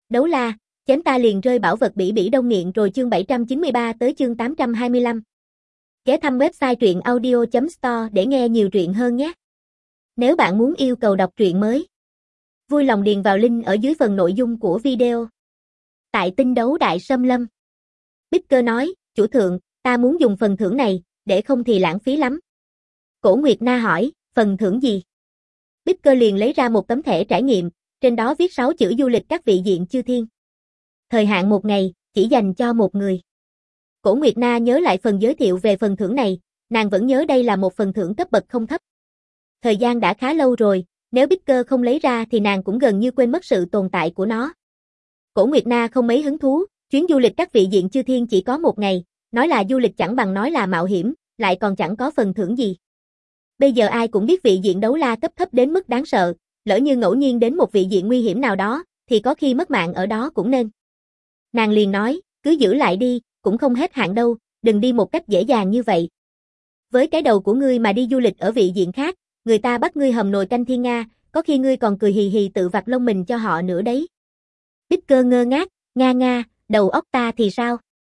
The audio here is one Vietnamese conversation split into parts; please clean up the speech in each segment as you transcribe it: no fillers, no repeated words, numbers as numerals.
Đấu la, chém ta liền rơi bảo vật bỉ bỉ đông nghiện rồi chương 793 tới chương 825. Ghé thăm website truyện audio.store để nghe nhiều truyện hơn nhé. Nếu bạn muốn yêu cầu đọc truyện mới, vui lòng điền vào link ở dưới phần nội dung của video. Tại tinh đấu đại xâm lâm, Bicker nói, chủ thượng, ta muốn dùng phần thưởng này, để không thì lãng phí lắm. Cổ Nguyệt Na hỏi, phần thưởng gì? Bicker liền lấy ra một tấm thẻ trải nghiệm, trên đó viết 6 chữ du lịch các vị diện chư thiên. Thời hạn 1 ngày, chỉ dành cho một người. Cổ Nguyệt Na nhớ lại phần giới thiệu về phần thưởng này, nàng vẫn nhớ đây là một phần thưởng cấp bậc không thấp. Thời gian đã khá lâu rồi, nếu Bicker không lấy ra thì nàng cũng gần như quên mất sự tồn tại của nó. Cổ Nguyệt Na không mấy hứng thú, chuyến du lịch các vị diện chư thiên chỉ có 1 ngày, nói là du lịch chẳng bằng nói là mạo hiểm, lại còn chẳng có phần thưởng gì. Bây giờ ai cũng biết vị diện đấu la cấp thấp đến mức đáng sợ, lỡ như ngẫu nhiên đến một vị diện nguy hiểm nào đó, thì có khi mất mạng ở đó cũng nên. Nàng liền nói, cứ giữ lại đi, cũng không hết hạn đâu, đừng đi một cách dễ dàng như vậy. Với cái đầu của ngươi mà đi du lịch ở vị diện khác, người ta bắt ngươi hầm nồi canh thiên nga, có khi ngươi còn cười hì hì tự vặt lông mình cho họ nữa đấy. Bicker ngơ ngác, nga, đầu óc ta thì sao?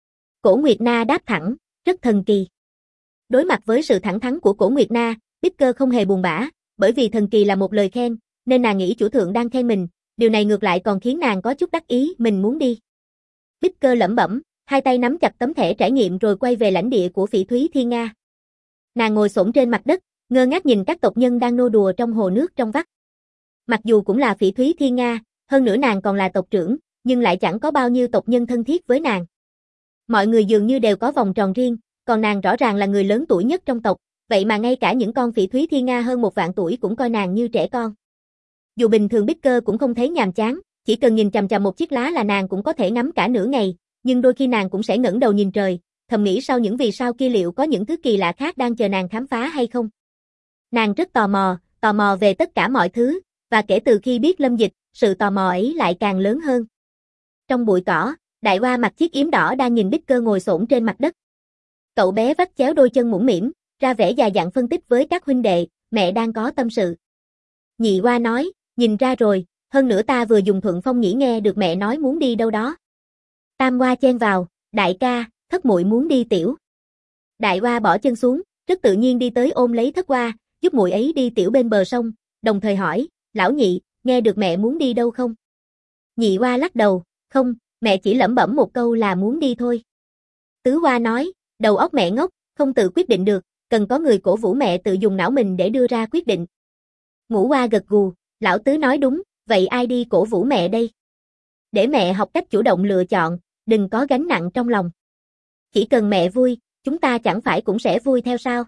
Cổ Nguyệt Na đáp thẳng, rất thần kỳ. Đối mặt với sự thẳng thắn của Cổ Nguyệt Na, Bicker không hề buồn bã, bởi vì thần kỳ là một lời khen, nên nàng nghĩ chủ thượng đang khen mình, điều này ngược lại còn khiến nàng có chút đắc ý mình muốn đi. Bicker lẩm bẩm, hai tay nắm chặt tấm thẻ trải nghiệm rồi quay về lãnh địa của Phỉ Thúy Thiên Nga. Nàng ngồi xổm trên mặt đất, ngơ ngác nhìn các tộc nhân đang nô đùa trong hồ nước trong vắt. Mặc dù cũng là Phỉ Thúy Thiên Nga, hơn nữa nàng còn là tộc trưởng, nhưng lại chẳng có bao nhiêu tộc nhân thân thiết với nàng. Mọi người dường như đều có vòng tròn riêng, còn nàng rõ ràng là người lớn tuổi nhất trong tộc, vậy mà ngay cả những con Phỉ Thúy Thiên Nga hơn 1 vạn tuổi cũng coi nàng như trẻ con. Dù bình thường Bicker cũng không thấy nhàm chán, chỉ cần nhìn chằm chằm một chiếc lá là nàng cũng có thể ngắm cả nửa ngày, nhưng đôi khi nàng cũng sẽ ngẩng đầu nhìn trời, thầm nghĩ sau những vì sao kia liệu có những thứ kỳ lạ khác đang chờ nàng khám phá hay không. Nàng rất tò mò về tất cả mọi thứ, và kể từ khi biết Lâm Dịch, sự tò mò ấy lại càng lớn hơn. Trong bụi cỏ, Đại Hoa mặc chiếc yếm đỏ đang nhìn Bicker ngồi xổm trên mặt đất. Cậu bé vắt chéo đôi chân mũm mĩm, ra vẻ già dặn phân tích với các huynh đệ, mẹ đang có tâm sự. Nhị Hoa nói, nhìn ra rồi, hơn nữa ta vừa dùng thuận phong nhĩ nghe được mẹ nói muốn đi đâu đó. Tam Hoa chen vào, đại ca, thất muội muốn đi tiểu. Đại Hoa bỏ chân xuống, rất tự nhiên đi tới ôm lấy thất Hoa, giúp muội ấy đi tiểu bên bờ sông, đồng thời hỏi, lão nhị, nghe được mẹ muốn đi đâu không? Nhị Hoa lắc đầu, không, mẹ chỉ lẩm bẩm một câu là muốn đi thôi. Tứ Hoa nói, đầu óc mẹ ngốc, không tự quyết định được, cần có người cổ vũ mẹ tự dùng não mình để đưa ra quyết định. Ngũ Hoa gật gù, lão Tứ nói đúng, vậy ai đi cổ vũ mẹ đây? Để mẹ học cách chủ động lựa chọn, đừng có gánh nặng trong lòng. Chỉ cần mẹ vui, chúng ta chẳng phải cũng sẽ vui theo sao?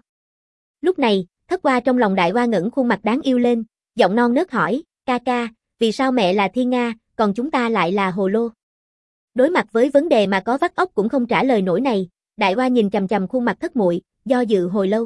Lúc này, thất Hoa trong lòng Đại Hoa ngẩng khuôn mặt đáng yêu lên, giọng non nớt hỏi, ca, vì sao mẹ là Thiên Nga, còn chúng ta lại là hồ lô? Đối mặt với vấn đề mà có vắt óc cũng không trả lời nổi này, Đại Hoa nhìn chằm chằm khuôn mặt thất muội, do dự hồi lâu.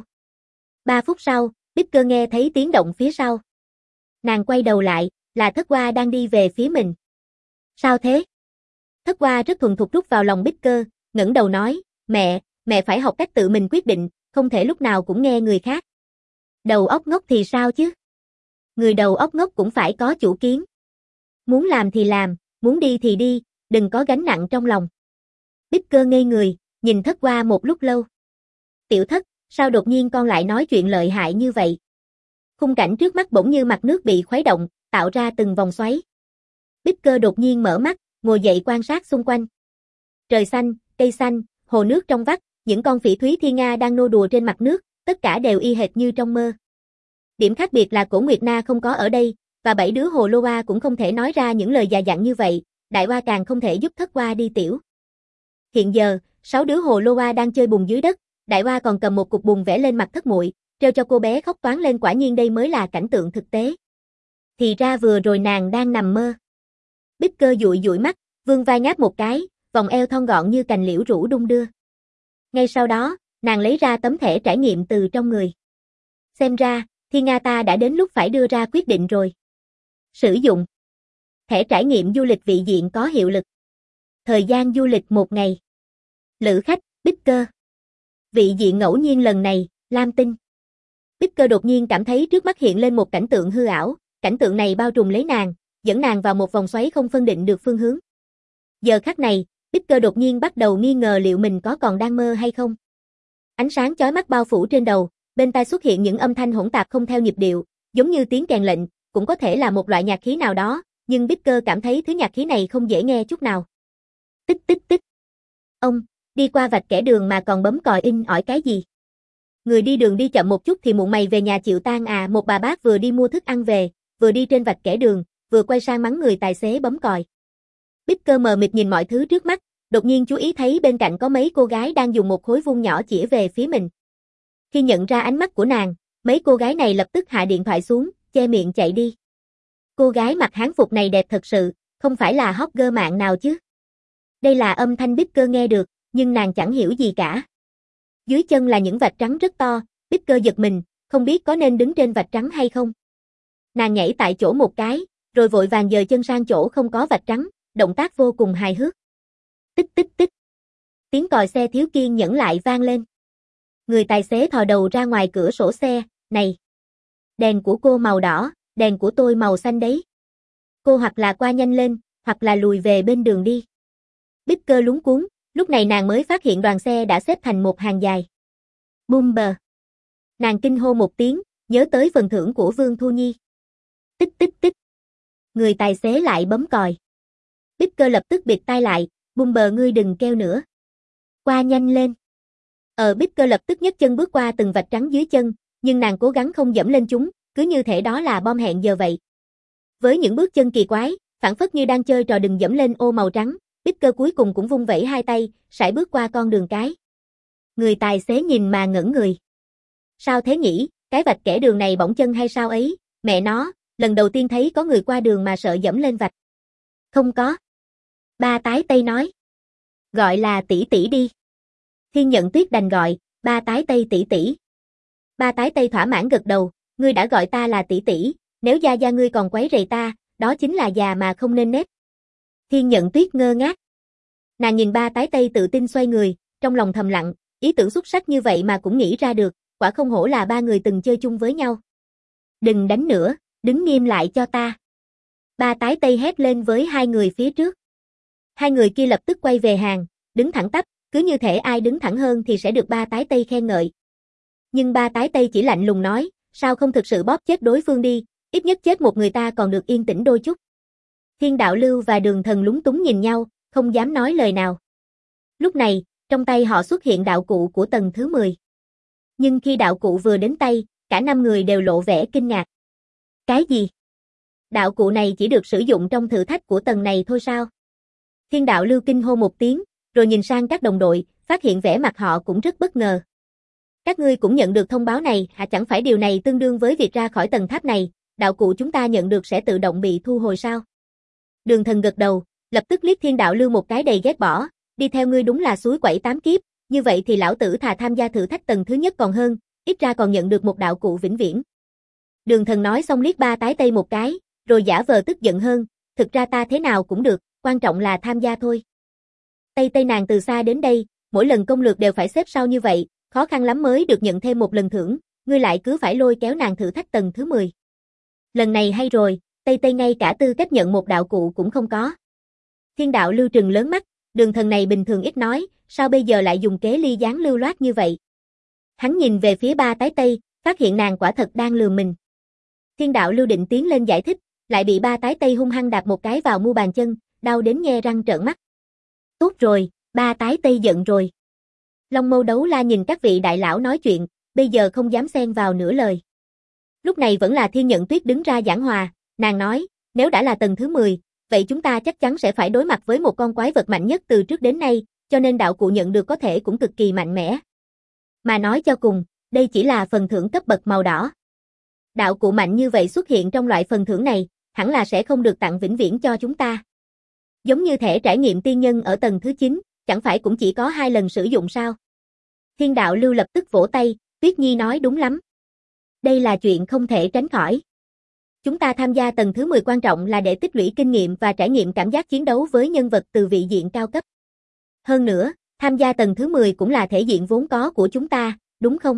3 phút sau, Bicker nghe thấy tiếng động phía sau. Nàng quay đầu lại, là thất Hoa đang đi về phía mình. Sao thế? Thất Hoa rất thuần thục rút vào lòng Bicker, ngẩng đầu nói, mẹ phải học cách tự mình quyết định, không thể lúc nào cũng nghe người khác. Đầu óc ngốc thì sao chứ? Người đầu óc ngốc cũng phải có chủ kiến. Muốn làm thì làm, muốn đi thì đi, đừng có gánh nặng trong lòng. Bicker ngây người, nhìn thất Hoa một lúc lâu. Tiểu thất, sao đột nhiên con lại nói chuyện lợi hại như vậy? Khung cảnh trước mắt bỗng như mặt nước bị khuấy động, tạo ra từng vòng xoáy. Bicker đột nhiên mở mắt, ngồi dậy quan sát xung quanh. Trời xanh, cây xanh, hồ nước trong vắt, những con Phỉ Thúy Thiên Nga đang nô đùa trên mặt nước, tất cả đều y hệt như trong mơ. Điểm khác biệt là Cổ Nguyệt Na không có ở đây, và 7 đứa hồ lô hoa cũng không thể nói ra những lời già dặn như vậy, Đại Hoa càng không thể giúp thất Hoa đi tiểu. Hiện giờ, 6 đứa hồ lô hoa đang chơi bùn dưới đất, Đại Hoa còn cầm một cục bùn vẽ lên mặt thất muội, treo cho cô bé khóc toáng lên, quả nhiên đây mới là cảnh tượng thực tế. Thì ra vừa rồi nàng đang nằm mơ. Bicker dụi mắt, vươn vai ngáp một cái, vòng eo thon gọn như cành liễu rũ đung đưa. Ngay sau đó, nàng lấy ra tấm thẻ trải nghiệm từ trong người. Xem ra, Thiên Nga ta đã đến lúc phải đưa ra quyết định rồi. Sử dụng. Thẻ trải nghiệm du lịch vị diện có hiệu lực. Thời gian du lịch 1 ngày. Lữ khách, Bicker. Vị diện ngẫu nhiên lần này, Lam Tinh. Bicker đột nhiên cảm thấy trước mắt hiện lên một cảnh tượng hư ảo, cảnh tượng này bao trùm lấy nàng, dẫn nàng vào một vòng xoáy không phân định được phương hướng. Giờ khắc này, Bích Cơ đột nhiên bắt đầu nghi ngờ liệu mình có còn đang mơ hay không. Ánh sáng chói mắt bao phủ trên đầu, bên tai xuất hiện những âm thanh hỗn tạp không theo nhịp điệu, giống như tiếng kèn lệnh, cũng có thể là một loại nhạc khí nào đó, nhưng Bích Cơ cảm thấy thứ nhạc khí này không dễ nghe chút nào. Tích tích tích. Ông, đi qua vạch kẻ đường mà còn bấm còi in ỏi cái gì? Người đi đường đi chậm một chút thì muộn mày về nhà chịu tang à. Một bà bác vừa đi mua thức ăn về, vừa đi trên vạch kẻ đường, vừa quay sang mắng người tài xế bấm còi. Bích Cơ mờ mịt nhìn mọi thứ trước mắt, đột nhiên chú ý thấy bên cạnh có mấy cô gái đang dùng một khối vuông nhỏ chĩa về phía mình. Khi nhận ra ánh mắt của nàng, mấy cô gái này lập tức hạ điện thoại xuống, che miệng chạy đi. Cô gái mặc hán phục này đẹp thật sự, không phải là hot girl mạng nào chứ. Đây là âm thanh Bích Cơ nghe được, nhưng nàng chẳng hiểu gì cả. Dưới chân là những vạch trắng rất to, Bích Cơ giật mình, không biết có nên đứng trên vạch trắng hay không. Nàng nhảy tại chỗ một cái, rồi vội vàng dời chân sang chỗ không có vạch trắng, động tác vô cùng hài hước. Tích tích tích. Tiếng còi xe thiếu kiên nhẫn lại vang lên. Người tài xế thò đầu ra ngoài cửa sổ xe, này. Đèn của cô màu đỏ, đèn của tôi màu xanh đấy. Cô hoặc là qua nhanh lên, hoặc là lùi về bên đường đi. Bích Cơ lúng cuống, lúc này nàng mới phát hiện đoàn xe đã xếp thành một hàng dài. Bumper. Nàng kinh hô một tiếng, nhớ tới phần thưởng của Vương Thu Nhi. Tích tích tích. Người tài xế lại bấm còi. Bích Cơ lập tức bịt tai lại, Bumper ngươi đừng kêu nữa. Qua nhanh lên. Bích Cơ lập tức nhấc chân bước qua từng vạch trắng dưới chân, nhưng nàng cố gắng không dẫm lên chúng, cứ như thể đó là bom hẹn giờ vậy. Với những bước chân kỳ quái, phảng phất như đang chơi trò đừng dẫm lên ô màu trắng, Bích Cơ cuối cùng cũng vung vẩy hai tay, sải bước qua con đường cái. Người tài xế nhìn mà ngẩn người. Sao thế nhỉ, cái vạch kẻ đường này bỏng chân hay sao ấy, mẹ nó, lần đầu tiên thấy có người qua đường mà sợ dẫm lên vạch. Không có. Ba Tái Tây nói. Gọi là tỷ tỷ đi. Thiên Nhận Tuyết đành gọi, Ba Tái Tây tỷ tỷ. Ba Tái Tây thỏa mãn gật đầu, ngươi đã gọi ta là tỷ tỷ, nếu gia gia ngươi còn quấy rầy ta, đó chính là già mà không nên nết. Thiên Nhận Tuyết ngơ ngác. Nàng nhìn Ba Tái Tây tự tin xoay người, trong lòng thầm lặng, ý tưởng xuất sắc như vậy mà cũng nghĩ ra được, quả không hổ là ba người từng chơi chung với nhau. Đừng đánh nữa, đứng nghiêm lại cho ta. Ba Tái Tây hét lên với hai người phía trước. Hai người kia lập tức quay về hàng, đứng thẳng tắp, cứ như thể ai đứng thẳng hơn thì sẽ được Ba Tái Tây khen ngợi. Nhưng Ba Tái Tây chỉ lạnh lùng nói, sao không thực sự bóp chết đối phương đi, ít nhất chết một người ta còn được yên tĩnh đôi chút. Thiên Đạo Lưu và Đường Thần lúng túng nhìn nhau, không dám nói lời nào. Lúc này, trong tay họ xuất hiện đạo cụ của tầng thứ 10. Nhưng khi đạo cụ vừa đến tay, cả 5 người đều lộ vẻ kinh ngạc. Cái gì? Đạo cụ này chỉ được sử dụng trong thử thách của tầng này thôi sao? Thiên Đạo Lưu kinh hô một tiếng, rồi nhìn sang các đồng đội, phát hiện vẻ mặt họ cũng rất bất ngờ. Các ngươi cũng nhận được thông báo này, chẳng phải điều này tương đương với việc ra khỏi tầng tháp này, đạo cụ chúng ta nhận được sẽ tự động bị thu hồi sao? Đường Thần gật đầu, lập tức liếc Thiên Đạo Lưu một cái đầy ghét bỏ, đi theo ngươi đúng là suối quẩy 8 kiếp, như vậy thì lão tử thà tham gia thử thách tầng thứ nhất còn hơn, ít ra còn nhận được một đạo cụ vĩnh viễn. Đường Thần nói xong liếc Ba Tái Tây một cái, rồi giả vờ tức giận hơn, thực ra ta thế nào cũng được, quan trọng là tham gia thôi. Tây Tây nàng từ xa đến đây, mỗi lần công lược đều phải xếp sau như vậy, khó khăn lắm mới được nhận thêm một lần thưởng, ngươi lại cứ phải lôi kéo nàng thử thách tầng thứ 10. Lần này hay rồi, Tây Tây ngay cả tư cách nhận một đạo cụ cũng không có. Thiên Đạo Lưu trừng lớn mắt, Đường Thần này bình thường ít nói, sao bây giờ lại dùng kế ly gián lưu loát như vậy? Hắn nhìn về phía Ba Tái Tây, phát hiện nàng quả thật đang lừa mình. Thiên Đạo Lưu định tiến lên giải thích, lại bị Ba Tái Tây hung hăng đạp một cái vào mu bàn chân, đau đến nhe răng trợn mắt. Tốt rồi, Ba Tái Tây giận rồi. Long Mâu Đấu La nhìn các vị đại lão nói chuyện, bây giờ không dám xen vào nửa lời. Lúc này vẫn là Thiên Nhận Tuyết đứng ra giảng hòa, nàng nói, nếu đã là tầng thứ 10, vậy chúng ta chắc chắn sẽ phải đối mặt với một con quái vật mạnh nhất từ trước đến nay, cho nên đạo cụ nhận được có thể cũng cực kỳ mạnh mẽ. Mà nói cho cùng, đây chỉ là phần thưởng cấp bậc màu đỏ. Đạo cụ mạnh như vậy xuất hiện trong loại phần thưởng này, hẳn là sẽ không được tặng vĩnh viễn cho chúng ta. Giống như thẻ trải nghiệm tiên nhân ở tầng thứ 9, chẳng phải cũng chỉ có 2 lần sử dụng sao? Thiên Đạo Lưu lập tức vỗ tay, Tuyết Nhi nói đúng lắm. Đây là chuyện không thể tránh khỏi. Chúng ta tham gia tầng thứ 10 quan trọng là để tích lũy kinh nghiệm và trải nghiệm cảm giác chiến đấu với nhân vật từ vị diện cao cấp. Hơn nữa, tham gia tầng thứ 10 cũng là thể diện vốn có của chúng ta, đúng không?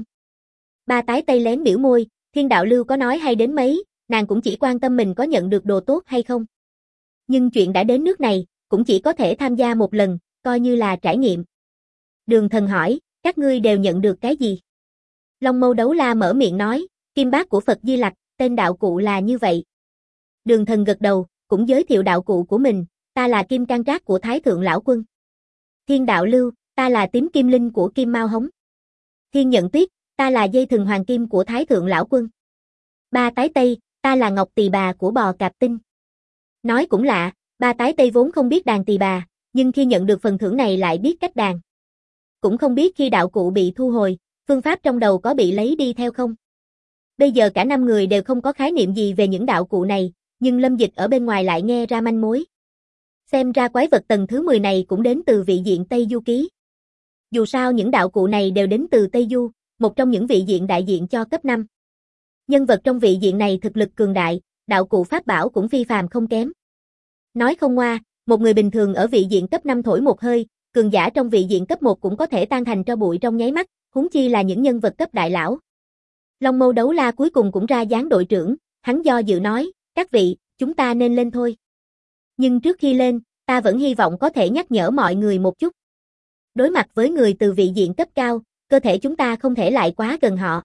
Ba Tái Tây lén biểu môi, Thiên Đạo Lưu có nói hay đến mấy, nàng cũng chỉ quan tâm mình có nhận được đồ tốt hay không. Nhưng chuyện đã đến nước này, cũng chỉ có thể tham gia một lần, coi như là trải nghiệm. Đường Thần hỏi, các ngươi đều nhận được cái gì? Long Mâu Đấu La mở miệng nói, Kim Bát của Phật Di Lặc, tên đạo cụ là như vậy. Đường Thần gật đầu, cũng giới thiệu đạo cụ của mình, ta là Kim Cang Trác của Thái Thượng Lão Quân. Thiên Đạo Lưu, ta là Tím Kim Linh của Kim Mao Hống. Thiên Nhận Tuyết, ta là Dây Thừng Hoàng Kim của Thái Thượng Lão Quân. Ba Tái Tây, ta là Ngọc Tỳ Bà của Bò Cạp Tinh. Nói cũng lạ, Ba Tái Tây vốn không biết đàn tỳ bà, nhưng khi nhận được phần thưởng này lại biết cách đàn. Cũng không biết khi đạo cụ bị thu hồi, phương pháp trong đầu có bị lấy đi theo không. Bây giờ cả 5 người đều không có khái niệm gì về những đạo cụ này, nhưng Lâm Dịch ở bên ngoài lại nghe ra manh mối. Xem ra quái vật tầng thứ 10 này cũng đến từ vị diện Tây Du Ký. Dù sao những đạo cụ này đều đến từ Tây Du, một trong những vị diện đại diện cho cấp 5. Nhân vật trong vị diện này thực lực cường đại, đạo cụ pháp bảo cũng phi phàm không kém. Nói không ngoa, một người bình thường ở vị diện cấp 5 thổi một hơi, cường giả trong vị diện cấp 1 cũng có thể tan thành tro bụi trong nháy mắt, huống chi là những nhân vật cấp đại lão. Long Mâu Đấu La cuối cùng cũng ra dáng đội trưởng, hắn do dự nói, các vị, chúng ta nên lên thôi. Nhưng trước khi lên, ta vẫn hy vọng có thể nhắc nhở mọi người một chút. Đối mặt với người từ vị diện cấp cao, cơ thể chúng ta không thể lại quá gần họ.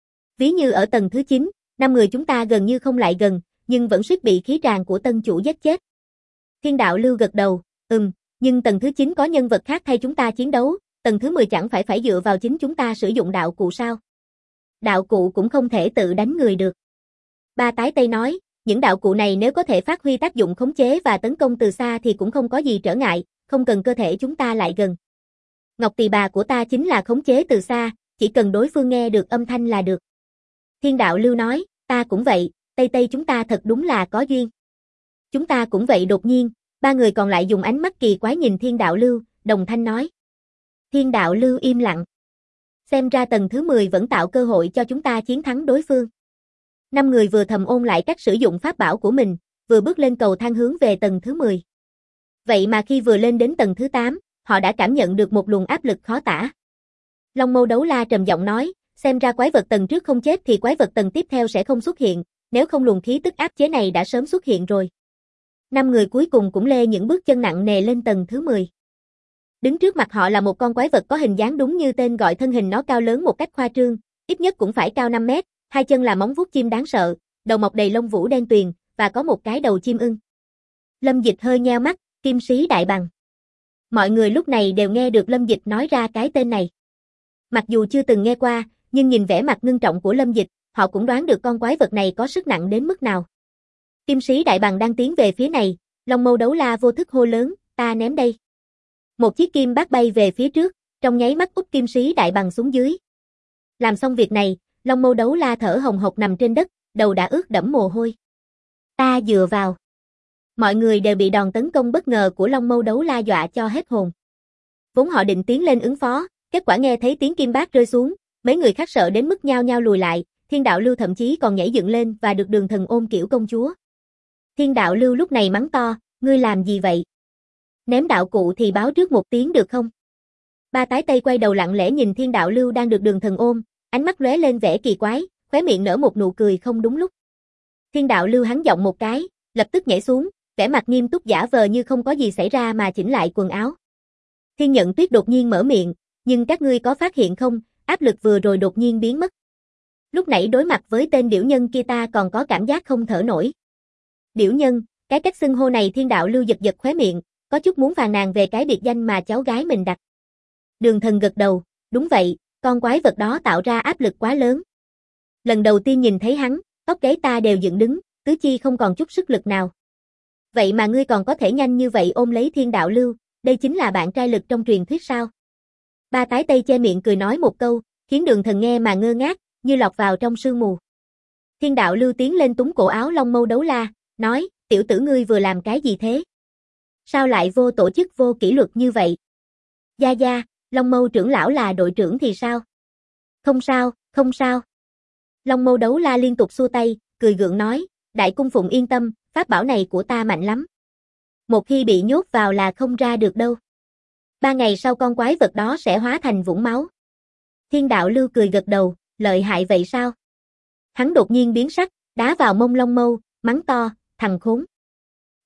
Ví như ở tầng thứ 9, 5 người chúng ta gần như không lại gần, nhưng vẫn suýt bị khí tràng của tân chủ giết chết. Thiên Đạo Lưu gật đầu, nhưng tầng thứ 9 có nhân vật khác thay chúng ta chiến đấu, tầng thứ 10 chẳng phải dựa vào chính chúng ta sử dụng đạo cụ sao? Đạo cụ cũng không thể tự đánh người được. Ba Tái Tây nói, những đạo cụ này nếu có thể phát huy tác dụng khống chế và tấn công từ xa thì cũng không có gì trở ngại, không cần cơ thể chúng ta lại gần. Ngọc Tỳ Bà của ta chính là khống chế từ xa, chỉ cần đối phương nghe được âm thanh là được. Thiên Đạo Lưu nói, ta cũng vậy, Tây Tây chúng ta thật đúng là có duyên. Chúng ta cũng vậy. Đột nhiên, 3 người còn lại dùng ánh mắt kỳ quái nhìn Thiên Đạo Lưu, đồng thanh nói. Thiên Đạo Lưu im lặng. Xem ra tầng thứ 10 vẫn tạo cơ hội cho chúng ta chiến thắng đối phương. 5 người vừa thầm ôn lại cách sử dụng pháp bảo của mình, vừa bước lên cầu thang hướng về tầng thứ 10. Vậy mà khi vừa lên đến tầng thứ 8, họ đã cảm nhận được một luồng áp lực khó tả. Long Mâu Đấu La trầm giọng nói, xem ra quái vật tầng trước không chết thì quái vật tầng tiếp theo sẽ không xuất hiện, nếu không luồng khí tức áp chế này đã sớm xuất hiện rồi. 5 người cuối cùng cũng lê những bước chân nặng nề lên tầng thứ 10. Đứng trước mặt họ là một con quái vật có hình dáng đúng như tên gọi, thân hình nó cao lớn một cách khoa trương, ít nhất cũng phải cao 5 mét, hai chân là móng vuốt chim đáng sợ, đầu mọc đầy lông vũ đen tuyền, và có một cái đầu chim ưng. Lâm Dịch hơi nheo mắt, Kim Sĩ Đại Bằng. Mọi người lúc này đều nghe được Lâm Dịch nói ra cái tên này. Mặc dù chưa từng nghe qua, nhưng nhìn vẻ mặt ngưng trọng của Lâm Dịch, họ cũng đoán được con quái vật này có sức nặng đến mức nào. Kim Sĩ Đại Bằng đang tiến về phía này, Long Mâu Đấu La vô thức hô lớn, ta ném đây. Một chiếc kim bát bay về phía trước, trong nháy mắt úp Kim Sĩ Đại Bằng xuống dưới. Làm xong việc này, Long Mâu Đấu La thở hồng hộc nằm trên đất, đầu đã ướt đẫm mồ hôi. Ta dựa vào. Mọi người đều bị đòn tấn công bất ngờ của Long Mâu Đấu La dọa cho hết hồn. Vốn họ định tiến lên ứng phó, kết quả nghe thấy tiếng kim bát rơi xuống, mấy người khác sợ đến mức nhao nhao lùi lại, Thiên Đạo Lưu thậm chí còn nhảy dựng lên và được Đường Thần ôm kiểu công chúa. Thiên Đạo Lưu lúc này mắng to, ngươi làm gì vậy? Ném đạo cụ thì báo trước một tiếng được không? Ba Tái Tây quay đầu lặng lẽ nhìn Thiên Đạo Lưu đang được Đường Thần ôm, ánh mắt lóe lên vẻ kỳ quái, khóe miệng nở một nụ cười không đúng lúc. Thiên Đạo Lưu hắn giọng một cái, lập tức nhảy xuống, vẻ mặt nghiêm túc giả vờ như không có gì xảy ra mà chỉnh lại quần áo. Thiên Nhận Tuyết đột nhiên mở miệng, nhưng các ngươi có phát hiện không, áp lực vừa rồi đột nhiên biến mất. Lúc nãy đối mặt với tên điểu nhân kia ta còn có cảm giác không thở nổi. Điểu nhân, cái cách xưng hô này Thiên Đạo Lưu giật giật khóe miệng, có chút muốn phàn nàn về cái biệt danh mà cháu gái mình đặt. Đường Thần gật đầu, đúng vậy, con quái vật đó tạo ra áp lực quá lớn. Lần đầu tiên nhìn thấy hắn, tóc gáy ta đều dựng đứng, tứ chi không còn chút sức lực nào. Vậy mà ngươi còn có thể nhanh như vậy ôm lấy Thiên Đạo Lưu, đây chính là bạn trai lực trong truyền thuyết sao? Ba Tái Tây che miệng cười nói một câu, khiến Đường Thần nghe mà ngơ ngác, như lọt vào trong sương mù. Thiên Đạo Lưu tiến lên túm cổ áo Long Mâu Đấu La, nói, tiểu tử ngươi vừa làm cái gì thế? Sao lại vô tổ chức vô kỷ luật như vậy? Gia Gia, Long Mâu trưởng lão là đội trưởng thì sao? Không sao, không sao. Long Mâu Đấu La liên tục xua tay, cười gượng nói, Đại Cung Phụng yên tâm, pháp bảo này của ta mạnh lắm. Một khi bị nhốt vào là không ra được đâu. 3 ngày sau con quái vật đó sẽ hóa thành vũng máu. Thiên Đạo Lưu cười gật đầu, lợi hại vậy sao? Hắn đột nhiên biến sắc, đá vào mông Long Mâu, mắng to, thằng khốn.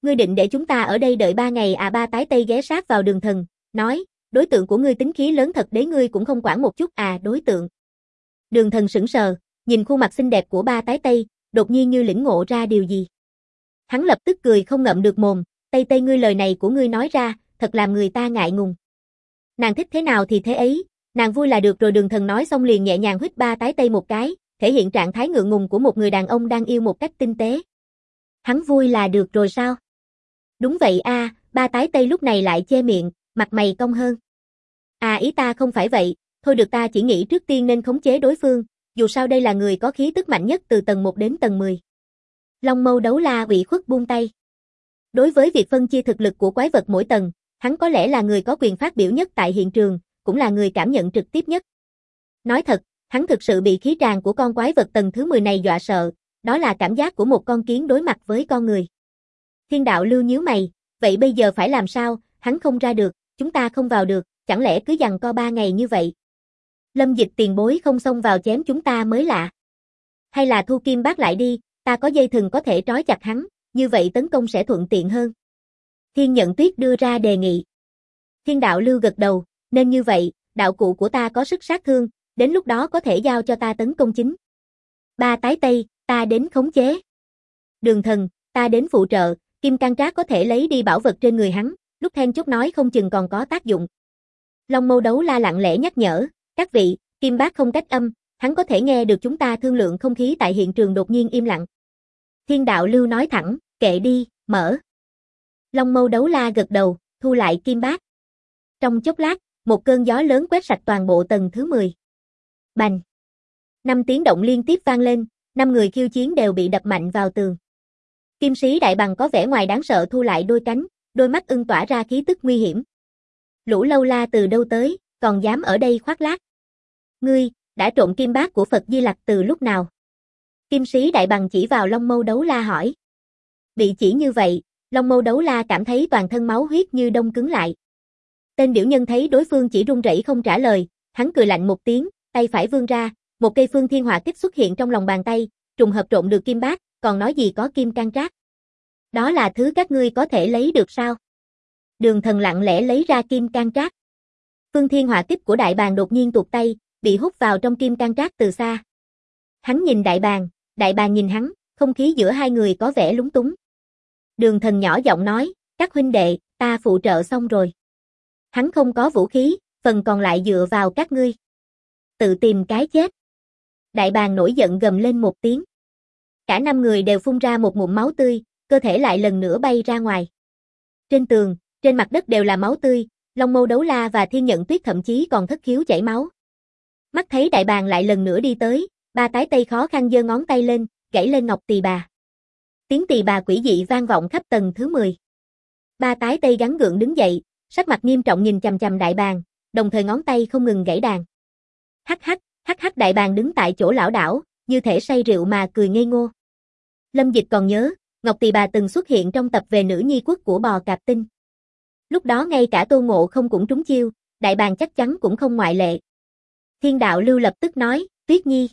Ngươi định để chúng ta ở đây đợi 3 ngày à? Ba tái tây ghé sát vào Đường Thần, nói, đối tượng của ngươi tính khí lớn thật đấy, ngươi cũng không quản một chút à? Đối tượng. Đường Thần sững sờ, nhìn khuôn mặt xinh đẹp của ba tái tây, đột nhiên như lĩnh ngộ ra điều gì. Hắn lập tức cười không ngậm được mồm, Tây Tây, ngươi lời này của ngươi nói ra, thật làm người ta ngại ngùng. Nàng thích thế nào thì thế ấy, nàng vui là được rồi. Đường Thần nói xong liền nhẹ nhàng huýt ba tái tây một cái, thể hiện trạng thái ngượng ngùng của một người đàn ông đang yêu một cách tinh tế. Hắn vui là được rồi sao? Đúng vậy a, ba tái tây lúc này lại che miệng, mặt mày cong hơn. À, ý ta không phải vậy, thôi được, ta chỉ nghĩ trước tiên nên khống chế đối phương, dù sao đây là người có khí tức mạnh nhất từ tầng 1 đến tầng 10. Long Mâu Đấu La ủy khuất buông tay. Đối với việc phân chia thực lực của quái vật mỗi tầng, hắn có lẽ là người có quyền phát biểu nhất tại hiện trường, cũng là người cảm nhận trực tiếp nhất. Nói thật, hắn thực sự bị khí tràng của con quái vật tầng thứ 10 này dọa sợ, đó là cảm giác của một con kiến đối mặt với con người. Thiên Đạo Lưu nhíu mày, vậy bây giờ phải làm sao? Hắn không ra được, chúng ta không vào được, chẳng lẽ cứ giằng co 3 ngày như vậy? Lâm Dịch tiền bối không xông vào chém chúng ta mới lạ. Hay là thu kim bác lại đi, ta có dây thừng có thể trói chặt hắn, như vậy tấn công sẽ thuận tiện hơn. Thiên Nhận Tuyết đưa ra đề nghị. Thiên Đạo Lưu gật đầu, nên như vậy, đạo cụ của ta có sức sát thương, đến lúc đó có thể giao cho ta tấn công chính. Ba tái tây, ta đến khống chế. Đường Thần, ta đến phụ trợ, Kim Cang Trác có thể lấy đi bảo vật trên người hắn, lúc then chốt nói không chừng còn có tác dụng. Long Mâu Đấu La lặng lẽ nhắc nhở, các vị, Kim Bác không cách âm, hắn có thể nghe được chúng ta thương lượng. Không khí tại hiện trường đột nhiên im lặng. Thiên Đạo Lưu nói thẳng, kệ đi, mở. Long Mâu Đấu La gật đầu, thu lại Kim Bác. Trong chốc lát, một cơn gió lớn quét sạch toàn bộ tầng thứ 10. Bành! 5 tiếng động liên tiếp vang lên, 5 người khiêu chiến đều bị đập mạnh vào tường. Kim Sĩ Đại Bằng có vẻ ngoài đáng sợ thu lại đôi cánh, đôi mắt ưng tỏa ra khí tức nguy hiểm. Lũ Lâu La từ đâu tới, còn dám ở đây khoác lác? Ngươi, đã trộm Kim Bác của Phật Di Lặc từ lúc nào? Kim Sĩ Đại Bằng chỉ vào Long Mâu Đấu La hỏi. Bị chỉ như vậy, Long Mâu Đấu La cảm thấy toàn thân máu huyết như đông cứng lại. Tên điểu nhân thấy đối phương chỉ run rẩy không trả lời, hắn cười lạnh một tiếng, tay phải vươn ra, một cây Phương Thiên Hỏa Kích xuất hiện trong lòng bàn tay, trùng hợp trộn được Kim Bác, còn nói gì có Kim Cang Trác. Đó là thứ các ngươi có thể lấy được sao? Đường Thần lặng lẽ lấy ra Kim Cang Trác. Phương Thiên Hỏa Kích của Đại Bàng đột nhiên tuột tay, bị hút vào trong Kim Cang Trác từ xa. Hắn nhìn Đại Bàng nhìn hắn, không khí giữa hai người có vẻ lúng túng. Đường Thần nhỏ giọng nói, các huynh đệ, ta phụ trợ xong rồi. Hắn không có vũ khí, phần còn lại dựa vào các ngươi. Tự tìm cái chết. Đại Bàng nổi giận gầm lên một tiếng. Cả 5 người đều phun ra một ngụm máu tươi, cơ thể lại lần nữa bay ra ngoài. Trên tường, trên mặt đất đều là máu tươi, Long Mâu Đấu La và Thiên Nhận Tuyết thậm chí còn thất khiếu chảy máu. Mắt thấy Đại Bàng lại lần nữa đi tới, ba tái tây khó khăn giơ ngón tay lên, gảy lên ngọc tỳ bà. Tiếng tỳ bà quỷ dị vang vọng khắp tầng thứ 10. Ba tái tây gắng gượng đứng dậy, sắc mặt nghiêm trọng nhìn chằm chằm Đại Bàng, đồng thời ngón tay không ngừng gảy đàn. Hắc hắc, Đại Bàng đứng tại chỗ lảo đảo, như thể say rượu mà cười ngây ngô. Lâm Dịch còn nhớ, Ngọc Tỳ Bà từng xuất hiện trong tập về nữ nhi quốc của Bò Cạp Tinh. Lúc đó ngay cả Tô Ngộ Không cũng trúng chiêu, Đại Bàng chắc chắn cũng không ngoại lệ. Thiên Đạo Lưu lập tức nói, Tuyết Nhi.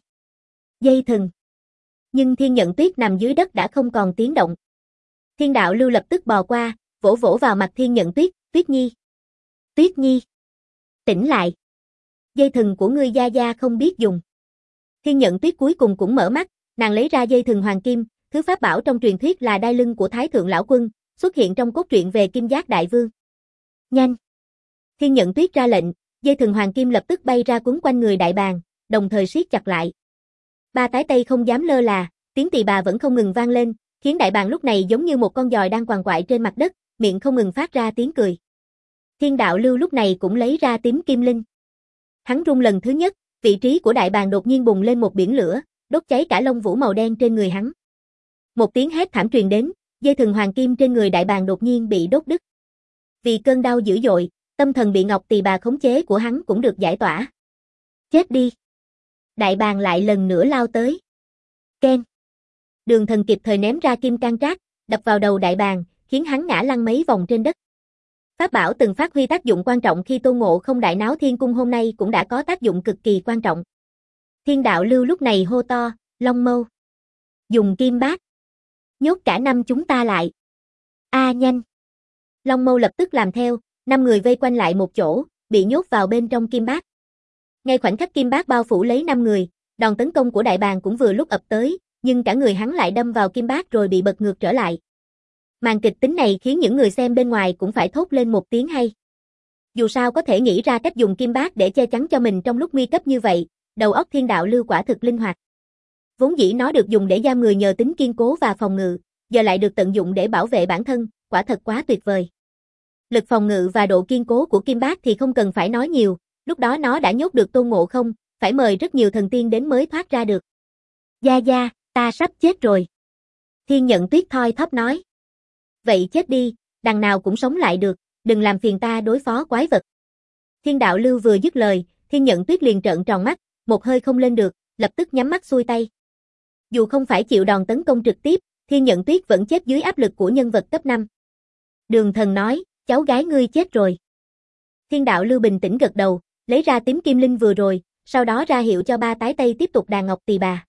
Dây thừng. Nhưng Thiên Nhận Tuyết nằm dưới đất đã không còn tiếng động. Thiên Đạo Lưu lập tức bò qua, vỗ vỗ vào mặt Thiên Nhận Tuyết, Tuyết Nhi. Tuyết Nhi. Tỉnh lại. Dây thừng của ngươi gia gia không biết dùng. Thiên Nhận Tuyết cuối cùng cũng mở mắt, nàng lấy ra dây thừng hoàng kim, thứ pháp bảo trong truyền thuyết là đai lưng của Thái Thượng Lão Quân, xuất hiện trong cốt truyện về Kim Giác Đại Vương. Nhanh! Thiên Nhận Tuyết ra lệnh, dây thừng hoàng kim lập tức bay ra quấn quanh người Đại Bàng, đồng thời siết chặt lại. Ba tái tây không dám lơ là, tiếng tỳ bà vẫn không ngừng vang lên, khiến Đại Bàng lúc này giống như một con giòi đang quằn quại trên mặt đất, miệng không ngừng phát ra tiếng cười. Thiên Đạo Lưu lúc này cũng lấy ra tím kim linh. Hắn rung lần thứ nhất, vị trí của Đại Bàng đột nhiên bùng lên một biển lửa, đốt cháy cả lông vũ màu đen trên người hắn. Một tiếng hét thảm truyền đến, dây thừng hoàng kim trên người Đại Bàng đột nhiên bị đốt đứt. Vì cơn đau dữ dội, tâm thần bị Ngọc Tỳ Bà khống chế của hắn cũng được giải tỏa. Chết đi! Đại Bàng lại lần nữa lao tới. Ken! Đường Thần kịp thời ném ra Kim Cang Trác, đập vào đầu Đại Bàng, khiến hắn ngã lăn mấy vòng trên đất. Pháp bảo từng phát huy tác dụng quan trọng khi Tô Ngộ Không đại náo thiên cung hôm nay cũng đã có tác dụng cực kỳ quan trọng. Thiên Đạo Lưu lúc này hô to, Long Mâu. Dùng Kim Bác. Nhốt cả 5 chúng ta lại. Nhanh! Long Mâu lập tức làm theo, 5 người vây quanh lại một chỗ, bị nhốt vào bên trong kim bát. Ngay khoảnh khắc kim bát bao phủ lấy 5 người, đòn tấn công của đại bàng cũng vừa lúc ập tới, nhưng cả người hắn lại đâm vào kim bát rồi bị bật ngược trở lại. Màn kịch tính này khiến những người xem bên ngoài cũng phải thốt lên một tiếng hay. Dù sao có thể nghĩ ra cách dùng kim bát để che chắn cho mình trong lúc nguy cấp như vậy, đầu óc Thiên Đạo Lưu quả thực linh hoạt. Vốn dĩ nó được dùng để giam người nhờ tính kiên cố và phòng ngự, giờ lại được tận dụng để bảo vệ bản thân, quả thật quá tuyệt vời. Lực phòng ngự và độ kiên cố của kim bát thì không cần phải nói nhiều, lúc đó nó đã nhốt được Tôn Ngộ Không, phải mời rất nhiều thần tiên đến mới thoát ra được. Gia, ta sắp chết rồi. Thiên Nhận Tuyết thoi thóp nói. Vậy chết đi, đằng nào cũng sống lại được, đừng làm phiền ta đối phó quái vật. Thiên Đạo Lưu vừa dứt lời, Thiên Nhận Tuyết liền trợn tròn mắt, một hơi không lên được, lập tức nhắm mắt xuôi tay. Dù không phải chịu đòn tấn công trực tiếp, Thiên Nhận Tuyết vẫn chết dưới áp lực của nhân vật cấp 5. Đường Thần nói, cháu gái ngươi chết rồi. Thiên Đạo Lưu bình tĩnh gật đầu, lấy ra tím kim linh vừa rồi, sau đó ra hiệu cho Ba Tái Tây tiếp tục đàn ngọc tỳ bà.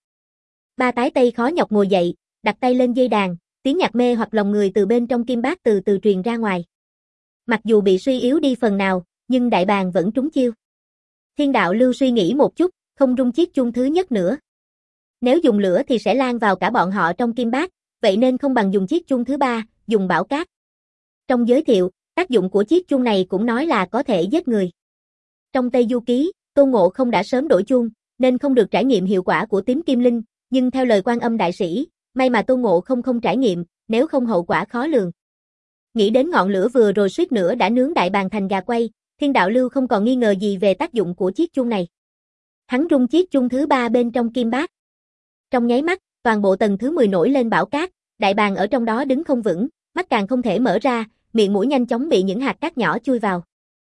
Ba Tái Tây khó nhọc ngồi dậy, đặt tay lên dây đàn, tiếng nhạc mê hoặc lòng người từ bên trong kim bát từ từ truyền ra ngoài. Mặc dù bị suy yếu đi phần nào, nhưng đại bàng vẫn trúng chiêu. Thiên Đạo Lưu suy nghĩ một chút, không rung chiếc chuông thứ nhất nữa. Nếu dùng lửa thì sẽ lan vào cả bọn họ trong kim bát, vậy nên không bằng dùng chiếc chuông thứ 3, dùng bảo cát. Trong giới thiệu, tác dụng của chiếc chuông này cũng nói là có thể giết người. Trong Tây Du Ký, Tôn Ngộ Không đã sớm đổi chuông, nên không được trải nghiệm hiệu quả của tím kim linh, nhưng theo lời Quan Âm đại sĩ, may mà Tôn Ngộ Không không trải nghiệm, nếu không hậu quả khó lường. Nghĩ đến ngọn lửa vừa rồi suýt nữa đã nướng đại bàng thành gà quay, Thiên Đạo Lưu không còn nghi ngờ gì về tác dụng của chiếc chuông này. Hắn rung chiếc chuông thứ 3 bên trong kim bát. Trong nháy mắt, toàn bộ tầng thứ 10 nổi lên bão cát, đại bàng ở trong đó đứng không vững, mắt càng không thể mở ra, miệng mũi nhanh chóng bị những hạt cát nhỏ chui vào.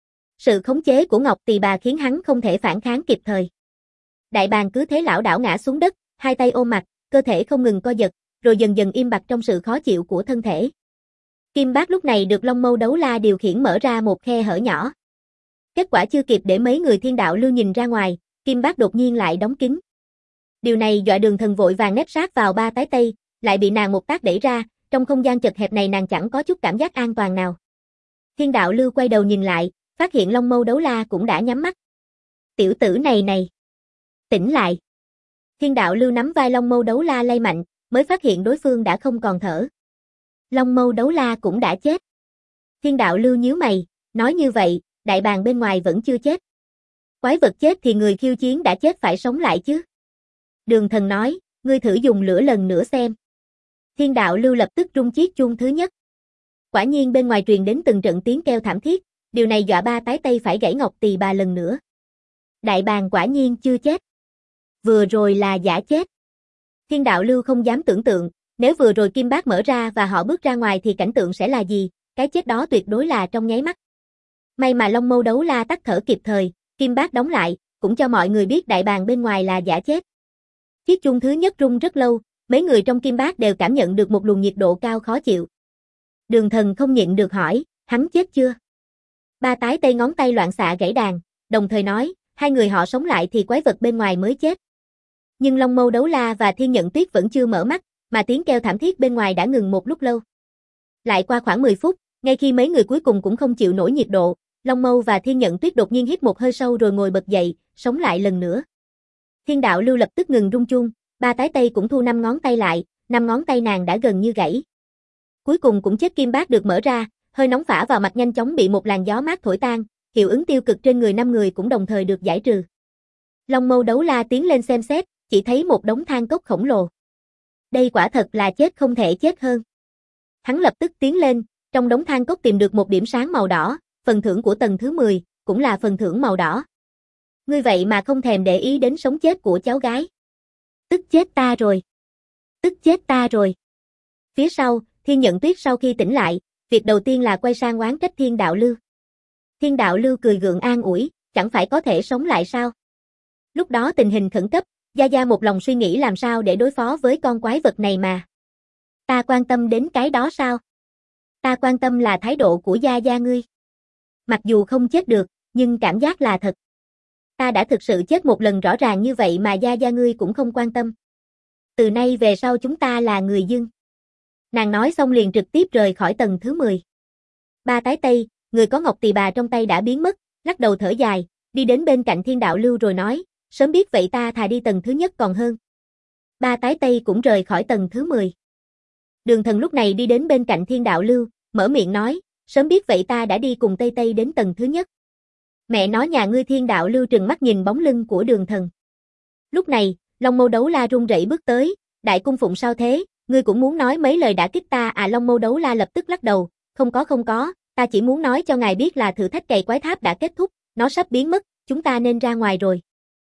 Sự khống chế của Ngọc Tỳ Bà khiến hắn không thể phản kháng kịp thời. Đại bàng cứ thế lảo đảo ngã xuống đất, hai tay ôm mặt, cơ thể không ngừng co giật, rồi dần dần im bặt trong sự khó chịu của thân thể. Kim bát lúc này được Long Mâu Đấu La điều khiển mở ra một khe hở nhỏ. Kết quả chưa kịp để mấy người Thiên Đạo Lưu nhìn ra ngoài, kim bát đột nhiên lại đóng kín. Điều này dọa Đường Thần vội vàng nép sát vào Ba Tái Tây, lại bị nàng một tác đẩy ra, trong không gian chật hẹp này nàng chẳng có chút cảm giác an toàn nào. Thiên Đạo Lưu quay đầu nhìn lại, phát hiện Long Mâu Đấu La cũng đã nhắm mắt. Tiểu tử này, tỉnh lại. Thiên Đạo Lưu nắm vai Long Mâu Đấu La lay mạnh, mới phát hiện đối phương đã không còn thở. Long Mâu Đấu La cũng đã chết. Thiên Đạo Lưu nhíu mày, nói như vậy, đại bàng bên ngoài vẫn chưa chết. Quái vật chết thì người khiêu chiến đã chết phải sống lại chứ. Đường Thần nói, ngươi thử dùng lửa lần nữa xem. Thiên Đạo Lưu lập tức rung chiếc chuông thứ nhất. Quả nhiên bên ngoài truyền đến từng trận tiếng kêu thảm thiết, điều này dọa Ba Tái Tây phải gãy Ngọc Tỳ Bà lần nữa. Đại bàng quả nhiên chưa chết. Vừa rồi là giả chết. Thiên Đạo Lưu không dám tưởng tượng, nếu vừa rồi kim bát mở ra và họ bước ra ngoài thì cảnh tượng sẽ là gì, cái chết đó tuyệt đối là trong nháy mắt. May mà Long Mâu Đấu La tắt thở kịp thời, kim bát đóng lại, cũng cho mọi người biết đại bàng bên ngoài là giả chết. Chiếc chuông thứ nhất rung rất lâu, mấy người trong kim bát đều cảm nhận được một luồng nhiệt độ cao khó chịu. Đường Thần không nhịn được hỏi, hắn chết chưa? Ba Tái Tây ngón tay loạn xạ gãy đàn, đồng thời nói, hai người họ sống lại thì quái vật bên ngoài mới chết. Nhưng Long Mâu Đấu La và Thiên Nhận Tuyết vẫn chưa mở mắt, mà tiếng kêu thảm thiết bên ngoài đã ngừng một lúc lâu. Lại qua khoảng 10 phút, ngay khi mấy người cuối cùng cũng không chịu nổi nhiệt độ, Long Mâu và Thiên Nhận Tuyết đột nhiên hít một hơi sâu rồi ngồi bật dậy, sống lại lần nữa. Thiên Đạo Lưu lập tức ngừng rung chuông, Ba Tái Tây cũng thu 5 ngón tay lại, 5 ngón tay nàng đã gần như gãy. Cuối cùng cũng chết kim bát được mở ra, hơi nóng phả vào mặt nhanh chóng bị một làn gió mát thổi tan, hiệu ứng tiêu cực trên người 5 người cũng đồng thời được giải trừ. Long Mâu Đấu La tiến lên xem xét, chỉ thấy một đống than cốc khổng lồ. Đây quả thật là chết không thể chết hơn. Hắn lập tức tiến lên, trong đống than cốc tìm được một điểm sáng màu đỏ, phần thưởng của tầng thứ 10, cũng là phần thưởng màu đỏ. Ngươi vậy mà không thèm để ý đến sống chết của cháu gái. Tức chết ta rồi. Tức chết ta rồi. Phía sau, Thiên Nhận Tuyết sau khi tỉnh lại, việc đầu tiên là quay sang oán trách Thiên Đạo Lưu. Thiên Đạo Lưu cười gượng an ủi, chẳng phải có thể sống lại sao? Lúc đó tình hình khẩn cấp, Gia Gia một lòng suy nghĩ làm sao để đối phó với con quái vật này mà. Ta quan tâm đến cái đó sao? Ta quan tâm là thái độ của Gia Gia ngươi. Mặc dù không chết được, nhưng cảm giác là thật. Ta đã thực sự chết một lần rõ ràng như vậy mà Gia Gia ngươi cũng không quan tâm. Từ nay về sau chúng ta là người dưng. Nàng nói xong liền trực tiếp rời khỏi tầng thứ 10. Ba tái tây, người có ngọc tỳ bà trong tay đã biến mất, lắc đầu thở dài, đi đến bên cạnh Thiên Đạo Lưu rồi nói, sớm biết vậy ta thà đi tầng thứ nhất còn hơn. Ba tái tây cũng rời khỏi tầng thứ 10. Đường Thần lúc này đi đến bên cạnh Thiên Đạo Lưu, mở miệng nói, sớm biết vậy ta đã đi cùng Tây Tây đến tầng thứ nhất. Mẹ nói nhà ngươi. Thiên Đạo Lưu trừng mắt nhìn bóng lưng của Đường Thần. Lúc này, Long Mâu Đấu La run rẩy bước tới, đại cung phụng sao thế, ngươi cũng muốn nói mấy lời đả kích ta à? Long Mâu Đấu La lập tức lắc đầu, không có, ta chỉ muốn nói cho ngài biết là thử thách cày quái tháp đã kết thúc, nó sắp biến mất, chúng ta nên ra ngoài rồi.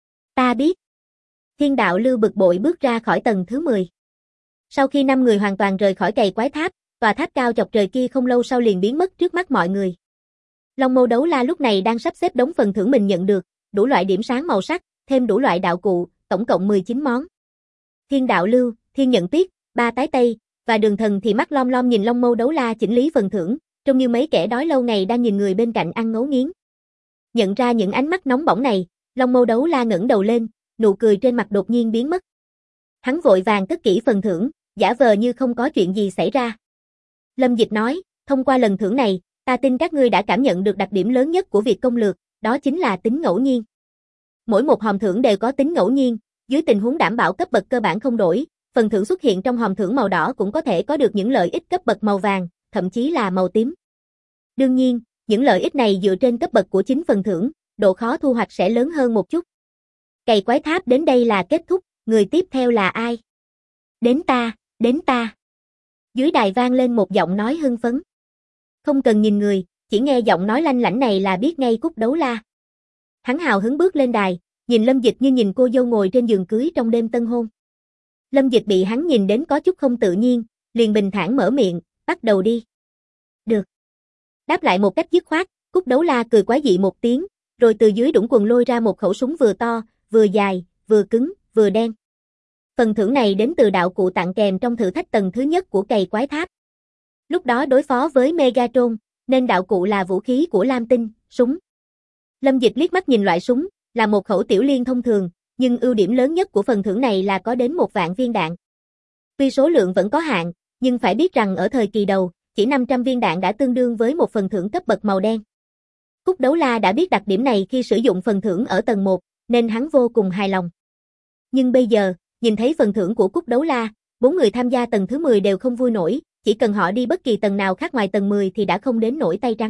Ta biết. Thiên Đạo Lưu bực bội bước ra khỏi tầng thứ 10. Sau khi 5 người hoàn toàn rời khỏi cày quái tháp, tòa tháp cao chọc trời kia không lâu sau liền biến mất trước mắt mọi người. Long Mâu Đấu La lúc này đang sắp xếp đống phần thưởng mình nhận được, đủ loại điểm sáng màu sắc, thêm đủ loại đạo cụ, tổng cộng 19 món. Thiên Đạo Lưu, Thiên Nhận Tuyết, Ba Tái Tây và Đường Thần thì mắt lom lom nhìn Long Mâu Đấu La chỉnh lý phần thưởng, trông như mấy kẻ đói lâu ngày đang nhìn người bên cạnh ăn ngấu nghiến. Nhận ra những ánh mắt nóng bỏng này, Long Mâu Đấu La ngẩng đầu lên, nụ cười trên mặt đột nhiên biến mất. Hắn vội vàng cất kỹ phần thưởng, giả vờ như không có chuyện gì xảy ra. Lâm Dịch nói, thông qua lần thưởng này, ta tin các ngươi đã cảm nhận được đặc điểm lớn nhất của việc công lược, đó chính là tính ngẫu nhiên. Mỗi một hòm thưởng đều có tính ngẫu nhiên, dưới tình huống đảm bảo cấp bậc cơ bản không đổi, phần thưởng xuất hiện trong hòm thưởng màu đỏ cũng có thể có được những lợi ích cấp bậc màu vàng, thậm chí là màu tím. Đương nhiên, những lợi ích này dựa trên cấp bậc của chính phần thưởng, độ khó thu hoạch sẽ lớn hơn một chút. Cày quái tháp đến đây là kết thúc, người tiếp theo là ai? Đến ta, đến ta. Dưới đài vang lên một giọng nói hưng phấn. Không cần nhìn người, chỉ nghe giọng nói lanh lảnh này là biết ngay Cúc Đấu La. Hắn hào hứng bước lên đài, nhìn Lâm Dịch như nhìn cô dâu ngồi trên giường cưới trong đêm tân hôn. Lâm Dịch bị hắn nhìn đến có chút không tự nhiên, liền bình thản mở miệng, bắt đầu đi. Được. Đáp lại một cách dứt khoát, Cúc Đấu La cười quái dị một tiếng, rồi từ dưới đũng quần lôi ra một khẩu súng vừa to, vừa dài, vừa cứng, vừa đen. Phần thưởng này đến từ đạo cụ tặng kèm trong thử thách tầng thứ nhất của cày quái tháp. Lúc đó đối phó với Megatron, nên đạo cụ là vũ khí của Lam Tinh, súng. Lâm Dịch liếc mắt nhìn loại súng, là một khẩu tiểu liên thông thường, nhưng ưu điểm lớn nhất của phần thưởng này là có đến 1.000.000 viên đạn. Tuy số lượng vẫn có hạn, nhưng phải biết rằng ở thời kỳ đầu, chỉ 500 viên đạn đã tương đương với một phần thưởng cấp bậc màu đen. Cúc Đấu La đã biết đặc điểm này khi sử dụng phần thưởng ở tầng 1, nên hắn vô cùng hài lòng. Nhưng bây giờ, nhìn thấy phần thưởng của Cúc Đấu La, 4 người tham gia tầng thứ 10 đều không vui nổi, chỉ cần họ đi bất kỳ tầng nào khác ngoài tầng 10 thì đã không đến nổi tay trắng.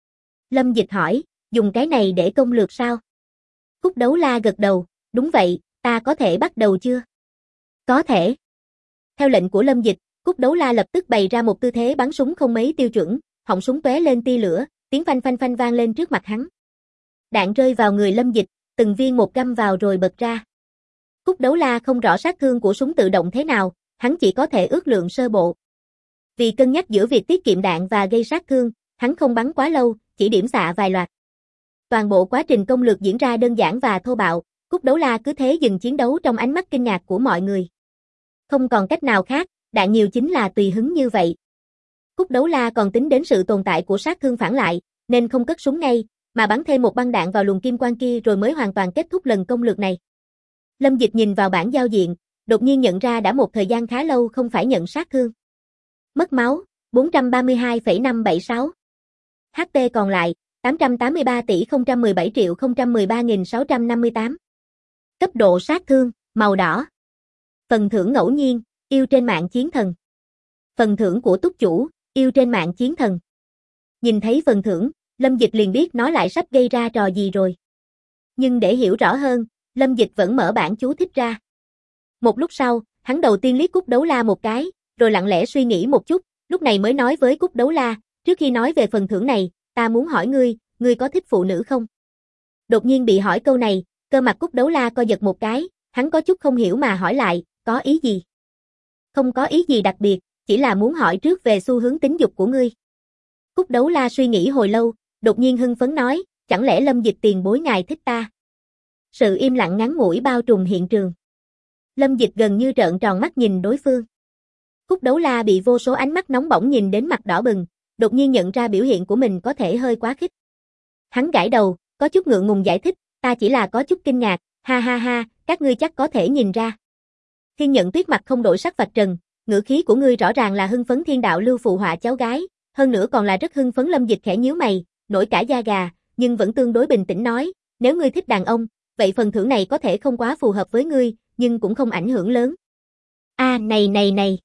Lâm Dịch hỏi, dùng cái này để công lược sao? Cúc Đấu La gật đầu, đúng vậy, ta có thể bắt đầu chưa? Có thể. Theo lệnh của Lâm Dịch, Cúc Đấu La lập tức bày ra một tư thế bắn súng không mấy tiêu chuẩn, họng súng tóe lên tia lửa, tiếng phanh phanh phanh vang lên trước mặt hắn. Đạn rơi vào người Lâm Dịch, từng viên một găm vào rồi bật ra. Cúc Đấu La không rõ sát thương của súng tự động thế nào, hắn chỉ có thể ước lượng sơ bộ. Vì cân nhắc giữa việc tiết kiệm đạn và gây sát thương, hắn không bắn quá lâu, chỉ điểm xạ vài loạt. Toàn bộ quá trình công lược diễn ra đơn giản và thô bạo, Cúc Đấu La cứ thế dừng chiến đấu trong ánh mắt kinh ngạc của mọi người. Không còn cách nào khác, đạn nhiều chính là tùy hứng như vậy. Cúc Đấu La còn tính đến sự tồn tại của sát thương phản lại, nên không cất súng ngay, mà bắn thêm một băng đạn vào luồng kim quang kia rồi mới hoàn toàn kết thúc lần công lược này. Lâm Dịch nhìn vào bảng giao diện, đột nhiên nhận ra đã một thời gian khá lâu không phải nhận sát thương. Mất máu, 432,576. HP còn lại, 883 tỷ 017 triệu 013.658. Cấp độ sát thương, màu đỏ. Phần thưởng ngẫu nhiên, yêu trên mạng chiến thần. Phần thưởng của túc chủ, yêu trên mạng chiến thần. Nhìn thấy phần thưởng, Lâm Dịch liền biết nó lại sắp gây ra trò gì rồi. Nhưng để hiểu rõ hơn, Lâm Dịch vẫn mở bảng chú thích ra. Một lúc sau, hắn đầu tiên liếc Cúc Đấu La một cái, rồi lặng lẽ suy nghĩ một chút, lúc này mới nói với Cúc Đấu La, trước khi nói về phần thưởng này, ta muốn hỏi ngươi có thích phụ nữ không? Đột nhiên bị hỏi câu này, cơ mặt Cúc Đấu La co giật một cái, hắn có chút không hiểu mà hỏi lại, có ý gì? Không có ý gì đặc biệt, chỉ là muốn hỏi trước về xu hướng tính dục của ngươi. Cúc Đấu La suy nghĩ hồi lâu, đột nhiên hưng phấn nói, chẳng lẽ Lâm Dịch tiền bối ngài thích ta? Sự im lặng ngắn ngủi bao trùm hiện trường. Lâm Dịch gần như trợn tròn mắt nhìn đối phương. Cúc Đấu La bị vô số ánh mắt nóng bỏng nhìn đến mặt đỏ bừng, đột nhiên nhận ra biểu hiện của mình có thể hơi quá khích. Hắn gãi đầu, có chút ngượng ngùng giải thích, ta chỉ là có chút kinh ngạc, ha ha ha, các ngươi chắc có thể nhìn ra. Thiên Nhận Tuyết mặt không đổi sắc vạch trần, ngữ khí của ngươi rõ ràng là hưng phấn thiên đạo lưu phụ họa cháu gái, hơn nữa còn là rất hưng phấn. Lâm Dịch khẽ nhíu mày, nổi cả da gà, nhưng vẫn tương đối bình tĩnh nói, nếu ngươi thích đàn ông, vậy phần thưởng này có thể không quá phù hợp với ngươi, nhưng cũng không ảnh hưởng lớn. Này.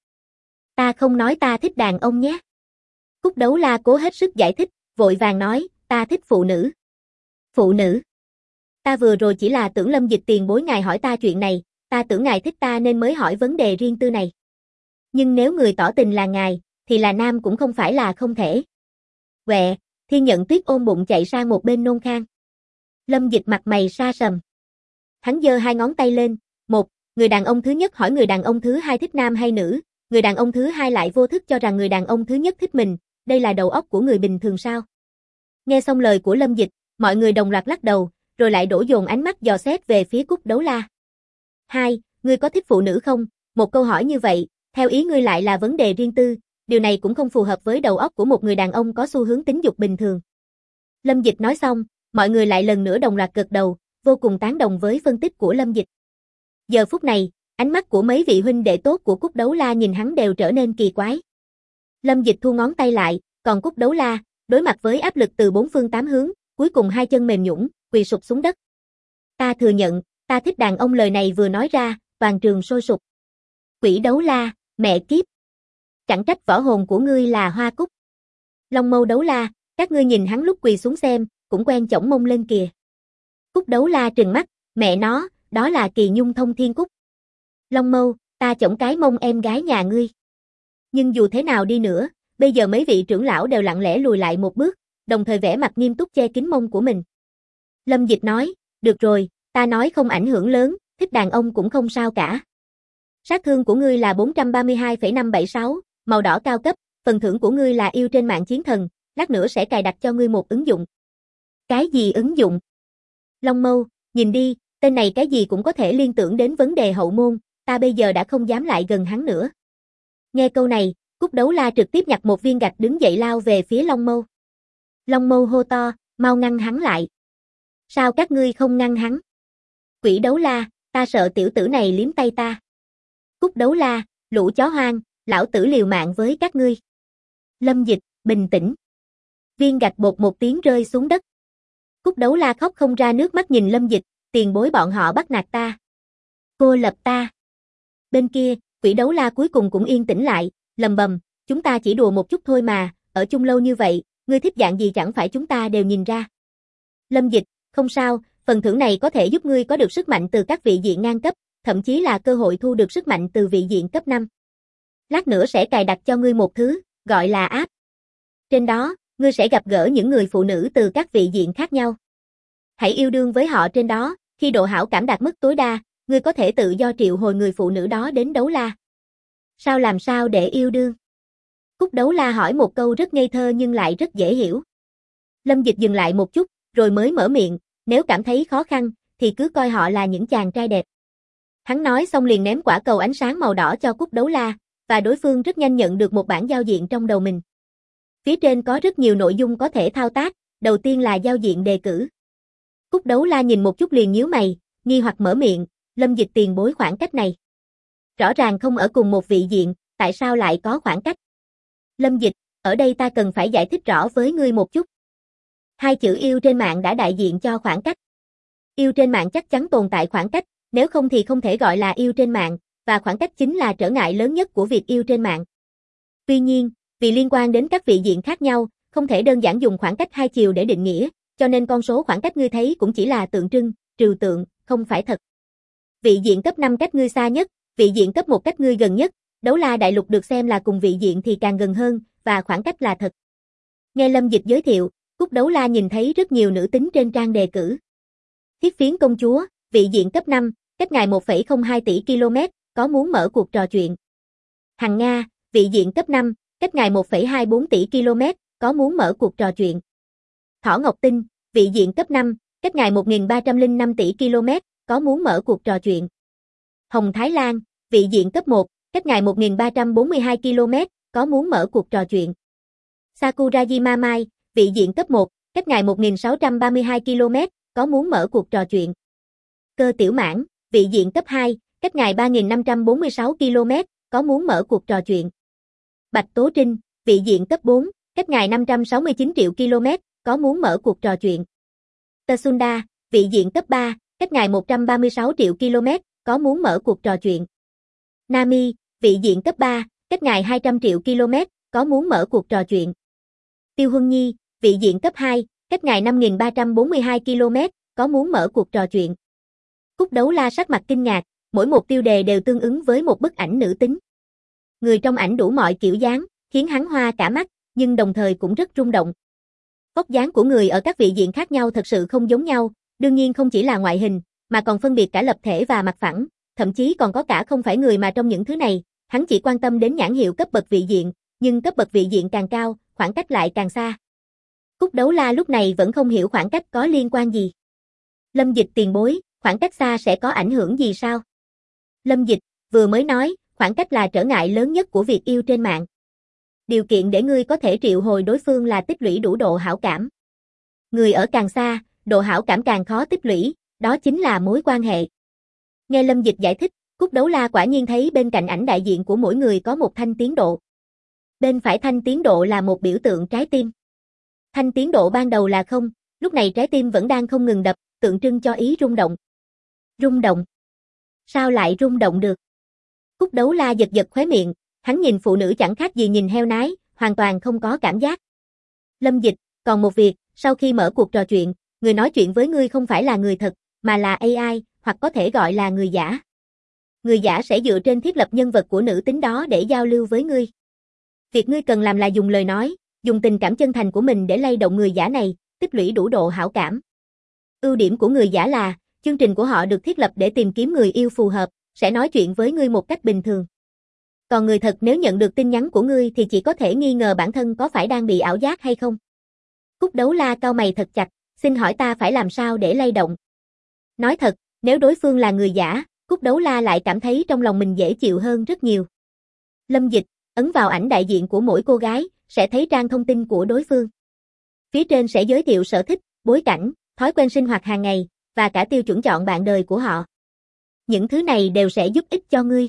Ta không nói ta thích đàn ông nhé. Cúc Đấu La cố hết sức giải thích, vội vàng nói, ta thích phụ nữ. Phụ nữ? Ta vừa rồi chỉ là tưởng Lâm Dịch tiền bối ngài hỏi ta chuyện này, ta tưởng ngài thích ta nên mới hỏi vấn đề riêng tư này. Nhưng nếu người tỏ tình là ngài, thì là nam cũng không phải là không thể. Quẹ, Thiên Nhận Tuyết ôm bụng chạy sang một bên nôn khan. Lâm Dịch mặt mày sa sầm. Hắn giơ hai ngón tay lên, một, người đàn ông thứ nhất hỏi người đàn ông thứ hai thích nam hay nữ, người đàn ông thứ hai lại vô thức cho rằng người đàn ông thứ nhất thích mình, đây là đầu óc của người bình thường sao? Nghe xong lời của Lâm Dịch, mọi người đồng loạt lắc đầu, rồi lại đổ dồn ánh mắt dò xét về phía Cúc Đấu La. Hai, ngươi có thích phụ nữ không? Một câu hỏi như vậy, theo ý ngươi lại là vấn đề riêng tư, điều này cũng không phù hợp với đầu óc của một người đàn ông có xu hướng tính dục bình thường. Lâm Dịch nói xong, mọi người lại lần nữa đồng loạt gật đầu, vô cùng tán đồng với phân tích của Lâm Dịch. Giờ phút này, ánh mắt của mấy vị huynh đệ tốt của Cúc Đấu La nhìn hắn đều trở nên kỳ quái. Lâm Dịch thu ngón tay lại, còn Cúc Đấu La, đối mặt với áp lực từ bốn phương tám hướng, cuối cùng hai chân mềm nhũn, quỳ sụp xuống đất. Ta thừa nhận, ta thích đàn ông. Lời này vừa nói ra, toàn trường sôi sục. Quỷ Đấu La, mẹ kiếp. Chẳng trách võ hồn của ngươi là hoa cúc. Long Mâu Đấu La, các ngươi nhìn hắn lúc quỳ xuống xem, cũng quen chổng mông lên kìa. Cúc Đấu La trừng mắt, mẹ nó, đó là Kỳ Nhung Thông Thiên Cúc. Long Mâu, ta chổng cái mông em gái nhà ngươi. Nhưng dù thế nào đi nữa, bây giờ mấy vị trưởng lão đều lặng lẽ lùi lại một bước, đồng thời vẻ mặt nghiêm túc che kín mông của mình. Lâm Dịch nói, được rồi, ta nói không ảnh hưởng lớn, thích đàn ông cũng không sao cả. Sát thương của ngươi là 432,576, màu đỏ cao cấp, phần thưởng của ngươi là yêu trên mạng chiến thần, lát nữa sẽ cài đặt cho ngươi một ứng dụng. Cái gì ứng dụng? Long Mâu, nhìn đi, tên này cái gì cũng có thể liên tưởng đến vấn đề hậu môn, ta bây giờ đã không dám lại gần hắn nữa. Nghe câu này, Cúc Đấu La trực tiếp nhặt một viên gạch đứng dậy lao về phía Long Mâu. Long Mâu hô to, mau ngăn hắn lại. Sao các ngươi không ngăn hắn? Quỷ Đấu La, ta sợ tiểu tử này liếm tay ta. Cúc Đấu La, lũ chó hoang, lão tử liều mạng với các ngươi. Lâm Dịch, bình tĩnh. Viên gạch bột một tiếng rơi xuống đất. Cúc Đấu La khóc không ra nước mắt nhìn Lâm Dịch, tiền bối bọn họ bắt nạt ta. Cô lập ta. Bên kia, Quỷ Đấu La cuối cùng cũng yên tĩnh lại, lầm bầm, chúng ta chỉ đùa một chút thôi mà, ở chung lâu như vậy, ngươi thích dạng gì chẳng phải chúng ta đều nhìn ra. Lâm Dịch, không sao, phần thưởng này có thể giúp ngươi có được sức mạnh từ các vị diện ngang cấp, thậm chí là cơ hội thu được sức mạnh từ vị diện cấp 5. Lát nữa sẽ cài đặt cho ngươi một thứ, gọi là app. Trên đó, ngươi sẽ gặp gỡ những người phụ nữ từ các vị diện khác nhau. Hãy yêu đương với họ trên đó, khi độ hảo cảm đạt mức tối đa, ngươi có thể tự do triệu hồi người phụ nữ đó đến Đấu La. Sao làm sao để yêu đương? Cúc Đấu La hỏi một câu rất ngây thơ nhưng lại rất dễ hiểu. Lâm Dịch dừng lại một chút, rồi mới mở miệng, nếu cảm thấy khó khăn, thì cứ coi họ là những chàng trai đẹp. Hắn nói xong liền ném quả cầu ánh sáng màu đỏ cho Cúc Đấu La, và đối phương rất nhanh nhận được một bản giao diện trong đầu mình. Phía trên có rất nhiều nội dung có thể thao tác, đầu tiên là giao diện đề cử. Cúc Đấu La nhìn một chút liền nhíu mày, nghi hoặc mở miệng, Lâm Dịch tiền bối khoảng cách này. Rõ ràng không ở cùng một vị diện, tại sao lại có khoảng cách? Lâm Dịch, ở đây ta cần phải giải thích rõ với ngươi một chút. Hai chữ yêu trên mạng đã đại diện cho khoảng cách. Yêu trên mạng chắc chắn tồn tại khoảng cách, nếu không thì không thể gọi là yêu trên mạng, và khoảng cách chính là trở ngại lớn nhất của việc yêu trên mạng. Tuy nhiên, vì liên quan đến các vị diện khác nhau, không thể đơn giản dùng khoảng cách hai chiều để định nghĩa, cho nên con số khoảng cách ngươi thấy cũng chỉ là tượng trưng, trừu tượng, không phải thật. Vị diện cấp 5 cách ngươi xa nhất, vị diện cấp 1 cách ngươi gần nhất, Đấu La Đại Lục được xem là cùng vị diện thì càng gần hơn, và khoảng cách là thật. Nghe Lâm Dịch giới thiệu, Cúc Đấu La nhìn thấy rất nhiều nữ tính trên trang đề cử. Thiết Phiến Công Chúa, vị diện cấp 5, cách ngài 1,02 tỷ km, có muốn mở cuộc trò chuyện. Hằng Nga, vị diện cấp 5, cách ngài 1,24 tỷ km, có muốn mở cuộc trò chuyện. Thỏ Ngọc Tinh, vị diện cấp 5, cách ngài 1.305 tỷ km, có muốn mở cuộc trò chuyện. Hồng Thái Lan, vị diện cấp 1, cách ngài 1.342 km, có muốn mở cuộc trò chuyện. Sakurajima Mai, vị diện cấp 1, cách ngài 1.632 km, có muốn mở cuộc trò chuyện. Cơ Tiểu Mãn, vị diện cấp 2, cách ngài 3.546 km, có muốn mở cuộc trò chuyện. Bạch Tố Trinh, vị diện cấp 4, cách ngài 569 triệu km, có muốn mở cuộc trò chuyện. Tsunda, vị diện cấp 3, cách ngài 136 triệu km, có muốn mở cuộc trò chuyện. Nami, vị diện cấp 3, cách ngài 200 triệu km, có muốn mở cuộc trò chuyện. Tiêu Huân Nhi, vị diện cấp 2, cách ngài 5342 km, có muốn mở cuộc trò chuyện. Cúc Đấu La sắc mặt kinh ngạc, mỗi một tiêu đề đều tương ứng với một bức ảnh nữ tính. Người trong ảnh đủ mọi kiểu dáng, khiến hắn hoa cả mắt, nhưng đồng thời cũng rất rung động. Vóc dáng của người ở các vị diện khác nhau thật sự không giống nhau, đương nhiên không chỉ là ngoại hình, mà còn phân biệt cả lập thể và mặt phẳng, thậm chí còn có cả không phải người mà trong những thứ này, hắn chỉ quan tâm đến nhãn hiệu cấp bậc vị diện, nhưng cấp bậc vị diện càng cao, khoảng cách lại càng xa. Cúc Đấu La lúc này vẫn không hiểu khoảng cách có liên quan gì. Lâm Dịch tiền bối, khoảng cách xa sẽ có ảnh hưởng gì sao? Lâm Dịch, vừa mới nói, khoảng cách là trở ngại lớn nhất của việc yêu trên mạng. Điều kiện để ngươi có thể triệu hồi đối phương là tích lũy đủ độ hảo cảm. Người ở càng xa, độ hảo cảm càng khó tích lũy, đó chính là mối quan hệ. Nghe Lâm Dịch giải thích, Cúc Đấu La quả nhiên thấy bên cạnh ảnh đại diện của mỗi người có một thanh tiến độ. Bên phải thanh tiến độ là một biểu tượng trái tim. Thanh tiến độ ban đầu là 0, lúc này trái tim vẫn đang không ngừng đập, tượng trưng cho ý rung động. Rung động? Sao lại rung động được? Cúc Đấu La giật giật khóe miệng, hắn nhìn phụ nữ chẳng khác gì nhìn heo nái, hoàn toàn không có cảm giác. Lâm Dịch, còn một việc, sau khi mở cuộc trò chuyện, người nói chuyện với ngươi không phải là người thật, mà là AI, hoặc có thể gọi là người giả. Người giả sẽ dựa trên thiết lập nhân vật của nữ tính đó để giao lưu với ngươi. Việc ngươi cần làm là dùng lời nói, dùng tình cảm chân thành của mình để lay động người giả này, tích lũy đủ độ hảo cảm. Ưu điểm của người giả là, chương trình của họ được thiết lập để tìm kiếm người yêu phù hợp, sẽ nói chuyện với ngươi một cách bình thường. Còn người thật nếu nhận được tin nhắn của ngươi thì chỉ có thể nghi ngờ bản thân có phải đang bị ảo giác hay không. Cúc Đấu La cau mày thật chặt, xin hỏi ta phải làm sao để lay động? Nói thật, nếu đối phương là người giả, Cúc Đấu La lại cảm thấy trong lòng mình dễ chịu hơn rất nhiều. Lâm Dịch, ấn vào ảnh đại diện của mỗi cô gái, sẽ thấy trang thông tin của đối phương. Phía trên sẽ giới thiệu sở thích, bối cảnh, thói quen sinh hoạt hàng ngày, và cả tiêu chuẩn chọn bạn đời của họ. Những thứ này đều sẽ giúp ích cho ngươi.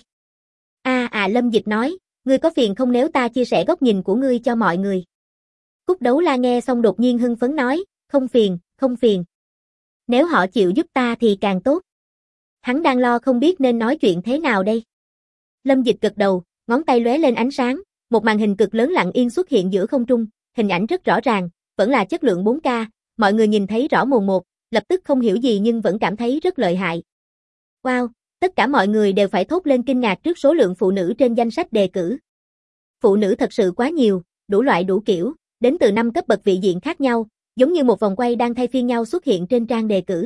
Lâm Dịch nói, ngươi có phiền không nếu ta chia sẻ góc nhìn của ngươi cho mọi người? Cúc Đấu La nghe xong đột nhiên hưng phấn nói, không phiền, không phiền. Nếu họ chịu giúp ta thì càng tốt. Hắn đang lo không biết nên nói chuyện thế nào đây. Lâm Dịch gật đầu, ngón tay lóe lên ánh sáng, một màn hình cực lớn lặng yên xuất hiện giữa không trung, hình ảnh rất rõ ràng, vẫn là chất lượng 4K, mọi người nhìn thấy rõ mồn một, lập tức không hiểu gì nhưng vẫn cảm thấy rất lợi hại. Wow, tất cả mọi người đều phải thốt lên kinh ngạc trước số lượng phụ nữ trên danh sách đề cử. Phụ nữ thật sự quá nhiều, đủ loại đủ kiểu, đến từ 5 cấp bậc vị diện khác nhau, giống như một vòng quay đang thay phiên nhau xuất hiện trên trang đề cử.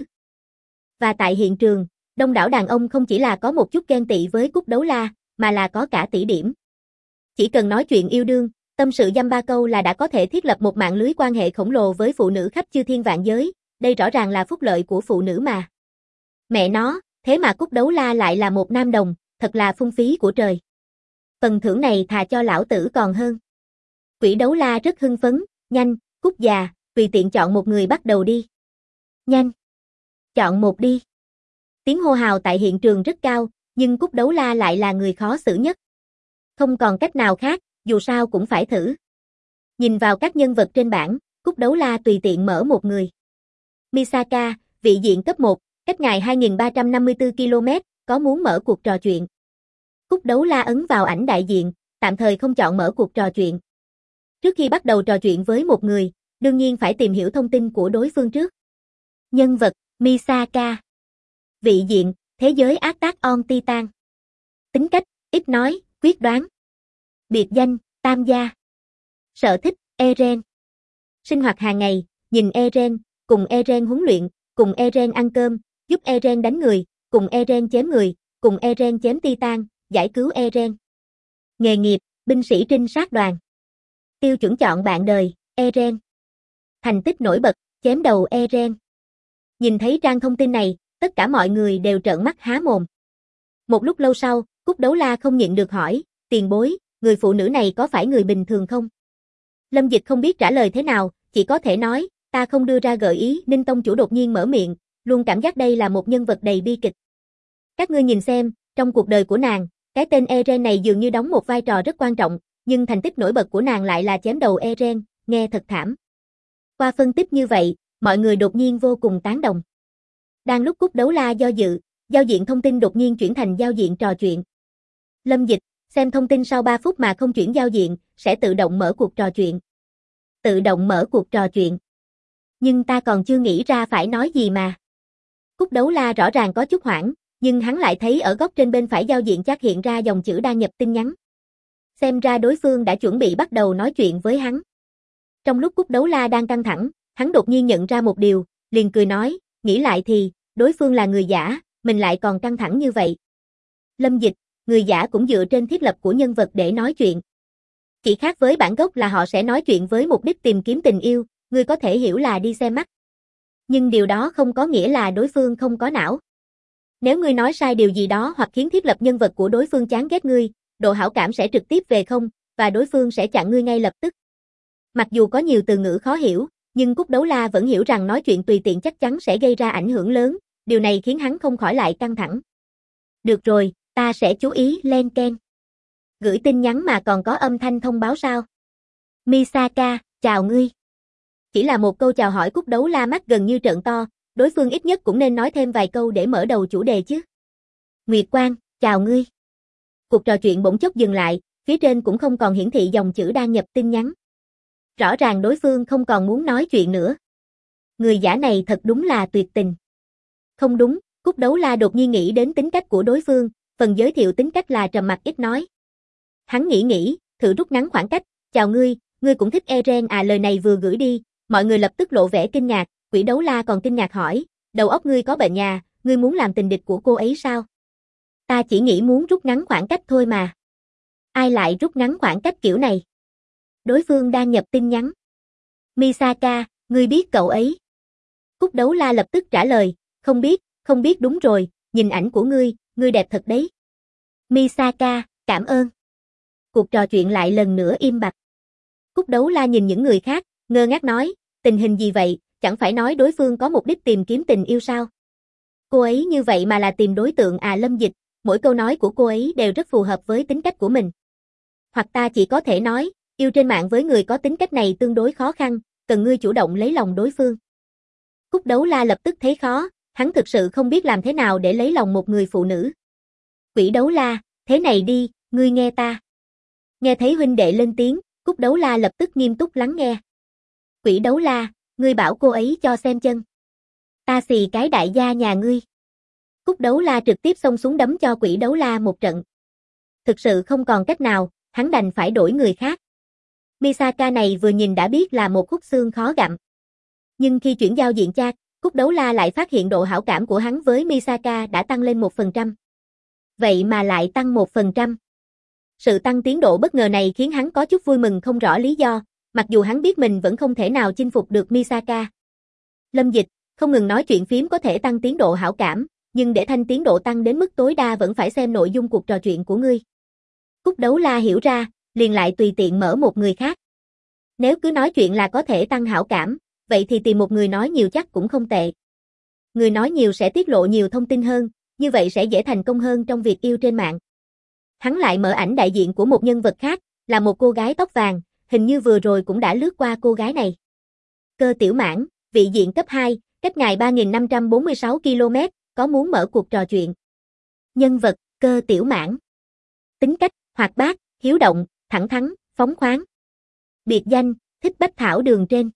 Và tại hiện trường, đông đảo đàn ông không chỉ là có một chút ghen tị với Cúc Đấu La, mà là có cả tỷ điểm. Chỉ cần nói chuyện yêu đương, tâm sự dăm ba câu là đã có thể thiết lập một mạng lưới quan hệ khổng lồ với phụ nữ khắp chư thiên vạn giới, đây rõ ràng là phúc lợi của phụ nữ mà. Mẹ nó, thế mà Cúc Đấu La lại là một nam đồng, thật là phung phí của trời. Phần thưởng này thà cho lão tử còn hơn. Quỷ Đấu La rất hưng phấn, nhanh, Cúc già, tùy tiện chọn một người bắt đầu đi. Nhanh. Chọn một đi. Tiếng hô hào tại hiện trường rất cao, nhưng Cúc Đấu La lại là người khó xử nhất. Không còn cách nào khác, dù sao cũng phải thử. Nhìn vào các nhân vật trên bảng, Cúc Đấu La tùy tiện mở một người. Misaka, vị diện cấp 1, cách ngài 2354 km, có muốn mở cuộc trò chuyện. Cúc Đấu La ấn vào ảnh đại diện, tạm thời không chọn mở cuộc trò chuyện. Trước khi bắt đầu trò chuyện với một người, đương nhiên phải tìm hiểu thông tin của đối phương trước. Nhân vật, Misaka. Vị diện, thế giới Attack on Titan. Tính cách, ít nói, quyết đoán. Biệt danh, Tam gia. Sở thích, Eren. Sinh hoạt hàng ngày, nhìn Eren, cùng Eren huấn luyện, cùng Eren ăn cơm, giúp Eren đánh người, cùng Eren chém người, cùng Eren chém Titan, giải cứu Eren. Nghề nghiệp, binh sĩ trinh sát đoàn. Tiêu chuẩn chọn bạn đời, Eren. Thành tích nổi bật, chém đầu Eren. Nhìn thấy trang thông tin này, tất cả mọi người đều trợn mắt há mồm. Một lúc lâu sau, Cúc Đấu La không nhịn được hỏi, tiền bối, người phụ nữ này có phải người bình thường không? Lâm Dịch không biết trả lời thế nào, chỉ có thể nói, ta không đưa ra gợi ý. Ninh Tông chủ đột nhiên mở miệng, luôn cảm giác đây là một nhân vật đầy bi kịch. Các ngươi nhìn xem, trong cuộc đời của nàng, Cái tên Eren này dường như đóng một vai trò rất quan trọng, nhưng thành tích nổi bật của nàng lại là chém đầu Eren, nghe thật thảm. Qua phân tích như vậy, mọi người đột nhiên vô cùng tán đồng. Đang lúc Cúc Đấu La do dự, giao diện thông tin đột nhiên chuyển thành giao diện trò chuyện. Lâm Dịch, xem thông tin sau 3 phút mà không chuyển giao diện, sẽ tự động mở cuộc trò chuyện. Tự động mở cuộc trò chuyện. Nhưng ta còn chưa nghĩ ra phải nói gì mà. Cúc Đấu La rõ ràng có chút hoảng, nhưng hắn lại thấy ở góc trên bên phải giao diện chat hiện ra dòng chữ đang nhập tin nhắn. Xem ra đối phương đã chuẩn bị bắt đầu nói chuyện với hắn. Trong lúc Cúc Đấu La đang căng thẳng, hắn đột nhiên nhận ra một điều, liền cười nói, nghĩ lại thì, đối phương là người giả, mình lại còn căng thẳng như vậy. Lâm Dịch, người giả cũng dựa trên thiết lập của nhân vật để nói chuyện. Chỉ khác với bản gốc là họ sẽ nói chuyện với mục đích tìm kiếm tình yêu, ngươi có thể hiểu là đi xem mắt. Nhưng điều đó không có nghĩa là đối phương không có não. Nếu ngươi nói sai điều gì đó hoặc khiến thiết lập nhân vật của đối phương chán ghét ngươi, độ hảo cảm sẽ trực tiếp về không, và đối phương sẽ chặn ngươi ngay lập tức. Mặc dù có nhiều từ ngữ khó hiểu, nhưng Cúc Đấu La vẫn hiểu rằng nói chuyện tùy tiện chắc chắn sẽ gây ra ảnh hưởng lớn, điều này khiến hắn không khỏi lại căng thẳng. Được rồi, ta sẽ chú ý, len ken. Gửi tin nhắn mà còn có âm thanh thông báo sao? Misaka, chào ngươi. Chỉ là một câu chào hỏi Cúc Đấu La mắt gần như trợn to, đối phương ít nhất cũng nên nói thêm vài câu để mở đầu chủ đề chứ. Nguyệt Quang, chào ngươi. Cuộc trò chuyện bỗng chốc dừng lại, phía trên cũng không còn hiển thị dòng chữ đang nhập tin nhắn. Rõ ràng đối phương không còn muốn nói chuyện nữa. Người giả này thật đúng là tuyệt tình. Không đúng, Cúc Đấu La đột nhiên nghĩ đến tính cách của đối phương, phần giới thiệu tính cách là trầm mặc ít nói. Hắn nghĩ, thử rút ngắn khoảng cách, chào ngươi cũng thích Eren à, lời này vừa gửi đi, mọi người lập tức lộ vẻ kinh ngạc, Quỷ Đấu La còn kinh ngạc hỏi, đầu óc ngươi có bệnh nhà, ngươi muốn làm tình địch của cô ấy sao? Ta chỉ nghĩ muốn rút ngắn khoảng cách thôi mà. Ai lại rút ngắn khoảng cách kiểu này? Đối phương đang nhập tin nhắn. Misaka, ngươi biết cậu ấy? Cúc Đấu La lập tức trả lời, không biết đúng rồi, nhìn ảnh của ngươi đẹp thật đấy. Misaka, cảm ơn. Cuộc trò chuyện lại lần nữa im bặt. Cúc Đấu La nhìn những người khác, ngơ ngác nói, tình hình gì vậy, chẳng phải nói đối phương có mục đích tìm kiếm tình yêu sao? Cô ấy như vậy mà là tìm đối tượng à? Lâm Dịch, mỗi câu nói của cô ấy đều rất phù hợp với tính cách của mình. Hoặc ta chỉ có thể nói, yêu trên mạng với người có tính cách này tương đối khó khăn, cần ngươi chủ động lấy lòng đối phương. Cúc Đấu La lập tức thấy khó, hắn thực sự không biết làm thế nào để lấy lòng một người phụ nữ. Quỷ Đấu La, thế này đi, ngươi nghe ta. Nghe thấy huynh đệ lên tiếng, Cúc Đấu La lập tức nghiêm túc lắng nghe. Quỷ Đấu La, ngươi bảo cô ấy cho xem chân. Ta xì cái đại gia nhà ngươi. Cúc Đấu La trực tiếp xông xuống đấm cho Quỷ Đấu La một trận. Thực sự không còn cách nào, hắn đành phải đổi người khác. Misaka này vừa nhìn đã biết là một khúc xương khó gặm. Nhưng khi chuyển giao diện chat, Cúc Đấu La lại phát hiện độ hảo cảm của hắn với Misaka đã tăng lên 1%. Vậy mà lại tăng 1%. Sự tăng tiến độ bất ngờ này khiến hắn có chút vui mừng không rõ lý do, mặc dù hắn biết mình vẫn không thể nào chinh phục được Misaka. Lâm Dịch, không ngừng nói chuyện phím có thể tăng tiến độ hảo cảm, nhưng để thanh tiến độ tăng đến mức tối đa vẫn phải xem nội dung cuộc trò chuyện của ngươi. Cúc Đấu La hiểu ra, liền lại tùy tiện mở một người khác. Nếu cứ nói chuyện là có thể tăng hảo cảm, vậy thì tìm một người nói nhiều chắc cũng không tệ. Người nói nhiều sẽ tiết lộ nhiều thông tin hơn, như vậy sẽ dễ thành công hơn trong việc yêu trên mạng. Hắn lại mở ảnh đại diện của một nhân vật khác, là một cô gái tóc vàng, hình như vừa rồi cũng đã lướt qua cô gái này. Cơ Tiểu Mãn, vị diện cấp 2, cách ngài 3546 km, có muốn mở cuộc trò chuyện. Nhân vật, Cơ Tiểu Mãn. Tính cách, hoạt bát, hiếu động, thẳng thắn, phóng khoáng. Biệt danh, thích bách thảo đường trên.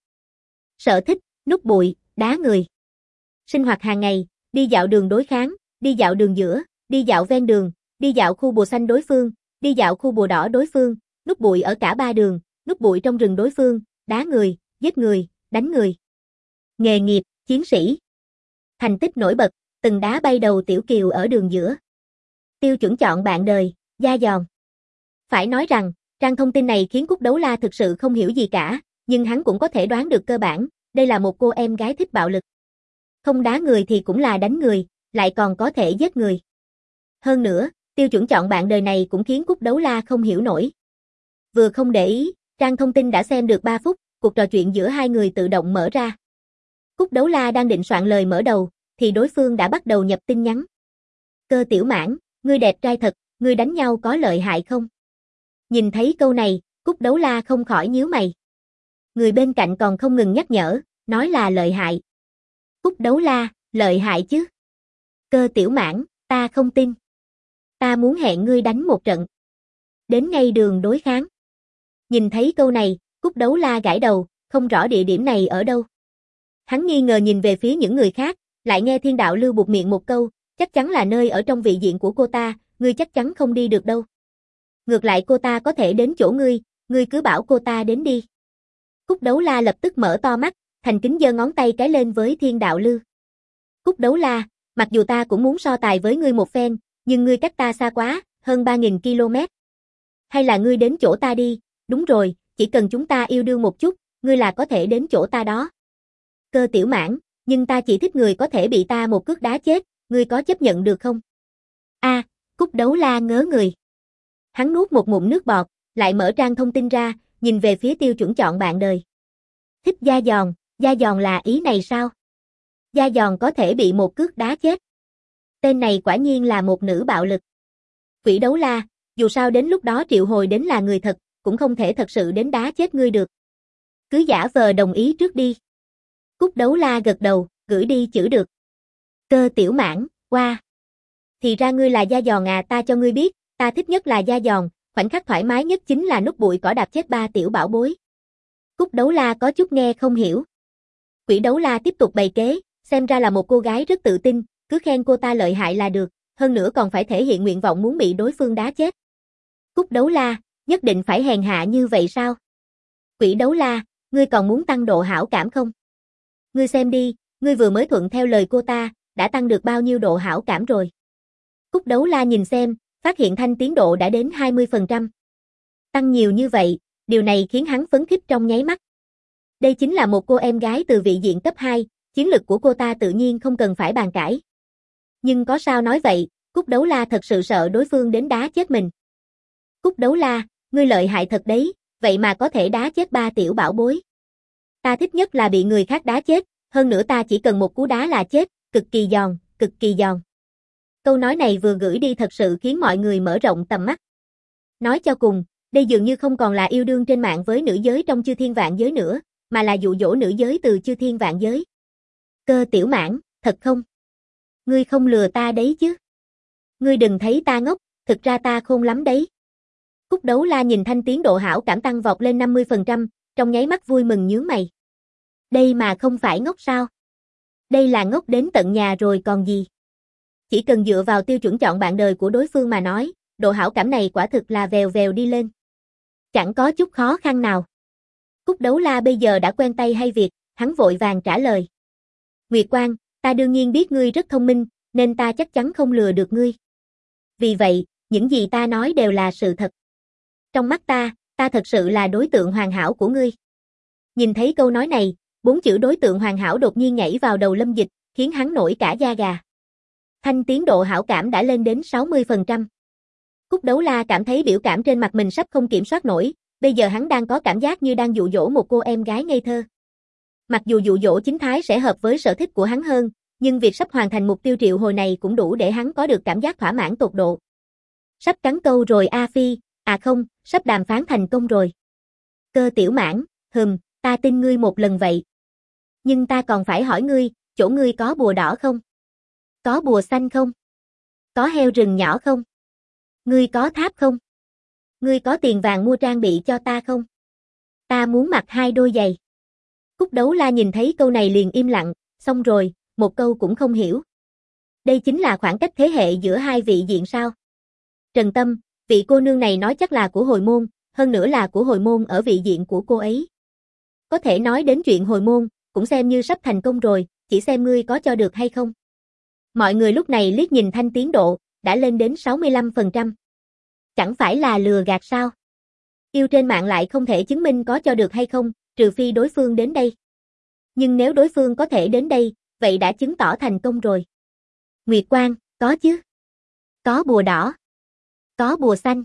Sở thích, núp bụi, đá người. Sinh hoạt hàng ngày, đi dạo đường đối kháng, đi dạo đường giữa, đi dạo ven đường, đi dạo khu bùa xanh đối phương, đi dạo khu bùa đỏ đối phương, núp bụi ở cả ba đường, núp bụi trong rừng đối phương, đá người, giết người, đánh người. Nghề nghiệp, chiến sĩ. Thành tích nổi bật, từng đá bay đầu tiểu kiều ở đường giữa. Tiêu chuẩn chọn bạn đời, da giòn. Phải nói rằng, trang thông tin này khiến Cúc Đấu La thực sự không hiểu gì cả, nhưng hắn cũng có thể đoán được cơ bản, đây là một cô em gái thích bạo lực. Không đá người thì cũng là đánh người, lại còn có thể giết người. Hơn nữa, tiêu chuẩn chọn bạn đời này cũng khiến Cúc Đấu La không hiểu nổi. Vừa không để ý, trang thông tin đã xem được 3 phút, cuộc trò chuyện giữa hai người tự động mở ra. Cúc Đấu La đang định soạn lời mở đầu, thì đối phương đã bắt đầu nhập tin nhắn. Cơ Tiểu Mãn, ngươi đẹp trai thật, ngươi đánh nhau có lợi hại không? Nhìn thấy câu này, Cúc Đấu La không khỏi nhíu mày. Người bên cạnh còn không ngừng nhắc nhở, nói là lợi hại. Cúc Đấu La, lợi hại chứ? Cơ Tiểu Mãn, ta không tin. Ta muốn hẹn ngươi đánh một trận. Đến ngay đường đối kháng. Nhìn thấy câu này, Cúc Đấu La gãi đầu, không rõ địa điểm này ở đâu. Hắn nghi ngờ nhìn về phía những người khác, lại nghe Thiên Đạo Lưu buột miệng một câu, chắc chắn là nơi ở trong vị diện của cô ta, ngươi chắc chắn không đi được đâu. Ngược lại cô ta có thể đến chỗ ngươi cứ bảo cô ta đến đi. Cúc Đấu La lập tức mở to mắt, thành kính giơ ngón tay cái lên với Thiên Đạo Lưu. Cúc Đấu La, mặc dù ta cũng muốn so tài với ngươi một phen, nhưng ngươi cách ta xa quá, hơn 3.000 km. Hay là ngươi đến chỗ ta đi, đúng rồi, chỉ cần chúng ta yêu đương một chút, ngươi là có thể đến chỗ ta đó. Cơ Tiểu Mãn, nhưng ta chỉ thích người có thể bị ta một cước đá chết, ngươi có chấp nhận được không? Cúc Đấu La ngớ người. Hắn nuốt một ngụm nước bọt, lại mở trang thông tin ra, nhìn về phía tiêu chuẩn chọn bạn đời. Thích da giòn là ý này sao? Da giòn có thể bị một cước đá chết. Tên này quả nhiên là một nữ bạo lực. Quỷ Đấu La, dù sao đến lúc đó triệu hồi đến là người thật, cũng không thể thật sự đến đá chết ngươi được. Cứ giả vờ đồng ý trước đi. Cúc Đấu La gật đầu, gửi đi chữ được. Cơ Tiểu Mãn, qua. Thì ra ngươi là da giòn à, ta cho ngươi biết, ta thích nhất là da giòn, khoảnh khắc thoải mái nhất chính là nút bụi cỏ đạp chết ba tiểu bảo bối. Cúc Đấu La có chút nghe không hiểu. Quỷ Đấu La tiếp tục bày kế, xem ra là một cô gái rất tự tin, cứ khen cô ta lợi hại là được, hơn nữa còn phải thể hiện nguyện vọng muốn bị đối phương đá chết. Cúc Đấu La, nhất định phải hèn hạ như vậy sao? Quỷ Đấu La, ngươi còn muốn tăng độ hảo cảm không? Ngươi xem đi, ngươi vừa mới thuận theo lời cô ta, đã tăng được bao nhiêu độ hảo cảm rồi? Cúc Đấu La nhìn xem, phát hiện Thanh tiến độ đã đến 20%. Tăng nhiều như vậy, điều này khiến hắn phấn khích trong nháy mắt. Đây chính là một cô em gái từ vị diện cấp 2, chiến lực của cô ta tự nhiên không cần phải bàn cãi. Nhưng có sao nói vậy, Cúc Đấu La thật sự sợ đối phương đến đá chết mình. Cúc Đấu La, ngươi lợi hại thật đấy, vậy mà có thể đá chết ba tiểu bảo bối. Ta thích nhất là bị người khác đá chết, hơn nữa ta chỉ cần một cú đá là chết, cực kỳ giòn, cực kỳ giòn. Câu nói này vừa gửi đi thật sự khiến mọi người mở rộng tầm mắt. Nói cho cùng, đây dường như không còn là yêu đương trên mạng với nữ giới trong chư thiên vạn giới nữa, mà là dụ dỗ nữ giới từ chư thiên vạn giới. Cơ Tiểu Mãn, thật không? Ngươi không lừa ta đấy chứ? Ngươi đừng thấy ta ngốc, thực ra ta khôn lắm đấy. Cúc Đấu La nhìn Thanh tiến độ hảo cảm tăng vọt lên 50%, trong nháy mắt vui mừng nhướng mày. Đây mà không phải ngốc sao? Đây là ngốc đến tận nhà rồi còn gì? Chỉ cần dựa vào tiêu chuẩn chọn bạn đời của đối phương mà nói, độ hảo cảm này quả thực là vèo vèo đi lên. Chẳng có chút khó khăn nào. Cúc Đấu La bây giờ đã quen tay hay việc, hắn vội vàng trả lời. Nguyệt Quang, ta đương nhiên biết ngươi rất thông minh, nên ta chắc chắn không lừa được ngươi. Vì vậy, những gì ta nói đều là sự thật. Trong mắt ta thật sự là đối tượng hoàn hảo của ngươi. Nhìn thấy câu nói này, 4 chữ đối tượng hoàn hảo đột nhiên nhảy vào đầu Lâm Dịch, khiến hắn nổi cả da gà. Thanh tiến độ hảo cảm đã lên đến 60%. Cúc Đấu La cảm thấy biểu cảm trên mặt mình sắp không kiểm soát nổi, bây giờ hắn đang có cảm giác như đang dụ dỗ một cô em gái ngây thơ. Mặc dù dụ dỗ chính thái sẽ hợp với sở thích của hắn hơn, nhưng việc sắp hoàn thành mục tiêu triệu hồi này cũng đủ để hắn có được cảm giác thỏa mãn tột độ. Sắp cắn câu rồi A Phi, à không, sắp đàm phán thành công rồi. Cơ Tiểu Mãn, ta tin ngươi một lần vậy. Nhưng ta còn phải hỏi ngươi, chỗ ngươi có bùa đỏ không? Có bùa xanh không? Có heo rừng nhỏ không? Ngươi có tháp không? Ngươi có tiền vàng mua trang bị cho ta không? Ta muốn mặc 2 đôi giày. Cúc Đấu La nhìn thấy câu này liền im lặng, xong rồi, một câu cũng không hiểu. Đây chính là khoảng cách thế hệ giữa hai vị diện sao? Trần Tâm, vị cô nương này nói chắc là của hồi môn, hơn nữa là của hồi môn ở vị diện của cô ấy. Có thể nói đến chuyện hồi môn, cũng xem như sắp thành công rồi, chỉ xem ngươi có cho được hay không. Mọi người lúc này liếc nhìn Thanh tiến độ, đã lên đến 65%. Chẳng phải là lừa gạt sao? Yêu trên mạng lại không thể chứng minh có cho được hay không, trừ phi đối phương đến đây. Nhưng nếu đối phương có thể đến đây, vậy đã chứng tỏ thành công rồi. Nguyệt Quang, có chứ. Có bùa đỏ. Có bùa xanh.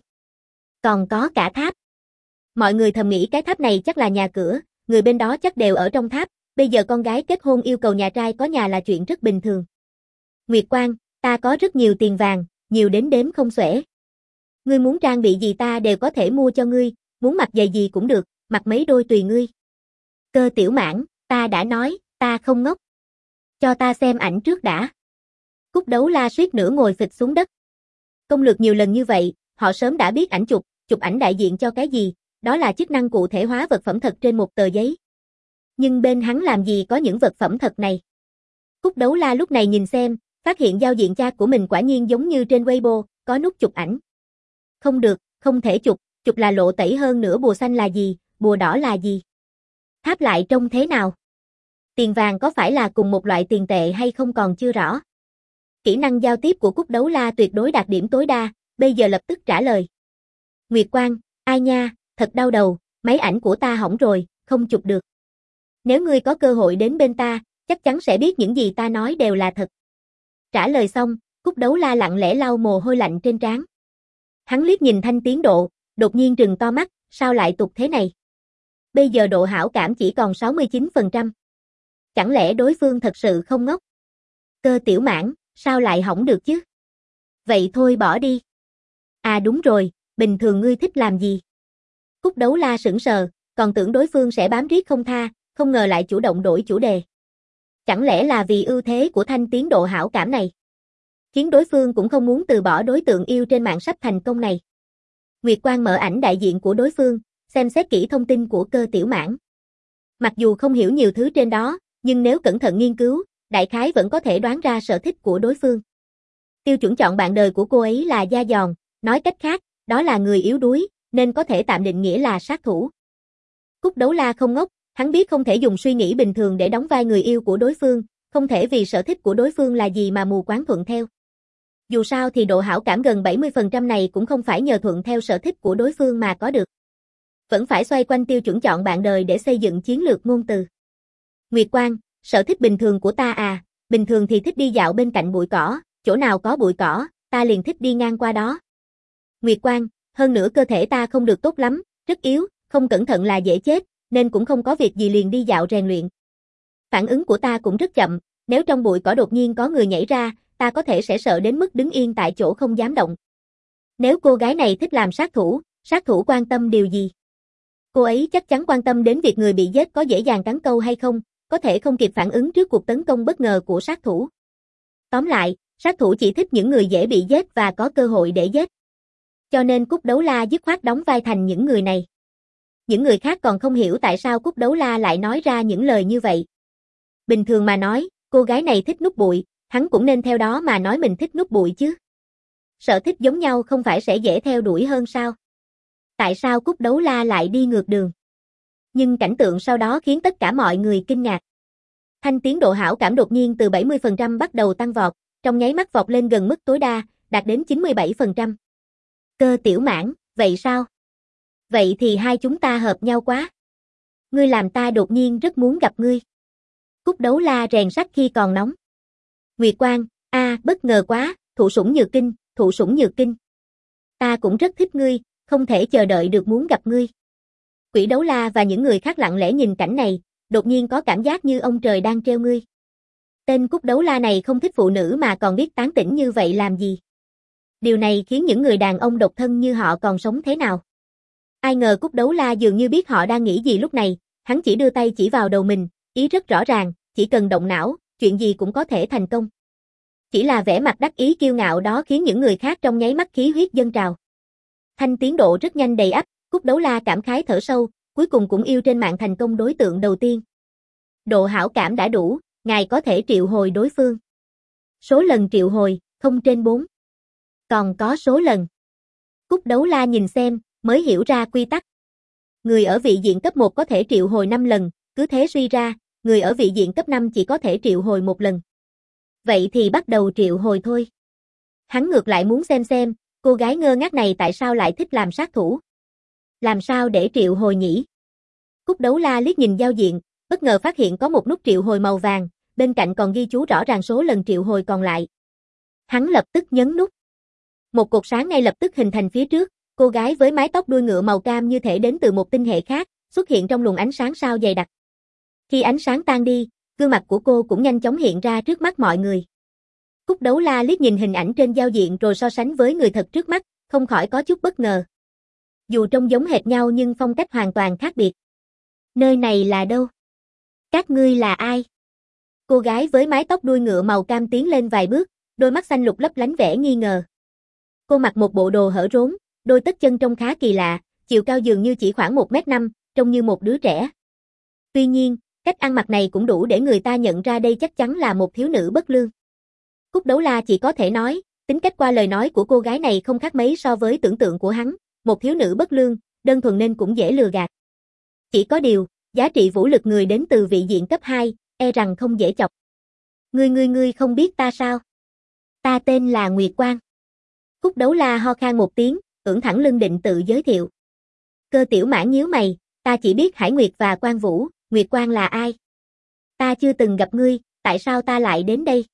Còn có cả tháp. Mọi người thầm nghĩ cái tháp này chắc là nhà cửa, người bên đó chắc đều ở trong tháp, bây giờ con gái kết hôn yêu cầu nhà trai có nhà là chuyện rất bình thường. Nguyệt Quang, ta có rất nhiều tiền vàng, nhiều đến đếm không xuể. Ngươi muốn trang bị gì ta đều có thể mua cho ngươi, muốn mặc giày gì cũng được, mặc mấy đôi tùy ngươi. Cơ Tiểu Mãn, ta đã nói, ta không ngốc. Cho ta xem ảnh trước đã. Cúc Đấu La suýt nữa ngồi phịch xuống đất. Công lược nhiều lần như vậy, họ sớm đã biết ảnh chụp ảnh đại diện cho cái gì, đó là chức năng cụ thể hóa vật phẩm thật trên một tờ giấy. Nhưng bên hắn làm gì có những vật phẩm thật này. Cúc Đấu La lúc này nhìn xem, phát hiện giao diện chat của mình quả nhiên giống như trên Weibo, có nút chụp ảnh. Không được, không thể chụp là lộ tẩy, hơn nữa bùa xanh là gì, bùa đỏ là gì? Tháp lại trông thế nào? Tiền vàng có phải là cùng một loại tiền tệ hay không còn chưa rõ. Kỹ năng giao tiếp của Cúc Đấu La tuyệt đối đạt điểm tối đa, bây giờ lập tức trả lời. Nguyệt Quang, ai nha, thật đau đầu, máy ảnh của ta hỏng rồi, không chụp được. Nếu ngươi có cơ hội đến bên ta, chắc chắn sẽ biết những gì ta nói đều là thật. Trả lời xong, Cúc Đấu La lặng lẽ lau mồ hôi lạnh trên trán. Hắn liếc nhìn Thanh Tiến Độ, đột nhiên trừng to mắt, sao lại tụt thế này? Bây giờ độ hảo cảm chỉ còn 69%. Chẳng lẽ đối phương thật sự không ngốc? Cơ Tiểu Mãn, sao lại hỏng được chứ? Vậy thôi bỏ đi. À đúng rồi, bình thường ngươi thích làm gì? Cúc Đấu La sững sờ, còn tưởng đối phương sẽ bám riết không tha, không ngờ lại chủ động đổi chủ đề. Chẳng lẽ là vì ưu thế của Thanh Tiến Độ hảo cảm này, khiến đối phương cũng không muốn từ bỏ đối tượng yêu trên mạng sắp thành công này. Nguyệt Quang mở ảnh đại diện của đối phương, xem xét kỹ thông tin của Cơ Tiểu Mãn. Mặc dù không hiểu nhiều thứ trên đó, nhưng nếu cẩn thận nghiên cứu, đại khái vẫn có thể đoán ra sở thích của đối phương. Tiêu chuẩn chọn bạn đời của cô ấy là da giòn, nói cách khác, đó là người yếu đuối, nên có thể tạm định nghĩa là sát thủ. Cúc Đấu La không ngốc, hắn biết không thể dùng suy nghĩ bình thường để đóng vai người yêu của đối phương, không thể vì sở thích của đối phương là gì mà mù quáng thuận theo. Dù sao thì độ hảo cảm gần 70% này cũng không phải nhờ thuận theo sở thích của đối phương mà có được. Vẫn phải xoay quanh tiêu chuẩn chọn bạn đời để xây dựng chiến lược ngôn từ. Nguyệt Quang, sở thích bình thường của ta à, bình thường thì thích đi dạo bên cạnh bụi cỏ, chỗ nào có bụi cỏ, ta liền thích đi ngang qua đó. Nguyệt Quang, hơn nữa cơ thể ta không được tốt lắm, rất yếu, không cẩn thận là dễ chết, nên cũng không có việc gì liền đi dạo rèn luyện. Phản ứng của ta cũng rất chậm, nếu trong bụi cỏ đột nhiên có người nhảy ra, ta có thể sẽ sợ đến mức đứng yên tại chỗ không dám động. Nếu cô gái này thích làm sát thủ quan tâm điều gì? Cô ấy chắc chắn quan tâm đến việc người bị giết có dễ dàng cắn câu hay không, có thể không kịp phản ứng trước cuộc tấn công bất ngờ của sát thủ. Tóm lại, sát thủ chỉ thích những người dễ bị giết và có cơ hội để giết. Cho nên Cúc Đấu La dứt khoát đóng vai thành những người này. Những người khác còn không hiểu tại sao Cúc Đấu La lại nói ra những lời như vậy. Bình thường mà nói, cô gái này thích núp bụi, hắn cũng nên theo đó mà nói mình thích núp bụi chứ. Sở thích giống nhau không phải sẽ dễ theo đuổi hơn sao? Tại sao Cúc Đấu La lại đi ngược đường? Nhưng cảnh tượng sau đó khiến tất cả mọi người kinh ngạc. Thanh Tiến Độ hảo cảm đột nhiên từ 70% bắt đầu tăng vọt, trong nháy mắt vọt lên gần mức tối đa, đạt đến 97%. Cơ Tiểu Mãn, vậy sao? Vậy thì hai chúng ta hợp nhau quá. Ngươi làm ta đột nhiên rất muốn gặp ngươi. Cúc Đấu La rèn sắt khi còn nóng. Nguyệt Quang, bất ngờ quá, thụ sủng nhược kinh. Ta cũng rất thích ngươi, không thể chờ đợi được muốn gặp ngươi. Quỷ Đấu La và những người khác lặng lẽ nhìn cảnh này, đột nhiên có cảm giác như ông trời đang trêu ngươi. Tên Cúc Đấu La này không thích phụ nữ mà còn biết tán tỉnh như vậy làm gì. Điều này khiến những người đàn ông độc thân như họ còn sống thế nào. Ai ngờ Cúc Đấu La dường như biết họ đang nghĩ gì lúc này, hắn chỉ đưa tay chỉ vào đầu mình, ý rất rõ ràng, chỉ cần động não, chuyện gì cũng có thể thành công. Chỉ là vẻ mặt đắc ý kiêu ngạo đó khiến những người khác trong nháy mắt khí huyết dâng trào. Thanh Tiến Độ rất nhanh đầy ắp, Cúc Đấu La cảm khái thở sâu, cuối cùng cũng yêu trên mạng thành công đối tượng đầu tiên. Độ hảo cảm đã đủ, ngài có thể triệu hồi đối phương. Số lần triệu hồi, không trên 4. Còn có số lần. Cúc Đấu La nhìn xem, mới hiểu ra quy tắc. Người ở vị diện cấp 1 có thể triệu hồi 5 lần, cứ thế suy ra, người ở vị diện cấp 5 chỉ có thể triệu hồi 1 lần. Vậy thì bắt đầu triệu hồi thôi. Hắn ngược lại muốn xem, cô gái ngơ ngác này tại sao lại thích làm sát thủ. Làm sao để triệu hồi nhỉ? Cúc Đấu La liếc nhìn giao diện, bất ngờ phát hiện có một nút triệu hồi màu vàng, bên cạnh còn ghi chú rõ ràng số lần triệu hồi còn lại. Hắn lập tức nhấn nút. Một cột sáng ngay lập tức hình thành phía trước, cô gái với mái tóc đuôi ngựa màu cam như thể đến từ một tinh hệ khác, xuất hiện trong luồng ánh sáng sao dày đặc. Khi ánh sáng tan đi, gương mặt của cô cũng nhanh chóng hiện ra trước mắt mọi người. Cúc Đấu La liếc nhìn hình ảnh trên giao diện rồi so sánh với người thật trước mắt, không khỏi có chút bất ngờ. Dù trông giống hệt nhau nhưng phong cách hoàn toàn khác biệt. Nơi này là đâu? Các ngươi là ai? Cô gái với mái tóc đuôi ngựa màu cam tiến lên vài bước, đôi mắt xanh lục lấp lánh vẻ nghi ngờ. Cô mặc một bộ đồ hở rốn, đôi tất chân trông khá kỳ lạ, chiều cao dường như chỉ khoảng 1m5, trông như một đứa trẻ. Tuy nhiên, cách ăn mặc này cũng đủ để người ta nhận ra đây chắc chắn là một thiếu nữ bất lương. Cúc Đấu La chỉ có thể nói, tính cách qua lời nói của cô gái này không khác mấy so với tưởng tượng của hắn, một thiếu nữ bất lương, đơn thuần nên cũng dễ lừa gạt. Chỉ có điều, giá trị vũ lực người đến từ vị diện cấp 2, e rằng không dễ chọc. Ngươi không biết ta sao? Ta tên là Nguyệt Quang. Cúc Đấu La ho khan một tiếng, ưỡn thẳng lưng định tự giới thiệu. Cơ Tiểu Mãn nhíu mày, ta chỉ biết Hải Nguyệt và Quang Vũ, Nguyệt Quang là ai? Ta chưa từng gặp ngươi, tại sao ta lại đến đây?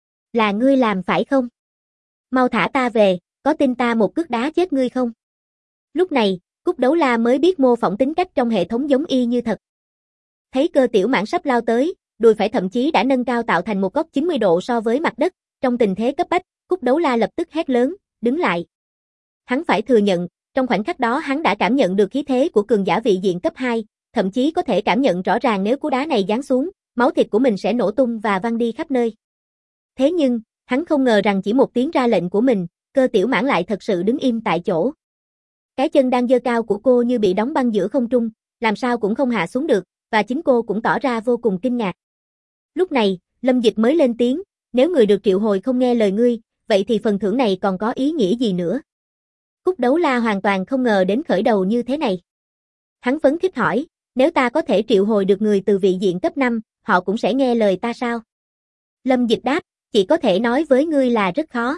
Là ngươi làm phải không? Mau thả ta về, có tin ta một cước đá chết ngươi không? Lúc này, Cúc Đấu La mới biết mô phỏng tính cách trong hệ thống giống y như thật. Thấy Cơ Tiểu Mãn sắp lao tới, đùi phải thậm chí đã nâng cao tạo thành một góc 90 độ so với mặt đất, trong tình thế cấp bách, Cúc Đấu La lập tức hét lớn, đứng lại. Hắn phải thừa nhận, trong khoảnh khắc đó hắn đã cảm nhận được khí thế của cường giả vị diện cấp 2, thậm chí có thể cảm nhận rõ ràng nếu cú đá này giáng xuống, máu thịt của mình sẽ nổ tung và văng đi khắp nơi. Thế nhưng, hắn không ngờ rằng chỉ một tiếng ra lệnh của mình, Cơ Tiểu Mãn lại thật sự đứng im tại chỗ. Cái chân đang giơ cao của cô như bị đóng băng giữa không trung, làm sao cũng không hạ xuống được, và chính cô cũng tỏ ra vô cùng kinh ngạc. Lúc này, Lâm Dịch mới lên tiếng, nếu người được triệu hồi không nghe lời ngươi, vậy thì phần thưởng này còn có ý nghĩa gì nữa? Cúc Đấu La hoàn toàn không ngờ đến khởi đầu như thế này. Hắn phấn khích hỏi, nếu ta có thể triệu hồi được người từ vị diện cấp 5, họ cũng sẽ nghe lời ta sao? Lâm Dịch đáp, chỉ có thể nói với ngươi là rất khó.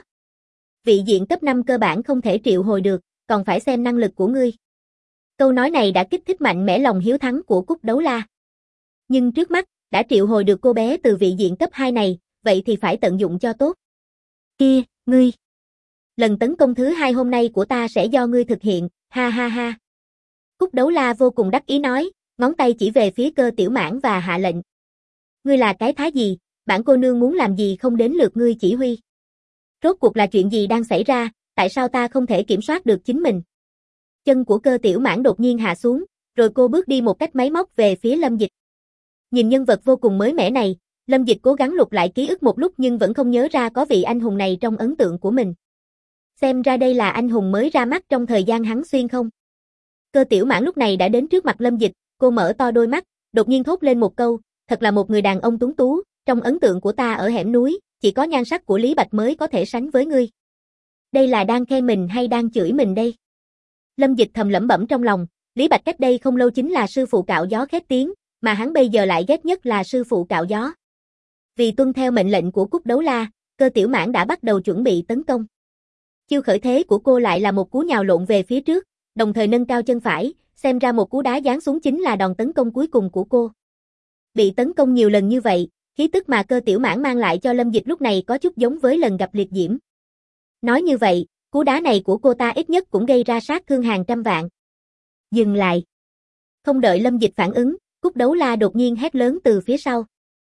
Vị diện cấp 5 cơ bản không thể triệu hồi được, còn phải xem năng lực của ngươi. Câu nói này đã kích thích mạnh mẽ lòng hiếu thắng của Cúc Đấu La. Nhưng trước mắt, đã triệu hồi được cô bé từ vị diện cấp 2 này, vậy thì phải tận dụng cho tốt. Kia, ngươi. Lần tấn công thứ 2 hôm nay của ta sẽ do ngươi thực hiện, ha ha ha. Cúc Đấu La vô cùng đắc ý nói, ngón tay chỉ về phía Cơ Tiểu Mãn và hạ lệnh. Ngươi là cái thá gì, bản cô nương muốn làm gì không đến lượt ngươi chỉ huy. Rốt cuộc là chuyện gì đang xảy ra, tại sao ta không thể kiểm soát được chính mình? Chân của Cơ Tiểu Mãn đột nhiên hạ xuống, rồi cô bước đi một cách máy móc về phía Lâm Dịch. Nhìn nhân vật vô cùng mới mẻ này, Lâm Dịch cố gắng lục lại ký ức một lúc nhưng vẫn không nhớ ra có vị anh hùng này trong ấn tượng của mình. Xem ra đây là anh hùng mới ra mắt trong thời gian hắn xuyên không? Cơ Tiểu Mãn lúc này đã đến trước mặt Lâm Dịch, cô mở to đôi mắt, đột nhiên thốt lên một câu, thật là một người đàn ông tuấn tú, trong ấn tượng của ta ở hẻm núi, chỉ có nhan sắc của Lý Bạch mới có thể sánh với ngươi. Đây là đang khen mình hay đang chửi mình đây? Lâm Dịch thầm lẩm bẩm trong lòng, Lý Bạch cách đây không lâu chính là sư phụ cạo gió khét tiếng, mà hắn bây giờ lại ghét nhất là sư phụ cạo gió. Vì tuân theo mệnh lệnh của Cúc Đấu La, Cơ Tiểu Mãn đã bắt đầu chuẩn bị tấn công. Chiêu khởi thế của cô lại là một cú nhào lộn về phía trước, đồng thời nâng cao chân phải, xem ra một cú đá giáng xuống chính là đòn tấn công cuối cùng của cô. Bị tấn công nhiều lần như vậy, khí tức mà Cơ Tiểu Mãn mang lại cho Lâm Dịch lúc này có chút giống với lần gặp liệt diễm. Nói như vậy, cú đá này của cô ta ít nhất cũng gây ra sát thương hàng trăm vạn. Dừng lại. Không đợi Lâm Dịch phản ứng, Cúc Đấu La đột nhiên hét lớn từ phía sau.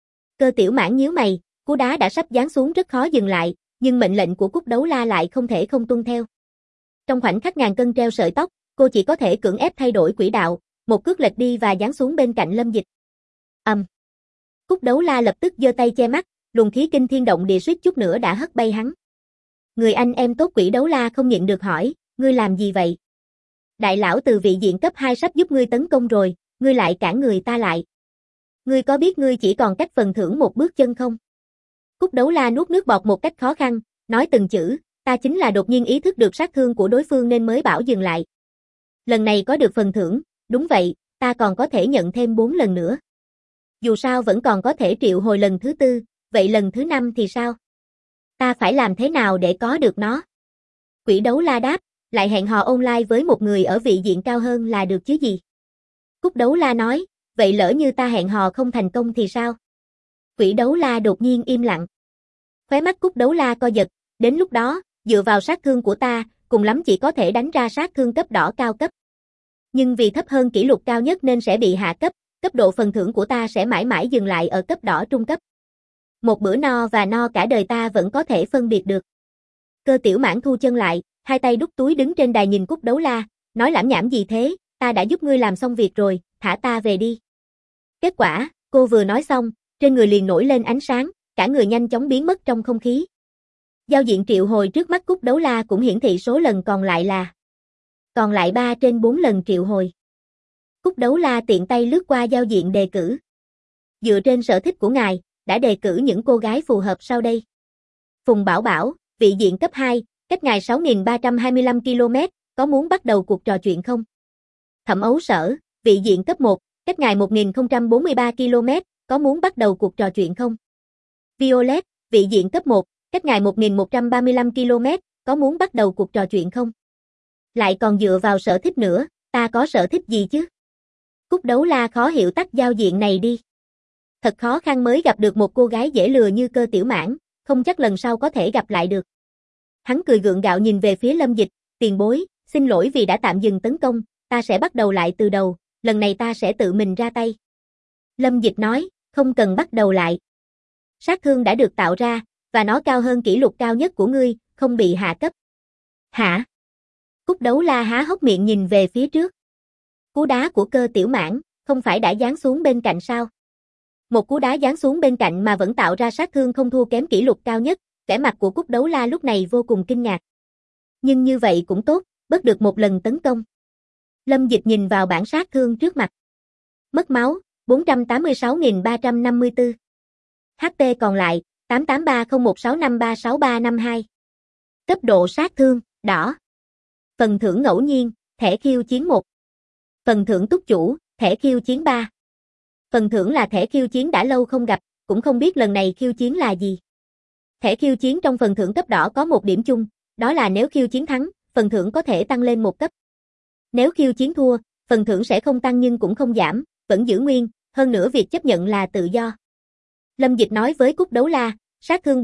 Cơ Tiểu Mãn nhíu mày, cú đá đã sắp giáng xuống rất khó dừng lại, nhưng mệnh lệnh của Cúc Đấu La lại không thể không tuân theo. Trong khoảnh khắc ngàn cân treo sợi tóc, cô chỉ có thể cưỡng ép thay đổi quỹ đạo, một cước lệch đi và giáng xuống bên cạnh Lâm Dịch. Cúc Đấu La lập tức giơ tay che mắt, luồng khí kinh thiên động địa suýt chút nữa đã hất bay hắn. Người anh em tốt Quỷ Đấu La không nhịn được hỏi, ngươi làm gì vậy? Đại lão từ vị diện cấp 2 sắp giúp ngươi tấn công rồi, ngươi lại cản người ta lại. Ngươi có biết ngươi chỉ còn cách phần thưởng một bước chân không? Cúc Đấu La nuốt nước bọt một cách khó khăn, nói từng chữ, ta chính là đột nhiên ý thức được sát thương của đối phương nên mới bảo dừng lại. Lần này có được phần thưởng, đúng vậy, ta còn có thể nhận thêm 4 lần nữa. Dù sao vẫn còn có thể triệu hồi lần thứ 4, vậy lần thứ 5 thì sao? Ta phải làm thế nào để có được nó? Quỷ Đấu La đáp, lại hẹn hò online với một người ở vị diện cao hơn là được chứ gì? Cúc Đấu La nói, vậy lỡ như ta hẹn hò không thành công thì sao? Quỷ Đấu La đột nhiên im lặng. Khóe mắt Cúc Đấu La co giật, đến lúc đó, dựa vào sát thương của ta, cùng lắm chỉ có thể đánh ra sát thương cấp đỏ cao cấp. Nhưng vì thấp hơn kỷ lục cao nhất nên sẽ bị hạ cấp, cấp độ phần thưởng của ta sẽ mãi mãi dừng lại ở cấp đỏ trung cấp. Một bữa no và no cả đời ta vẫn có thể phân biệt được. Cơ Tiểu Mãn thu chân lại, hai tay đút túi đứng trên đài nhìn Cúc Đấu La, nói lảm nhảm gì thế, ta đã giúp ngươi làm xong việc rồi, thả ta về đi. Kết quả, cô vừa nói xong, trên người liền nổi lên ánh sáng, cả người nhanh chóng biến mất trong không khí. Giao diện triệu hồi trước mắt Cúc Đấu La cũng hiển thị số lần còn lại 3 trên 4 lần triệu hồi. Cúc Đấu La tiện tay lướt qua giao diện đề cử. Dựa trên sở thích của ngài, đã đề cử những cô gái phù hợp sau đây. Phùng Bảo Bảo, vị diện cấp 2, cách ngài 6.325 km, có muốn bắt đầu cuộc trò chuyện không? Thẩm Ấu Sở, vị diện cấp 1, cách ngài 1.043 km, có muốn bắt đầu cuộc trò chuyện không? Violet, vị diện cấp 1, cách ngài 1.135 km, có muốn bắt đầu cuộc trò chuyện không? Lại còn dựa vào sở thích nữa, ta có sở thích gì chứ? Cúc Đấu La khó hiểu tắt giao diện này đi. Thật khó khăn mới gặp được một cô gái dễ lừa như Cơ Tiểu Mãn, không chắc lần sau có thể gặp lại được. Hắn cười gượng gạo nhìn về phía Lâm Dịch, tiền bối, xin lỗi vì đã tạm dừng tấn công, ta sẽ bắt đầu lại từ đầu, lần này ta sẽ tự mình ra tay. Lâm Dịch nói, không cần bắt đầu lại. Sát thương đã được tạo ra, và nó cao hơn kỷ lục cao nhất của ngươi, không bị hạ cấp. Hả? Cúc Đấu La há hốc miệng nhìn về phía trước. Cú đá của Cơ Tiểu Mãn, không phải đã giáng xuống bên cạnh sao? Một cú đá giáng xuống bên cạnh mà vẫn tạo ra sát thương không thua kém kỷ lục cao nhất, vẻ mặt của Cúc Đấu La lúc này vô cùng kinh ngạc. Nhưng như vậy cũng tốt, bớt được một lần tấn công. Lâm Dịch nhìn vào bảng sát thương trước mặt. Mất máu, 486.354. HP còn lại, 883016536352. Cấp độ sát thương, đỏ. Phần thưởng ngẫu nhiên, thẻ khiêu chiến 1. Phần thưởng túc chủ, thẻ khiêu chiến 3. Phần thưởng là thẻ khiêu chiến đã lâu không gặp, cũng không biết lần này khiêu chiến là gì. Thẻ khiêu chiến trong phần thưởng cấp đỏ có một điểm chung, đó là nếu khiêu chiến thắng, phần thưởng có thể tăng lên một cấp. Nếu khiêu chiến thua, phần thưởng sẽ không tăng nhưng cũng không giảm, vẫn giữ nguyên, hơn nữa việc chấp nhận là tự do. Lâm Dịch nói với Cúc Đấu La, sát thương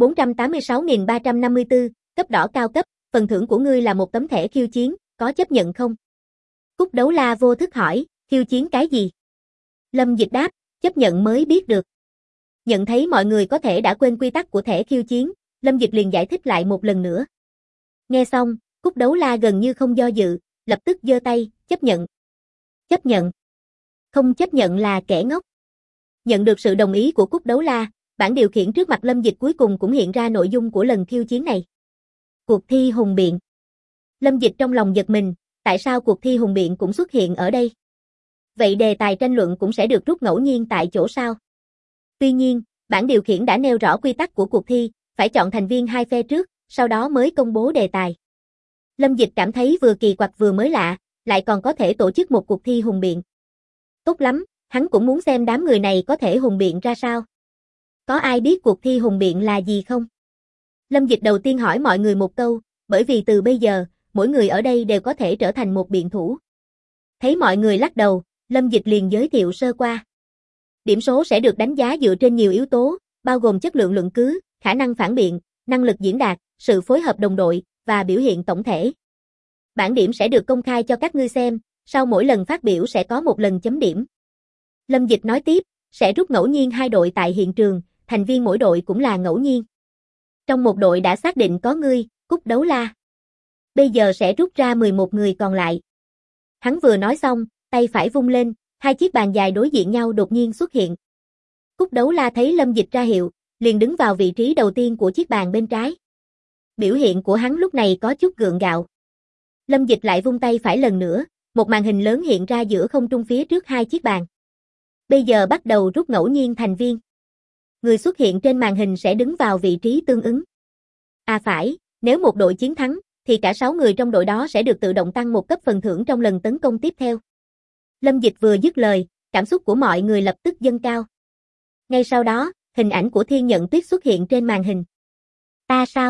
486.354, cấp đỏ cao cấp, phần thưởng của ngươi là một tấm thẻ khiêu chiến, có chấp nhận không? Cúc Đấu La vô thức hỏi, khiêu chiến cái gì? Lâm Dịch đáp, chấp nhận mới biết được. Nhận thấy mọi người có thể đã quên quy tắc của thẻ khiêu chiến, Lâm Dịch liền giải thích lại một lần nữa. Nghe xong, Cúc Đấu La gần như không do dự, lập tức giơ tay, chấp nhận. Chấp nhận. Không chấp nhận là kẻ ngốc. Nhận được sự đồng ý của Cúc Đấu La, bảng điều khiển trước mặt Lâm Dịch cuối cùng cũng hiện ra nội dung của lần khiêu chiến này. Cuộc thi hùng biện. Lâm Dịch trong lòng giật mình, tại sao cuộc thi hùng biện cũng xuất hiện ở đây? Vậy đề tài tranh luận cũng sẽ được rút ngẫu nhiên tại chỗ sao? Tuy nhiên, bảng điều khiển đã nêu rõ quy tắc của cuộc thi, phải chọn thành viên hai phe trước, sau đó mới công bố đề tài. Lâm Dịch cảm thấy vừa kỳ quặc vừa mới lạ, lại còn có thể tổ chức một cuộc thi hùng biện. Tốt lắm, hắn cũng muốn xem đám người này có thể hùng biện ra sao. Có ai biết cuộc thi hùng biện là gì không? Lâm Dịch đầu tiên hỏi mọi người một câu, bởi vì từ bây giờ, mỗi người ở đây đều có thể trở thành một biện thủ. Thấy mọi người lắc đầu, Lâm Dịch liền giới thiệu sơ qua. Điểm số sẽ được đánh giá dựa trên nhiều yếu tố, bao gồm chất lượng luận cứ, khả năng phản biện, năng lực diễn đạt, sự phối hợp đồng đội, và biểu hiện tổng thể. Bảng điểm sẽ được công khai cho các ngươi xem, sau mỗi lần phát biểu sẽ có một lần chấm điểm. Lâm Dịch nói tiếp, sẽ rút ngẫu nhiên hai đội tại hiện trường, thành viên mỗi đội cũng là ngẫu nhiên. Trong một đội đã xác định có ngươi, Cúc Đấu La. Bây giờ sẽ rút ra 11 người còn lại. Hắn vừa nói xong, tay phải vung lên, hai chiếc bàn dài đối diện nhau đột nhiên xuất hiện. Cúc Đấu La thấy Lâm Dịch ra hiệu, liền đứng vào vị trí đầu tiên của chiếc bàn bên trái. Biểu hiện của hắn lúc này có chút gượng gạo. Lâm Dịch lại vung tay phải lần nữa, một màn hình lớn hiện ra giữa không trung phía trước hai chiếc bàn. Bây giờ bắt đầu rút ngẫu nhiên thành viên. Người xuất hiện trên màn hình sẽ đứng vào vị trí tương ứng. À phải, nếu một đội chiến thắng, thì cả 6 người trong đội đó sẽ được tự động tăng một cấp phần thưởng trong lần tấn công tiếp theo. Lâm Dịch vừa dứt lời, cảm xúc của mọi người lập tức dâng cao. Ngay sau đó, hình ảnh của Thiên Nhận Tuyết xuất hiện trên màn hình. Ta sao?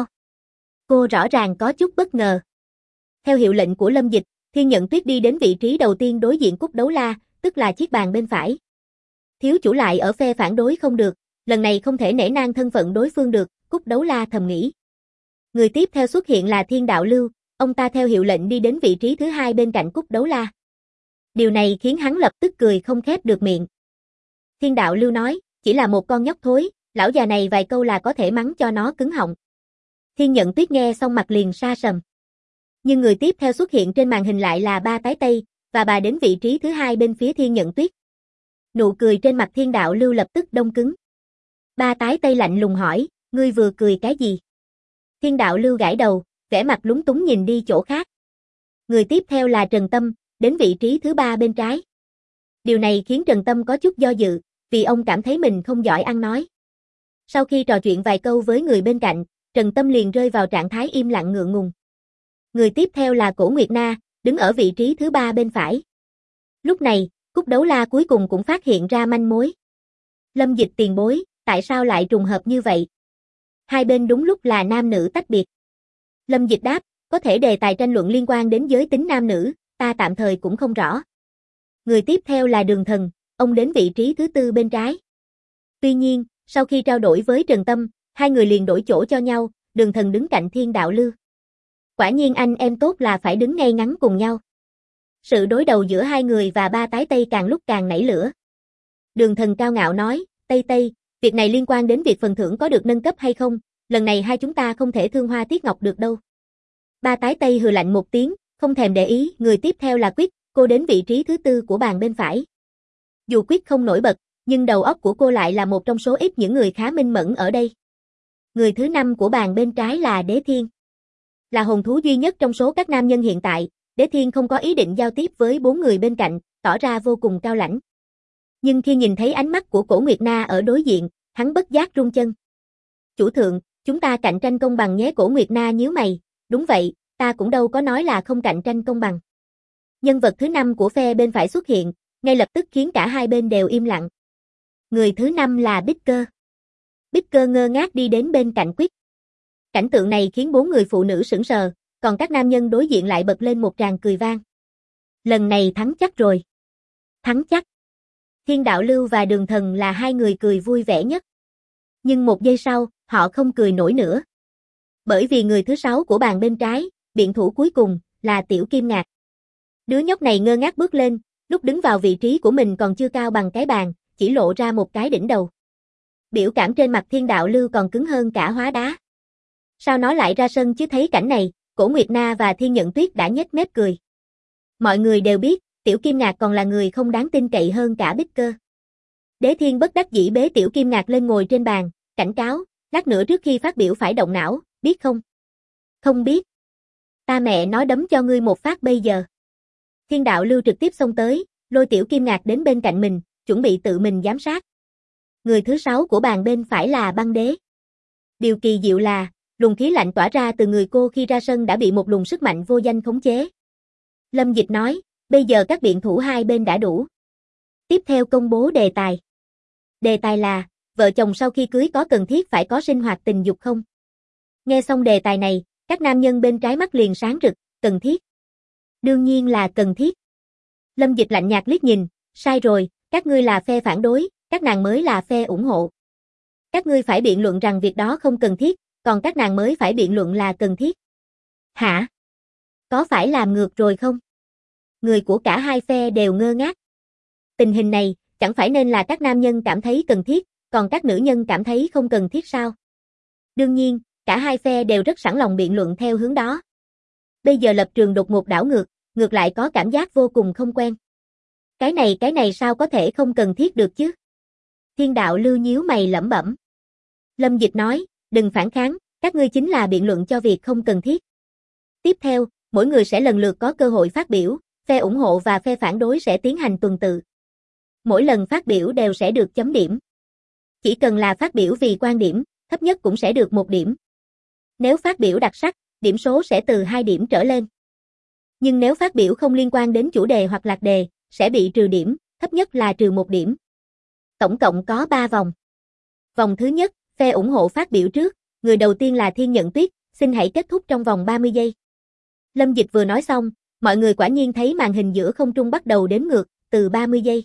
Cô rõ ràng có chút bất ngờ. Theo hiệu lệnh của Lâm Dịch, Thiên Nhận Tuyết đi đến vị trí đầu tiên đối diện Cúc Đấu La, tức là chiếc bàn bên phải. Thiếu chủ lại ở phe phản đối không được, lần này không thể nể nang thân phận đối phương được, Cúc Đấu La thầm nghĩ. Người tiếp theo xuất hiện là Thiên Đạo Lưu, ông ta theo hiệu lệnh đi đến vị trí thứ hai bên cạnh Cúc Đấu La. Điều này khiến hắn lập tức cười không khép được miệng. Thiên Đạo Lưu nói, chỉ là một con nhóc thối, lão già này vài câu là có thể mắng cho nó cứng họng. Thiên Nhận Tuyết nghe xong mặt liền sa sầm. Nhưng người tiếp theo xuất hiện trên màn hình lại là Ba Tái Tây, và bà đến vị trí thứ hai bên phía Thiên Nhận Tuyết. Nụ cười trên mặt Thiên Đạo Lưu lập tức đông cứng. Ba Tái Tây lạnh lùng hỏi, ngươi vừa cười cái gì? Thiên Đạo Lưu gãi đầu, vẻ mặt lúng túng nhìn đi chỗ khác. Người tiếp theo là Trần Tâm, đến vị trí thứ ba bên trái. Điều này khiến Trần Tâm có chút do dự, vì ông cảm thấy mình không giỏi ăn nói. Sau khi trò chuyện vài câu với người bên cạnh, Trần Tâm liền rơi vào trạng thái im lặng ngượng ngùng. Người tiếp theo là Cổ Nguyệt Na, đứng ở vị trí thứ ba bên phải. Lúc này, Cúc Đấu La cuối cùng cũng phát hiện ra manh mối. Lâm Dịch tiền bối, tại sao lại trùng hợp như vậy? Hai bên đúng lúc là nam nữ tách biệt. Lâm Dịch đáp, có thể đề tài tranh luận liên quan đến giới tính nam nữ, ta tạm thời cũng không rõ. Người tiếp theo là Đường Thần, ông đến vị trí thứ tư bên trái. Tuy nhiên, sau khi trao đổi với Trần Tâm, hai người liền đổi chỗ cho nhau, Đường Thần đứng cạnh Thiên Đạo Lưu. Quả nhiên anh em tốt là phải đứng ngay ngắn cùng nhau. Sự đối đầu giữa hai người và Ba Tái Tây càng lúc càng nảy lửa. Đường Thần cao ngạo nói, Tây Tây, việc này liên quan đến việc phần thưởng có được nâng cấp hay không, lần này hai chúng ta không thể thương hoa tiếc ngọc được đâu. Ba Tái Tây hừ lạnh một tiếng, không thèm để ý, người tiếp theo là Quyết, cô đến vị trí thứ tư của bàn bên phải. Dù Quyết không nổi bật, nhưng đầu óc của cô lại là một trong số ít những người khá minh mẫn ở đây. Người thứ năm của bàn bên trái là Đế Thiên. Là hồn thú duy nhất trong số các nam nhân hiện tại, Đế Thiên không có ý định giao tiếp với bốn người bên cạnh, tỏ ra vô cùng cao lãnh. Nhưng khi nhìn thấy ánh mắt của Cổ Nguyệt Na ở đối diện, hắn bất giác run chân. Chủ thượng, chúng ta cạnh tranh công bằng nhé. Cổ Nguyệt Na nhíu mày, đúng vậy, ta cũng đâu có nói là không cạnh tranh công bằng. Nhân vật thứ năm của phe bên phải xuất hiện, ngay lập tức khiến cả hai bên đều im lặng. Người thứ năm là Bích Cơ. Bích Cơ ngơ ngác đi đến bên cạnh Quyết. Cảnh tượng này khiến bốn người phụ nữ sững sờ, còn các nam nhân đối diện lại bật lên một tràng cười vang. Lần này thắng chắc rồi. Thắng chắc. Thiên Đạo Lưu và Đường Thần là hai người cười vui vẻ nhất. Nhưng một giây sau, họ không cười nổi nữa. Bởi vì người thứ sáu của bàn bên trái, biện thủ cuối cùng, là Tiểu Kim Ngạc. Đứa nhóc này ngơ ngác bước lên, lúc đứng vào vị trí của mình còn chưa cao bằng cái bàn, chỉ lộ ra một cái đỉnh đầu. Biểu cảm trên mặt Thiên Đạo Lưu còn cứng hơn cả hóa đá. Sao nó lại ra sân chứ? Thấy cảnh này, Cổ Nguyệt Na và Thiên Nhận Tuyết đã nhếch mép cười. Mọi người đều biết, Tiểu Kim Ngạc còn là người không đáng tin cậy hơn cả Bích Cơ. Đế Thiên bất đắc dĩ bế Tiểu Kim Ngạc lên ngồi trên bàn, cảnh cáo, lát nữa trước khi phát biểu phải động não, biết không? Không biết. Ta mẹ nói đấm cho ngươi một phát bây giờ. Thiên Đạo Lưu trực tiếp xông tới, lôi Tiểu Kim Ngạc đến bên cạnh mình, chuẩn bị tự mình giám sát. Người thứ sáu của bàn bên phải là Băng Đế. Điều kỳ diệu là, luồng khí lạnh tỏa ra từ người cô khi ra sân đã bị một luồng sức mạnh vô danh khống chế. Lâm Dịch nói, bây giờ các biện thủ hai bên đã đủ. Tiếp theo công bố đề tài. Đề tài là, vợ chồng sau khi cưới có cần thiết phải có sinh hoạt tình dục không? Nghe xong đề tài này, các nam nhân bên trái mắt liền sáng rực, cần thiết. Đương nhiên là cần thiết. Lâm Dịch lạnh nhạt liếc nhìn, sai rồi, các ngươi là phe phản đối, các nàng mới là phe ủng hộ. Các ngươi phải biện luận rằng việc đó không cần thiết, còn các nàng mới phải biện luận là cần thiết. Hả? Có phải làm ngược rồi không? Người của cả hai phe đều ngơ ngác. Tình hình này, chẳng phải nên là các nam nhân cảm thấy cần thiết, còn các nữ nhân cảm thấy không cần thiết sao? Đương nhiên, cả hai phe đều rất sẵn lòng biện luận theo hướng đó. Bây giờ lập trường đột ngột đảo ngược, ngược lại có cảm giác vô cùng không quen. Cái này sao có thể không cần thiết được chứ? Thiên Đạo Lưu nhíu mày lẩm bẩm. Lâm Dịch nói, đừng phản kháng, các ngươi chính là biện luận cho việc không cần thiết. Tiếp theo, mỗi người sẽ lần lượt có cơ hội phát biểu, phe ủng hộ và phe phản đối sẽ tiến hành tuần tự. Mỗi lần phát biểu đều sẽ được chấm điểm. Chỉ cần là phát biểu vì quan điểm, thấp nhất cũng sẽ được 1 điểm. Nếu phát biểu đặc sắc, điểm số sẽ từ 2 điểm trở lên. Nhưng nếu phát biểu không liên quan đến chủ đề hoặc lạc đề, sẽ bị trừ điểm, thấp nhất là trừ 1 điểm. Tổng cộng có 3 vòng. Vòng thứ nhất, phe ủng hộ phát biểu trước, người đầu tiên là Thiên Nhận Tuyết, xin hãy kết thúc trong vòng 30 giây. Lâm Dịch vừa nói xong, mọi người quả nhiên thấy màn hình giữa không trung bắt đầu đếm ngược, từ 30 giây.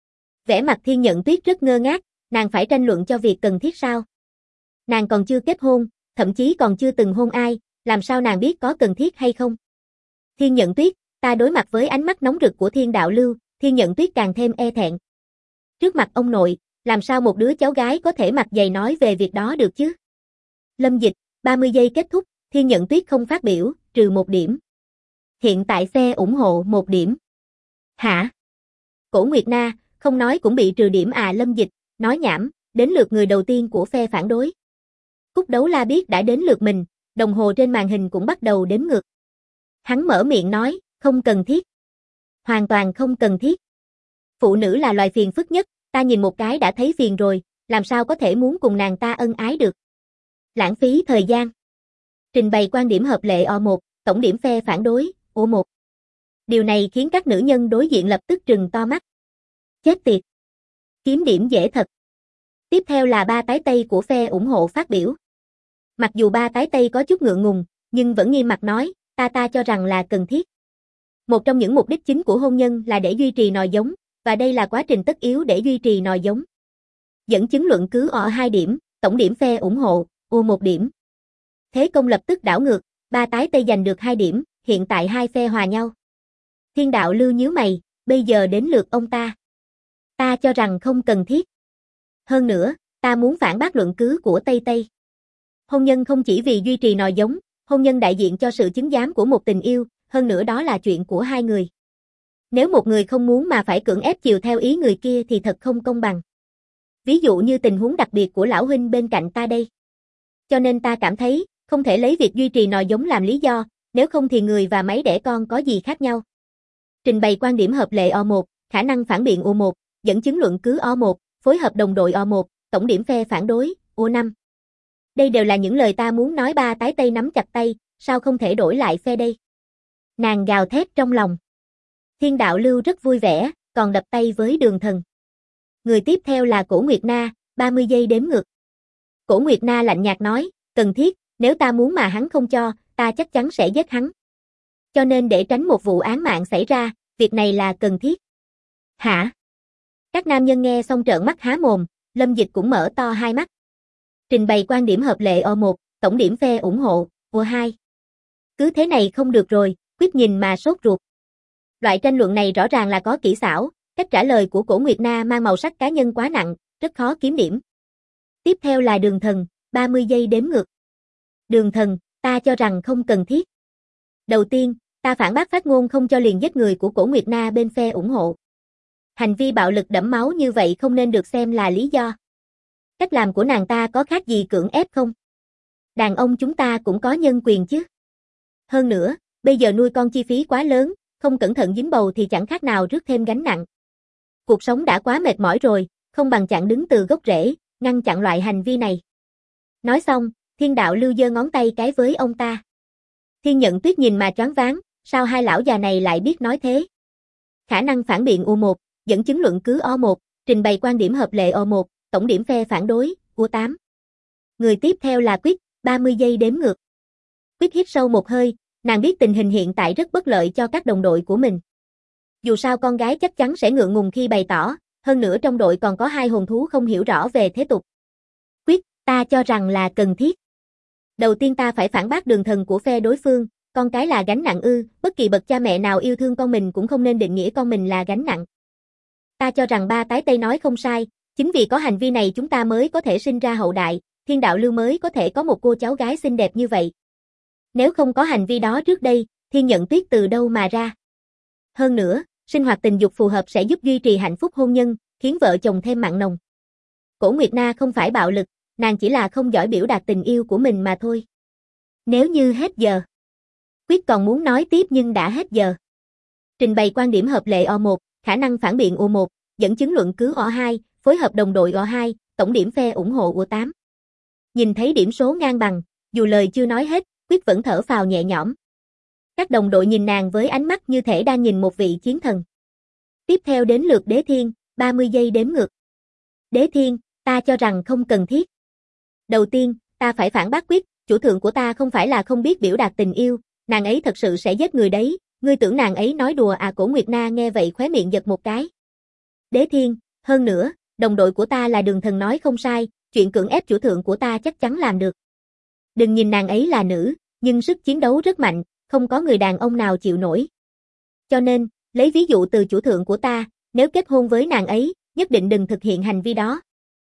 Vẻ mặt Thiên Nhận Tuyết rất ngơ ngác, nàng phải tranh luận cho việc cần thiết sao? Nàng còn chưa kết hôn, thậm chí còn chưa từng hôn ai, làm sao nàng biết có cần thiết hay không? Thiên Nhận Tuyết, ta đối mặt với ánh mắt nóng rực của Thiên Đạo Lưu, Thiên Nhận Tuyết càng thêm e thẹn. Trước mặt ông nội, làm sao một đứa cháu gái có thể mặt dày nói về việc đó được chứ? Lâm Dịch, 30 giây kết thúc, Thiên Nhận Tuyết không phát biểu, trừ 1 điểm. Hiện tại phe ủng hộ 1 điểm. Hả? Cổ Nguyệt Na, không nói cũng bị trừ điểm à? Lâm Dịch, nói nhảm, đến lượt người đầu tiên của phe phản đối. Cúc Đấu La biết đã đến lượt mình, đồng hồ trên màn hình cũng bắt đầu đếm ngược. Hắn mở miệng nói, không cần thiết. Hoàn toàn không cần thiết. Phụ nữ là loài phiền phức nhất, ta nhìn một cái đã thấy phiền rồi, làm sao có thể muốn cùng nàng ta ân ái được. Lãng phí thời gian. Trình bày quan điểm hợp lệ O1, tổng điểm phe phản đối, O1. Điều này khiến các nữ nhân đối diện lập tức trừng to mắt. Chết tiệt. Kiếm điểm dễ thật. Tiếp theo là 3 tái tây của phe ủng hộ phát biểu. Mặc dù 3 tái tây có chút ngượng ngùng, nhưng vẫn nghiêm mặt nói, ta cho rằng là cần thiết. Một trong những mục đích chính của hôn nhân là để duy trì nòi giống, và đây là quá trình tất yếu để duy trì nòi giống. Dẫn chứng luận cứ O 2 điểm, tổng điểm phe ủng hộ, O 1 điểm. Thế công lập tức đảo ngược, 3 tái tây giành được 2 điểm, hiện tại hai phe hòa nhau. Thiên đạo lưu nhíu mày, bây giờ đến lượt ông ta. Ta cho rằng không cần thiết. Hơn nữa, ta muốn phản bác luận cứ của Tây Tây. Hôn nhân không chỉ vì duy trì nòi giống, hôn nhân đại diện cho sự chứng giám của một tình yêu, hơn nữa đó là chuyện của hai người. Nếu một người không muốn mà phải cưỡng ép chiều theo ý người kia thì thật không công bằng. Ví dụ như tình huống đặc biệt của lão huynh bên cạnh ta đây. Cho nên ta cảm thấy, không thể lấy việc duy trì nòi giống làm lý do, nếu không thì người và máy đẻ con có gì khác nhau. Trình bày quan điểm hợp lệ O1, khả năng phản biện O1, dẫn chứng luận cứ O1, phối hợp đồng đội O1, tổng điểm phe phản đối, O5. Đây đều là những lời ta muốn nói. 3 tái tây nắm chặt tay, sao không thể đổi lại phe đây? Nàng gào thét trong lòng. Thiên đạo lưu rất vui vẻ, còn đập tay với Đường Thần. Người tiếp theo là Cổ Nguyệt Na, 30 giây đếm ngược. Cổ Nguyệt Na lạnh nhạt nói, cần thiết, nếu ta muốn mà hắn không cho, ta chắc chắn sẽ giết hắn. Cho nên để tránh một vụ án mạng xảy ra, việc này là cần thiết. Hả? Các nam nhân nghe xong trợn mắt há mồm, Lâm Dịch cũng mở to hai mắt. Trình bày quan điểm hợp lệ O1, tổng điểm phe ủng hộ, O2. Cứ thế này không được rồi, Quyết nhìn mà sốt ruột. Loại tranh luận này rõ ràng là có kỹ xảo, cách trả lời của Cổ Nguyệt Na mang màu sắc cá nhân quá nặng, rất khó kiếm điểm. Tiếp theo là Đường Thần, 30 giây đếm ngược. Đường Thần, ta cho rằng không cần thiết. Đầu tiên, ta phản bác phát ngôn không cho liền giết người của Cổ Nguyệt Na bên phe ủng hộ. Hành vi bạo lực đẫm máu như vậy không nên được xem là lý do. Cách làm của nàng ta có khác gì cưỡng ép không? Đàn ông chúng ta cũng có nhân quyền chứ. Hơn nữa, bây giờ nuôi con chi phí quá lớn, không cẩn thận dính bầu thì chẳng khác nào rước thêm gánh nặng. Cuộc sống đã quá mệt mỏi rồi, không bằng chặn đứng từ gốc rễ, ngăn chặn loại hành vi này. Nói xong, Thiên đạo lưu giơ ngón tay cái với ông ta. Thiên Nhận Tuyết nhìn mà choáng váng, sao hai lão già này lại biết nói thế? Khả năng phản biện U1, dẫn chứng luận cứ O1, trình bày quan điểm hợp lệ O1, tổng điểm phe phản đối, U8. Người tiếp theo là Quyết, 30 giây đếm ngược. Quyết hít sâu một hơi, nàng biết tình hình hiện tại rất bất lợi cho các đồng đội của mình. Dù sao con gái chắc chắn sẽ ngượng ngùng khi bày tỏ, hơn nữa trong đội còn có hai hồn thú không hiểu rõ về thế tục. Quyết, ta cho rằng là cần thiết. Đầu tiên ta phải phản bác Đường Thần của phe đối phương, con cái là gánh nặng ư, bất kỳ bậc cha mẹ nào yêu thương con mình cũng không nên định nghĩa con mình là gánh nặng. Ta cho rằng ba tái tây nói không sai, chính vì có hành vi này chúng ta mới có thể sinh ra hậu đại, Thiên đạo lưu mới có thể có một cô cháu gái xinh đẹp như vậy. Nếu không có hành vi đó trước đây, Thiên Nhận Tuyết từ đâu mà ra? Hơn nữa, sinh hoạt tình dục phù hợp sẽ giúp duy trì hạnh phúc hôn nhân, khiến vợ chồng thêm mặn nồng. Cổ Nguyệt Na không phải bạo lực, nàng chỉ là không giỏi biểu đạt tình yêu của mình mà thôi. Nếu như hết giờ. Quyết còn muốn nói tiếp nhưng đã hết giờ. Trình bày quan điểm hợp lệ O1, khả năng phản biện U1, dẫn chứng luận cứ O2, phối hợp đồng đội O2, tổng điểm phe ủng hộ U8. Nhìn thấy điểm số ngang bằng, dù lời chưa nói hết, Quyết vẫn thở phào nhẹ nhõm. Các đồng đội nhìn nàng với ánh mắt như thể đang nhìn một vị chiến thần. Tiếp theo đến lượt Đế Thiên, 30 giây đếm ngược. Đế Thiên, ta cho rằng không cần thiết. Đầu tiên, ta phải phản bác Quyết, chủ thượng của ta không phải là không biết biểu đạt tình yêu, nàng ấy thật sự sẽ giết người đấy, ngươi tưởng nàng ấy nói đùa à? Cổ Nguyệt Na nghe vậy khóe miệng giật một cái. Đế Thiên, hơn nữa, đồng đội của ta là Đường Thần nói không sai, chuyện cưỡng ép chủ thượng của ta chắc chắn làm được. Đừng nhìn nàng ấy là nữ, nhưng sức chiến đấu rất mạnh, không có người đàn ông nào chịu nổi. Cho nên, lấy ví dụ từ chủ thượng của ta, nếu kết hôn với nàng ấy, nhất định đừng thực hiện hành vi đó.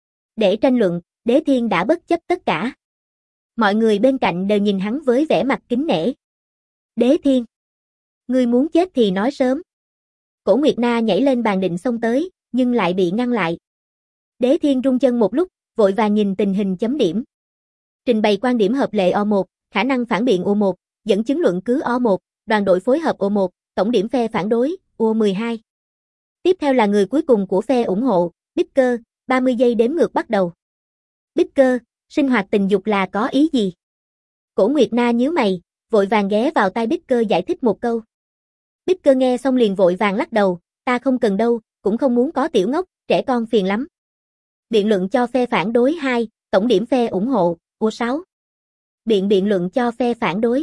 Để tranh luận, Đế Thiên đã bất chấp tất cả. Mọi người bên cạnh đều nhìn hắn với vẻ mặt kính nể. Đế Thiên. Ngươi muốn chết thì nói sớm. Cổ Nguyệt Na nhảy lên bàn định xông tới, nhưng lại bị ngăn lại. Đế Thiên rung chân một lúc, vội vàng nhìn tình hình chấm điểm. Trình bày quan điểm hợp lệ O1, khả năng phản biện O1, dẫn chứng luận cứ O1, đoàn đội phối hợp O1, tổng điểm phe phản đối, O12. Tiếp theo là người cuối cùng của phe ủng hộ, Bicker, 30 giây đếm ngược bắt đầu. Bicker, sinh hoạt tình dục là có ý gì? Cổ Nguyệt Na nhíu mày, vội vàng ghé vào tai Bicker giải thích một câu. Bicker nghe xong liền vội vàng lắc đầu, ta không cần đâu, cũng không muốn có tiểu ngốc, trẻ con phiền lắm. Biện luận cho phe phản đối 2, tổng điểm phe ủng hộ, O6. Biện luận cho phe phản đối.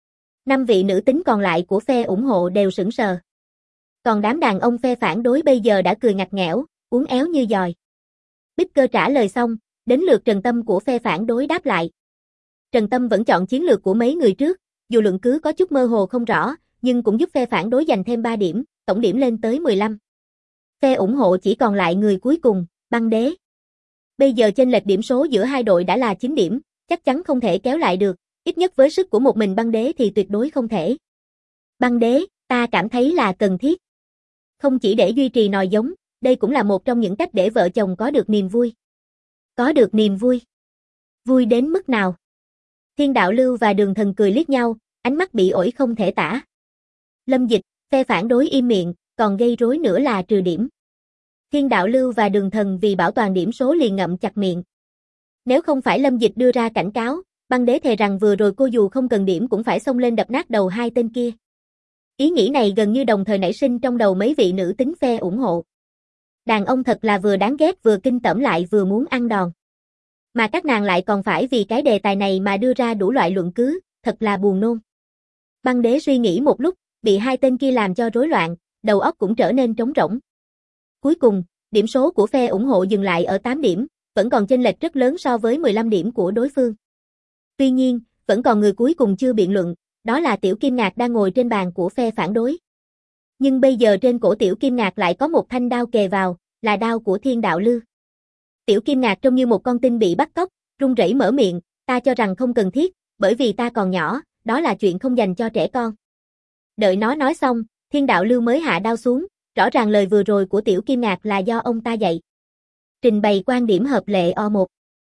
5 vị nữ tính còn lại của phe ủng hộ đều sững sờ. Còn đám đàn ông phe phản đối bây giờ đã cười ngặt nghẽo, uốn éo như dòi. Bicker trả lời xong, đến lượt Trần Tâm của phe phản đối đáp lại. Trần Tâm vẫn chọn chiến lược của mấy người trước, dù luận cứ có chút mơ hồ không rõ, nhưng cũng giúp phe phản đối giành thêm 3 điểm, tổng điểm lên tới 15. Phe ủng hộ chỉ còn lại người cuối cùng, Băng Đế. Bây giờ chênh lệch điểm số giữa hai đội đã là 9 điểm, chắc chắn không thể kéo lại được, ít nhất với sức của một mình Băng Đế thì tuyệt đối không thể. Băng Đế, ta cảm thấy là cần thiết. Không chỉ để duy trì nòi giống, đây cũng là một trong những cách để vợ chồng có được niềm vui. Có được niềm vui. Vui đến mức nào? Thiên Đạo Lưu và Đường Thần cười liếc nhau, ánh mắt bị ổi không thể tả. Lâm Dịch, phe phản đối im miệng, còn gây rối nữa là trừ điểm. Thiên Đạo Lưu và Đường Thần vì bảo toàn điểm số liền ngậm chặt miệng. Nếu không phải Lâm Dịch đưa ra cảnh cáo, Băng Đế thề rằng vừa rồi cô dù không cần điểm cũng phải xông lên đập nát đầu hai tên kia. Ý nghĩ này gần như đồng thời nảy sinh trong đầu mấy vị nữ tính phe ủng hộ. Đàn ông thật là vừa đáng ghét vừa kinh tởm lại vừa muốn ăn đòn. Mà các nàng lại còn phải vì cái đề tài này mà đưa ra đủ loại luận cứ, thật là buồn nôn. Băng Đế suy nghĩ một lúc, bị hai tên kia làm cho rối loạn, đầu óc cũng trở nên trống rỗng. Cuối cùng, điểm số của phe ủng hộ dừng lại ở 8 điểm, vẫn còn chênh lệch rất lớn so với 15 điểm của đối phương. Tuy nhiên, vẫn còn người cuối cùng chưa biện luận, đó là Tiểu Kim Ngạc đang ngồi trên bàn của phe phản đối. Nhưng bây giờ trên cổ Tiểu Kim Ngạc lại có một thanh đao kề vào, là đao của Thiên Đạo Lưu. Tiểu Kim Ngạc trông như một con tin bị bắt cóc, run rẩy mở miệng, ta cho rằng không cần thiết, bởi vì ta còn nhỏ, đó là chuyện không dành cho trẻ con. Đợi nó nói xong, Thiên Đạo Lưu mới hạ đao xuống, rõ ràng lời vừa rồi của Tiểu Kim Ngạc là do ông ta dạy. Trình bày quan điểm hợp lệ O1.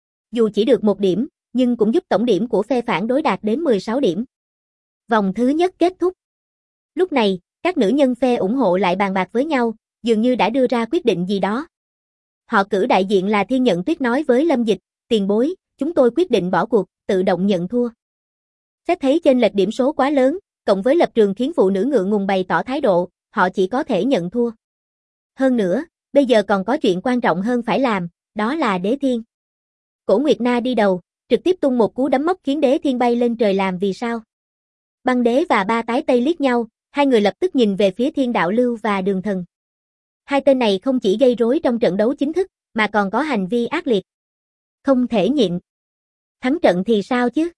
Dù chỉ được 1 điểm, nhưng cũng giúp tổng điểm của phe phản đối đạt đến 16 điểm. Vòng thứ nhất kết thúc. Lúc này, các nữ nhân phe ủng hộ lại bàn bạc với nhau, dường như đã đưa ra quyết định gì đó. Họ cử đại diện là Thiên Nhận Tuyết nói với Lâm Dịch, tiền bối, chúng tôi quyết định bỏ cuộc, tự động nhận thua. Xét thấy chênh lệch điểm số quá lớn, cộng với lập trường khiến phụ nữ ngượng ngùng bày tỏ thái độ, họ chỉ có thể nhận thua. Hơn nữa, bây giờ còn có chuyện quan trọng hơn phải làm, đó là Đế Thiên. Cổ Nguyệt Na đi đầu, trực tiếp tung một cú đấm móc khiến Đế Thiên bay lên trời làm vì sao. Băng Đế và Ba Tái Tây liếc nhau, hai người lập tức nhìn về phía Thiên Đạo Lưu và Đường Thần. Hai tên này không chỉ gây rối trong trận đấu chính thức, mà còn có hành vi ác liệt. Không thể nhịn. Thắng trận thì sao chứ?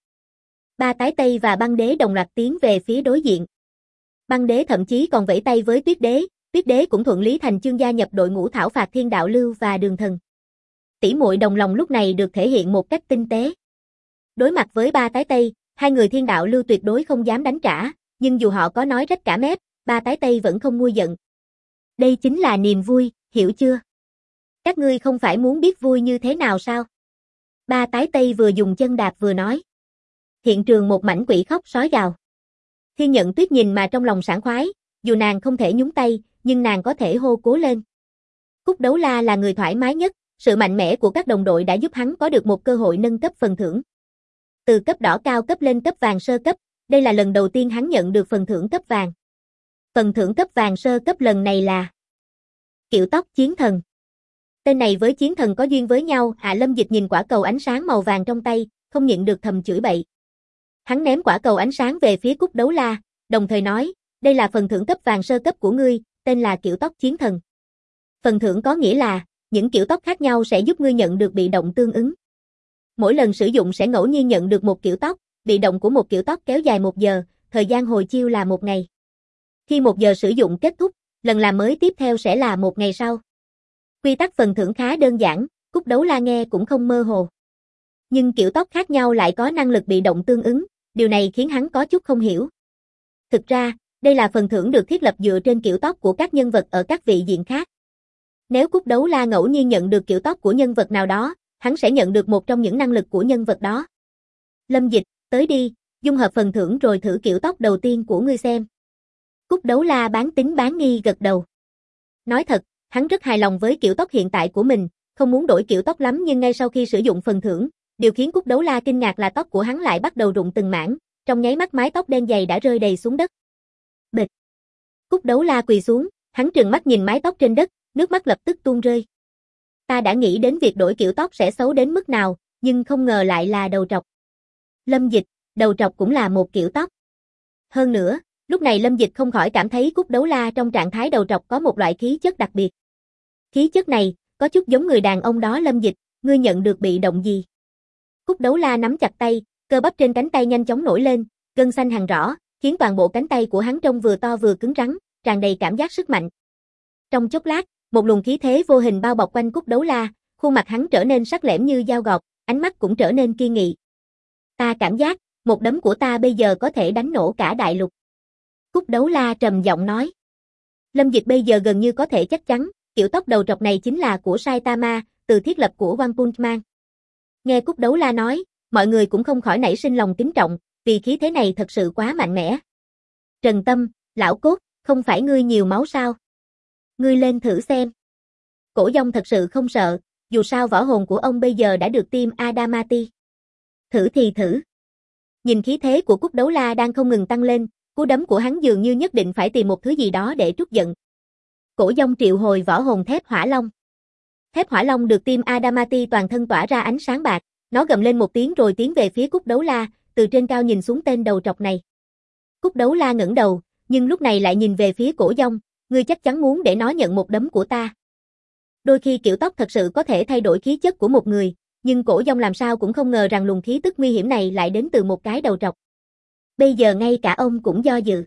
Ba Tái Tây và Băng Đế đồng loạt tiến về phía đối diện. Băng Đế thậm chí còn vẫy tay với Tuyết Đế cũng thuận lý thành chương gia nhập đội ngũ thảo phạt Thiên Đạo Lưu và Đường Thần. Tỷ muội đồng lòng lúc này được thể hiện một cách tinh tế. Đối mặt với Ba Tái Tây, hai người Thiên Đạo Lưu tuyệt đối không dám đánh trả, nhưng dù họ có nói rách cả mép, Ba Tái Tây vẫn không nguôi giận. Đây chính là niềm vui, hiểu chưa? Các ngươi không phải muốn biết vui như thế nào sao? Ba Tái Tây vừa dùng chân đạp vừa nói. Hiện trường một mảnh quỷ khóc sói gào. Thiên Nhận Tuyết nhìn mà trong lòng sảng khoái, dù nàng không thể nhúng tay, nhưng nàng có thể hô cố lên. Cúc Đấu La là người thoải mái nhất, sự mạnh mẽ của các đồng đội đã giúp hắn có được một cơ hội nâng cấp phần thưởng. Từ cấp đỏ cao cấp lên cấp vàng sơ cấp, đây là lần đầu tiên hắn nhận được phần thưởng cấp vàng. Phần thưởng cấp vàng sơ cấp lần này là Kiệu Tóc Chiến Thần. Tên này với Chiến Thần có duyên với nhau, Lâm Dịch nhìn quả cầu ánh sáng màu vàng trong tay, không nhịn được thầm chửi bậy. Hắn ném quả cầu ánh sáng về phía Cúc Đấu La, đồng thời nói, đây là phần thưởng cấp vàng sơ cấp của ngươi, tên là Kiệu Tóc Chiến Thần. Phần thưởng có nghĩa là, những kiểu tóc khác nhau sẽ giúp ngươi nhận được bị động tương ứng. Mỗi lần sử dụng sẽ ngẫu nhiên nhận được một kiểu tóc, bị động của một kiểu tóc kéo dài 1 giờ, thời gian hồi chiêu là 1 ngày. Khi 1 giờ sử dụng kết thúc, lần làm mới tiếp theo sẽ là 1 ngày sau. Quy tắc phần thưởng khá đơn giản, Cúc Đấu La nghe cũng không mơ hồ. Nhưng kiểu tóc khác nhau lại có năng lực bị động tương ứng, điều này khiến hắn có chút không hiểu. Thực ra, Đây là phần thưởng được thiết lập dựa trên kiểu tóc của các nhân vật ở các vị diện khác. Nếu Cúc Đấu La ngẫu nhiên nhận được kiểu tóc của nhân vật nào đó, hắn sẽ nhận được một trong những năng lực của nhân vật đó. Lâm Dịch, tới đi, dung hợp phần thưởng rồi thử kiểu tóc đầu tiên của ngươi xem. Cúc Đấu La bán tín bán nghi gật đầu. Nói thật, hắn rất hài lòng với kiểu tóc hiện tại của mình, không muốn đổi kiểu tóc lắm nhưng ngay sau khi sử dụng phần thưởng, điều khiến Cúc Đấu La kinh ngạc là tóc của hắn lại bắt đầu rụng từng mảng, trong nháy mắt mái tóc đen dày đã rơi đầy xuống đất. Bịch. Cúc Đấu La quỳ xuống, hắn trừng mắt nhìn mái tóc trên đất, nước mắt lập tức tuôn rơi. Ta đã nghĩ đến việc đổi kiểu tóc sẽ xấu đến mức nào, nhưng không ngờ lại là đầu trọc. Lâm Dịch, đầu trọc cũng là một kiểu tóc. Hơn nữa, lúc này Lâm Dịch không khỏi cảm thấy Cúc Đấu La trong trạng thái đầu trọc có một loại khí chất đặc biệt. Khí chất này, có chút giống người đàn ông đó. Lâm Dịch, ngươi nhận được bị động gì? Cúc Đấu La nắm chặt tay, cơ bắp trên cánh tay nhanh chóng nổi lên, gân xanh hằn rõ, khiến toàn bộ cánh tay của hắn trông vừa to vừa cứng rắn, tràn đầy cảm giác sức mạnh. Trong chốc lát, một luồng khí thế vô hình bao bọc quanh Cúc Đấu La, khuôn mặt hắn trở nên sắc lẻm như dao gọt, ánh mắt cũng trở nên kiên nghị. Ta cảm giác, một đấm của ta bây giờ có thể đánh nổ cả đại lục. Cúc Đấu La trầm giọng nói. Lâm Dịch bây giờ gần như có thể chắc chắn, kiểu tóc đầu trọc này chính là của Saitama, từ thiết lập của One Punch Man. Nghe Cúc Đấu La nói, mọi người cũng không khỏi nảy sinh lòng kính trọng, vì khí thế này thật sự quá mạnh mẽ. Trần Tâm, lão cốt, không phải ngươi nhiều máu sao? Ngươi lên thử xem. Cổ Dông thật sự không sợ, dù sao võ hồn của ông bây giờ đã được tiêm Adamati. Thử thì thử. Nhìn khí thế của Cúc Đấu La đang không ngừng tăng lên, cú đấm của hắn dường như nhất định phải tìm một thứ gì đó để trút giận. Cổ Dông triệu hồi võ hồn thép hỏa long. Thép hỏa long được tiêm Adamati toàn thân tỏa ra ánh sáng bạc, nó gầm lên một tiếng rồi tiến về phía Cúc Đấu La, từ trên cao nhìn xuống tên đầu trọc này. Cúc Đấu La ngẩng đầu, nhưng lúc này lại nhìn về phía Cổ Dông, ngươi chắc chắn muốn để nó nhận một đấm của ta. Đôi khi kiểu tóc thật sự có thể thay đổi khí chất của một người, nhưng Cổ Dông làm sao cũng không ngờ rằng luồng khí tức nguy hiểm này lại đến từ một cái đầu trọc. Bây giờ ngay cả ông cũng do dự.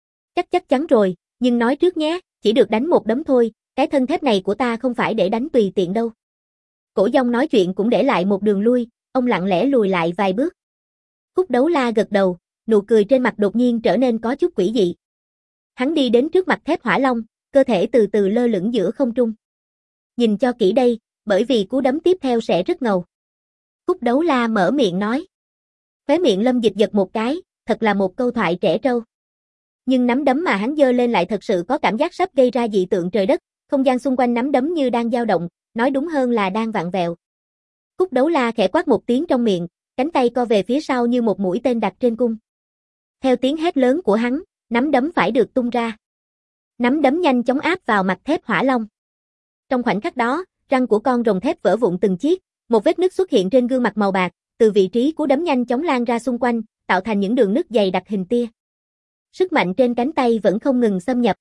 Chắc chắn rồi, nhưng nói trước nhé, chỉ được đánh một đấm thôi, cái thân thép này của ta không phải để đánh tùy tiện đâu. Cổ Dông nói chuyện cũng để lại một đường lui, ông lặng lẽ lùi lại vài bước. Cúc Đấu La gật đầu, nụ cười trên mặt đột nhiên trở nên có chút quỷ dị. Hắn đi đến trước mặt thép hỏa long, cơ thể từ từ lơ lửng giữa không trung. Nhìn cho kỹ đây, bởi vì cú đấm tiếp theo sẽ rất ngầu. Cúc Đấu La mở miệng nói. Khóe miệng Lâm Dịch giật một cái, thật là một câu thoại trẻ trâu. Nhưng nắm đấm mà hắn giơ lên lại thật sự có cảm giác sắp gây ra dị tượng trời đất, không gian xung quanh nắm đấm như đang dao động, nói đúng hơn là đang vặn vẹo. Cúc Đấu La khẽ quát một tiếng trong miệng, cánh tay co về phía sau như một mũi tên đặt trên cung. Theo tiếng hét lớn của hắn, nắm đấm phải được tung ra. Nắm đấm nhanh chóng áp vào mặt thép hỏa long. Trong khoảnh khắc đó, răng của con rồng thép vỡ vụn từng chiếc, một vết nứt xuất hiện trên gương mặt màu bạc, từ vị trí cú đấm nhanh chóng lan ra xung quanh, tạo thành những đường nứt dày đặc hình tia. Sức mạnh trên cánh tay vẫn không ngừng xâm nhập.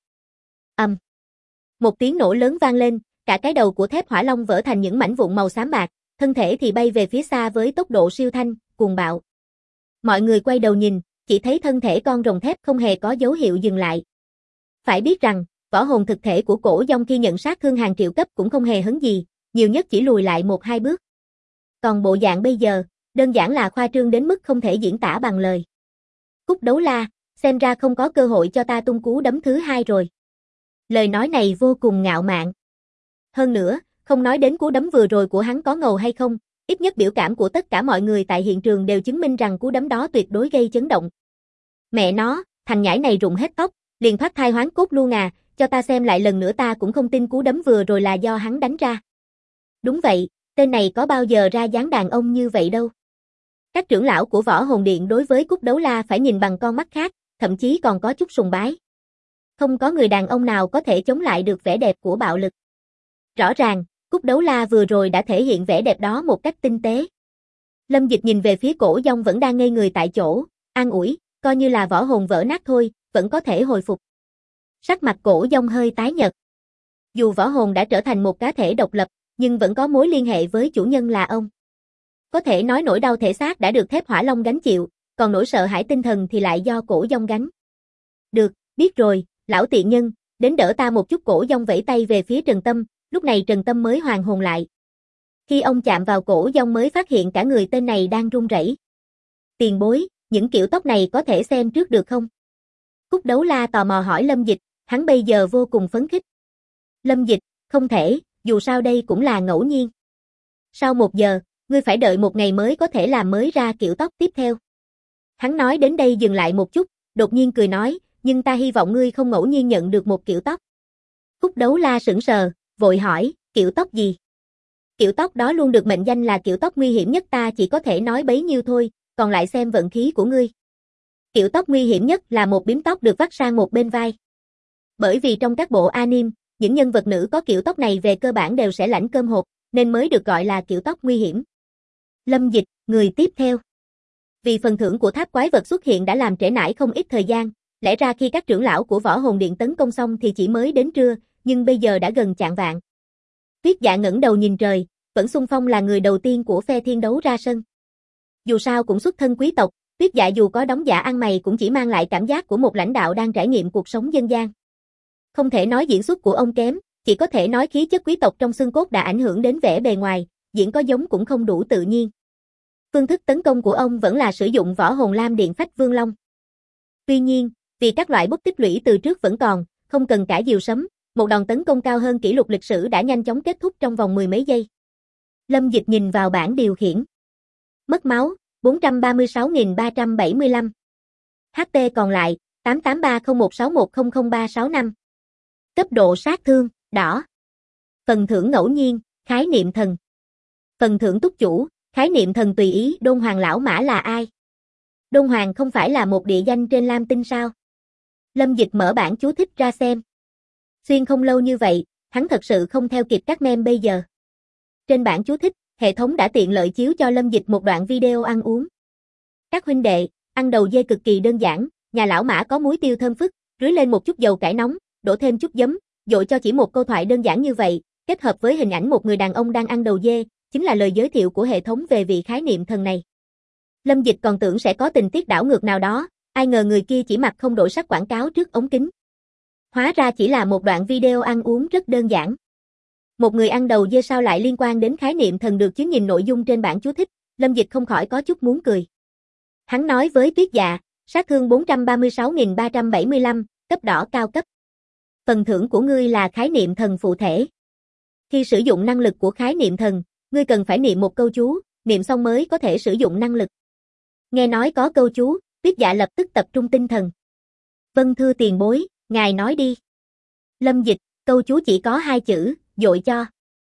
Một tiếng nổ lớn vang lên, cả cái đầu của thép hỏa long vỡ thành những mảnh vụn màu xám bạc, thân thể thì bay về phía xa với tốc độ siêu thanh, cuồng bạo. Mọi người quay đầu nhìn, chỉ thấy thân thể con rồng thép không hề có dấu hiệu dừng lại. Phải biết rằng, võ hồn thực thể của Cổ Dông khi nhận sát thương hàng triệu cấp cũng không hề hấn gì, nhiều nhất chỉ lùi lại 1-2 bước. Còn bộ dạng bây giờ, đơn giản là khoa trương đến mức không thể diễn tả bằng lời. Cúc Đấu La, xem ra không có cơ hội cho ta tung cú đấm thứ hai rồi. Lời nói này vô cùng ngạo mạn. Hơn nữa, không nói đến cú đấm vừa rồi của hắn có ngầu hay không, ít nhất biểu cảm của tất cả mọi người tại hiện trường đều chứng minh rằng cú đấm đó tuyệt đối gây chấn động. Mẹ nó, thằng nhãi này rụng hết tóc, liền thoát thai hoán cốt luôn à, cho ta xem lại lần nữa ta cũng không tin cú đấm vừa rồi là do hắn đánh ra. Đúng vậy, tên này có bao giờ ra dáng đàn ông như vậy đâu. Các trưởng lão của Võ Hồn Điện đối với Cúc Đấu La phải nhìn bằng con mắt khác, thậm chí còn có chút sùng bái. Không có người đàn ông nào có thể chống lại được vẻ đẹp của bạo lực. Rõ ràng, Cúc Đấu La vừa rồi đã thể hiện vẻ đẹp đó một cách tinh tế. Lâm Dịch nhìn về phía Cổ Dông vẫn đang ngây người tại chỗ, an ủi, coi như là võ hồn vỡ nát thôi, vẫn có thể hồi phục. Sắc mặt Cổ Dông hơi tái nhợt. Dù võ hồn đã trở thành một cá thể độc lập, nhưng vẫn có mối liên hệ với chủ nhân là ông. Có thể nói nỗi đau thể xác đã được thép hỏa long gánh chịu, còn nỗi sợ hãi tinh thần thì lại do Cổ Dông gánh. Được, biết rồi, lão tiện nhân, đến đỡ ta một chút. Cổ Dông vẫy tay về phía Trần Tâm, lúc này Trần Tâm mới hoàn hồn lại. Khi ông chạm vào Cổ Dông mới phát hiện cả người tên này đang run rẩy. Tiền bối, những kiểu tóc này có thể xem trước được không? Cúc Đấu La tò mò hỏi Lâm Dịch, hắn bây giờ vô cùng phấn khích. Lâm Dịch, không thể, dù sao đây cũng là ngẫu nhiên. Sau 1 giờ, ngươi phải đợi 1 ngày mới có thể làm mới ra kiểu tóc tiếp theo. Hắn nói đến đây dừng lại một chút, đột nhiên cười nói, nhưng ta hy vọng ngươi không ngẫu nhiên nhận được một kiểu tóc. Cúc Đấu La sững sờ, vội hỏi, kiểu tóc gì? Kiểu tóc đó luôn được mệnh danh là kiểu tóc nguy hiểm nhất, ta chỉ có thể nói bấy nhiêu thôi, còn lại xem vận khí của ngươi. Kiểu tóc nguy hiểm nhất là một bím tóc được vắt sang một bên vai. Bởi vì trong các bộ anime, những nhân vật nữ có kiểu tóc này về cơ bản đều sẽ lãnh cơm hộp, nên mới được gọi là kiểu tóc nguy hiểm. Lâm Dịch, người tiếp theo. Vì phần thưởng của tháp quái vật xuất hiện đã làm trễ nải không ít thời gian, lẽ ra khi các trưởng lão của Võ Hồn Điện tấn công xong thì chỉ mới đến trưa, nhưng bây giờ đã gần chạng vạng. Tuyết Dạ ngẩng đầu nhìn trời, vẫn xung phong là người đầu tiên của phe thiên đấu ra sân. Dù sao cũng xuất thân quý tộc, Tuyết Dạ dù có đóng giả ăn mày cũng chỉ mang lại cảm giác của một lãnh đạo đang trải nghiệm cuộc sống dân gian. Không thể nói diễn xuất của ông kém, chỉ có thể nói khí chất quý tộc trong xương cốt đã ảnh hưởng đến vẻ bề ngoài, diễn có giống cũng không đủ tự nhiên. Phương thức tấn công của ông vẫn là sử dụng võ hồn lam điện phách vương long. Tuy nhiên, vì các loại bút tích lũy từ trước vẫn còn, không cần cả diều sấm, một đòn tấn công cao hơn kỷ lục lịch sử đã nhanh chóng kết thúc trong vòng 10 mấy giây. Lâm Dịch nhìn vào bảng điều khiển. Mất máu, 436.375. HP còn lại, 883016100365. Cấp độ sát thương, đỏ. Phần thưởng ngẫu nhiên, khái niệm thần. Phần thưởng túc chủ, khái niệm thần tùy ý. Đôn Hoàng lão mã là ai? Đôn Hoàng không phải là một địa danh trên Lam Tinh sao? Lâm Dịch mở bảng chú thích ra xem. Xuyên không lâu như vậy, hắn thật sự không theo kịp các meme bây giờ. Trên bảng chú thích, hệ thống đã tiện lợi chiếu cho Lâm Dịch một đoạn video ăn uống. Các huynh đệ, ăn đầu dê cực kỳ đơn giản, nhà lão mã có muối tiêu thơm phức, rưới lên một chút dầu cải nóng, đổ thêm chút giấm, dội cho chỉ một câu thoại đơn giản như vậy, kết hợp với hình ảnh một người đàn ông đang ăn đầu dê, chính là lời giới thiệu của hệ thống về vị khái niệm thần này. Lâm Dịch còn tưởng sẽ có tình tiết đảo ngược nào đó, ai ngờ người kia chỉ mặt không đổi sắc quảng cáo trước ống kính. Hóa ra chỉ là một đoạn video ăn uống rất đơn giản. Một người ăn đầu dê sao lại liên quan đến khái niệm thần được chứ? Nhìn nội dung trên bảng chú thích, Lâm Dịch không khỏi có chút muốn cười. Hắn nói với Tuyết Dạ, sát thương 436.375, cấp đỏ cao cấp. Phần thưởng của ngươi là khái niệm thần phụ thể. Khi sử dụng năng lực của khái niệm thần, ngươi cần phải niệm một câu chú, niệm xong mới có thể sử dụng năng lực. Nghe nói có câu chú, Tuyết Dạ lập tức tập trung tinh thần. Vâng thưa tiền bối, ngài nói đi. Lâm Dịch, câu chú chỉ có 2 chữ, dội cho.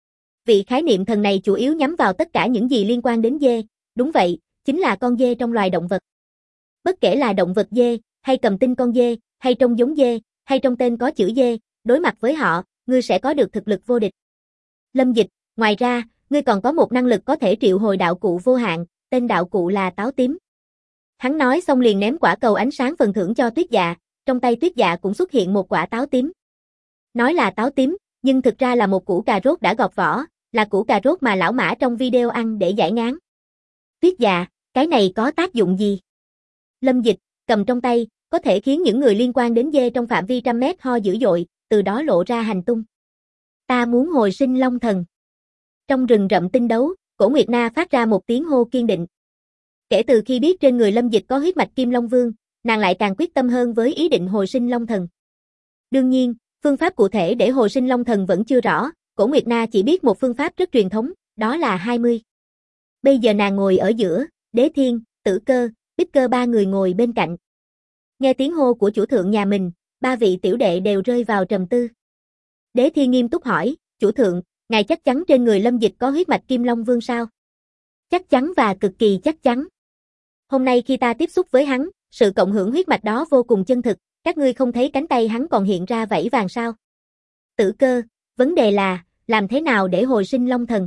Vị khái niệm thần này chủ yếu nhắm vào tất cả những gì liên quan đến dê, đúng vậy, chính là con dê trong loài động vật. Bất kể là động vật dê, hay cầm tinh con dê, hay trông giống dê, hay trong tên có chữ dê, đối mặt với họ, ngươi sẽ có được thực lực vô địch. Lâm Dịch, ngoài ra, ngươi còn có một năng lực có thể triệu hồi đạo cụ vô hạn, tên đạo cụ là táo tím. Hắn nói xong liền ném quả cầu ánh sáng phần thưởng cho Tuyết Dạ, trong tay Tuyết Dạ cũng xuất hiện một quả táo tím. Nói là táo tím, nhưng thực ra là một củ cà rốt đã gọt vỏ, là củ cà rốt mà lão mã trong video ăn để giải ngán. Tuyết Dạ, cái này có tác dụng gì? Lâm Dịch, cầm trong tay, có thể khiến những người liên quan đến dê trong phạm vi 100 mét ho dữ dội, từ đó lộ ra hành tung. Ta muốn hồi sinh long thần. Trong rừng rậm tinh đấu, Cổ Nguyệt Na phát ra một tiếng hô kiên định. Kể từ khi biết trên người Lâm Dịch có huyết mạch Kim Long Vương, nàng lại càng quyết tâm hơn với ý định hồi sinh long thần. Đương nhiên, phương pháp cụ thể để hồi sinh long thần vẫn chưa rõ, Cổ Nguyệt Na chỉ biết một phương pháp rất truyền thống, đó là 20. Bây giờ nàng ngồi ở giữa, Đế Thiên, Tử Cơ, Bích Cơ 3 người ngồi bên cạnh. Nghe tiếng hô của chủ thượng nhà mình, 3 vị tiểu đệ đều rơi vào trầm tư. Đế Thiên nghiêm túc hỏi, chủ thượng, ngài chắc chắn trên người Lâm Dịch có huyết mạch Kim Long Vương sao? Chắc chắn và cực kỳ chắc chắn. Hôm nay khi ta tiếp xúc với hắn, sự cộng hưởng huyết mạch đó vô cùng chân thực, các ngươi không thấy cánh tay hắn còn hiện ra vảy vàng sao? Tử Cơ, vấn đề là, làm thế nào để hồi sinh long thần?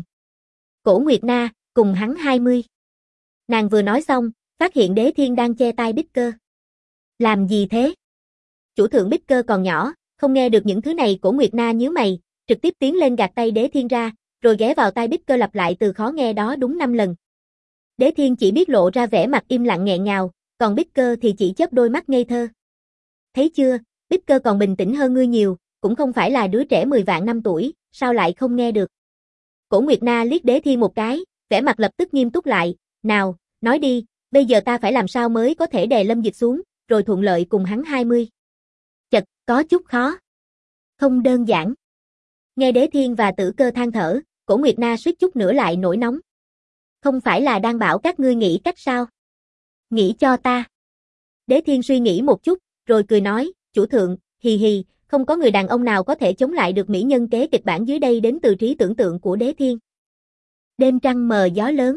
Cổ Nguyệt Na, cùng hắn 20. Nàng vừa nói xong, phát hiện Đế Thiên đang che tai Bích Cơ. Làm gì thế? Chủ thượng Bích Cơ còn nhỏ, không nghe được những thứ này. Cổ Nguyệt Na nhíu mày, trực tiếp tiến lên gạt tay Đế Thiên ra, rồi ghé vào tai Bích Cơ lặp lại từ khó nghe đó đúng 5 lần. Đế Thiên chỉ biết lộ ra vẻ mặt im lặng nghẹn ngào, còn Bích Cơ thì chỉ chớp đôi mắt ngây thơ. Thấy chưa, Bích Cơ còn bình tĩnh hơn ngươi nhiều, cũng không phải là đứa trẻ 10 vạn năm tuổi, sao lại không nghe được? Cổ Nguyệt Na liếc Đế Thiên một cái, vẻ mặt lập tức nghiêm túc lại, nào, nói đi, bây giờ ta phải làm sao mới có thể đè Lâm Dịch xuống, rồi thuận lợi cùng hắn 20. Chật, có chút khó. Không đơn giản. Nghe Đế Thiên và Tử Cơ than thở, Cổ Nguyệt Na suýt chút nữa lại nổi nóng. Không phải là đang bảo các ngươi nghĩ cách sao? Nghĩ cho ta. Đế Thiên suy nghĩ một chút, rồi cười nói, chủ thượng, hì hì, không có người đàn ông nào có thể chống lại được mỹ nhân kế kịch bản dưới đây đến từ trí tưởng tượng của Đế Thiên. Đêm trăng mờ gió lớn.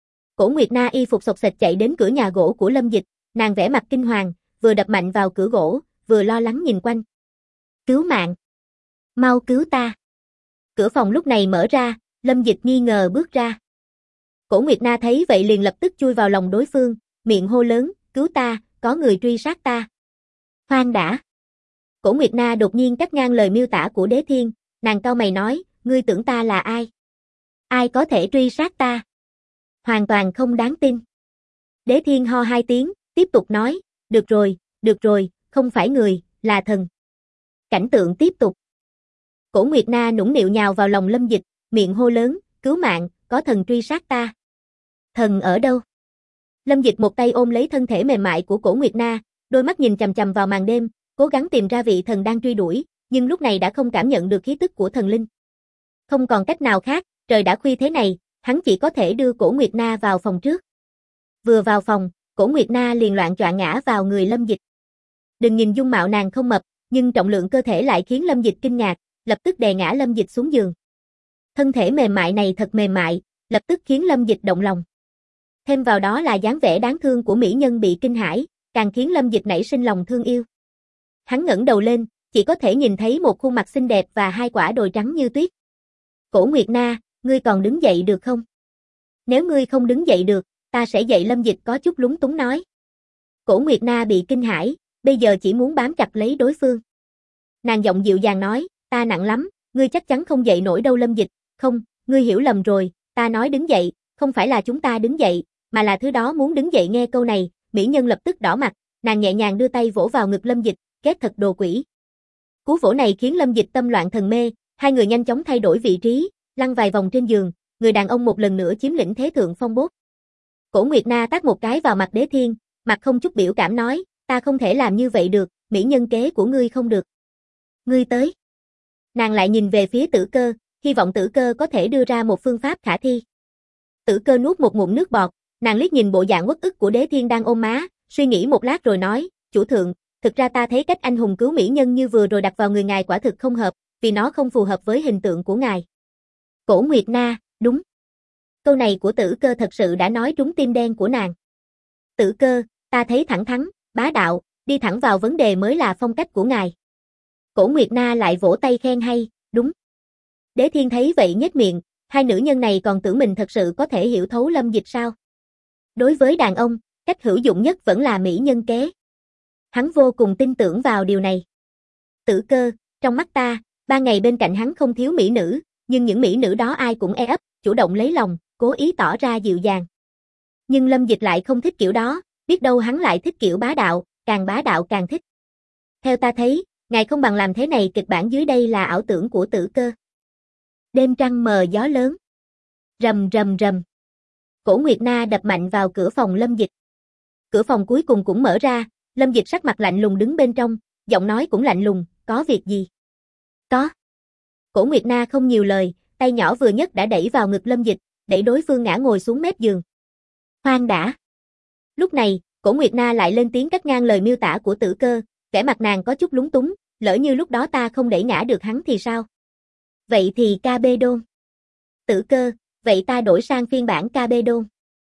Cổ Nguyệt Na y phục xộc xệch chạy đến cửa nhà gỗ của Lâm Dịch, nàng vẻ mặt kinh hoàng, vừa đập mạnh vào cửa gỗ, vừa lo lắng nhìn quanh. Cứu mạng! Mau cứu ta! Cửa phòng lúc này mở ra, Lâm Dịch nghi ngờ bước ra. Cổ Nguyệt Na thấy vậy liền lập tức chui vào lòng đối phương, miệng hô lớn, cứu ta, có người truy sát ta. Khoan đã! Cổ Nguyệt Na đột nhiên cắt ngang lời miêu tả của Đế Thiên, nàng cau mày nói, ngươi tưởng ta là ai? Ai có thể truy sát ta? Hoàn toàn không đáng tin. Đế Thiên ho hai tiếng, tiếp tục nói, được rồi, không phải người, là thần. Cảnh tượng tiếp tục. Cổ Nguyệt Na nũng nịu nhào vào lòng Lâm Dịch, miệng hô lớn, cứu mạng, có thần truy sát ta. Thần ở đâu? Lâm Dịch một tay ôm lấy thân thể mềm mại của Cổ Nguyệt Na, đôi mắt nhìn chằm chằm vào màn đêm, cố gắng tìm ra vị thần đang truy đuổi, nhưng lúc này đã không cảm nhận được khí tức của thần linh. Không còn cách nào khác, trời đã khuya thế này, hắn chỉ có thể đưa Cổ Nguyệt Na vào phòng trước. Vừa vào phòng, Cổ Nguyệt Na liền loạng choạng ngã vào người Lâm Dịch. Đừng nhìn dung mạo nàng không mập, nhưng trọng lượng cơ thể lại khiến Lâm Dịch kinh ngạc, lập tức đè ngã Lâm Dịch xuống giường. Thân thể mềm mại này thật mềm mại, lập tức khiến Lâm Dịch động lòng. Thêm vào đó là dáng vẻ đáng thương của mỹ nhân bị kinh hãi, càng khiến Lâm Dịch nảy sinh lòng thương yêu. Hắn ngẩng đầu lên, chỉ có thể nhìn thấy một khuôn mặt xinh đẹp và hai quả đồi trắng như tuyết. Cổ Nguyệt Na, ngươi còn đứng dậy được không? Nếu ngươi không đứng dậy được, ta sẽ dậy. Lâm Dịch có chút lúng túng nói. Cổ Nguyệt Na bị kinh hãi, bây giờ chỉ muốn bám chặt lấy đối phương. Nàng giọng dịu dàng nói, ta nặng lắm, ngươi chắc chắn không dậy nổi đâu. Lâm Dịch, không, ngươi hiểu lầm rồi, ta nói đứng dậy, không phải là chúng ta đứng dậy, mà là thứ đó muốn đứng dậy. Nghe câu này, mỹ nhân lập tức đỏ mặt, nàng nhẹ nhàng đưa tay vỗ vào ngực Lâm Dịch, ghét thật đồ quỷ. Cú vỗ này khiến Lâm Dịch tâm loạn thần mê, hai người nhanh chóng thay đổi vị trí, lăn vài vòng trên giường, người đàn ông một lần nữa chiếm lĩnh thế thượng phong bốt. Cổ Nguyệt Na tát một cái vào mặt Đế Thiên, mặt không chút biểu cảm nói, ta không thể làm như vậy được, mỹ nhân kế của ngươi không được. Ngươi tới. Nàng lại nhìn về phía Tử Cơ, hy vọng Tử Cơ có thể đưa ra một phương pháp khả thi. Tử Cơ nuốt một ngụm nước bọt, nàng liếc nhìn bộ dạng uất ức của Đế Thiên đang ôm má, suy nghĩ một lát rồi nói, chủ thượng, thực ra ta thấy cách anh hùng cứu mỹ nhân như vừa rồi đặt vào người ngài quả thực không hợp, vì nó không phù hợp với hình tượng của ngài. Cổ Nguyệt Na, đúng. Câu này của Tử Cơ thật sự đã nói trúng tim đen của nàng. Tử Cơ, ta thấy thẳng thắn, bá đạo, đi thẳng vào vấn đề mới là phong cách của ngài. Cổ Nguyệt Na lại vỗ tay khen hay, đúng. Đế Thiên thấy vậy nhếch miệng, hai nữ nhân này còn tưởng mình thật sự có thể hiểu thấu Lâm Dịch sao? Đối với đàn ông, cách hữu dụng nhất vẫn là mỹ nhân kế. Hắn vô cùng tin tưởng vào điều này. Tử Cơ, trong mắt ta, 3 ngày bên cạnh hắn không thiếu mỹ nữ, nhưng những mỹ nữ đó ai cũng e ấp, chủ động lấy lòng, cố ý tỏ ra dịu dàng. Nhưng Lâm Dịch lại không thích kiểu đó, biết đâu hắn lại thích kiểu bá đạo càng thích. Theo ta thấy, ngài không bằng làm thế này. Kịch bản dưới đây là ảo tưởng của Tử Cơ. Đêm trăng mờ gió lớn. Rầm rầm rầm. Cổ Nguyệt Na đập mạnh vào cửa phòng Lâm Dịch. Cửa phòng cuối cùng cũng mở ra, Lâm Dịch sắc mặt lạnh lùng đứng bên trong, giọng nói cũng lạnh lùng, có việc gì? Có. Cổ Nguyệt Na không nhiều lời, tay nhỏ vừa nhấc đã đẩy vào ngực Lâm Dịch, đẩy đối phương ngã ngồi xuống mép giường. Khoan đã. Lúc này, Cổ Nguyệt Na lại lên tiếng cắt ngang lời miêu tả của Tử Cơ, vẻ mặt nàng có chút lúng túng, lỡ như lúc đó ta không đẩy ngã được hắn thì sao? Vậy thì KB đôn. Tử Cơ, vậy ta đổi sang phiên bản KB đôn.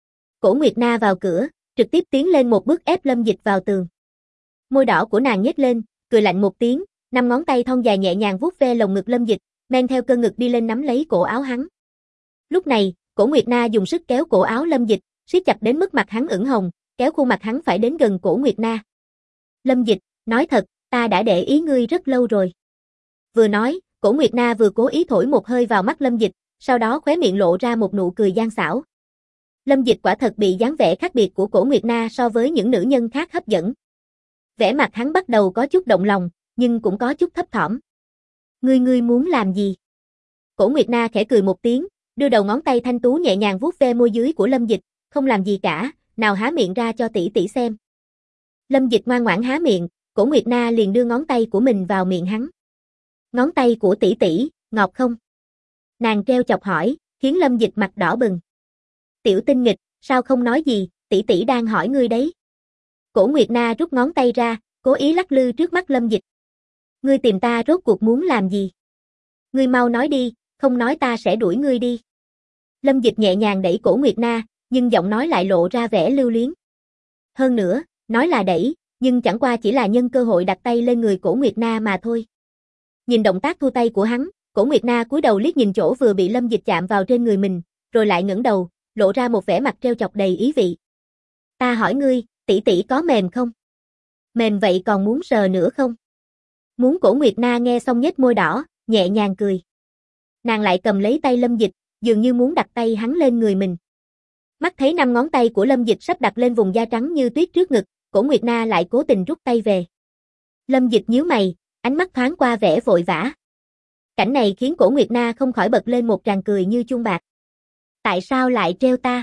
Cổ Nguyệt Na vào cửa, trực tiếp tiến lên một bước ép Lâm Dịch vào tường. Môi đỏ của nàng nhếch lên, cười lạnh một tiếng, 5 ngón tay thon dài nhẹ nhàng vuốt ve lồng ngực Lâm Dịch, men theo cơ ngực đi lên nắm lấy cổ áo hắn. Lúc này, Cổ Nguyệt Na dùng sức kéo cổ áo Lâm Dịch, siết chặt đến mức mặt hắn ửng hồng, kéo khuôn mặt hắn phải đến gần Cổ Nguyệt Na. Lâm Dịch, nói thật, ta đã để ý ngươi rất lâu rồi. Vừa nói, Cổ Nguyệt Na vừa cố ý thổi một hơi vào mắt Lâm Dịch, sau đó khóe miệng lộ ra một nụ cười gian xảo. Lâm Dịch quả thật bị dáng vẻ khác biệt của Cổ Nguyệt Na so với những nữ nhân khác hấp dẫn. Vẻ mặt hắn bắt đầu có chút động lòng, nhưng cũng có chút thấp thỏm. Ngươi muốn làm gì? Cổ Nguyệt Na khẽ cười một tiếng, đưa đầu ngón tay thanh tú nhẹ nhàng vuốt ve môi dưới của Lâm Dịch, không làm gì cả, nào há miệng ra cho tỷ tỷ xem. Lâm Dịch ngoan ngoãn há miệng, Cổ Nguyệt Na liền đưa ngón tay của mình vào miệng hắn. Ngón tay của tỷ tỷ, ngọt không? Nàng treo chọc hỏi, khiến Lâm Dịch mặt đỏ bừng. Tiểu tinh nghịch, sao không nói gì, tỷ tỷ đang hỏi ngươi đấy. Cổ Nguyệt Na rút ngón tay ra, cố ý lắc lư trước mắt Lâm Dịch. Ngươi tìm ta rốt cuộc muốn làm gì? Ngươi mau nói đi, không nói ta sẽ đuổi ngươi đi. Lâm Dịch nhẹ nhàng đẩy Cổ Nguyệt Na, nhưng giọng nói lại lộ ra vẻ lưu luyến. Hơn nữa, nói là đẩy, nhưng chẳng qua chỉ là nhân cơ hội đặt tay lên người Cổ Nguyệt Na mà thôi. Nhìn động tác thu tay của hắn, Cổ Nguyệt Na cúi đầu liếc nhìn chỗ vừa bị Lâm Dịch chạm vào trên người mình, rồi lại ngẩng đầu, lộ ra một vẻ mặt trêu chọc đầy ý vị. Ta hỏi ngươi, tỷ tỷ có mềm không? Mềm vậy còn muốn sờ nữa không? Muốn. Cổ Nguyệt Na nghe xong nhếch môi đỏ, nhẹ nhàng cười. Nàng lại cầm lấy tay Lâm Dịch, dường như muốn đặt tay hắn lên người mình. Mắt thấy 5 ngón tay của Lâm Dịch sắp đặt lên vùng da trắng như tuyết trước ngực, Cổ Nguyệt Na lại cố tình rút tay về. Lâm Dịch nhíu mày, ánh mắt thoáng qua vẻ vội vã. Cảnh này khiến Cổ Nguyệt Na không khỏi bật lên một tràng cười như chuông bạc. Tại sao lại treo ta?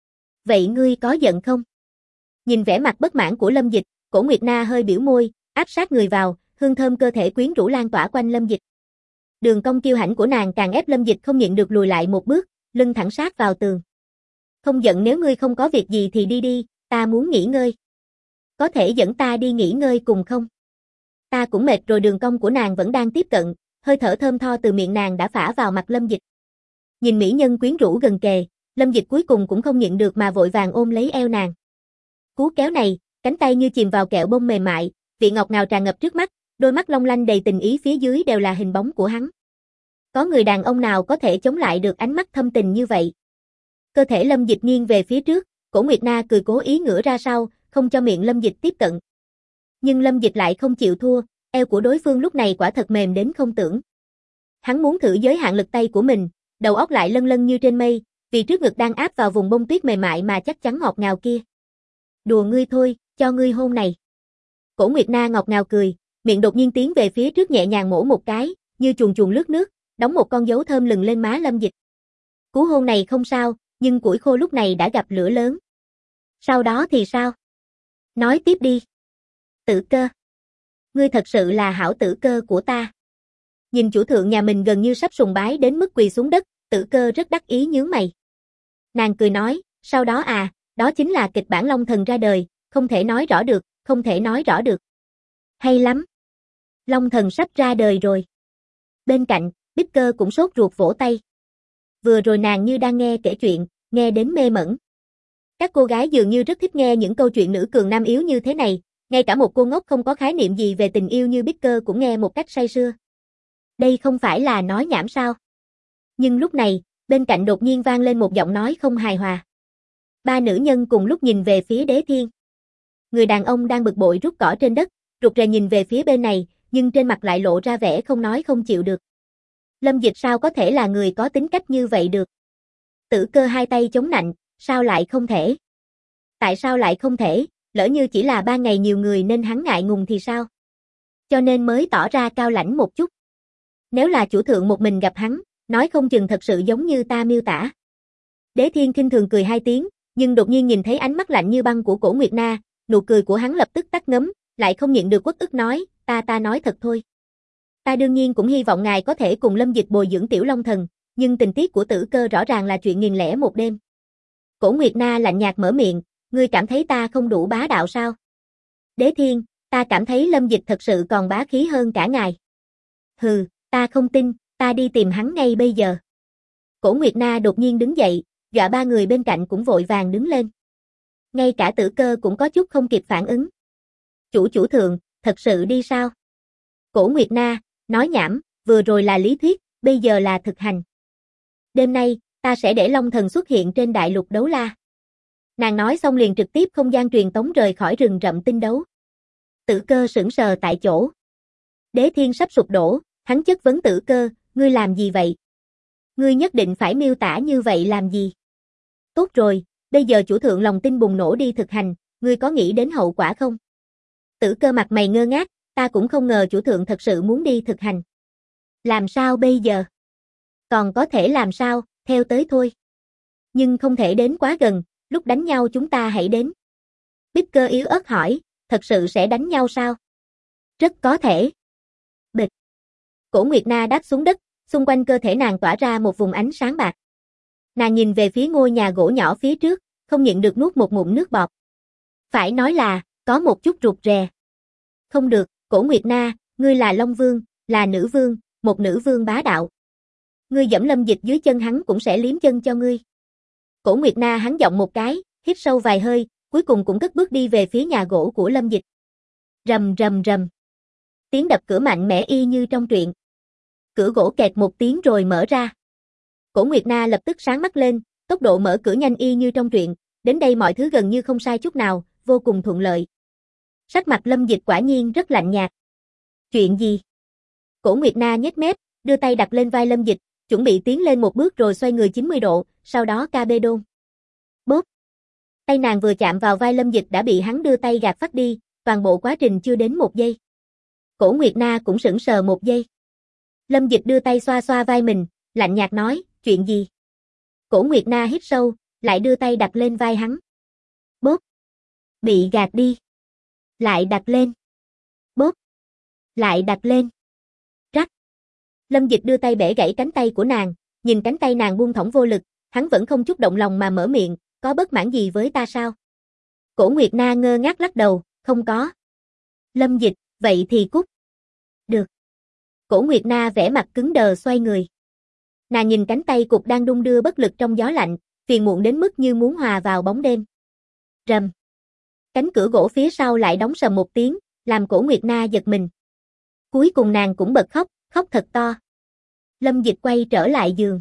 Vậy ngươi có giận không? Nhìn vẻ mặt bất mãn của Lâm Dịch, Cổ Nguyệt Na hơi biểu môi, áp sát người vào, hương thơm cơ thể quyến rũ lan tỏa quanh Lâm Dịch. Đường cong kiêu hãnh của nàng càng ép Lâm Dịch không nhịn được lùi lại một bước, lưng thẳng sát vào tường. Không giận, nếu ngươi không có việc gì thì đi đi, ta muốn nghỉ ngơi. Có thể dẫn ta đi nghỉ ngơi cùng không? Ta cũng mệt rồi. Đường cong của nàng vẫn đang tiếp cận, hơi thở thơm tho từ miệng nàng đã phả vào mặt Lâm Dịch. Nhìn mỹ nhân quyến rũ gần kề, Lâm Dịch cuối cùng cũng không nhịn được mà vội vàng ôm lấy eo nàng. Cú kéo này, cánh tay như chìm vào kẹo bông mềm mại, vị ngọt ngào tràn ngập trước mắt, đôi mắt long lanh đầy tình ý phía dưới đều là hình bóng của hắn. Có người đàn ông nào có thể chống lại được ánh mắt thâm tình như vậy? Cơ thể Lâm Dịch nghiêng về phía trước, Cổ Nguyệt Na cười cố ý ngửa ra sau, không cho miệng Lâm Dịch tiếp cận. Nhưng Lâm Dịch lại không chịu thua, eo của đối phương lúc này quả thật mềm đến không tưởng. Hắn muốn thử giới hạn lực tay của mình, đầu óc lại lân lân như trên mây, vì trước ngực đang áp vào vùng bông tuyết mềm mại mà chắc chắn ngọt ngào kia. Đùa ngươi thôi, cho ngươi hôn này. Cổ Nguyệt Na ngọt ngào cười, miệng đột nhiên tiến về phía trước nhẹ nhàng mổ một cái, như chuồn chuồn lướt nước, đóng một con dấu thơm lừng lên má Lâm Dịch. Cú hôn này không sao, nhưng củi khô lúc này đã gặp lửa lớn. Sau đó thì sao? Nói tiếp đi. Tử Cơ. Ngươi thật sự là hảo Tử Cơ của ta. Nhìn chủ thượng nhà mình gần như sắp sùng bái đến mức quỳ xuống đất, Tử Cơ rất đắc ý nhướng mày. Nàng cười nói, sau đó à, đó chính là kịch bản Long Thần ra đời, không thể nói rõ được, không thể nói rõ được. Hay lắm. Long Thần sắp ra đời rồi. Bên cạnh, Bích Cơ cũng sốt ruột vỗ tay. Vừa rồi nàng như đang nghe kể chuyện, nghe đến mê mẩn. Các cô gái dường như rất thích nghe những câu chuyện nữ cường nam yếu như thế này, ngay cả một cô ngốc không có khái niệm gì về tình yêu như Bích Cơ cũng nghe một cách say sưa. Đây không phải là nói nhảm sao? Nhưng lúc này, bên cạnh đột nhiên vang lên một giọng nói không hài hòa. 3 nữ nhân cùng lúc nhìn về phía Đế Thiên. Người đàn ông đang bực bội rút cỏ trên đất, rụt rè nhìn về phía bên này, nhưng trên mặt lại lộ ra vẻ không nói không chịu được. Lâm Dịch sao có thể là người có tính cách như vậy được? Tử Cơ hai tay chống nạnh, sao lại không thể? Tại sao lại không thể? Lỡ như chỉ là 3 ngày nhiều người nên hắn ngại ngùng thì sao? Cho nên mới tỏ ra cao lãnh một chút. Nếu là chủ thượng một mình gặp hắn, nói không chừng thật sự giống như ta miêu tả. Đế Thiên khinh thường cười 2 tiếng, nhưng đột nhiên nhìn thấy ánh mắt lạnh như băng của Cổ Nguyệt Na, nụ cười của hắn lập tức tắt ngấm, lại không nhịn được uất ức nói, ta nói thật thôi. Ta đương nhiên cũng hy vọng ngài có thể cùng Lâm Dịch bồi dưỡng tiểu Long Thần, nhưng tình tiết của Tử Cơ rõ ràng là chuyện 1001 đêm. Cổ Nguyệt Na lạnh nhạt mở miệng, ngươi cảm thấy ta không đủ bá đạo sao? Đế Thiên, ta cảm thấy Lâm Dịch thật sự còn bá khí hơn cả ngài. Hừ, ta không tin, ta đi tìm hắn ngay bây giờ. Cổ Nguyệt Na đột nhiên đứng dậy, dọa 3 người bên cạnh cũng vội vàng đứng lên. Ngay cả Tử Cơ cũng có chút không kịp phản ứng. Chủ thượng, thật sự đi sao? Cổ Nguyệt Na, nói nhảm, vừa rồi là lý thuyết, bây giờ là thực hành. Đêm nay, ta sẽ để Long Thần xuất hiện trên đại lục đấu la. Nàng nói xong liền trực tiếp không gian truyền tống rời khỏi rừng rậm tinh đấu. Tử Cơ sững sờ tại chỗ. Đế Thiên sắp sụp đổ, hắn chất vấn Tử Cơ, ngươi làm gì vậy? Ngươi nhất định phải miêu tả như vậy làm gì? Tốt rồi, bây giờ chủ thượng lòng tin bùng nổ đi thực hành, ngươi có nghĩ đến hậu quả không? Tử Cơ mặt mày ngơ ngác, ta cũng không ngờ chủ thượng thật sự muốn đi thực hành. Làm sao bây giờ? Còn có thể làm sao, theo tới thôi. Nhưng không thể đến quá gần, lúc đánh nhau chúng ta hãy đến. Bích Cơ yếu ớt hỏi, thật sự sẽ đánh nhau sao? Rất có thể. Bịch. Cổ Nguyệt Na đáp xuống đất, xung quanh cơ thể nàng tỏa ra một vùng ánh sáng bạc. Nàng nhìn về phía ngôi nhà gỗ nhỏ phía trước, không nhịn được nuốt một ngụm nước bọt. Phải nói là, có một chút rụt rè. Không được, Cổ Nguyệt Na, ngươi là Long Vương, là nữ vương, một nữ vương bá đạo. Ngươi dẫm Lâm Dịch dưới chân hắn cũng sẽ liếm chân cho ngươi. Cổ Nguyệt Na hắn giọng một cái, hít sâu vài hơi, cuối cùng cũng cất bước đi về phía nhà gỗ của Lâm Dịch. Rầm rầm rầm. Tiếng đập cửa mạnh mẽ y như trong truyện. Cửa gỗ kẹt một tiếng rồi mở ra. Cổ Nguyệt Na lập tức sáng mắt lên, tốc độ mở cửa nhanh y như trong truyện, đến đây mọi thứ gần như không sai chút nào, vô cùng thuận lợi. Sắc mặt Lâm Dịch quả nhiên rất lạnh nhạt. Chuyện gì? Cổ Nguyệt Na nhếch mép, đưa tay đặt lên vai Lâm Dịch, chuẩn bị tiến lên một bước rồi xoay người 90 độ, sau đó ca bê đôn. Bốp. Tay nàng vừa chạm vào vai Lâm Dịch đã bị hắn đưa tay gạt phát đi, toàn bộ quá trình chưa đến một giây. Cổ Nguyệt Na cũng sững sờ một giây. Lâm Dịch đưa tay xoa xoa vai mình, lạnh nhạt nói, chuyện gì? Cổ Nguyệt Na hít sâu, lại đưa tay đặt lên vai hắn. Bốp. Bị gạt đi. Lại đặt lên. Bốp. Lại đặt lên. Rắc. Lâm Dịch đưa tay bẻ gãy cánh tay của nàng, nhìn cánh tay nàng buông thõng vô lực, hắn vẫn không chút động lòng mà mở miệng, có bất mãn gì với ta sao? Cổ Nguyệt Na ngơ ngác lắc đầu, không có. Lâm Dịch, vậy thì cút. Được. Cổ Nguyệt Na vẻ mặt cứng đờ xoay người. Nàng nhìn cánh tay cục đang đung đưa bất lực trong gió lạnh, phiền muộn đến mức như muốn hòa vào bóng đêm. Rầm. Cánh cửa gỗ phía sau lại đóng sầm một tiếng, làm Cổ Nguyệt Na giật mình. Cuối cùng nàng cũng bật khóc, khóc thật to. Lâm Dịch quay trở lại giường.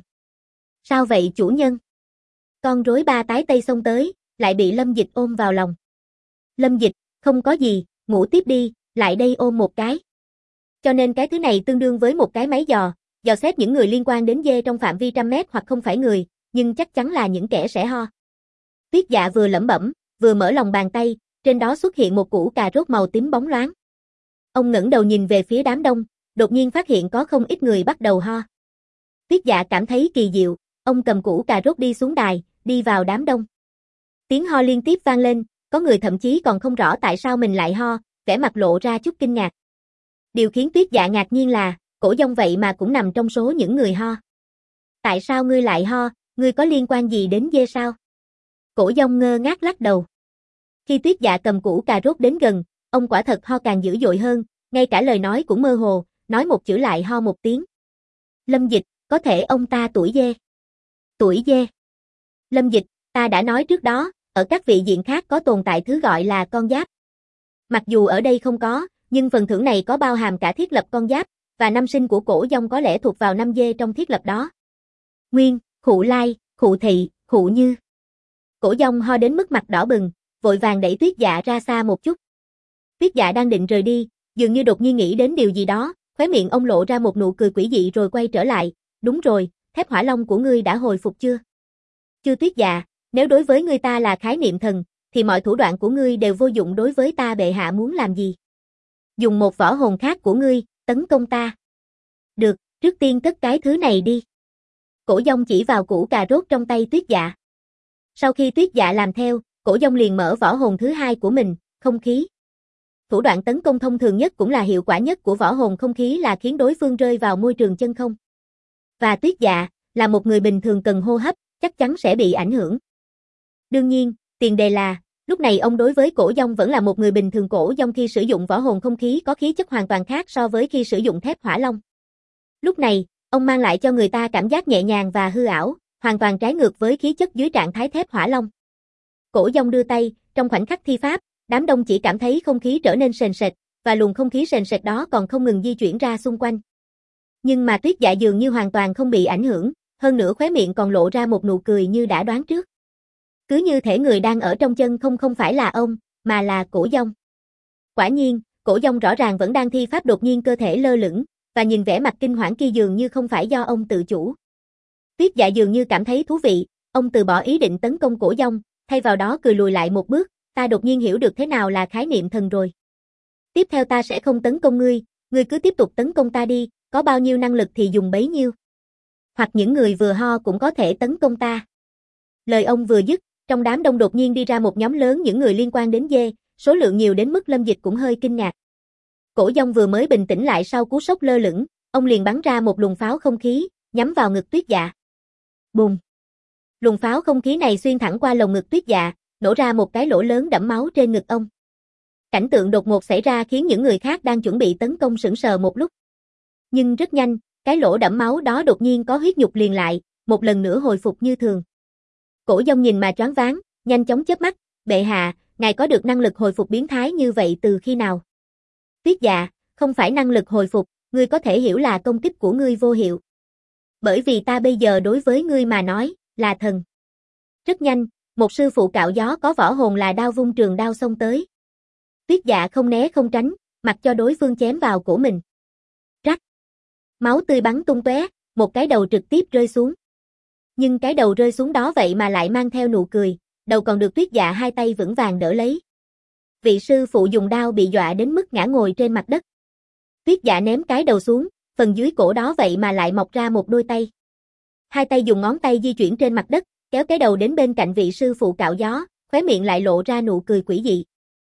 Sao vậy chủ nhân? Con rối ba tái tây xông tới, lại bị Lâm Dịch ôm vào lòng. Lâm Dịch, không có gì, ngủ tiếp đi, lại đây ôm một cái. Cho nên cái thứ này tương đương với một cái máy dò xét những người liên quan đến dê trong phạm vi trăm mét hoặc không phải người, nhưng chắc chắn là những kẻ sẽ ho. Tuyết Dạ vừa lẩm bẩm, vừa mở lòng bàn tay, trên đó xuất hiện một củ cà rốt màu tím bóng loáng. Ông ngẩng đầu nhìn về phía đám đông, đột nhiên phát hiện có không ít người bắt đầu ho. Tuyết Dạ cảm thấy kỳ diệu, ông cầm củ cà rốt đi xuống đài, đi vào đám đông. Tiếng ho liên tiếp vang lên, có người thậm chí còn không rõ tại sao mình lại ho, vẻ mặt lộ ra chút kinh ngạc. Điều khiến Tuyết Dạ ngạc nhiên là, Cổ Dông vậy mà cũng nằm trong số những người ho. Tại sao ngươi lại ho, ngươi có liên quan gì đến dê sao? Cổ Dông ngơ ngác lắc đầu. Khi Tuyết Dạ cầm củ cà rốt đến gần, ông quả thật ho càng dữ dội hơn, ngay cả lời nói cũng mơ hồ, nói một chữ lại ho một tiếng. Lâm Dịch, có thể ông ta tuổi dê. Tuổi dê. Lâm Dịch, ta đã nói trước đó, ở các vị diện khác có tồn tại thứ gọi là con giáp. Mặc dù ở đây không có, nhưng phần thưởng này có bao hàm cả thiết lập con giáp, và năm sinh của Cổ Dông có lẽ thuộc vào năm dê trong thiết lập đó. Nguyên, Khụ Lai, Khụ Thị, Khụ Như. Cổ Dông ho đến mức mặt đỏ bừng, vội vàng đẩy Tuyết Dạ ra xa một chút. Tuyết Dạ đang định rời đi, dường như đột nhiên nghĩ đến điều gì đó, khóe miệng ông lộ ra một nụ cười quỷ dị rồi quay trở lại, đúng rồi, thép hỏa long của ngươi đã hồi phục chưa? Chưa Tuyết Dạ, nếu đối với ngươi ta là khái niệm thần, thì mọi thủ đoạn của ngươi đều vô dụng đối với ta, bệ hạ muốn làm gì? Dùng một võ hồn khác của ngươi, tấn công ta. Được, trước tiên cất cái thứ này đi. Cổ Dông chỉ vào củ cà rốt trong tay Tuyết Dạ. Sau khi Tuyết Dạ làm theo, Cổ Dông liền mở võ hồn thứ hai của mình, không khí. Thủ đoạn tấn công thông thường nhất cũng là hiệu quả nhất của võ hồn không khí là khiến đối phương rơi vào môi trường chân không. Và Tuyết Dạ, là một người bình thường cần hô hấp, chắc chắn sẽ bị ảnh hưởng. Đương nhiên, tiền đề là, lúc này ông đối với Cổ Dông vẫn là một người bình thường. Cổ Dông khi sử dụng võ hồn không khí có khí chất hoàn toàn khác so với khi sử dụng thép hỏa long. Lúc này, ông mang lại cho người ta cảm giác nhẹ nhàng và hư ảo, hoàn toàn trái ngược với khí chất dưới trạng thái thép hỏa long. Cổ Dông đưa tay, trong khoảnh khắc thi pháp, đám đông chỉ cảm thấy không khí trở nên sền sệt, và luồng không khí sền sệt đó còn không ngừng di chuyển ra xung quanh. Nhưng mà Tuyết Dạ dường như hoàn toàn không bị ảnh hưởng, hơn nữa khóe miệng còn lộ ra một nụ cười như đã đoán trước. Cứ như thể người đang ở trong chân không phải là ông, mà là Cổ Dông. Quả nhiên, Cổ Dông rõ ràng vẫn đang thi pháp, đột nhiên cơ thể lơ lửng, và nhìn vẻ mặt kinh hoảng kia dường như không phải do ông tự chủ. Tuyết Dạ dường như cảm thấy thú vị, ông từ bỏ ý định tấn công Cổ Dông, thay vào đó cười lùi lại một bước, ta đột nhiên hiểu được thế nào là khái niệm thần rồi. Tiếp theo ta sẽ không tấn công ngươi, ngươi cứ tiếp tục tấn công ta đi, có bao nhiêu năng lực thì dùng bấy nhiêu. Hoặc những người vừa ho cũng có thể tấn công ta. Lời ông vừa dứt, trong đám đông đột nhiên đi ra một nhóm lớn những người liên quan đến dê, số lượng nhiều đến mức Lâm Dịch cũng hơi kinh ngạc. Cổ Dông vừa mới bình tĩnh lại sau cú sốc lơ lửng, ông liền bắn ra một luồng pháo không khí, nhắm vào ngực Tuyết Dạ. Bùm! Luồng pháo không khí này xuyên thẳng qua lồng ngực Tuyết Dạ, nổ ra một cái lỗ lớn đẫm máu trên ngực ông. Cảnh tượng đột ngột xảy ra khiến những người khác đang chuẩn bị tấn công sững sờ một lúc. Nhưng rất nhanh, cái lỗ đẫm máu đó đột nhiên có huyết nhục liền lại, một lần nữa hồi phục như thường. Cổ Dông nhìn mà choáng váng, nhanh chóng chớp mắt, bệ hạ, ngài có được năng lực hồi phục biến thái như vậy từ khi nào? Tuyết Dạ, không phải năng lực hồi phục, ngươi có thể hiểu là công kích của ngươi vô hiệu. Bởi vì ta bây giờ đối với ngươi mà nói, là thần. Rất nhanh, một sư phụ cạo gió có võ hồn là đao vung trường đao xông tới. Tuyết Dạ không né không tránh, mặc cho đối phương chém vào cổ mình. Rắc. Máu tươi bắn tung tóe, một cái đầu trực tiếp rơi xuống. Nhưng cái đầu rơi xuống đó vậy mà lại mang theo nụ cười, đầu còn được Tuyết Dạ hai tay vững vàng đỡ lấy. Vị sư phụ dùng đao bị dọa đến mức ngã ngồi trên mặt đất. Tuyết Dạ ném cái đầu xuống, phần dưới cổ đó vậy mà lại mọc ra một đôi tay. Hai tay dùng ngón tay di chuyển trên mặt đất, kéo cái đầu đến bên cạnh vị sư phụ cạo gió, khóe miệng lại lộ ra nụ cười quỷ dị.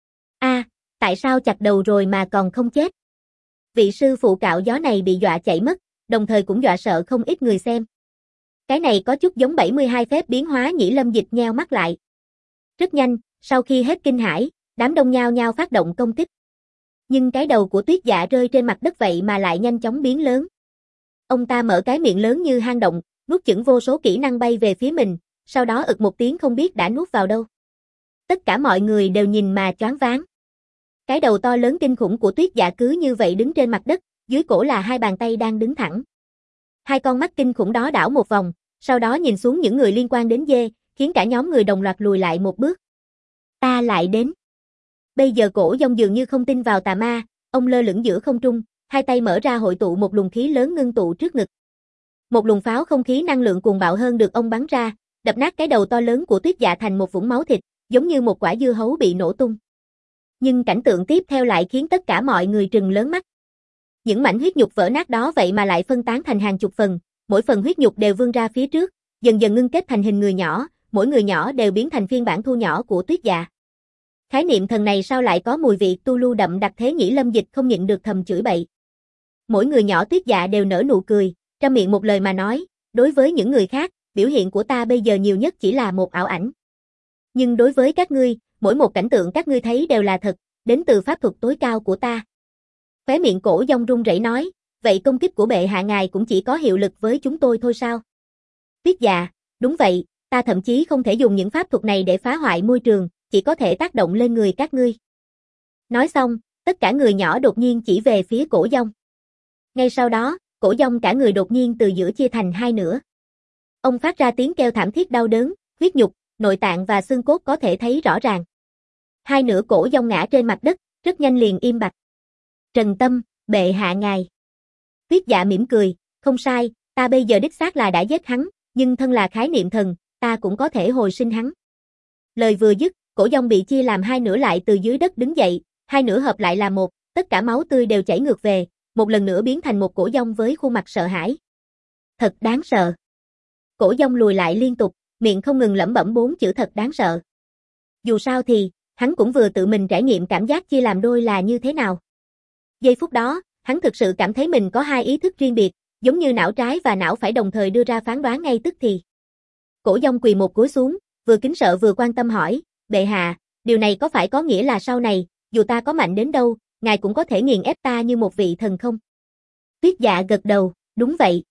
Tại sao chặt đầu rồi mà còn không chết? Vị sư phụ cạo gió này bị dọa chạy mất, đồng thời cũng dọa sợ không ít người xem. Cái này có chút giống 72 phép biến hóa Nhĩ Lâm Dịch nheo mắt lại. Rất nhanh, sau khi hết kinh hãi, đám đông nhao nhao phát động công kích. Nhưng cái đầu của Tuyết Dạ rơi trên mặt đất vậy mà lại nhanh chóng biến lớn. Ông ta mở cái miệng lớn như hang động, nuốt chửng vô số kỹ năng bay về phía mình, sau đó ực một tiếng không biết đã nuốt vào đâu. Tất cả mọi người đều nhìn mà choáng váng. Cái đầu to lớn kinh khủng của Tuyết Dạ cứ như vậy đứng trên mặt đất, dưới cổ là hai bàn tay đang đứng thẳng. Hai con mắt kinh khủng đó đảo một vòng, sau đó nhìn xuống những người liên quan đến dê, khiến cả nhóm người đồng loạt lùi lại một bước. Ta lại đến. Bây giờ Cổ Dông dường như không tin vào tà ma, ông lơ lửng giữa không trung, hai tay mở ra hội tụ một luồng khí lớn ngưng tụ trước ngực. Một luồng pháo không khí năng lượng cuồng bạo hơn được ông bắn ra, đập nát cái đầu to lớn của Tuyết Dạ thành một vũng máu thịt, giống như một quả dưa hấu bị nổ tung. Nhưng cảnh tượng tiếp theo lại khiến tất cả mọi người trừng lớn mắt. Những mảnh huyết nhục vỡ nát đó vậy mà lại phân tán thành hàng chục phần, mỗi phần huyết nhục đều vươn ra phía trước, dần dần ngưng kết thành hình người nhỏ, mỗi người nhỏ đều biến thành phiên bản thu nhỏ của Tuyết Dạ. Khái niệm thần này sao lại có mùi vị Tulu đậm đặc thế? Nhĩ Lâm Dịch không nhịn được thầm chửi bậy. Mỗi người nhỏ Tuyết Dạ đều nở nụ cười, trăm miệng một lời mà nói, đối với những người khác, biểu hiện của ta bây giờ nhiều nhất chỉ là một ảo ảnh. Nhưng đối với các ngươi, mỗi một cảnh tượng các ngươi thấy đều là thật, đến từ pháp thuật tối cao của ta. Khóe miệng Cổ Dông run rẩy nói, vậy công kích của bệ hạ ngài cũng chỉ có hiệu lực với chúng tôi thôi sao? Tuyết Dạ, đúng vậy, ta thậm chí không thể dùng những pháp thuật này để phá hoại môi trường, chỉ có thể tác động lên người các ngươi. Nói xong, tất cả người nhỏ đột nhiên chỉ về phía Cổ Dông. Ngay sau đó, Cổ Dông cả người đột nhiên từ giữa chia thành hai nửa. Ông phát ra tiếng kêu thảm thiết đau đớn, huyết nhục, nội tạng và xương cốt có thể thấy rõ ràng. Hai nửa Cổ Dông ngã trên mặt đất, rất nhanh liền im bặt. Trần Tâm, bệ hạ ngài. Tuyết Dạ mỉm cười, không sai, ta bây giờ đích xác là đã giết hắn, nhưng thân là khái niệm thần, ta cũng có thể hồi sinh hắn. Lời vừa dứt, Cổ Dông bị chia làm hai nửa lại từ dưới đất đứng dậy, hai nửa hợp lại là một, tất cả máu tươi đều chảy ngược về, một lần nữa biến thành một Cổ Dông với khuôn mặt sợ hãi. Thật đáng sợ. Cổ Dông lùi lại liên tục, miệng không ngừng lẩm bẩm bốn chữ thật đáng sợ. Dù sao thì, hắn cũng vừa tự mình trải nghiệm cảm giác chia làm đôi là như thế nào. Giây phút đó, hắn thực sự cảm thấy mình có hai ý thức riêng biệt, giống như não trái và não phải đồng thời đưa ra phán đoán ngay tức thì. Cổ Dông quỳ một gối xuống, vừa kính sợ vừa quan tâm hỏi, bệ hạ, điều này có phải có nghĩa là sau này, dù ta có mạnh đến đâu, ngài cũng có thể nghiền ép ta như một vị thần không? Tuyết Dạ gật đầu, đúng vậy.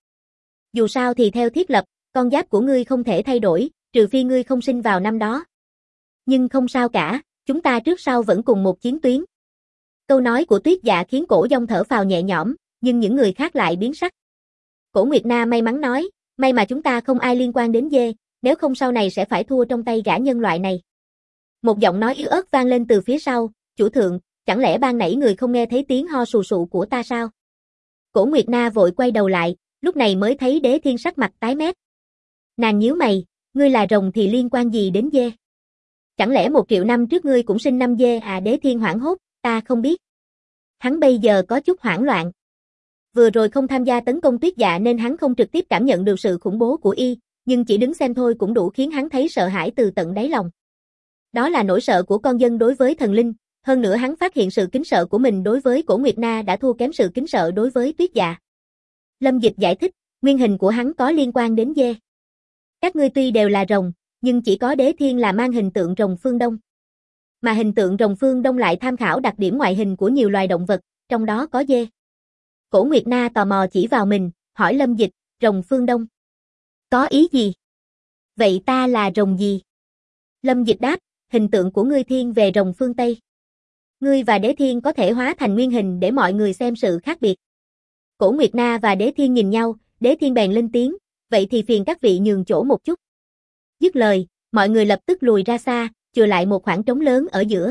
Dù sao thì theo thiết lập, con giáp của ngươi không thể thay đổi, trừ phi ngươi không sinh vào năm đó. Nhưng không sao cả, chúng ta trước sau vẫn cùng một chiến tuyến. Câu nói của Tuyết Dạ khiến Cổ Dông thở phào nhẹ nhõm, nhưng những người khác lại biến sắc. Cổ Nguyệt Na may mắn nói, may mà chúng ta không ai liên quan đến dê, nếu không sau này sẽ phải thua trong tay gã nhân loại này. Một giọng nói yếu ớt vang lên từ phía sau, chủ thượng, chẳng lẽ ban nãy người không nghe thấy tiếng ho sù sụ của ta sao? Cổ Nguyệt Na vội quay đầu lại, lúc này mới thấy Đế Thiên sắc mặt tái mét. Nàng nhíu mày, ngươi là rồng thì liên quan gì đến dê? Chẳng lẽ 1 triệu năm trước ngươi cũng sinh năm dê à? Đế Thiên hoảng hốt, ta không biết. Hắn bây giờ có chút hoảng loạn. Vừa rồi không tham gia tấn công Tuyết Dạ nên hắn không trực tiếp cảm nhận được sự khủng bố của y, nhưng chỉ đứng xem thôi cũng đủ khiến hắn thấy sợ hãi từ tận đáy lòng. Đó là nỗi sợ của con dân đối với thần linh, Hơn nữa hắn phát hiện sự kính sợ của mình đối với Cổ Nguyệt Na đã thua kém sự kính sợ đối với Tuyết Dạ. Lâm Dịch giải thích, nguyên hình của hắn có liên quan đến dê. Các ngươi tuy đều là rồng, nhưng chỉ có Đế Thiên là mang hình tượng rồng phương Đông. Mà hình tượng rồng phương Đông lại tham khảo đặc điểm ngoại hình của nhiều loài động vật, trong đó có dê. Cổ Nguyệt Na tò mò chỉ vào mình, hỏi Lâm Dịch, rồng phương Đông. Có ý gì? Vậy ta là rồng gì? Lâm Dịch đáp, hình tượng của ngươi thiên về rồng phương Tây. Ngươi và Đế Thiên có thể hóa thành nguyên hình để mọi người xem sự khác biệt. Cổ Nguyệt Na và Đế Thiên nhìn nhau, Đế Thiên bèn lên tiếng, vậy thì phiền các vị nhường chỗ một chút. Dứt lời, mọi người lập tức lùi ra xa, chừa lại một khoảng trống lớn ở giữa.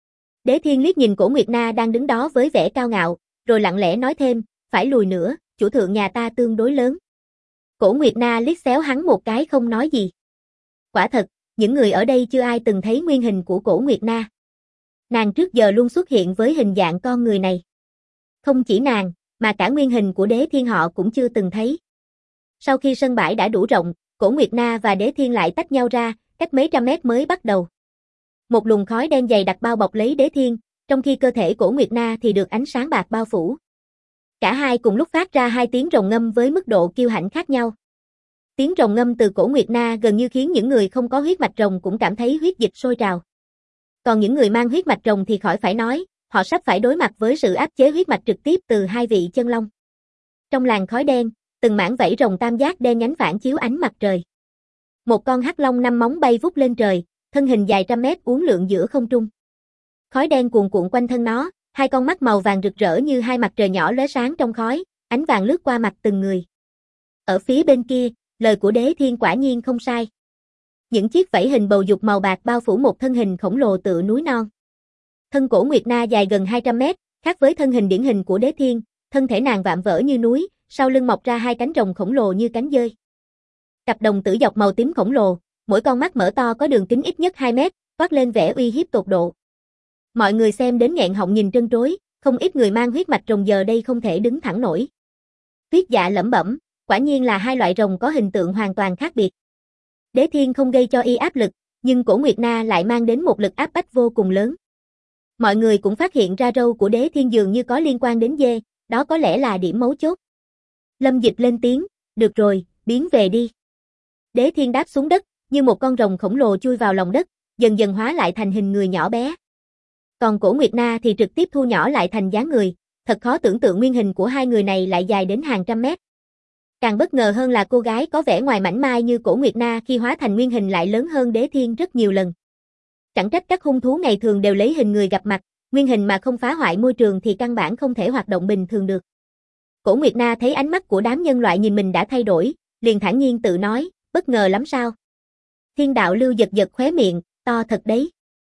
Đế Thiên liếc nhìn Cổ Nguyệt Na đang đứng đó với vẻ cao ngạo, rồi lặng lẽ nói thêm, phải lùi nữa, chủ thượng nhà ta tương đối lớn. Cổ Nguyệt Na liếc xéo hắn một cái không nói gì. Quả thật, những người ở đây chưa ai từng thấy nguyên hình của Cổ Nguyệt Na. Nàng trước giờ luôn xuất hiện với hình dạng con người này. Không chỉ nàng, mà cả nguyên hình của Đế Thiên họ cũng chưa từng thấy. Sau khi sân bãi đã đủ rộng, Cổ Nguyệt Na và Đế Thiên lại tách nhau ra, cách mấy trăm mét mới bắt đầu. Một luồng khói đen dày đặc bao bọc lấy Đế Thiên, trong khi cơ thể Cổ Nguyệt Na thì được ánh sáng bạc bao phủ. Cả hai cùng lúc phát ra hai tiếng rồng ngâm với mức độ kiêu hãnh khác nhau. Tiếng rồng ngâm từ Cổ Nguyệt Na gần như khiến những người không có huyết mạch rồng cũng cảm thấy huyết dịch sôi trào. Còn những người mang huyết mạch rồng thì khỏi phải nói, họ sắp phải đối mặt với sự áp chế huyết mạch trực tiếp từ hai vị chân long. Trong làn khói đen, từng mảng vảy rồng tam giác đen nhánh phản chiếu ánh mặt trời. Một con hắc long 5 móng bay vút lên trời, thân hình dài trăm mét uốn lượn giữa không trung. Khói đen cuồn cuộn quanh thân nó, hai con mắt màu vàng rực rỡ như hai mặt trời nhỏ lóe sáng trong khói, ánh vàng lướt qua mặt từng người. Ở phía bên kia, lời của Đế Thiên quả nhiên không sai. Những chiếc vảy hình bầu dục màu bạc bao phủ một thân hình khổng lồ tựa núi non. Thân Cổ Nguyệt Na dài gần 200 mét, khác với thân hình điển hình của Đế Thiên, thân thể nàng vạm vỡ như núi, sau lưng mọc ra hai cánh rồng khổng lồ như cánh dơi. Cặp đồng tử dọc màu tím khổng lồ, mỗi con mắt mở to có đường kính ít nhất 2 mét, toát lên vẻ uy hiếp tột độ. Mọi người xem đến nghẹn họng nhìn trân trối, không ít người mang huyết mạch rồng giờ đây không thể đứng thẳng nổi. Tuyết Dạ lẩm bẩm, quả nhiên là hai loại rồng có hình tượng hoàn toàn khác biệt. Đế Thiên không gây cho y áp lực, nhưng Cổ Nguyệt Na lại mang đến một lực áp bách vô cùng lớn. Mọi người cũng phát hiện ra râu của Đế Thiên dường như có liên quan đến dê, đó có lẽ là điểm mấu chốt. Lâm Dịch lên tiếng, được rồi, biến về đi. Đế Thiên đáp xuống đất, như một con rồng khổng lồ chui vào lòng đất, dần dần hóa lại thành hình người nhỏ bé. Còn Cổ Nguyệt Na thì trực tiếp thu nhỏ lại thành dáng người, thật khó tưởng tượng nguyên hình của hai người này lại dài đến hàng trăm mét. Càng bất ngờ hơn là cô gái có vẻ ngoài mảnh mai như Cổ Nguyệt Na khi hóa thành nguyên hình lại lớn hơn Đế Thiên rất nhiều lần. Chẳng trách các hung thú ngày thường đều lấy hình người gặp mặt, nguyên hình mà không phá hoại môi trường thì căn bản không thể hoạt động bình thường được. Cổ Nguyệt Na thấy ánh mắt của đám nhân loại nhìn mình đã thay đổi, liền thản nhiên tự nói, bất ngờ lắm sao? Thiên Đạo Lưu giật giật khóe miệng, to thật đấy.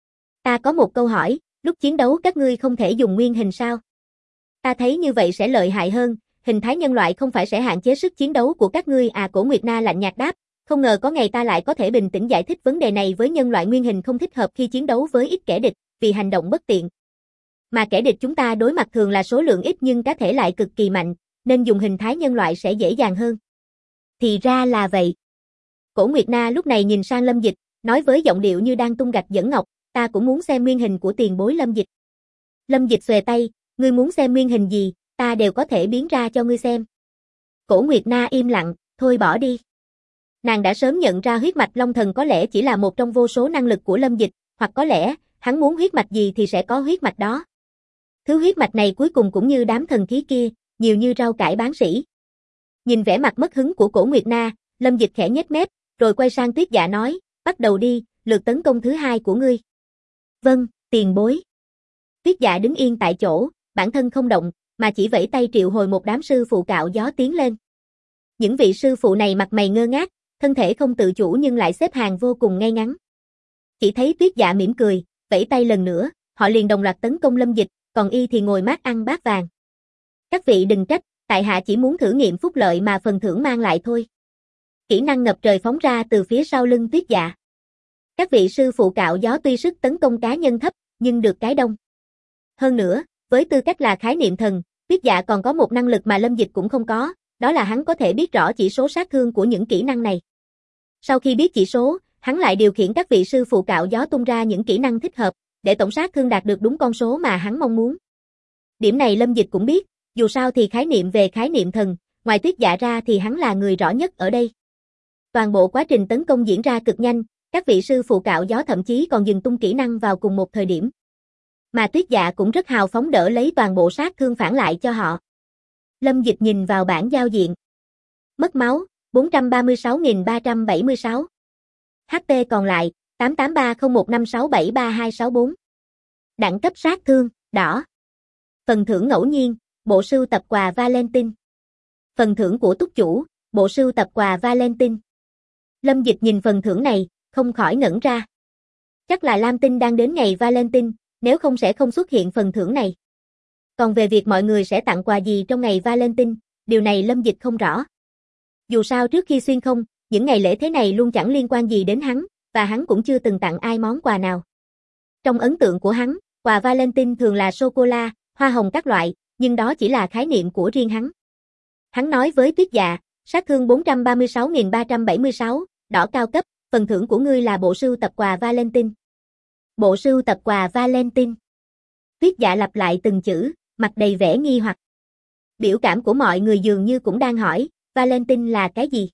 Ta có một câu hỏi, lúc chiến đấu các ngươi không thể dùng nguyên hình sao? Ta thấy như vậy sẽ lợi hại hơn, hình thái nhân loại không phải sẽ hạn chế sức chiến đấu của các ngươi à? Cổ Nguyệt Na lạnh nhạt đáp, không ngờ có ngày ta lại có thể bình tĩnh giải thích vấn đề này với nhân loại nguyên hình không thích hợp khi chiến đấu với ít kẻ địch, vì hành động bất tiện. Mà kẻ địch chúng ta đối mặt thường là số lượng ít nhưng cá thể lại cực kỳ mạnh, nên dùng hình thái nhân loại sẽ dễ dàng hơn. Thì ra là vậy. Cổ Nguyệt Na lúc này nhìn sang Lâm Dịch, nói với giọng điệu như đang tung gạch dẫn ngọc, ta cũng muốn xem nguyên hình của tiền bối Lâm Dịch. Lâm Dịch xuề tay, ngươi muốn xem nguyên hình gì, ta đều có thể biến ra cho ngươi xem. Cổ Nguyệt Na im lặng, thôi bỏ đi. Nàng đã sớm nhận ra huyết mạch Long Thần có lẽ chỉ là một trong vô số năng lực của Lâm Dịch, hoặc có lẽ, hắn muốn huyết mạch gì thì sẽ có huyết mạch đó. Thứ huyết mạch này cuối cùng cũng như đám thần khí kia, nhiều như rau cải bán sỉ. Nhìn vẻ mặt mất hứng của Cổ Nguyệt Na, Lâm Dịch khẽ nhếch mép, rồi quay sang Tuyết Dạ nói, bắt đầu đi, lượt tấn công thứ hai của ngươi. Vâng, tiền bối. Tuyết Dạ đứng yên tại chỗ, bản thân không động, mà chỉ vẫy tay triệu hồi một đám sư phụ cạo gió tiến lên. Những vị sư phụ này mặt mày ngơ ngác, thân thể không tự chủ nhưng lại xếp hàng vô cùng ngay ngắn. Chỉ thấy Tuyết Dạ mỉm cười, vẫy tay lần nữa, họ liền đồng loạt tấn công Lâm Dịch, còn y thì ngồi mát ăn bát vàng. Các vị đừng trách, tại hạ chỉ muốn thử nghiệm phúc lợi mà phần thưởng mang lại thôi. Kỹ năng ngập trời phóng ra từ phía sau lưng Tuyết Dạ. Các vị sư phụ cạo gió tuy sức tấn công cá nhân thấp, nhưng được cái đông. Hơn nữa, với tư cách là khái niệm thần, Tuyết Dạ còn có một năng lực mà Lâm Dịch cũng không có, đó là hắn có thể biết rõ chỉ số sát thương của những kỹ năng này. Sau khi biết chỉ số, hắn lại điều khiển các vị sư phụ cạo gió tung ra những kỹ năng thích hợp, để tổng sát thương đạt được đúng con số mà hắn mong muốn. Điểm này Lâm Dịch cũng biết, dù sao thì khái niệm về khái niệm thần, ngoài Tuyết Dạ ra thì hắn là người rõ nhất ở đây. Toàn bộ quá trình tấn công diễn ra cực nhanh, các vị sư phụ cạo gió thậm chí còn dừng tung kỹ năng vào cùng một thời điểm. Mà Tuyết Dạ cũng rất hào phóng đỡ lấy toàn bộ sát thương phản lại cho họ. Lâm Dịch nhìn vào bảng giao diện. Mất máu, 436.376. HP còn lại, 883015673264. Đẳng cấp sát thương, đỏ. Phần thưởng ngẫu nhiên, bộ sưu tập quà Valentine. Phần thưởng của túc chủ, bộ sưu tập quà Valentine. Lâm Dịch nhìn phần thưởng này, không khỏi ngẩn ra. Chắc là Lam Tinh đang đến ngày Valentine, nếu không sẽ không xuất hiện phần thưởng này. Còn về việc mọi người sẽ tặng quà gì trong ngày Valentine, điều này Lâm Dịch không rõ. Dù sao trước khi xuyên không, những ngày lễ thế này luôn chẳng liên quan gì đến hắn, và hắn cũng chưa từng tặng ai món quà nào. Trong ấn tượng của hắn, quà Valentine thường là sô-cô-la, hoa hồng các loại, nhưng đó chỉ là khái niệm của riêng hắn. Hắn nói với Tuyết Dạ, sát thương 436.376, đỏ cao cấp, phần thưởng của ngươi là bộ sưu tập quà Valentine. Bộ sưu tập quà Valentine. Tuyết Dạ lặp lại từng chữ, mặt đầy vẻ nghi hoặc. Biểu cảm của mọi người dường như cũng đang hỏi, Valentine là cái gì?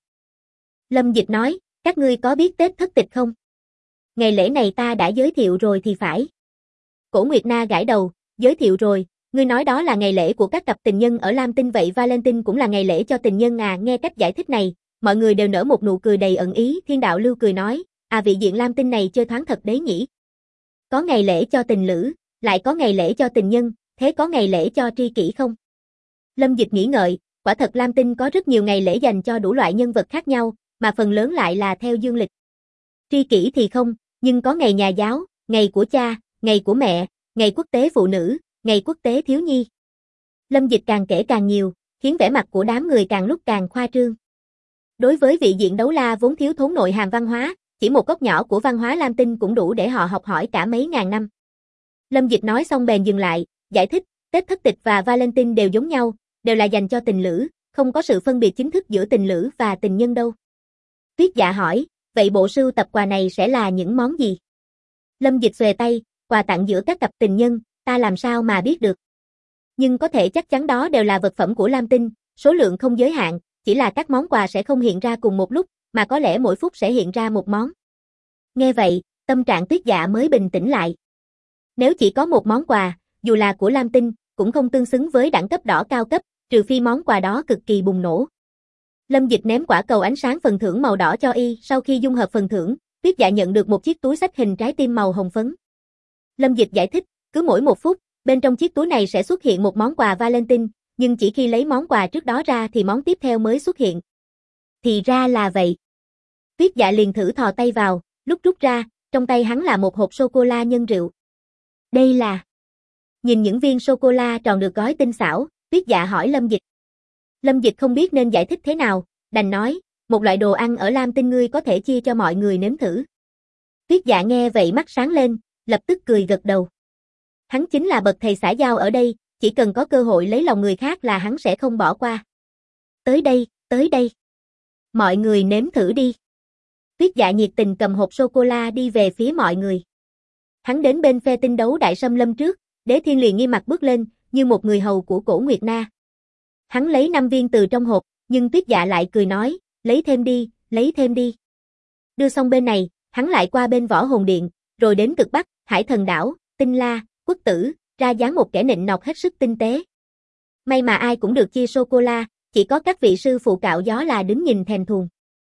Lâm Dịch nói, các ngươi có biết Tết thất tịch không? Ngày lễ này ta đã giới thiệu rồi thì phải. Cổ Nguyệt Na gãi đầu, giới thiệu rồi, ngươi nói đó là ngày lễ của các cặp tình nhân ở Lam Tinh vậy Valentine cũng là ngày lễ cho tình nhân à? Nghe cách giải thích này, mọi người đều nở một nụ cười đầy ẩn ý. Thiên Đạo Lưu cười nói, vị diện Lam Tinh này chơi thoáng thật đấy nhỉ. Có ngày lễ cho tình lữ, lại có ngày lễ cho tình nhân, thế có ngày lễ cho tri kỷ không? Lâm Dịch nghĩ ngợi, quả thật Lam Tinh có rất nhiều ngày lễ dành cho đủ loại nhân vật khác nhau, mà phần lớn lại là theo dương lịch. Tri kỷ thì không, nhưng có ngày nhà giáo, ngày của cha, ngày của mẹ, ngày quốc tế phụ nữ, ngày quốc tế thiếu nhi. Lâm Dịch càng kể càng nhiều, khiến vẻ mặt của đám người càng lúc càng khoa trương. Đối với vị diện Đấu La vốn thiếu thốn nội hàm văn hóa, chỉ một góc nhỏ của văn hóa Lam Tinh cũng đủ để họ học hỏi cả mấy ngàn năm. Lâm Dịch nói xong bèn dừng lại, giải thích, Tết thất tịch và Valentine đều giống nhau, đều là dành cho tình lữ, không có sự phân biệt chính thức giữa tình lữ và tình nhân đâu. Tuyết Dạ hỏi, vậy bộ sưu tập quà này sẽ là những món gì? Lâm Dịch xuề tay, quà tặng giữa các cặp tình nhân, ta làm sao mà biết được. Nhưng có thể chắc chắn đó đều là vật phẩm của Lam Tinh, số lượng không giới hạn, chỉ là các món quà sẽ không hiện ra cùng một lúc, mà có lẽ mỗi phút sẽ hiện ra một món. Nghe vậy, tâm trạng Tuyết Dạ mới bình tĩnh lại. Nếu chỉ có một món quà, dù là của Lam Tinh, cũng không tương xứng với đẳng cấp đỏ cao cấp, trừ phi món quà đó cực kỳ bùng nổ. Lâm Dịch ném quả cầu ánh sáng phần thưởng màu đỏ cho y, sau khi dung hợp phần thưởng, Tuyết Dạ nhận được một chiếc túi xách hình trái tim màu hồng phấn. Lâm Dịch giải thích, cứ mỗi một phút, bên trong chiếc túi này sẽ xuất hiện một món quà Valentine, nhưng chỉ khi lấy món quà trước đó ra thì món tiếp theo mới xuất hiện. Thì ra là vậy. Tuyết Dạ liền thử thò tay vào, lúc rút ra, trong tay hắn là một hộp sô-cô-la nhân rượu. Đây là... Nhìn những viên sô-cô-la tròn được gói tinh xảo, Tuyết Dạ hỏi Lâm Dịch. Lâm Dịch không biết nên giải thích thế nào, đành nói, một loại đồ ăn ở Lam Tinh ngươi có thể chia cho mọi người nếm thử. Tuyết Dạ nghe vậy mắt sáng lên, lập tức cười gật đầu. Hắn chính là bậc thầy xã giao ở đây, chỉ cần có cơ hội lấy lòng người khác là hắn sẽ không bỏ qua. Tới đây, tới đây. Mọi người nếm thử đi. Tuyết Dạ nhiệt tình cầm hộp sô-cô-la đi về phía mọi người. Hắn đến bên phe tinh đấu đại xâm lâm trước, Đế Thiên liền nghiêm mặt bước lên, như một người hầu của Cổ Nguyệt Na. Hắn lấy 5 viên từ trong hộp, nhưng Tuyết Dạ lại cười nói, lấy thêm đi, lấy thêm đi. Đưa xong bên này, hắn lại qua bên Võ Hồn Điện, rồi đến Cực Bắc, Hải Thần Đảo, Tinh La, Quốc Tử, ra dáng một kẻ nịnh nọt hết sức tinh tế. May mà ai cũng được chia sô-cô-la, chỉ có các vị sư phụ cạo gió là đứng nhìn thèm thuồng.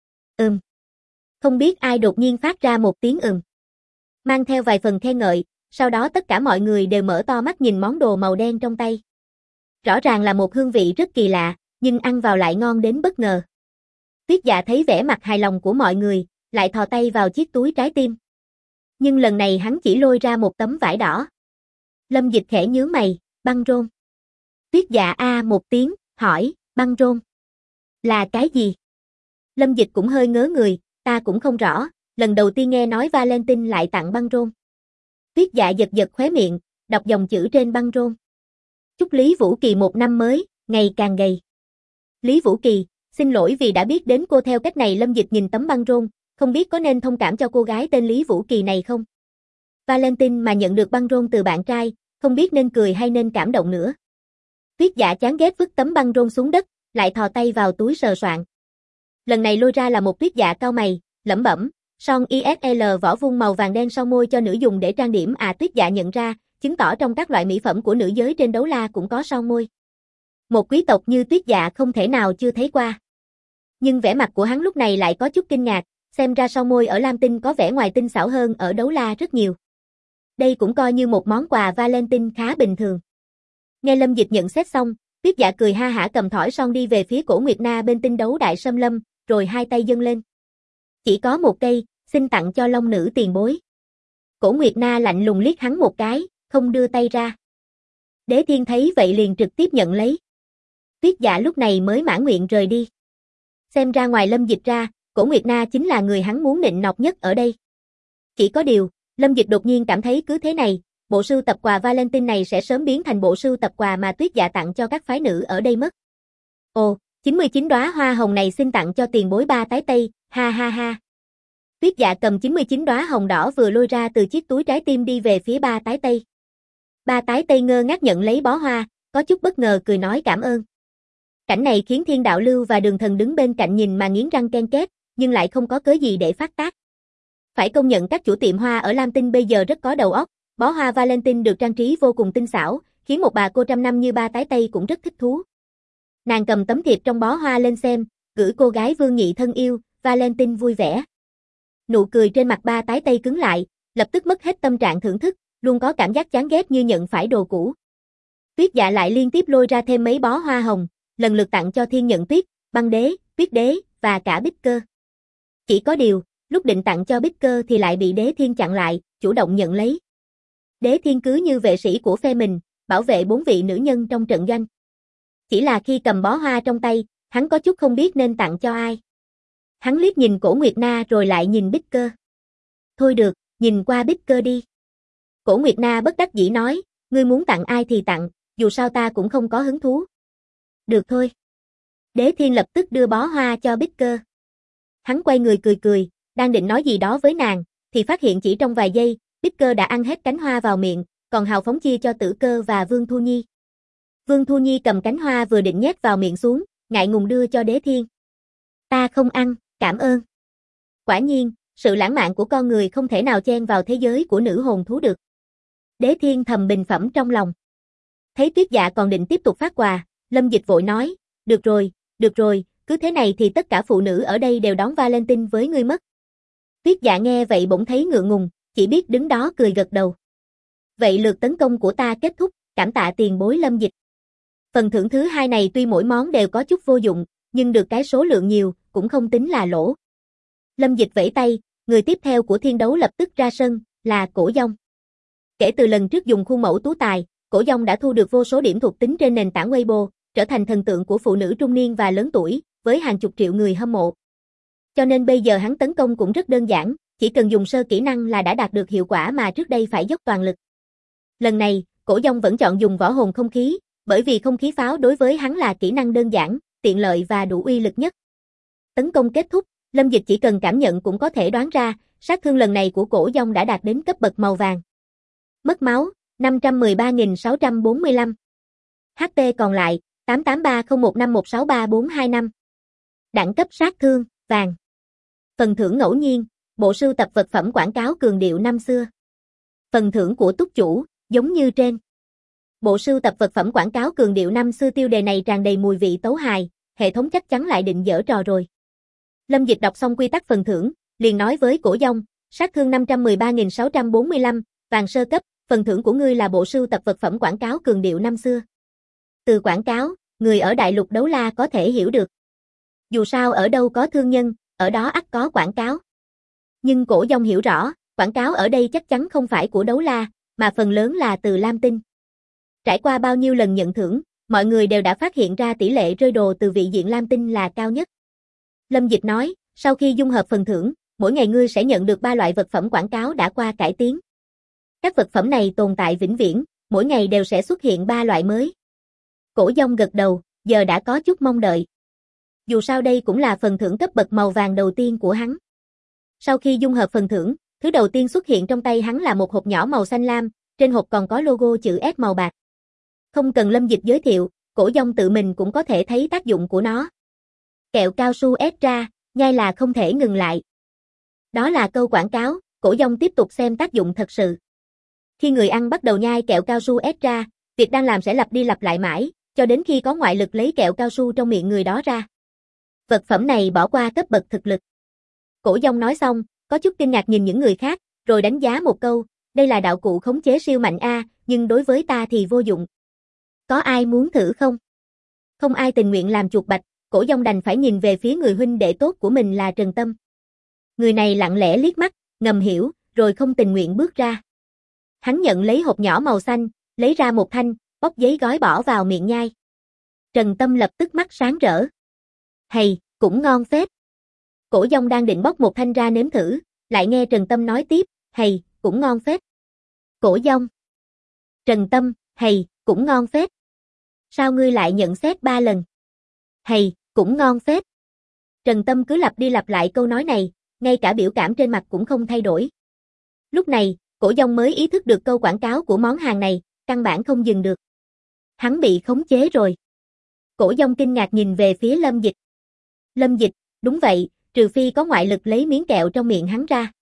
Không biết ai đột nhiên phát ra một tiếng mang theo vài phần khen ngợi, sau đó tất cả mọi người đều mở to mắt nhìn món đồ màu đen trong tay. Rõ ràng là một hương vị rất kỳ lạ, nhưng ăn vào lại ngon đến bất ngờ. Tuyết Dạ thấy vẻ mặt hài lòng của mọi người, lại thò tay vào chiếc túi trái tim. Nhưng lần này hắn chỉ lôi ra một tấm vải đỏ. Lâm Dịch khẽ nhướng mày, băng rôn. Tuyết Dạ một tiếng, hỏi, băng rôn là cái gì? Lâm Dịch cũng hơi ngớ người, ta cũng không rõ, lần đầu tiên nghe nói Valentine lại tặng băng rôn. Tuyết Dạ giật giật khóe miệng, đọc dòng chữ trên băng rôn. Chúc Lý Vũ Kỳ một năm mới, ngày càng gầy. Lý Vũ Kỳ, xin lỗi vì đã biết đến cô theo cách này. Lâm Dịch nhìn tấm băng rôn, không biết có nên thông cảm cho cô gái tên Lý Vũ Kỳ này không? Valentine mà nhận được băng rôn từ bạn trai, không biết nên cười hay nên cảm động nữa. Tuyết Dạ chán ghét vứt tấm băng rôn xuống đất, lại thò tay vào túi sờ soạn. Lần này lôi ra là một Tuyết Dạ cau mày, lẩm bẩm, son ISL vỏ vuông màu vàng đen son môi cho nữ dùng để trang điểm à. Tuyết Dạ nhận ra, chứng tỏ trong các loại mỹ phẩm của nữ giới trên đấu la cũng có son môi. Một quý tộc như Tuyết Dạ không thể nào chưa thấy qua. Nhưng vẻ mặt của hắn lúc này lại có chút kinh ngạc, xem ra son môi ở Lam Tinh có vẻ ngoài tinh xảo hơn ở đấu la rất nhiều. Đây cũng coi như một món quà Valentine khá bình thường. Nghe Lâm Dịch nhận xét xong, Tuyết Dạ cười ha hả cầm thỏi son đi về phía Cổ Nguyệt Na bên tinh đấu đại xâm lâm, rồi hai tay dâng lên. Chỉ có một cây, xin tặng cho Long nữ tiền bối. Cổ Nguyệt Na lạnh lùng liếc hắn một cái, không đưa tay ra. Đế Thiên thấy vậy liền trực tiếp nhận lấy. Tuyết Dạ lúc này mới mãn nguyện rời đi. Xem ra ngoài Lâm Dịch ra, Cổ Nguyệt Na chính là người hắn muốn nịnh nọt nhất ở đây. Chỉ có điều, Lâm Dịch đột nhiên cảm thấy cứ thế này, bộ sưu tập quà Valentine này sẽ sớm biến thành bộ sưu tập quà mà Tuyết Dạ tặng cho các phái nữ ở đây mất. Ồ, 99 đóa hoa hồng này xin tặng cho tiền bối ba tái tây, ha ha ha. Tuyết Dạ cầm 99 đóa hồng đỏ vừa lôi ra từ chiếc túi trái tim đi về phía ba tái tây. Ba tái tây ngơ ngác nhận lấy bó hoa, có chút bất ngờ cười nói cảm ơn. Cảnh này khiến Thiên Đạo Lưu và Đường Thần đứng bên cạnh nhìn mà nghiến răng ken két, nhưng lại không có cớ gì để phát tác. Phải công nhận các chủ tiệm hoa ở Lam Tinh bây giờ rất có đầu óc, bó hoa Valentine được trang trí vô cùng tinh xảo, khiến một bà cô trăm năm như ba tái tây cũng rất thích thú. Nàng cầm tấm thiệp trong bó hoa lên xem, gửi cô gái Vương Nhị thân yêu, Valentine vui vẻ. Nụ cười trên mặt ba tái tây cứng lại, lập tức mất hết tâm trạng thưởng thức, luôn có cảm giác chán ghét như nhận phải đồ cũ. Tuyết Dạ lại liên tiếp lôi ra thêm mấy bó hoa hồng, lần lượt tặng cho Thiên Nhận Tuyết, Băng Đế, Tuyết Đế, và cả Bích Cơ. Chỉ có điều, lúc định tặng cho Bích Cơ thì lại bị Đế Thiên chặn lại, chủ động nhận lấy. Đế Thiên cứ như vệ sĩ của phe mình, bảo vệ 4 vị nữ nhân trong trận doanh. Chỉ là khi cầm bó hoa trong tay, hắn có chút không biết nên tặng cho ai. Hắn liếc nhìn Cổ Nguyệt Na rồi lại nhìn Bích Cơ. Thôi được, nhìn qua Bích Cơ đi. Cổ Nguyệt Na bất đắc dĩ nói, ngươi muốn tặng ai thì tặng, dù sao ta cũng không có hứng thú. Được thôi. Đế Thiên lập tức đưa bó hoa cho Bích Cơ. Hắn quay người cười cười, đang định nói gì đó với nàng, thì phát hiện chỉ trong vài giây, Bích Cơ đã ăn hết cánh hoa vào miệng, còn hào phóng chia cho Tử Cơ và Vương Thu Nhi. Vương Thu Nhi cầm cánh hoa vừa định nhét vào miệng xuống, ngại ngùng đưa cho Đế Thiên. Ta không ăn, cảm ơn. Quả nhiên, sự lãng mạn của con người không thể nào chen vào thế giới của nữ hồn thú được. Đế Thiên thầm bình phẩm trong lòng. Thấy Tuyết Dạ còn định tiếp tục phát quà, Lâm Dịch vội nói, được rồi, cứ thế này thì tất cả phụ nữ ở đây đều đón Valentine với ngươi mất. Tuyết Dạ nghe vậy bỗng thấy ngượng ngùng, chỉ biết đứng đó cười gật đầu. Vậy lượt tấn công của ta kết thúc, cảm tạ tiền bối Lâm Dịch. Phần thưởng thứ hai này tuy mỗi món đều có chút vô dụng, nhưng được cái số lượng nhiều, cũng không tính là lỗ. Lâm Dịch vẫy tay, người tiếp theo của thiên đấu lập tức ra sân, là Cổ Dông. Kể từ lần trước dùng khuôn mẫu tú tài, Cổ Dông đã thu được vô số điểm thuộc tính trên nền tảng Weibo, trở thành thần tượng của phụ nữ trung niên và lớn tuổi, với hàng chục triệu người hâm mộ. Cho nên bây giờ hắn tấn công cũng rất đơn giản, chỉ cần dùng sơ kỹ năng là đã đạt được hiệu quả mà trước đây phải dốc toàn lực. Lần này, Cổ Dông vẫn chọn dùng võ hồn không khí, bởi vì không khí pháo đối với hắn là kỹ năng đơn giản, tiện lợi và đủ uy lực nhất. Tấn công kết thúc, Lâm Dịch chỉ cần cảm nhận cũng có thể đoán ra, sát thương lần này của Cổ Dông đã đạt đến cấp bậc màu vàng. Mất máu, 513.645. HP còn lại, 883015163425. Đẳng cấp sát thương, vàng. Phần thưởng ngẫu nhiên, bộ sưu tập vật phẩm quảng cáo cường điệu năm xưa. Phần thưởng của túc chủ, giống như trên. Bộ sưu tập vật phẩm quảng cáo cường điệu năm xưa tiêu đề này tràn đầy mùi vị tấu hài, hệ thống chắc chắn lại định giở trò rồi. Lâm Dịch đọc xong quy tắc phần thưởng, liền nói với Cổ Dông, sát thương 513.645, vàng sơ cấp, phần thưởng của ngươi là bộ sưu tập vật phẩm quảng cáo cường điệu năm xưa. Từ quảng cáo, người ở đại lục đấu la có thể hiểu được. Dù sao ở đâu có thương nhân, ở đó ắt có quảng cáo. Nhưng Cổ Dông hiểu rõ, quảng cáo ở đây chắc chắn không phải của đấu la, mà phần lớn là từ Lam Tinh. Trải qua bao nhiêu lần nhận thưởng, mọi người đều đã phát hiện ra tỷ lệ rơi đồ từ vị diện Lam Tinh là cao nhất. Lâm Dịch nói, sau khi dung hợp phần thưởng, mỗi ngày ngươi sẽ nhận được 3 loại vật phẩm quảng cáo đã qua cải tiến. Các vật phẩm này tồn tại vĩnh viễn, mỗi ngày đều sẽ xuất hiện 3 loại mới. Cổ Dông gật đầu, giờ đã có chút mong đợi. Dù sao đây cũng là phần thưởng cấp bậc màu vàng đầu tiên của hắn. Sau khi dung hợp phần thưởng, Thứ đầu tiên xuất hiện trong tay hắn là một hộp nhỏ màu xanh lam, trên hộp còn có logo chữ S màu bạc. Không cần Lâm Dịch giới thiệu, Cổ Dông tự mình cũng có thể thấy tác dụng của nó. Kẹo cao su Extra, nhai là không thể ngừng lại. Đó là câu quảng cáo, Cổ Dông tiếp tục xem tác dụng thật sự. Khi người ăn bắt đầu nhai kẹo cao su Extra, việc đang làm sẽ lặp đi lặp lại mãi, cho đến khi có ngoại lực lấy kẹo cao su trong miệng người đó ra. Vật phẩm này bỏ qua cấp bậc thực lực. Cổ Dông nói xong, có chút kinh ngạc nhìn những người khác, rồi đánh giá một câu, đây là đạo cụ khống chế siêu mạnh a, nhưng đối với ta thì vô dụng. Có ai muốn thử không? Không ai tình nguyện làm chuột bạch, Cổ Dông đành phải nhìn về phía người huynh đệ tốt của mình là Trần Tâm. Người này lặng lẽ liếc mắt, ngầm hiểu, rồi không tình nguyện bước ra. Hắn nhận lấy hộp nhỏ màu xanh, lấy ra một thanh, bóc giấy gói bỏ vào miệng nhai. Trần Tâm lập tức mắt sáng rỡ. Hay, cũng ngon phết. Cổ Dông đang định bóc một thanh ra nếm thử, lại nghe Trần Tâm nói tiếp, hay, cũng ngon phết. Cổ Dông. Trần Tâm, hay, cũng ngon phết. Sao ngươi lại nhận xét 3 lần? Hay, cũng ngon phết. Trần Tâm cứ lặp đi lặp lại câu nói này, ngay cả biểu cảm trên mặt cũng không thay đổi. Lúc này, Cổ Dông mới ý thức được câu quảng cáo của món hàng này, căn bản không dừng được. Hắn bị khống chế rồi. Cổ Dông kinh ngạc nhìn về phía Lâm Dịch. Lâm Dịch, đúng vậy, trừ phi có ngoại lực lấy miếng kẹo trong miệng hắn ra.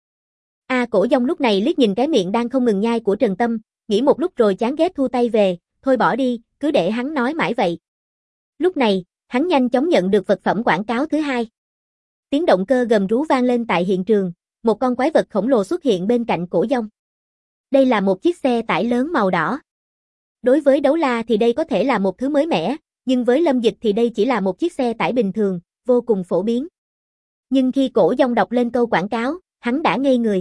Cổ Dông lúc này liếc nhìn cái miệng đang không ngừng nhai của Trần Tâm, nghĩ một lúc rồi chán ghét thu tay về, thôi bỏ đi, cứ để hắn nói mãi vậy. Lúc này, hắn nhanh chóng nhận được vật phẩm quảng cáo thứ hai. Tiếng động cơ gầm rú vang lên tại hiện trường, một con quái vật khổng lồ xuất hiện bên cạnh Cổ Dông. Đây là một chiếc xe tải lớn màu đỏ. Đối với Đấu La thì đây có thể là một thứ mới mẻ, nhưng với Lâm Dịch thì đây chỉ là một chiếc xe tải bình thường, vô cùng phổ biến. Nhưng khi Cổ Dông đọc lên câu quảng cáo, hắn đã ngây người.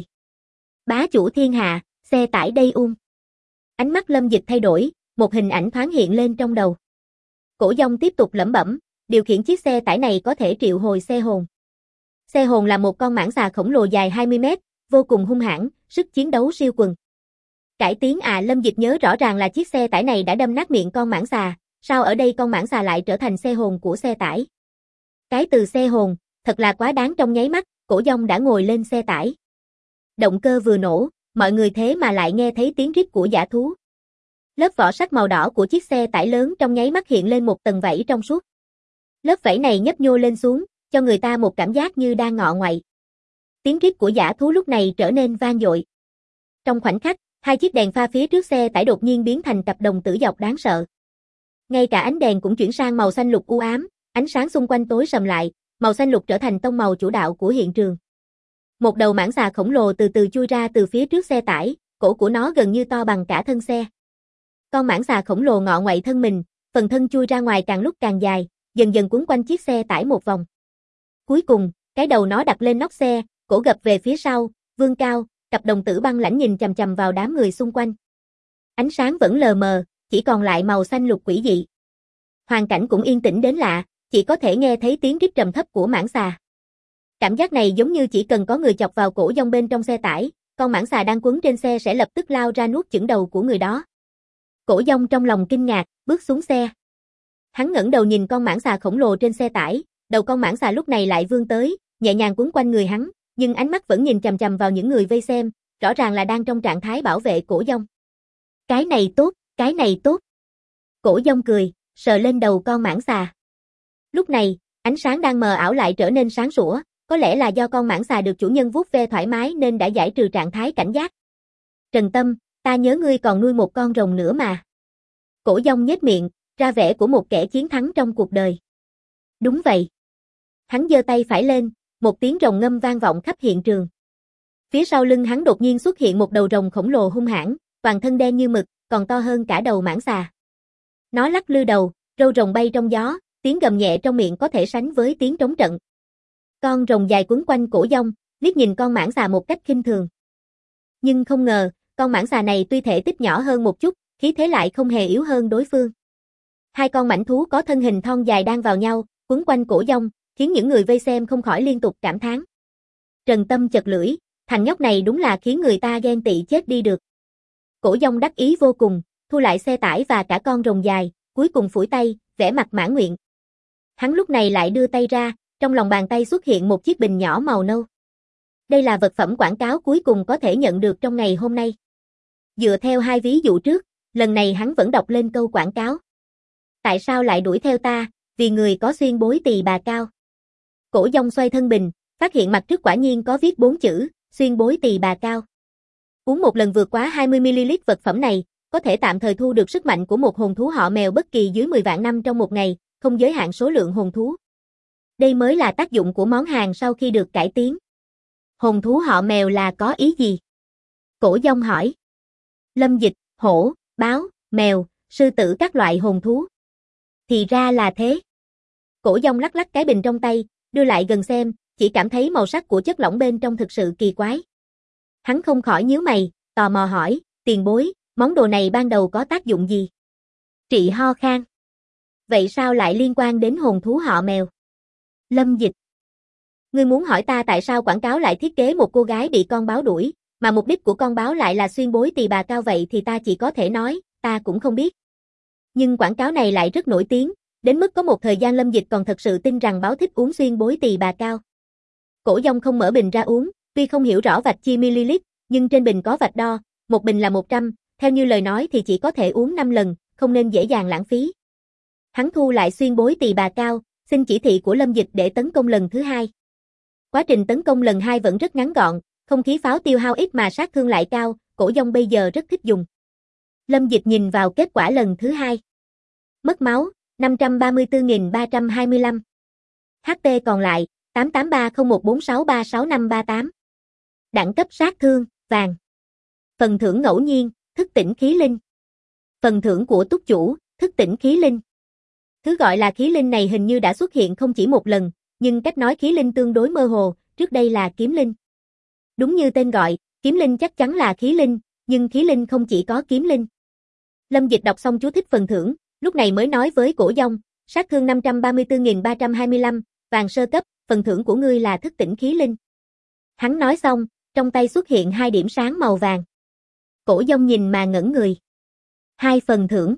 Bá chủ thiên hạ, xe tải đây Ánh mắt Lâm Dịch thay đổi, một hình ảnh thoáng hiện lên trong đầu. Cổ Dông tiếp tục lẩm bẩm, điều khiển chiếc xe tải này có thể triệu hồi xe hồn. Xe hồn là một con mãng xà khổng lồ dài 20 mét, vô cùng hung hãn, sức chiến đấu siêu quần. Cải tiến Lâm Dịch nhớ rõ ràng là chiếc xe tải này đã đâm nát miệng con mãng xà, sao ở đây con mãng xà lại trở thành xe hồn của xe tải? Cái từ xe hồn, thật là quá đáng. Trong nháy mắt, Cổ Dông đã ngồi lên xe tải. Động cơ vừa nổ, mọi người thế mà lại nghe thấy tiếng rít của dã thú. Lớp vỏ sắt màu đỏ của chiếc xe tải lớn trong nháy mắt hiện lên một tầng vảy trong suốt. Lớp vảy này nhấp nhô lên xuống, cho người ta một cảm giác như đang ngọ ngoại. Tiếng rít của dã thú lúc này trở nên vang dội. Trong khoảnh khắc, hai chiếc đèn pha phía trước xe tải đột nhiên biến thành cặp đồng tử dọc đáng sợ. Ngay cả ánh đèn cũng chuyển sang màu xanh lục u ám, ánh sáng xung quanh tối sầm lại, màu xanh lục trở thành tông màu chủ đạo của hiện trường. Một đầu mãng xà khổng lồ từ từ chui ra từ phía trước xe tải, cổ của nó gần như to bằng cả thân xe. Con mãng xà khổng lồ ngọ ngoại thân mình, phần thân chui ra ngoài càng lúc càng dài, dần dần quấn quanh chiếc xe tải một vòng. Cuối cùng, cái đầu nó đặt lên nóc xe, cổ gập về phía sau, vươn cao, cặp đồng tử băng lãnh nhìn chằm chằm vào đám người xung quanh. Ánh sáng vẫn lờ mờ, chỉ còn lại màu xanh lục quỷ dị. Hoàn cảnh cũng yên tĩnh đến lạ, chỉ có thể nghe thấy tiếng rít trầm thấp của mãng xà. Cảm giác này giống như chỉ cần có người chọc vào Cổ Dông bên trong xe tải, con mãng xà đang quấn trên xe sẽ lập tức lao ra nuốt chửng đầu của người đó. Cổ Dông trong lòng kinh ngạc, bước xuống xe. Hắn ngẩng đầu nhìn con mãng xà khổng lồ trên xe tải, đầu con mãng xà lúc này lại vươn tới, nhẹ nhàng quấn quanh người hắn, nhưng ánh mắt vẫn nhìn chằm chằm vào những người vây xem, rõ ràng là đang trong trạng thái bảo vệ Cổ Dông. Cái này tốt, cái này tốt. Cổ Dông cười, sờ lên đầu con mãng xà. Lúc này, ánh sáng đang mờ ảo lại trở nên sáng sủa, có lẽ là do con mãng xà được chủ nhân vuốt ve thoải mái nên đã giải trừ trạng thái cảnh giác. Trần Tâm, ta nhớ ngươi còn nuôi một con rồng nữa mà. Cổ Dông nhếch miệng, ra vẻ của một kẻ chiến thắng trong cuộc đời. Đúng vậy. Hắn giơ tay phải lên, một tiếng rồng ngâm vang vọng khắp hiện trường. Phía sau lưng hắn đột nhiên xuất hiện một đầu rồng khổng lồ hung hãn, toàn thân đen như mực, còn to hơn cả đầu mãng xà. Nó lắc lư đầu, râu rồng bay trong gió, tiếng gầm nhẹ trong miệng có thể sánh với tiếng trống trận. Con rồng dài quấn quanh Cổ Dông, liếc nhìn con mãng xà một cách khinh thường. Nhưng không ngờ, con mãng xà này tuy thể tích nhỏ hơn một chút, khí thế lại không hề yếu hơn đối phương. Hai con mãnh thú có thân hình thon dài đang vào nhau, quấn quanh Cổ Dông, khiến những người vây xem không khỏi liên tục cảm thán. Trần Tâm chật lưỡi, thằng nhóc này đúng là khiến người ta ghen tị chết đi được. Cổ Dông đắc ý vô cùng, thu lại xe tải và cả con rồng dài, cuối cùng phủi tay, vẻ mặt mãn nguyện. Hắn lúc này lại đưa tay ra, trong lòng bàn tay xuất hiện một chiếc bình nhỏ màu nâu. Đây là vật phẩm quảng cáo cuối cùng có thể nhận được trong ngày hôm nay. Dựa theo hai ví dụ trước, lần này hắn vẫn đọc lên câu quảng cáo. Tại sao lại đuổi theo ta? Vì người có xuyên bối tỳ bà cao. Cổ Dông xoay thân bình, phát hiện mặt trước quả nhiên có viết 4 chữ, xuyên bối tỳ bà cao. Uống một lần vượt quá 20ml vật phẩm này, có thể tạm thời thu được sức mạnh của một hồn thú họ mèo bất kỳ dưới 10 vạn năm trong một ngày, không giới hạn số lượng hồn thú. Đây mới là tác dụng của món hàng sau khi được cải tiến. Hồn thú họ mèo là có ý gì? Cổ Dông hỏi. Lâm Dịch, hổ, báo, mèo, sư tử các loại hồn thú. Thì ra là thế. Cổ Dông lắc lắc cái bình trong tay, đưa lại gần xem, chỉ cảm thấy màu sắc của chất lỏng bên trong thực sự kỳ quái. Hắn không khỏi nhíu mày, tò mò hỏi, tiền bối, món đồ này ban đầu có tác dụng gì? Trị ho khan. Vậy sao lại liên quan đến hồn thú họ mèo? Lâm Dịch. Ngươi muốn hỏi ta tại sao quảng cáo lại thiết kế một cô gái bị con báo đuổi, mà mục đích của con báo lại là xuyên bối tỳ bà cao, vậy thì ta chỉ có thể nói, ta cũng không biết. Nhưng quảng cáo này lại rất nổi tiếng, đến mức có một thời gian Lâm Dịch còn thật sự tin rằng báo thích uống xuyên bối tỳ bà cao. Cổ Dông không mở bình ra uống, tuy không hiểu rõ vạch chia ml, nhưng trên bình có vạch đo, một bình là 100, theo như lời nói thì chỉ có thể uống 5 lần, không nên dễ dàng lãng phí. Hắn thu lại xuyên bối tỳ bà cao, xin chỉ thị của Lâm Dịch để tấn công lần thứ hai. Quá trình tấn công lần 2 vẫn rất ngắn gọn, không khí pháo tiêu hao ít mà sát thương lại cao, Cổ Dông bây giờ rất thích dùng. Lâm Dịch nhìn vào kết quả lần thứ 2. Mất máu, 534.325. HP còn lại, 883014636538. Đẳng cấp sát thương, vàng. Phần thưởng ngẫu nhiên, thức tỉnh khí linh. Phần thưởng của túc chủ, thức tỉnh khí linh. Thứ gọi là khí linh này hình như đã xuất hiện không chỉ một lần, nhưng cách nói khí linh tương đối mơ hồ, trước đây là kiếm linh. Đúng như tên gọi, kiếm linh chắc chắn là khí linh, nhưng khí linh không chỉ có kiếm linh. Lâm Dịch đọc xong chú thích phần thưởng, lúc này mới nói với Cổ Dông, sát thương 534.325, vàng sơ cấp, phần thưởng của ngươi là thức tỉnh khí linh. Hắn nói xong, trong tay xuất hiện 2 điểm sáng màu vàng. Cổ Dông nhìn mà ngẩn người. 2 phần thưởng.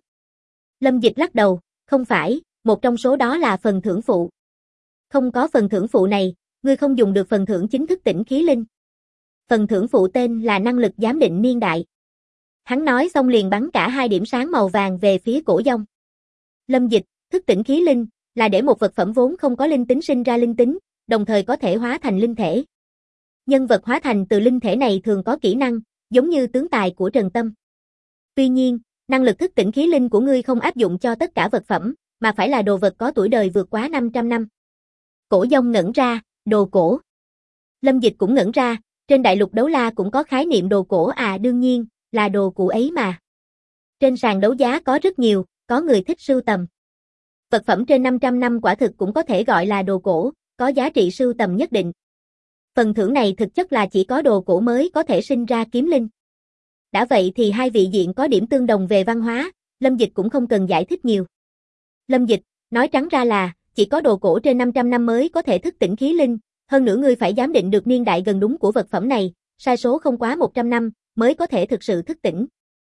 Lâm Dịch lắc đầu, không phải, một trong số đó là phần thưởng phụ. Không có phần thưởng phụ này, ngươi không dùng được phần thưởng chính thức tỉnh khí linh. Phần thưởng phụ tên là năng lực giám định niên đại. Hắn nói xong liền bắn cả 2 điểm sáng màu vàng về phía Cổ Dông. Lâm Dịch, thức tỉnh khí linh, là để một vật phẩm vốn không có linh tính sinh ra linh tính, đồng thời có thể hóa thành linh thể. Nhân vật hóa thành từ linh thể này thường có kỹ năng, giống như tướng tài của Trần Tâm. Tuy nhiên, năng lực thức tỉnh khí linh của ngươi không áp dụng cho tất cả vật phẩm, mà phải là đồ vật có tuổi đời vượt quá 500 năm. Cổ Dông ngẩn ra, đồ cổ. Lâm Dịch cũng ngẩn ra, trên đại lục đấu la cũng có khái niệm đồ cổ à, đương nhiên, là đồ cũ ấy mà. Trên sàn đấu giá có rất nhiều, có người thích sưu tầm. Vật phẩm trên 500 năm quả thực cũng có thể gọi là đồ cổ, có giá trị sưu tầm nhất định. Phần thưởng này thực chất là chỉ có đồ cổ mới có thể sinh ra kiếm linh. Đã vậy thì hai vị diện có điểm tương đồng về văn hóa, Lâm Dịch cũng không cần giải thích nhiều. Lâm Dịch, nói trắng ra là, chỉ có đồ cổ trên 500 năm mới có thể thức tỉnh khí linh, hơn nữa ngươi phải giám định được niên đại gần đúng của vật phẩm này, sai số không quá 100 năm, mới có thể thực sự thức tỉnh.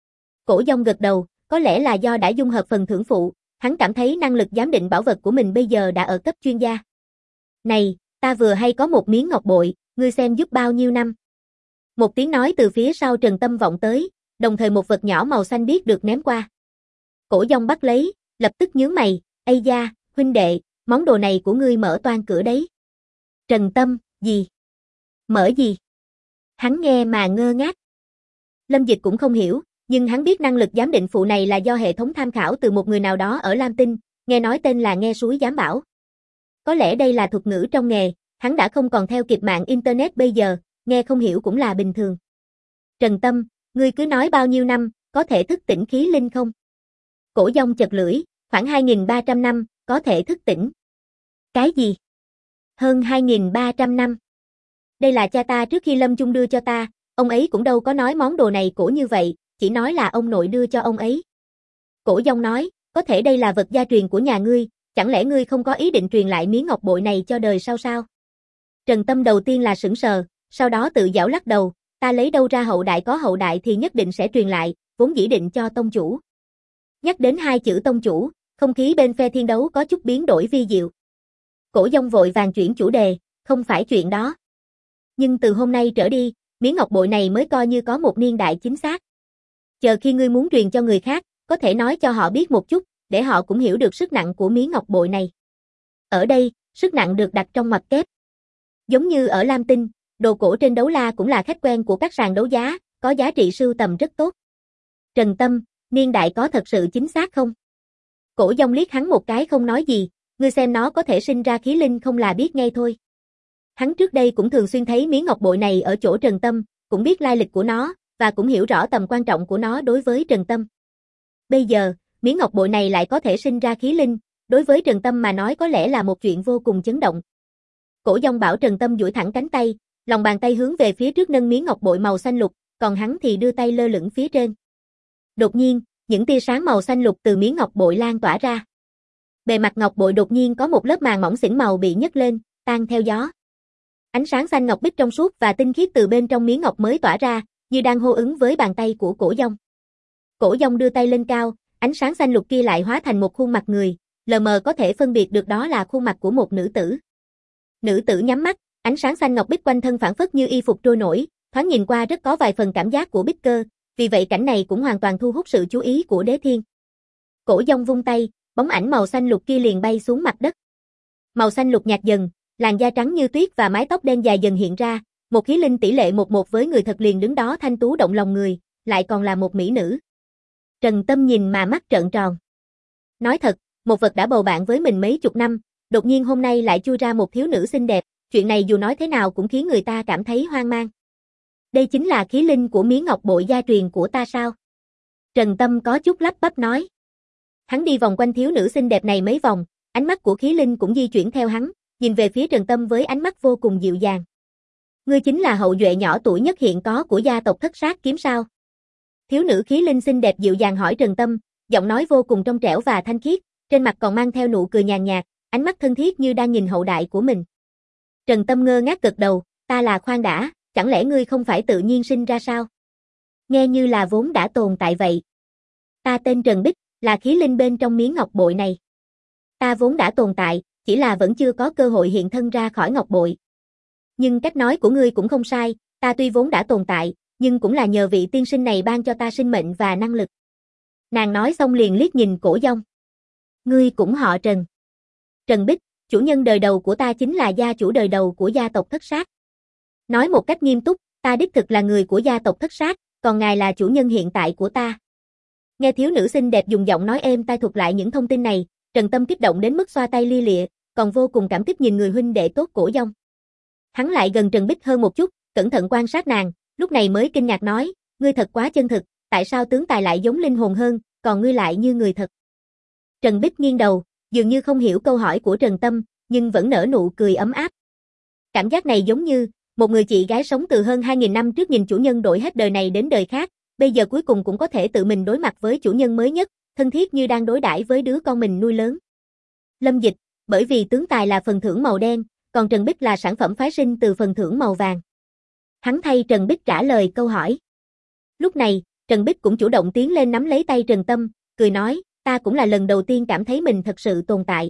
Cổ Dông gật đầu, có lẽ là do đã dung hợp phần thưởng phụ, hắn cảm thấy năng lực giám định bảo vật của mình bây giờ đã ở cấp chuyên gia. Này, ta vừa hay có một miếng ngọc bội, ngươi xem giúp bao nhiêu năm. Một tiếng nói từ phía sau Trần Tâm vọng tới, đồng thời một vật nhỏ màu xanh biếc được ném qua. Cổ Dông bắt lấy, lập tức nhướng mày, ây da, huynh đệ, món đồ này của ngươi mở toang cửa đấy. Trần Tâm, gì? Mở gì? Hắn nghe mà ngơ ngác. Lâm Dịch cũng không hiểu, nhưng hắn biết năng lực giám định phụ này là do hệ thống tham khảo từ một người nào đó ở Lam Tinh, nghe nói tên là nghe suối giám bảo. Có lẽ đây là thuật ngữ trong nghề, hắn đã không còn theo kịp mạng Internet bây giờ, nghe không hiểu cũng là bình thường. Trần Tâm, ngươi cứ nói bao nhiêu năm, có thể thức tỉnh khí linh không? Cổ Dông chật lưỡi, khoảng 2.300 năm, có thể thức tỉnh. Cái gì? Hơn 2.300 năm. Đây là cha ta trước khi lâm chung đưa cho ta, ông ấy cũng đâu có nói món đồ này cổ như vậy, chỉ nói là ông nội đưa cho ông ấy. Cổ Dông nói, có thể đây là vật gia truyền của nhà ngươi, chẳng lẽ ngươi không có ý định truyền lại miếng ngọc bội này cho đời sau sao? Trần Tâm đầu tiên là sững sờ, sau đó tự giảo lắc đầu, ta lấy đâu ra hậu đại, có hậu đại thì nhất định sẽ truyền lại, vốn dĩ định cho tông chủ. Nhắc đến hai chữ tông chủ, không khí bên phe thiên đấu có chút biến đổi vi diệu. Cổ Dông vội vàng chuyển chủ đề, không phải chuyện đó. Nhưng từ hôm nay trở đi, miếng ngọc bội này mới coi như có một niên đại chính xác. Chờ khi ngươi muốn truyền cho người khác, có thể nói cho họ biết một chút, để họ cũng hiểu được sức nặng của miếng ngọc bội này. Ở đây, sức nặng được đặt trong ngoặc kép. Giống như ở Lam Tinh, đồ cổ trên đấu la cũng là khách quen của các sàn đấu giá, có giá trị sưu tầm rất tốt. Trần Tâm, niên đại có thật sự chính xác không? Cổ Dông liếc hắn một cái không nói gì, ngươi xem nó có thể sinh ra khí linh không là biết ngay thôi. Hắn trước đây cũng thường xuyên thấy miếng ngọc bội này ở chỗ Trần Tâm, cũng biết lai lịch của nó, và cũng hiểu rõ tầm quan trọng của nó đối với Trần Tâm. Bây giờ, miếng ngọc bội này lại có thể sinh ra khí linh, đối với Trần Tâm mà nói có lẽ là một chuyện vô cùng chấn động. Cổ Dông bảo Trần Tâm duỗi thẳng cánh tay, lòng bàn tay hướng về phía trước nâng miếng ngọc bội màu xanh lục, còn hắn thì đưa tay lơ lửng phía trên. Đột nhiên, những tia sáng màu xanh lục từ miếng ngọc bội lan tỏa ra. Bề mặt ngọc bội đột nhiên có một lớp màng mỏng xỉn màu bị nhấc lên, tan theo gió. Ánh sáng xanh ngọc bích trong suốt và tinh khiết từ bên trong miếng ngọc mới tỏa ra, như đang hô ứng với bàn tay của Cổ Dông. Cổ Dông đưa tay lên cao, ánh sáng xanh lục kia lại hóa thành một khuôn mặt người, lờ mờ có thể phân biệt được đó là khuôn mặt của một nữ tử. Nữ tử nhắm mắt, ánh sáng xanh ngọc bích quanh thân phản phất như y phục trôi nổi, thoáng nhìn qua rất có vài phần cảm giác của bích cơ, vì vậy cảnh này cũng hoàn toàn thu hút sự chú ý của Đế Thiên. Cổ Dông vung tay, bóng ảnh màu xanh lục kia liền bay xuống mặt đất. Màu xanh lục nhạt dần, làn da trắng như tuyết và mái tóc đen dài dần hiện ra, một khí linh tỷ lệ 1:1 với người thật liền đứng đó thanh tú động lòng người, lại còn là một mỹ nữ. Trần Tâm nhìn mà mắt trợn tròn. Nói thật, một vật đã bầu bạn với mình mấy chục năm, đột nhiên hôm nay lại chui ra một thiếu nữ xinh đẹp, chuyện này dù nói thế nào cũng khiến người ta cảm thấy hoang mang. Đây chính là khí linh của miếng ngọc bội gia truyền của ta sao? Trần Tâm có chút lắp bắp nói. Hắn đi vòng quanh thiếu nữ xinh đẹp này mấy vòng, ánh mắt của khí linh cũng di chuyển theo hắn, nhìn về phía Trần Tâm với ánh mắt vô cùng dịu dàng. Ngươi chính là hậu duệ nhỏ tuổi nhất hiện có của gia tộc Thất Sát Kiếm sao? Thiếu nữ khí linh xinh đẹp dịu dàng hỏi Trần Tâm, giọng nói vô cùng trong trẻo và thanh khiết, trên mặt còn mang theo nụ cười nhàn nhạt, ánh mắt thân thiết như đang nhìn hậu đại của mình. Trần Tâm ngơ ngác gật đầu, ta là khoan đã, chẳng lẽ ngươi không phải tự nhiên sinh ra sao? Nghe như là vốn đã tồn tại vậy. Ta tên Trần Bích, là khí linh bên trong miếng ngọc bội này. Ta vốn đã tồn tại, chỉ là vẫn chưa có cơ hội hiện thân ra khỏi ngọc bội. Nhưng cách nói của ngươi cũng không sai, ta tuy vốn đã tồn tại, nhưng cũng là nhờ vị tiên sinh này ban cho ta sinh mệnh và năng lực. Nàng nói xong liền liếc nhìn Cổ Dông. Ngươi cũng họ Trần. Trần Bích, chủ nhân đời đầu của ta chính là gia chủ đời đầu của gia tộc Thất Sát. Nói một cách nghiêm túc, ta đích thực là người của gia tộc Thất Sát, còn ngài là chủ nhân hiện tại của ta. Nghe thiếu nữ xinh đẹp dùng giọng nói êm tai thuật lại những thông tin này, Trần Tâm kích động đến mức xoa tay lia lịa, còn vô cùng cảm kích nhìn người huynh đệ tốt Cổ Dông. Hắn lại gần Trần Bích hơn một chút, cẩn thận quan sát nàng, lúc này mới kinh ngạc nói, ngươi thật quá chân thực, tại sao tướng tài lại giống linh hồn hơn, còn ngươi lại như người thật. Trần Bích nghiêng đầu, dường như không hiểu câu hỏi của Trần Tâm, nhưng vẫn nở nụ cười ấm áp. Cảm giác này giống như một người chị gái sống từ hơn 2.000 năm trước nhìn chủ nhân đổi hết đời này đến đời khác, bây giờ cuối cùng cũng có thể tự mình đối mặt với chủ nhân mới nhất, thân thiết như đang đối đãi với đứa con mình nuôi lớn. Lâm Dịch, bởi vì tướng tài là phần thưởng màu đen, còn Trần Bích là sản phẩm phái sinh từ phần thưởng màu vàng. Hắn thay Trần Bích trả lời câu hỏi. Lúc này, Trần Bích cũng chủ động tiến lên nắm lấy tay Trần Tâm, cười nói, ta cũng là lần đầu tiên cảm thấy mình thật sự tồn tại.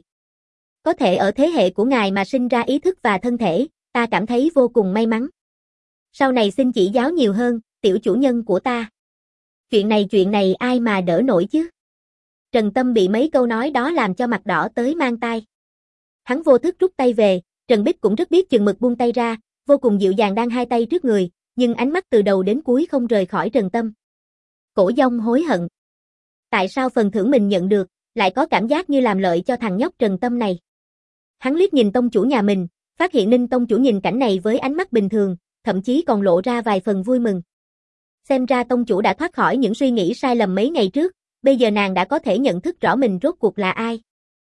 Có thể ở thế hệ của ngài mà sinh ra ý thức và thân thể, ta cảm thấy vô cùng may mắn. Sau này xin chỉ giáo nhiều hơn, tiểu chủ nhân của ta. Chuyện này ai mà đỡ nổi chứ? Trần Tâm bị mấy câu nói đó làm cho mặt đỏ tới mang tai. Hắn vô thức rút tay về, Trần Bích cũng rất biết chừng mực buông tay ra, vô cùng dịu dàng đang hai tay trước người, nhưng ánh mắt từ đầu đến cuối không rời khỏi Trần Tâm. Cổ Dông hối hận. Tại sao phần thưởng mình nhận được, lại có cảm giác như làm lợi cho thằng nhóc Trần Tâm này? Hắn liếc nhìn tông chủ nhà mình, phát hiện Ninh tông chủ nhìn cảnh này với ánh mắt bình thường, thậm chí còn lộ ra vài phần vui mừng. Xem ra tông chủ đã thoát khỏi những suy nghĩ sai lầm mấy ngày trước, bây giờ nàng đã có thể nhận thức rõ mình rốt cuộc là ai.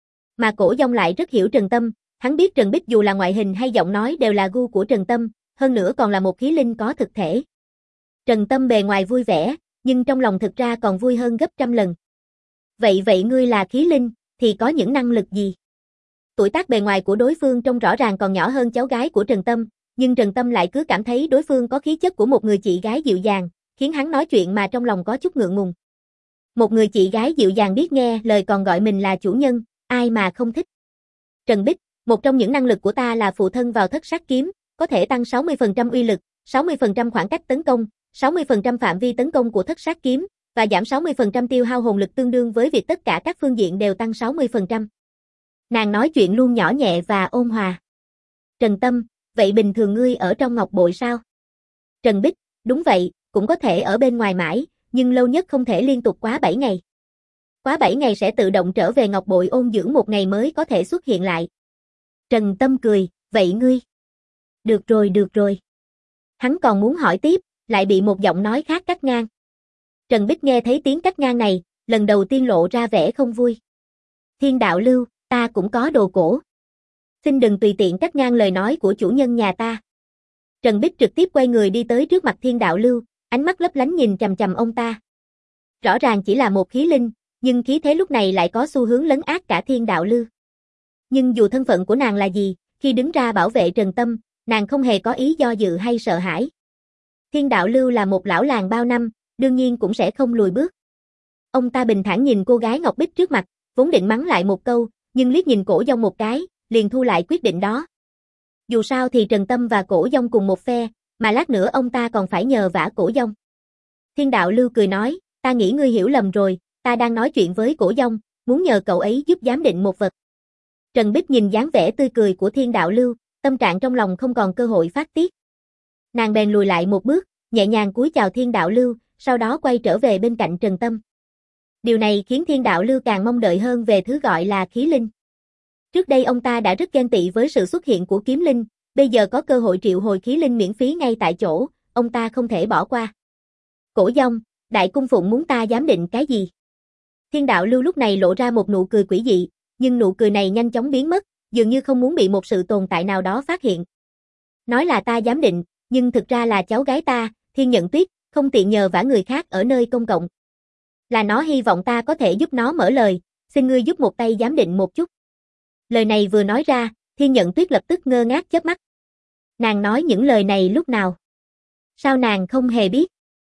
Mà Cổ Dông lại rất hiểu Trần Tâm, hắn biết Trần Bích dù là ngoại hình hay giọng nói đều là gu của Trần Tâm, hơn nữa còn là một khí linh có thực thể. Trần Tâm bề ngoài vui vẻ, nhưng trong lòng thực ra còn vui hơn gấp trăm lần. Vậy ngươi là khí linh, thì có những năng lực gì? Tuổi tác bề ngoài của đối phương trông rõ ràng còn nhỏ hơn cháu gái của Trần Tâm, nhưng Trần Tâm lại cứ cảm thấy đối phương có khí chất của một người chị gái dịu dàng, khiến hắn nói chuyện mà trong lòng có chút ngượng ngùng. Một người chị gái dịu dàng biết nghe lời còn gọi mình là chủ nhân, ai mà không thích. Trần Bích, một trong những năng lực của ta là phụ thân vào Thất Sát Kiếm, có thể tăng 60% uy lực, 60% khoảng cách tấn công, 60% phạm vi tấn công của thất sát kiếm, và giảm 60% tiêu hao hồn lực tương đương với việc tất cả các phương diện đều tăng 60%. Nàng nói chuyện luôn nhỏ nhẹ và ôn hòa. Trần Tâm, vậy bình thường ngươi ở trong ngọc bội sao? Trần Bích, đúng vậy, cũng có thể ở bên ngoài mãi, nhưng lâu nhất không thể liên tục quá 7 ngày. Quá 7 ngày sẽ tự động trở về ngọc bội ôn dưỡng 1 ngày mới có thể xuất hiện lại. Trần Tâm cười, vậy ngươi? Được rồi, được rồi. Hắn còn muốn hỏi tiếp, lại bị một giọng nói khác cắt ngang. Trần Bích nghe thấy tiếng cắt ngang này, lần đầu tiên lộ ra vẻ không vui. Thiên đạo lưu, ta cũng có đồ cổ. Xin đừng tùy tiện cắt ngang lời nói của chủ nhân nhà ta. Trần Bích trực tiếp quay người đi tới trước mặt Thiên đạo lưu, ánh mắt lấp lánh nhìn chằm chằm ông ta. Rõ ràng chỉ là một khí linh, nhưng khí thế lúc này lại có xu hướng lấn át cả Thiên đạo lưu. Nhưng dù thân phận của nàng là gì, khi đứng ra bảo vệ Trần Tâm, nàng không hề có ý do dự hay sợ hãi. Thiên đạo lưu là một lão làng bao năm, đương nhiên cũng sẽ không lùi bước. Ông ta bình thản nhìn cô gái Ngọc Bích trước mặt, vốn định mắng lại một câu, nhưng liếc nhìn Cổ Dông một cái, liền thu lại quyết định đó. Dù sao thì Trần Tâm và Cổ Dông cùng một phe, mà lát nữa ông ta còn phải nhờ vả Cổ Dông. Thiên đạo lưu cười nói, ta nghĩ ngươi hiểu lầm rồi, ta đang nói chuyện với Cổ Dông, muốn nhờ cậu ấy giúp giám định một vật. Trần Bích nhìn dáng vẻ tươi cười của Thiên đạo lưu, tâm trạng trong lòng không còn cơ hội phát tiết. Nàng bèn lùi lại một bước, nhẹ nhàng cúi chào Thiên đạo lưu, sau đó quay trở về bên cạnh Trần Tâm. Điều này khiến Thiên đạo lưu càng mong đợi hơn về thứ gọi là khí linh. Trước đây ông ta đã rất ghen tị với sự xuất hiện của kiếm linh, bây giờ có cơ hội triệu hồi khí linh miễn phí ngay tại chỗ, ông ta không thể bỏ qua. Cổ Dông, Đại Cung Phụng muốn ta giám định cái gì? Thiên đạo lưu lúc này lộ ra một nụ cười quỷ dị, nhưng nụ cười này nhanh chóng biến mất, dường như không muốn bị một sự tồn tại nào đó phát hiện. Nói là ta giám định, nhưng thực ra là cháu gái ta, Thiên Nhận Tuyết, không tiện nhờ vả người khác ở nơi công cộng. Là nó hy vọng ta có thể giúp nó mở lời, xin ngươi giúp một tay giám định một chút. Lời này vừa nói ra, Thiên Nhận Tuyết lập tức ngơ ngác chớp mắt. Nàng nói những lời này lúc nào? Sao nàng không hề biết?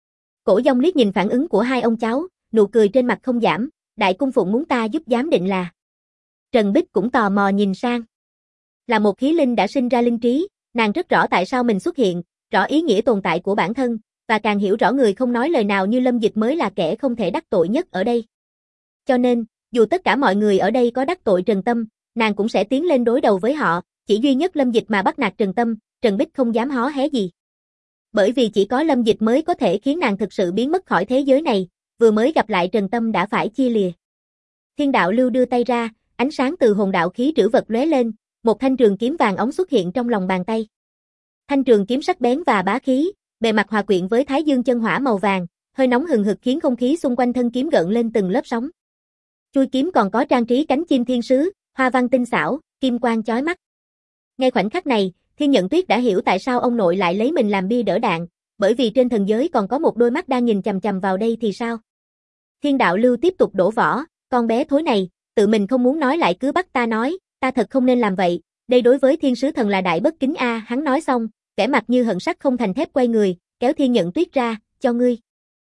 Cổ Dông liếc nhìn phản ứng của hai ông cháu, nụ cười trên mặt không giảm, Đại Cung Phụng muốn ta giúp giám định là. Trần Bích cũng tò mò nhìn sang. Là một khí linh đã sinh ra linh trí, nàng rất rõ tại sao mình xuất hiện, rõ ý nghĩa tồn tại của bản thân, và càng hiểu rõ người không nói lời nào như Lâm Dịch mới là kẻ không thể đắc tội nhất ở đây. Cho nên, dù tất cả mọi người ở đây có đắc tội Trần Tâm, nàng cũng sẽ tiến lên đối đầu với họ, chỉ duy nhất Lâm Dịch mà bắt nạt Trần Tâm, Trần Bích không dám hó hé gì. Bởi vì chỉ có Lâm Dịch mới có thể khiến nàng thực sự biến mất khỏi thế giới này, vừa mới gặp lại Trần Tâm đã phải chia lìa. Thiên đạo lưu đưa tay ra, ánh sáng từ hồn đạo khí trữ vật lóe lên, một thanh trường kiếm vàng óng xuất hiện trong lòng bàn tay. Thanh trường kiếm sắc bén và bá khí, bề mặt hòa quyện với thái dương chân hỏa màu vàng, hơi nóng hừng hực khiến không khí xung quanh thân kiếm gợn lên từng lớp sóng. Chui kiếm còn có trang trí cánh chim thiên sứ, hoa văn tinh xảo, kim quang chói mắt. Ngay khoảnh khắc này, Thiên Nhận Tuyết đã hiểu tại sao ông nội lại lấy mình làm bia đỡ đạn, bởi vì trên thần giới còn có một đôi mắt đang nhìn chằm chằm vào đây thì sao? Thiên đạo lưu tiếp tục đổ vỏ, con bé thối này, tự mình không muốn nói lại cứ bắt ta nói, ta thật không nên làm vậy, đây đối với thiên sứ thần là đại bất kính a. Hắn nói xong, vẻ mặt như hận sắt không thành thép quay người, kéo Thiên Nhận Tuyết ra, cho ngươi.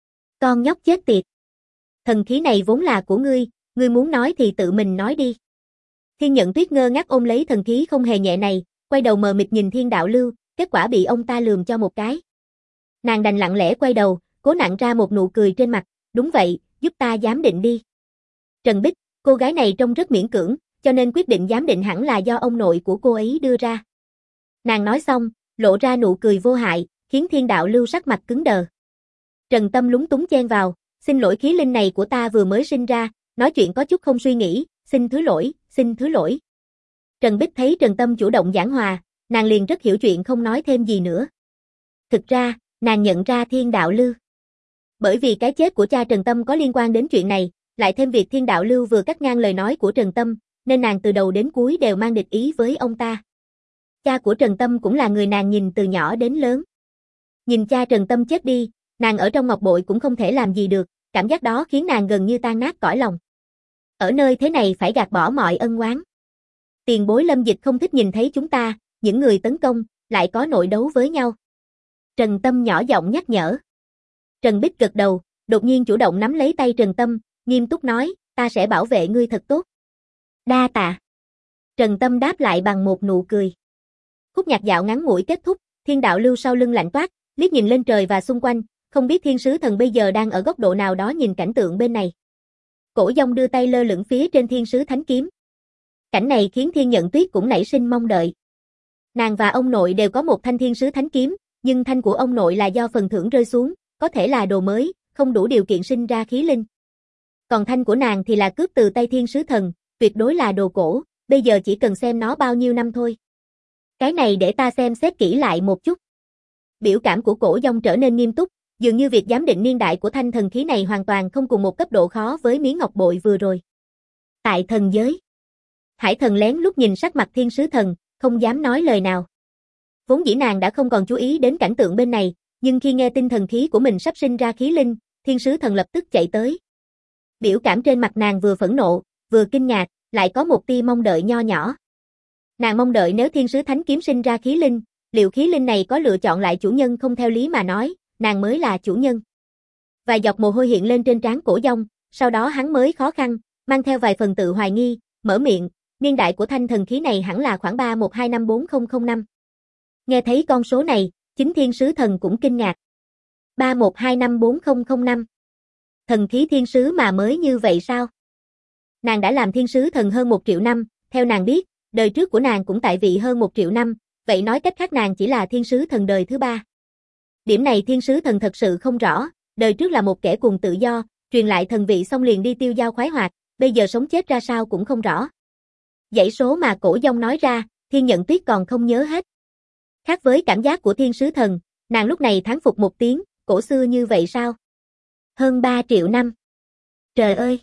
Con nhóc chết tiệt. Thần khí này vốn là của ngươi muốn nói thì tự mình nói đi. Thiên Nhận Tuyết ngơ ngác ôm lấy thần khí không hề nhẹ này, quay đầu mờ mịt nhìn Thiên đạo lưu, kết quả bị ông ta lườm cho một cái. Nàng đành lặng lẽ quay đầu, cố nặn ra một nụ cười trên mặt, đúng vậy, giúp ta giám định đi. Trần Bích, cô gái này trông rất miễn cưỡng, cho nên quyết định giám định hẳn là do ông nội của cô ấy đưa ra. Nàng nói xong, lộ ra nụ cười vô hại, khiến Thiên đạo lưu sắc mặt cứng đờ. Trần Tâm lúng túng chen vào, xin lỗi khí linh này của ta vừa mới sinh ra, nói chuyện có chút không suy nghĩ, xin thứ lỗi, xin thứ lỗi. Trần Bích thấy Trần Tâm chủ động giảng hòa, nàng liền rất hiểu chuyện không nói thêm gì nữa. Thực ra, nàng nhận ra Thiên đạo lưu. Bởi vì cái chết của cha Trần Tâm có liên quan đến chuyện này, lại thêm việc Thiên đạo lưu vừa cắt ngang lời nói của Trần Tâm, nên nàng từ đầu đến cuối đều mang địch ý với ông ta. Cha của Trần Tâm cũng là người nàng nhìn từ nhỏ đến lớn. Nhìn cha Trần Tâm chết đi, nàng ở trong ngọc bội cũng không thể làm gì được, cảm giác đó khiến nàng gần như tan nát cõi lòng. Ở nơi thế này phải gạt bỏ mọi ân oán. Tiền bối Lâm Dịch không thích nhìn thấy chúng ta, những người tấn công, lại có nội đấu với nhau. Trần Tâm nhỏ giọng nhắc nhở. Trần Bích gật đầu, đột nhiên chủ động nắm lấy tay Trần Tâm, nghiêm túc nói, ta sẽ bảo vệ ngươi thật tốt. Đa tạ. Trần Tâm đáp lại bằng một nụ cười. Khúc nhạc dạo ngắn ngủi kết thúc, Thiên Đạo Lưu sau lưng lạnh toát, liếc nhìn lên trời và xung quanh, không biết thiên sứ thần bây giờ đang ở góc độ nào đó nhìn cảnh tượng bên này. Cổ Dông đưa tay lơ lửng phía trên thiên sứ thánh kiếm. Cảnh này khiến Thiên Nhận Tuyết cũng nảy sinh mong đợi. Nàng và ông nội đều có một thanh thiên sứ thánh kiếm, nhưng thanh của ông nội là do phần thưởng rơi xuống, có thể là đồ mới, không đủ điều kiện sinh ra khí linh. Còn thanh của nàng thì là cướp từ tay thiên sứ thần, tuyệt đối là đồ cổ, bây giờ chỉ cần xem nó bao nhiêu năm thôi. Cái này để ta xem xét kỹ lại một chút. Biểu cảm của Cổ Dông trở nên nghiêm túc, dường như việc giám định niên đại của thanh thần khí này hoàn toàn không cùng một cấp độ khó với miếng ngọc bội vừa rồi. Tại thần giới, Hải Thần lén lút nhìn sắc mặt thiên sứ thần, không dám nói lời nào. Vốn dĩ nàng đã không còn chú ý đến cảnh tượng bên này, nhưng khi nghe tin thần khí của mình sắp sinh ra khí linh, thiên sứ thần lập tức chạy tới. Biểu cảm trên mặt nàng vừa phẫn nộ, vừa kinh ngạc, lại có một tia mong đợi nho nhỏ. Nàng mong đợi nếu thiên sứ thánh kiếm sinh ra khí linh, liệu khí linh này có lựa chọn lại chủ nhân không, theo lý mà nói, nàng mới là chủ nhân. Vài giọt mồ hôi hiện lên trên trán Cổ Dông, sau đó hắn mới khó khăn, mang theo vài phần tự hoài nghi, mở miệng, niên đại của thanh thần khí này hẳn là khoảng 31254005. Nghe thấy con số này, chính thiên sứ thần cũng kinh ngạc. 31254005. Thần khí thiên sứ mà mới như vậy sao? Nàng đã làm thiên sứ thần hơn 1 triệu năm, theo nàng biết, đời trước của nàng cũng tại vị hơn 1 triệu năm, vậy nói cách khác nàng chỉ là thiên sứ thần đời thứ 3. Điểm này thiên sứ thần thật sự không rõ, đời trước là một kẻ cùng tự do, truyền lại thần vị xong liền đi tiêu dao khoái hoạt, bây giờ sống chết ra sao cũng không rõ. Dãy số mà Cổ Dông nói ra, Thiên Nhận Tuyết còn không nhớ hết. Khác với cảm giác của thiên sứ thần, nàng lúc này thán phục một tiếng, cổ xưa như vậy sao? Hơn 3 triệu năm. Trời ơi!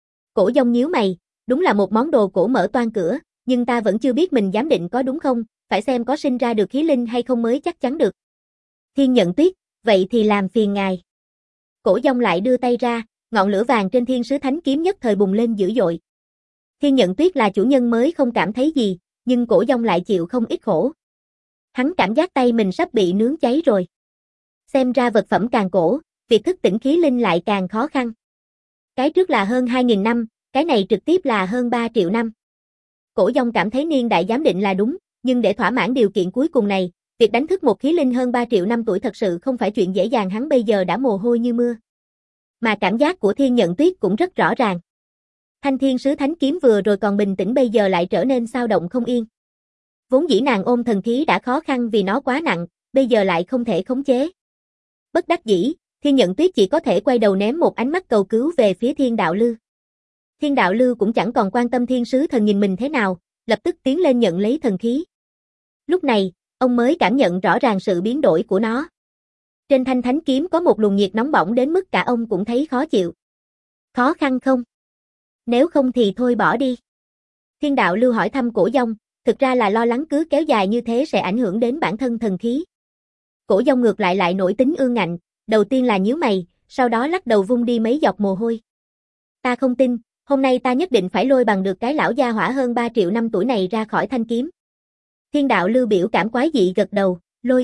Cổ Dông nhíu mày, đúng là một món đồ cổ mở toang cửa, nhưng ta vẫn chưa biết mình giám định có đúng không, phải xem có sinh ra được khí linh hay không mới chắc chắn được. Thiên Nhận Tuyết, vậy thì làm phiền ngài. Cổ Dông lại đưa tay ra, ngọn lửa vàng trên thiên sứ thánh kiếm nhất thời bùng lên dữ dội. Thiên Nhận Tuyết là chủ nhân mới không cảm thấy gì, nhưng Cổ Dông lại chịu không ít khổ. Hắn cảm giác tay mình sắp bị nướng cháy rồi. Xem ra vật phẩm càng cổ, việc thức tỉnh khí linh lại càng khó khăn. Cái trước là hơn 2.000 năm, cái này trực tiếp là hơn 3 triệu năm. Cổ Dông cảm thấy niên đại giám định là đúng, nhưng để thỏa mãn điều kiện cuối cùng này, việc đánh thức một khí linh hơn 3 triệu năm tuổi thật sự không phải chuyện dễ dàng, hắn bây giờ đã mồ hôi như mưa. Mà cảm giác của Thiên Nhận Tuyết cũng rất rõ ràng. Thanh thiên sứ thánh kiếm vừa rồi còn bình tĩnh bây giờ lại trở nên xao động không yên. Vốn dĩ nàng ôm thần khí đã khó khăn vì nó quá nặng, bây giờ lại không thể khống chế. Bất đắc dĩ, Thiên Nhận Tuyết chỉ có thể quay đầu ném một ánh mắt cầu cứu về phía Thiên Đạo Lưu. Thiên Đạo Lưu cũng chẳng còn quan tâm thiên sứ thần nhìn mình thế nào, lập tức tiến lên nhận lấy thần khí. Lúc này, ông mới cảm nhận rõ ràng sự biến đổi của nó. Trên thanh thánh kiếm có một luồng nhiệt nóng bỏng đến mức cả ông cũng thấy khó chịu. Khó khăn không? Nếu không thì thôi bỏ đi. Thiên Đạo Lưu hỏi thăm Cổ Dông, thực ra là lo lắng cứ kéo dài như thế sẽ ảnh hưởng đến bản thân thần khí. Cổ Dông ngược lại nổi tính ương ngạnh, đầu tiên là nhíu mày, sau đó lắc đầu vung đi mấy giọt mồ hôi. Ta không tin, hôm nay ta nhất định phải lôi bằng được cái lão gia hỏa hơn 3 triệu năm tuổi này ra khỏi thanh kiếm. Thiên Đạo Lưu biểu cảm quái dị gật đầu, lôi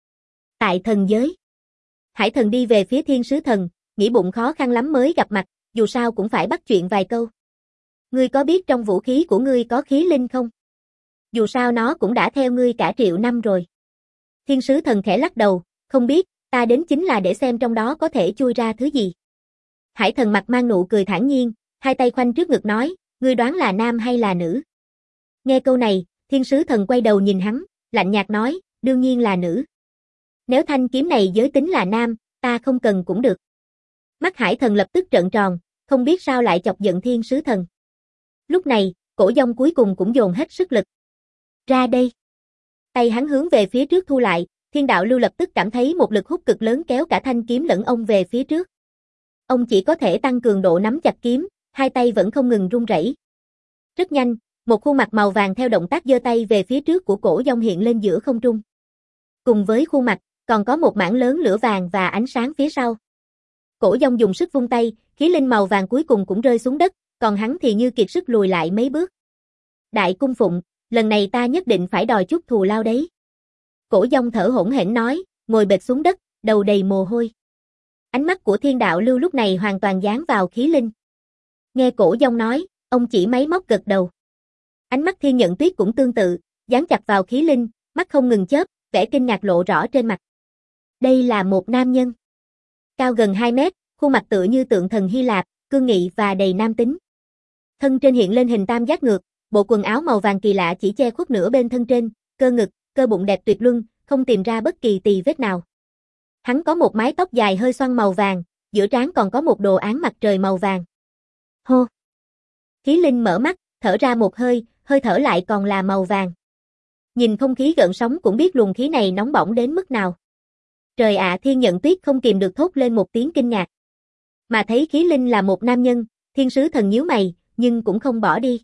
Tại thần giới. Hải Thần đi về phía thiên sứ thần, nghĩ bụng khó khăn lắm mới gặp mặt, dù sao cũng phải bắt chuyện vài câu. Ngươi có biết trong vũ khí của ngươi có khí linh không? Dù sao nó cũng đã theo ngươi cả triệu năm rồi. Thiên sứ thần khẽ lắc đầu, không biết, ta đến chính là để xem trong đó có thể chui ra thứ gì. Hải Thần mặt mang nụ cười thản nhiên, hai tay khoanh trước ngực nói, ngươi đoán là nam hay là nữ? Nghe câu này, thiên sứ thần quay đầu nhìn hắn, lạnh nhạt nói, đương nhiên là nữ. Nếu thanh kiếm này giới tính là nam, ta không cần cũng được. Mắt Hải Thần lập tức trợn tròn, không biết sao lại chọc giận thiên sứ thần. Lúc này, Cổ Dông cuối cùng cũng dồn hết sức lực. Ra đây. Tay hắn hướng về phía trước thu lại, Thiên Đạo Lưu lập tức cảm thấy một lực hút cực lớn kéo cả thanh kiếm lẫn ông về phía trước. Ông chỉ có thể tăng cường độ nắm chặt kiếm, hai tay vẫn không ngừng run rẩy. Rất nhanh, một khuôn mặt màu vàng theo động tác giơ tay về phía trước của Cổ Dông hiện lên giữa không trung. Cùng với khuôn mặt, còn có một mảng lớn lửa vàng và ánh sáng phía sau. Cổ Dông dùng sức vung tay, khí linh màu vàng cuối cùng cũng rơi xuống đất, còn hắn thì như kiệt sức lùi lại mấy bước. Đại cung phụng, lần này ta nhất định phải đòi chút thù lao đấy. Cổ Dông thở hổn hển nói, ngồi bệt xuống đất, đầu đầy mồ hôi. Ánh mắt của Thiên Đạo Lưu lúc này hoàn toàn dán vào khí linh. Nghe Cổ Dông nói, ông chỉ máy móc gật đầu. Ánh mắt Thiên Nhận Tuyết cũng tương tự, dán chặt vào khí linh, mắt không ngừng chớp, vẻ kinh ngạc lộ rõ trên mặt. Đây là một nam nhân. Cao gần 2 mét, khuôn mặt tựa như tượng thần Hy Lạp, cương nghị và đầy nam tính. Thân trên hiện lên hình tam giác ngược, bộ quần áo màu vàng kỳ lạ chỉ che khuất nửa bên thân trên, cơ ngực, cơ bụng đẹp tuyệt luân, không tìm ra bất kỳ tì vết nào. Hắn có một mái tóc dài hơi xoăn màu vàng, giữa trán còn có một đồ án mặt trời màu vàng. Hô! Khí Linh mở mắt, thở ra một hơi, hơi thở lại còn là màu vàng. Nhìn không khí gợn sóng cũng biết luồng khí này nóng bỏng đến mức nào. Trời ạ, Thiên Nhận Tuyết không kìm được thốt lên một tiếng kinh ngạc. Mà thấy Khí Linh là một nam nhân, Thiên Sứ Thần nhíu mày, nhưng cũng không bỏ đi.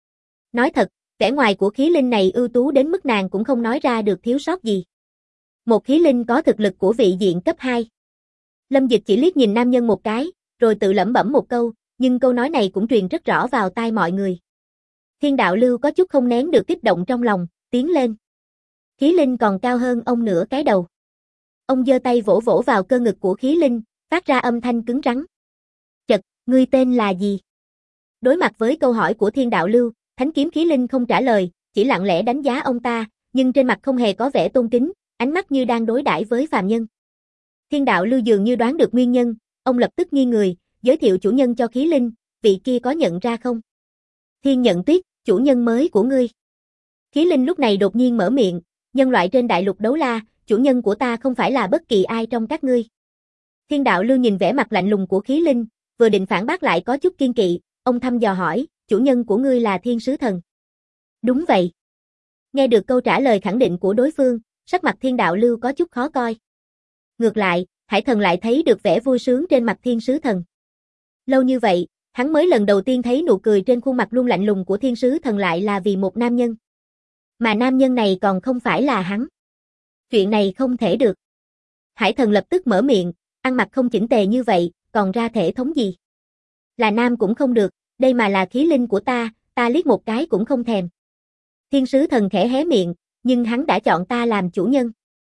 Nói thật, vẻ ngoài của Khí Linh này ưu tú đến mức nàng cũng không nói ra được thiếu sót gì. Một Khí Linh có thực lực của vị diện cấp 2. Lâm Dịch chỉ liếc nhìn nam nhân một cái, rồi tự lẩm bẩm một câu, nhưng câu nói này cũng truyền rất rõ vào tai mọi người. Thiên Đạo Lưu có chút không nén được kích động trong lòng, tiến lên. Khí Linh còn cao hơn ông nửa cái đầu. Ông giơ tay vỗ vỗ vào cơ ngực của Khí Linh, phát ra âm thanh cứng rắn. Chật, ngươi tên là gì? Đối mặt với câu hỏi của Thiên Đạo Lưu, Thánh Kiếm Khí Linh không trả lời, chỉ lặng lẽ đánh giá ông ta, nhưng trên mặt không hề có vẻ tôn kính, ánh mắt như đang đối đãi với phàm nhân. Thiên Đạo Lưu dường như đoán được nguyên nhân, ông lập tức nghiêng người, giới thiệu chủ nhân cho Khí Linh, vị kia có nhận ra không? Thiên Nhận Tuyết, chủ nhân mới của ngươi. Khí Linh lúc này đột nhiên mở miệng, nhân loại trên đại lục Đấu La, chủ nhân của ta không phải là bất kỳ ai trong các ngươi. Thiên Đạo Lưu nhìn vẻ mặt lạnh lùng của Khí Linh, vừa định phản bác lại có chút kiên kỵ, ông thăm dò hỏi, chủ nhân của ngươi là Thiên Sứ Thần. Đúng vậy. Nghe được câu trả lời khẳng định của đối phương, sắc mặt Thiên Đạo Lưu có chút khó coi. Ngược lại, Hải Thần lại thấy được vẻ vui sướng trên mặt Thiên Sứ Thần. Lâu như vậy, hắn mới lần đầu tiên thấy nụ cười trên khuôn mặt luôn lạnh lùng của Thiên Sứ Thần lại là vì một nam nhân. Mà nam nhân này còn không phải là hắn. Chuyện này không thể được. Hải Thần lập tức mở miệng, ăn mặc không chỉnh tề như vậy, còn ra thể thống gì? Là nam cũng không được, đây mà là Khí Linh của ta liếc một cái cũng không thèm. Thiên Sứ Thần khẽ hé miệng, nhưng hắn đã chọn ta làm chủ nhân.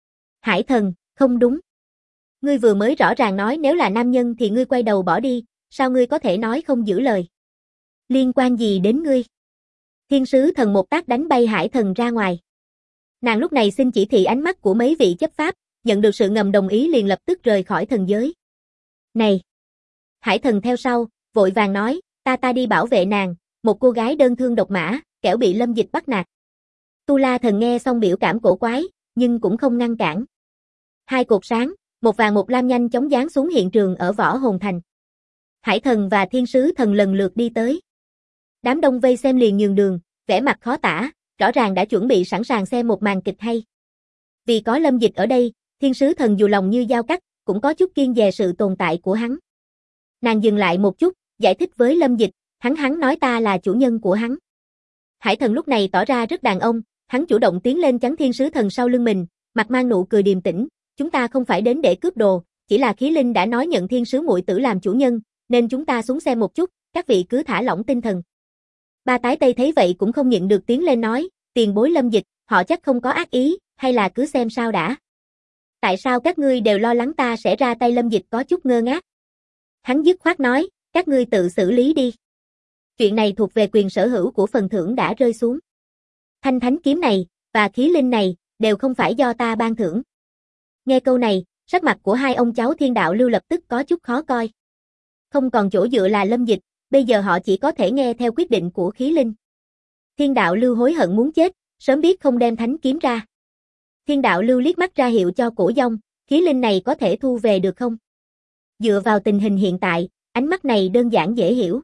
Hải Thần, không đúng. Ngươi vừa mới rõ ràng nói nếu là nam nhân thì ngươi quay đầu bỏ đi, sao ngươi có thể nói không giữ lời? Liên quan gì đến ngươi? Thiên Sứ Thần một tát đánh bay Hải Thần ra ngoài. Nàng lúc này xin chỉ thị ánh mắt của mấy vị chấp pháp, nhận được sự ngầm đồng ý liền lập tức rời khỏi thần giới. Này! Hải Thần theo sau, vội vàng nói, ta đi bảo vệ nàng, một cô gái đơn thương độc mã, kẻo bị Lâm Dịch bắt nạt. Tu La Thần nghe xong biểu cảm cổ quái, nhưng cũng không ngăn cản. Hai cột sáng, một vàng một lam nhanh chóng giáng xuống hiện trường ở Võ Hồn Thành. Hải Thần và Thiên Sứ Thần lần lượt đi tới. Đám đông vây xem liền nhường đường, vẻ mặt khó tả, rõ ràng đã chuẩn bị sẵn sàng xem một màn kịch hay. Vì có Lâm Dịch ở đây, Thiên Sứ Thần dù lòng như dao cắt, cũng có chút kiêng dè sự tồn tại của hắn. Nàng dừng lại một chút, giải thích với Lâm Dịch, hắn nói ta là chủ nhân của hắn. Hải Thần lúc này tỏ ra rất đàn ông, hắn chủ động tiến lên chắn Thiên Sứ Thần sau lưng mình, mặt mang nụ cười điềm tĩnh, chúng ta không phải đến để cướp đồ, chỉ là Khí Linh đã nói nhận Thiên Sứ muội tử làm chủ nhân, nên chúng ta xuống xe một chút, các vị cứ thả lỏng tinh thần. Ba tái tây thấy vậy cũng không nhịn được tiến lên nói, tiền bối Lâm Dịch, họ chắc không có ác ý, hay là cứ xem sao đã. Tại sao các ngươi đều lo lắng ta sẽ ra tay? Lâm Dịch có chút ngơ ngác. Hắn dứt khoát nói, các ngươi tự xử lý đi. Chuyện này thuộc về quyền sở hữu của phần thưởng đã rơi xuống. Thanh thánh kiếm này, và khí linh này, đều không phải do ta ban thưởng. Nghe câu này, sắc mặt của hai ông cháu Thiên Đạo Lưu lập tức có chút khó coi. Không còn chỗ dựa là Lâm Dịch, bây giờ họ chỉ có thể nghe theo quyết định của khí linh. Thiên Đạo Lưu hối hận muốn chết, sớm biết không đem thánh kiếm ra. Thiên Đạo Lưu liếc mắt ra hiệu cho Cổ Dông, khí linh này có thể thu về được không? Dựa vào tình hình hiện tại, ánh mắt này đơn giản dễ hiểu.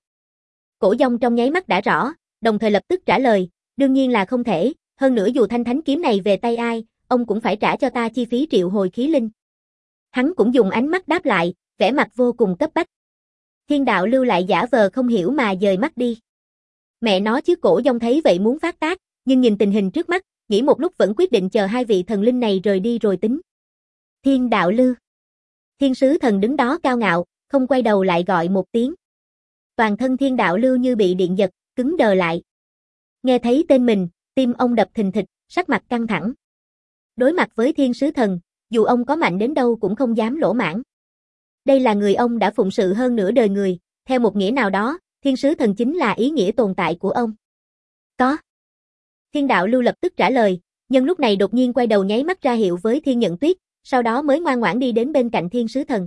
Cổ Dông trong nháy mắt đã rõ, đồng thời lập tức trả lời, đương nhiên là không thể, hơn nữa dù thanh thánh kiếm này về tay ai, ông cũng phải trả cho ta chi phí triệu hồi khí linh. Hắn cũng dùng ánh mắt đáp lại, vẻ mặt vô cùng cấp bách. Thiên Đạo Lưu lại giả vờ không hiểu mà dời mắt đi. Mẹ nó chứ, Cổ Dông thấy vậy muốn phát tác, nhưng nhìn tình hình trước mắt, nghĩ một lúc vẫn quyết định chờ hai vị thần linh này rời đi rồi tính. Thiên Đạo Lưu. Thiên Sứ Thần đứng đó cao ngạo, không quay đầu lại gọi một tiếng. Toàn thân Thiên Đạo Lưu như bị điện giật, cứng đờ lại. Nghe thấy tên mình, tim ông đập thình thịch, sắc mặt căng thẳng. Đối mặt với Thiên Sứ Thần, dù ông có mạnh đến đâu cũng không dám lỗ mãng. Đây là người ông đã phụng sự hơn nửa đời người, theo một nghĩa nào đó, Thiên Sứ Thần chính là ý nghĩa tồn tại của ông. Có. Thiên Đạo Lưu lập tức trả lời, Nhân lúc này đột nhiên quay đầu nháy mắt ra hiệu với Thiên Nhận Tuyết, sau đó mới ngoan ngoãn đi đến bên cạnh Thiên Sứ Thần.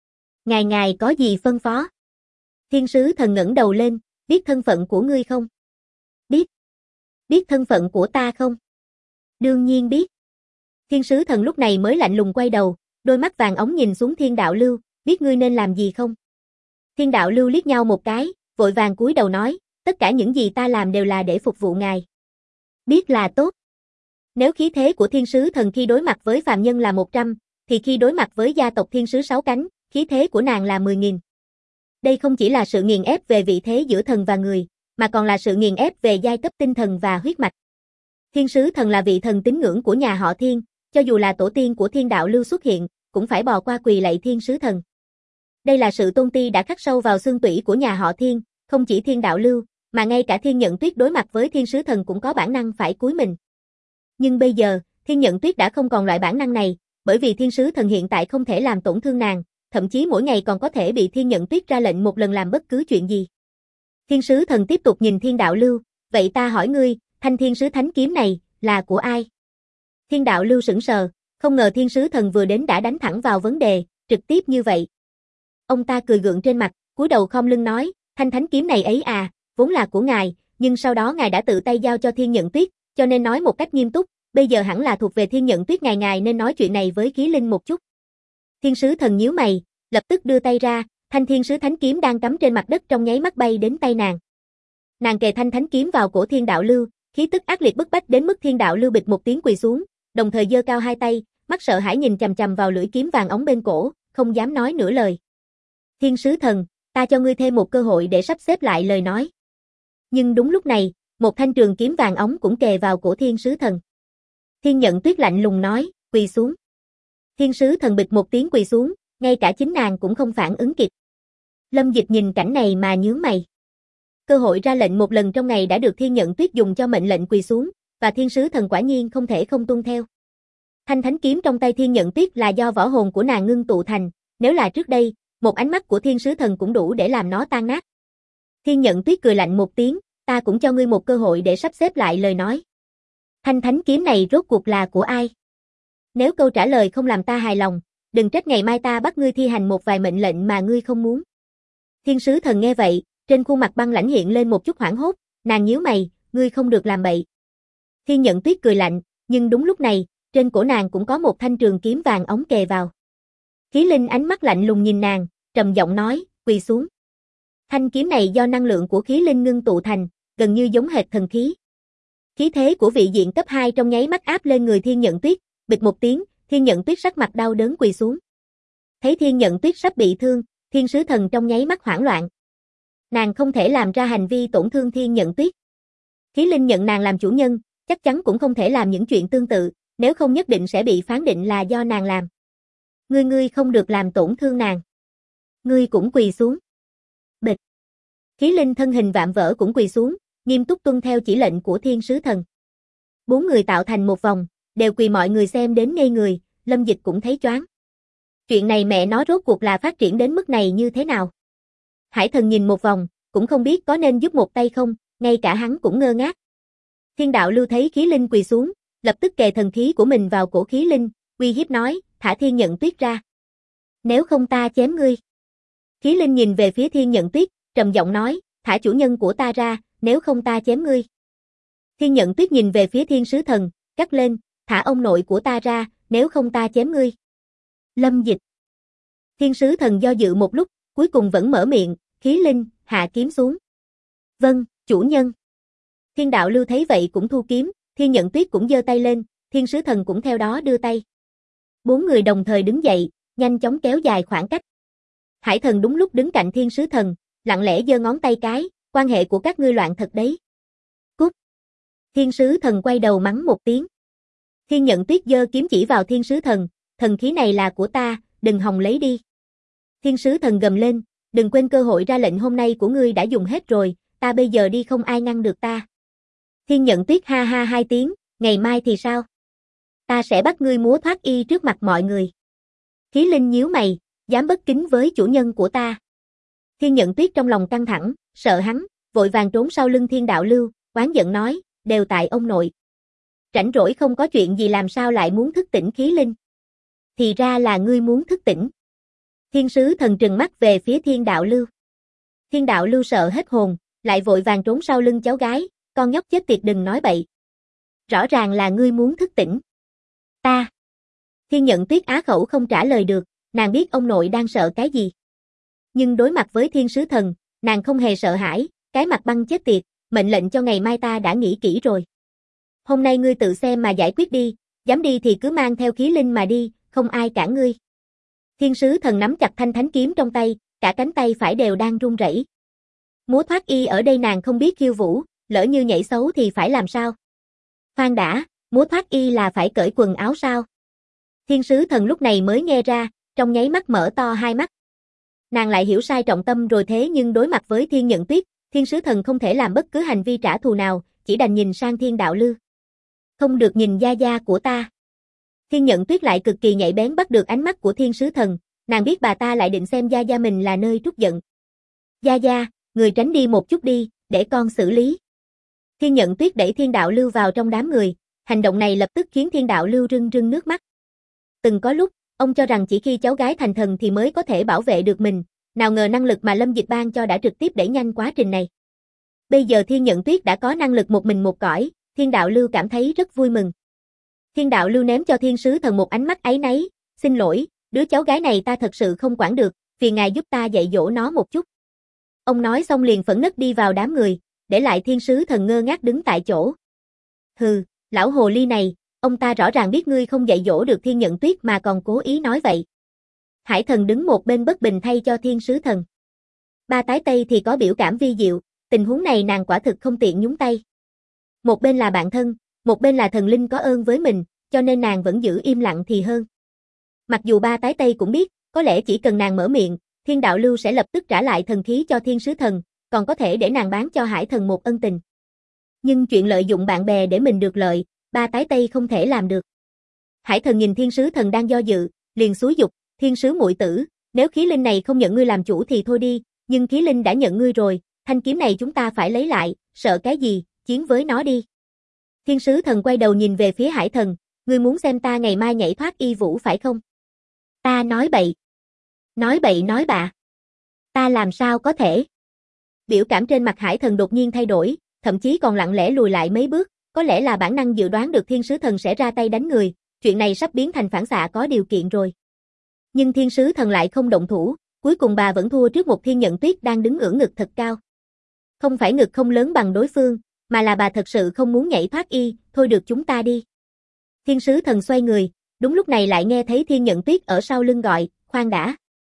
Ngài có gì phân phó? Thiên Sứ Thần ngẩng đầu lên, biết thân phận của ngươi không? Biết. Biết thân phận của ta không? Đương nhiên biết. Thiên Sứ Thần lúc này mới lạnh lùng quay đầu, đôi mắt vàng óng nhìn xuống Thiên Đạo Lưu, biết ngươi nên làm gì không? Thiên Đạo Lưu liếc nhau một cái, vội vàng cúi đầu nói, tất cả những gì ta làm đều là để phục vụ ngài. Biết là tốt. Nếu khí thế của Thiên Sứ Thần khi đối mặt với phàm nhân là 100, thì khi đối mặt với gia tộc Thiên Sứ Sáu Cánh, khí thế của nàng là 10.000. Đây không chỉ là sự nghiền ép về vị thế giữa thần và người, mà còn là sự nghiền ép về giai cấp tinh thần và huyết mạch. Thiên Sứ Thần là vị thần tín ngưỡng của nhà họ Thiên, cho dù là tổ tiên của Thiên Đạo Lưu xuất hiện, cũng phải bò qua quỳ lạy Thiên Sứ Thần. Đây là sự tôn ti đã khắc sâu vào xương tủy của nhà họ Thiên, không chỉ Thiên Đạo Lưu, mà ngay cả Thiên Nhận Tuyết đối mặt với Thiên Sứ Thần cũng có bản năng phải cúi mình. Nhưng bây giờ, Thiên Nhận Tuyết đã không còn loại bản năng này, bởi vì Thiên Sứ Thần hiện tại không thể làm tổn thương nàng, thậm chí mỗi ngày còn có thể bị Thiên Nhận Tuyết ra lệnh một lần làm bất cứ chuyện gì. Thiên Sứ Thần tiếp tục nhìn Thiên Đạo Lưu, vậy ta hỏi ngươi, thanh Thiên Sứ Thánh Kiếm này, là của ai? Thiên Đạo Lưu sững sờ, không ngờ Thiên Sứ Thần vừa đến đã đánh thẳng vào vấn đề, trực tiếp như vậy. Ông ta cười gượng trên mặt, cúi đầu khom lưng nói, thanh thánh kiếm này ấy à, vốn là của ngài, nhưng sau đó ngài đã tự tay giao cho Thiên Nhận Tuyết, cho nên nói một cách nghiêm túc, bây giờ hẳn là thuộc về Thiên Nhận Tuyết ngài nên nói chuyện này với Khí Linh một chút. Thiên Sứ Thần nhíu mày, lập tức đưa tay ra, thanh Thiên Sứ Thánh Kiếm đang cắm trên mặt đất trong nháy mắt bay đến tay nàng. Nàng kề thanh thánh kiếm vào cổ Thiên Đạo Lưu, khí tức ác liệt bức bách đến mức Thiên Đạo Lưu bịch một tiếng quỳ xuống, đồng thời giơ cao hai tay, mắt sợ hãi nhìn chằm chằm vào lưỡi kiếm vàng óng bên cổ, không dám nói nửa lời. Thiên Sứ Thần, ta cho ngươi thêm một cơ hội để sắp xếp lại lời nói. Nhưng đúng lúc này, một thanh trường kiếm vàng óng cũng kề vào cổ Thiên Sứ Thần. Thiên Nhận Tuyết lạnh lùng nói, quỳ xuống. Thiên Sứ Thần bịch một tiếng quỳ xuống, ngay cả chính nàng cũng không phản ứng kịp. Lâm Dịch nhìn cảnh này mà nhướng mày. Cơ hội ra lệnh một lần trong ngày đã được Thiên Nhận Tuyết dùng cho mệnh lệnh quỳ xuống, và Thiên Sứ Thần quả nhiên không thể không tuân theo. Thanh thánh kiếm trong tay Thiên Nhận Tuyết là do võ hồn của nàng ngưng tụ thành, nếu là trước đây, một ánh mắt của Thiên Sứ Thần cũng đủ để làm nó tan nát. Thiên Nhận Tuyết cười lạnh một tiếng, ta cũng cho ngươi một cơ hội để sắp xếp lại lời nói. Thanh thánh kiếm này rốt cuộc là của ai? Nếu câu trả lời không làm ta hài lòng, đừng trách ngày mai ta bắt ngươi thi hành một vài mệnh lệnh mà ngươi không muốn. Thiên Sứ Thần nghe vậy, trên khuôn mặt băng lãnh hiện lên một chút hoảng hốt, nàng nhíu mày, ngươi không được làm bậy. Thiên Nhận Tuyết cười lạnh, nhưng đúng lúc này, trên cổ nàng cũng có một thanh trường kiếm vàng óng kề vào. Khí Linh ánh mắt lạnh lùng nhìn nàng, trầm giọng nói, quỳ xuống. Thanh kiếm này do năng lượng của Khí Linh ngưng tụ thành, gần như giống hệt thần khí. Khí thế của vị diện cấp 2 trong nháy mắt áp lên người Thiên Nhận Tuyết, bịch một tiếng, Thiên Nhận Tuyết sắc mặt đau đớn quỳ xuống. Thấy Thiên Nhận Tuyết sắp bị thương, Thiên Sứ Thần trong nháy mắt hoảng loạn. Nàng không thể làm ra hành vi tổn thương Thiên Nhận Tuyết. Khí Linh nhận nàng làm chủ nhân, chắc chắn cũng không thể làm những chuyện tương tự, nếu không nhất định sẽ bị phán định là do nàng làm. Ngươi không được làm tổn thương nàng. Ngươi cũng quỳ xuống. Bịch. Khí Linh thân hình vạm vỡ cũng quỳ xuống, nghiêm túc tuân theo chỉ lệnh của Thiên Sứ Thần. 4 người tạo thành một vòng, đều quỳ mọi người xem đến ngây người, Lâm Dịch cũng thấy choáng. Chuyện này mẹ nó rốt cuộc là phát triển đến mức này như thế nào? Hải Thần nhìn một vòng, cũng không biết có nên giúp một tay không, ngay cả hắn cũng ngơ ngác. Thiên Đạo Lưu thấy Khí Linh quỳ xuống, lập tức kề thần khí của mình vào cổ Khí Linh, uy hiếp nói, thả Thiên Nhận Tuyết ra. Nếu không ta chém ngươi. Khí Linh nhìn về phía Thiên Nhận Tuyết, trầm giọng nói, thả chủ nhân của ta ra, nếu không ta chém ngươi. Thiên Nhận Tuyết nhìn về phía Thiên Sứ Thần, gắt lên, thả ông nội của ta ra, nếu không ta chém ngươi. Lâm Dịch. Thiên Sứ Thần do dự một lúc, cuối cùng vẫn mở miệng, Khí Linh, hạ kiếm xuống. Vâng, chủ nhân. Thiên Đạo Lưu thấy vậy cũng thu kiếm, Thiên Nhận Tuyết cũng giơ tay lên, Thiên Sứ Thần cũng theo đó đưa tay. 4 người đồng thời đứng dậy, nhanh chóng kéo dài khoảng cách. Hải Thần đúng lúc đứng cạnh Thiên Sứ Thần, lặng lẽ giơ ngón tay cái, quan hệ của các ngươi loạn thật đấy. Cút. Thiên Sứ Thần quay đầu mắng một tiếng. Thiên Nhận Tuyết giơ kiếm chỉ vào Thiên Sứ Thần, thần khí này là của ta, đừng hòng lấy đi. Thiên Sứ Thần gầm lên, đừng quên cơ hội ra lệnh hôm nay của ngươi đã dùng hết rồi, ta bây giờ đi không ai ngăn được ta. Thiên Nhận Tuyết ha ha hai tiếng, ngày mai thì sao? Ta sẽ bắt ngươi múa thoát y trước mặt mọi người. Khí Linh nhíu mày, dám bất kính với chủ nhân của ta. Thiên Nhận Tuyết trong lòng căng thẳng, sợ hắn, vội vàng trốn sau lưng Thiên Đạo Lưu, oán giận nói, đều tại ông nội. Rảnh rỗi không có chuyện gì làm sao lại muốn thức tỉnh khí linh? Thì ra là ngươi muốn thức tỉnh. Thiên sứ thần trừng mắt về phía Thiên Đạo Lưu. Thiên Đạo Lưu sợ hết hồn, lại vội vàng trốn sau lưng cháu gái, con nhóc chết tiệt đừng nói bậy. Rõ ràng là ngươi muốn thức tỉnh. Ta. Thiên Nhận Tuyết á khẩu không trả lời được, nàng biết ông nội đang sợ cái gì. Nhưng đối mặt với thiên sứ thần, nàng không hề sợ hãi, cái mặt băng chết tiệt, mệnh lệnh cho ngày mai ta đã nghĩ kỹ rồi. Hôm nay ngươi tự xem mà giải quyết đi, dám đi thì cứ mang theo khí linh mà đi, không ai cản ngươi. Thiên sứ thần nắm chặt thanh thánh kiếm trong tay, cả cánh tay phải đều đang run rẩy. Múa thoát y ở đây nàng không biết khiêu vũ, lỡ như nhảy xấu thì phải làm sao? Khoan đã, múa thoát y là phải cởi quần áo sao? Thiên sứ thần lúc này mới nghe ra, trong nháy mắt mở to hai mắt. Nàng lại hiểu sai trọng tâm rồi thế nhưng đối mặt với Thiên Nhận Tuyết, thiên sứ thần không thể làm bất cứ hành vi trả thù nào, chỉ đành nhìn sang Thiên Đạo Lưu. Không được nhìn gia gia của ta. Thiên Nhận Tuyết lại cực kỳ nhạy bén bắt được ánh mắt của thiên sứ thần, nàng biết bà ta lại định xem gia gia mình là nơi trút giận. Gia gia, người tránh đi một chút đi, để con xử lý. Thiên Nhận Tuyết đẩy Thiên Đạo Lưu vào trong đám người, hành động này lập tức khiến Thiên Đạo Lưu rưng rưng nước mắt. Từng có lúc, ông cho rằng chỉ khi cháu gái thành thần thì mới có thể bảo vệ được mình, nào ngờ năng lực mà Lâm Dịch ban cho đã trực tiếp đẩy nhanh quá trình này. Bây giờ Thiên Nhận Tuyết đã có năng lực một mình một cõi, Thiên Đạo Lưu cảm thấy rất vui mừng. Thiên Đạo Lưu ném cho thiên sứ thần một ánh mắt áy náy, xin lỗi, đứa cháu gái này ta thật sự không quản được, phiền ngài giúp ta dạy dỗ nó một chút. Ông nói xong liền phẫn nứt đi vào đám người, để lại thiên sứ thần ngơ ngác đứng tại chỗ. Hừ, lão hồ ly này, ông ta rõ ràng biết ngươi không dạy dỗ được Thiên Nhận Tuyết mà còn cố ý nói vậy. Hải thần đứng một bên bất bình thay cho thiên sứ thần. Ba tái tây thì có biểu cảm vi diệu, tình huống này nàng quả thực không tiện nhúng tay. Một bên là bạn thân, một bên là thần linh có ơn với mình, cho nên nàng vẫn giữ im lặng thì hơn. Mặc dù ba tái tây cũng biết, có lẽ chỉ cần nàng mở miệng, Thiên Đạo Lưu sẽ lập tức trả lại thần khí cho thiên sứ thần, còn có thể để nàng bán cho hải thần một ân tình. Nhưng chuyện lợi dụng bạn bè để mình được lợi, ba tái tây không thể làm được. Hải thần nhìn thiên sứ thần đang do dự, liền xúi giục, thiên sứ muội tử, nếu khí linh này không nhận ngươi làm chủ thì thôi đi, nhưng khí linh đã nhận ngươi rồi, thanh kiếm này chúng ta phải lấy lại, sợ cái gì, chiến với nó đi. Thiên sứ thần quay đầu nhìn về phía hải thần, ngươi muốn xem ta ngày mai nhảy thoát y vũ phải không? Ta nói bậy. Nói bậy nói bạ. Ta làm sao có thể? Biểu cảm trên mặt hải thần đột nhiên thay đổi, thậm chí còn lặng lẽ lùi lại mấy bước, có lẽ là bản năng dự đoán được thiên sứ thần sẽ ra tay đánh người, chuyện này sắp biến thành phản xạ có điều kiện rồi. Nhưng thiên sứ thần lại không động thủ, cuối cùng bà vẫn thua trước một Thiên Nhận Tuyết đang đứng ưỡn ngực thật cao. Không phải ngực không lớn bằng đối phương, mà là bà thật sự không muốn nhảy thoát y, thôi được chúng ta đi. Thiên sứ thần xoay người, đúng lúc này lại nghe thấy Thiên Nhận Tuyết ở sau lưng gọi, khoan đã.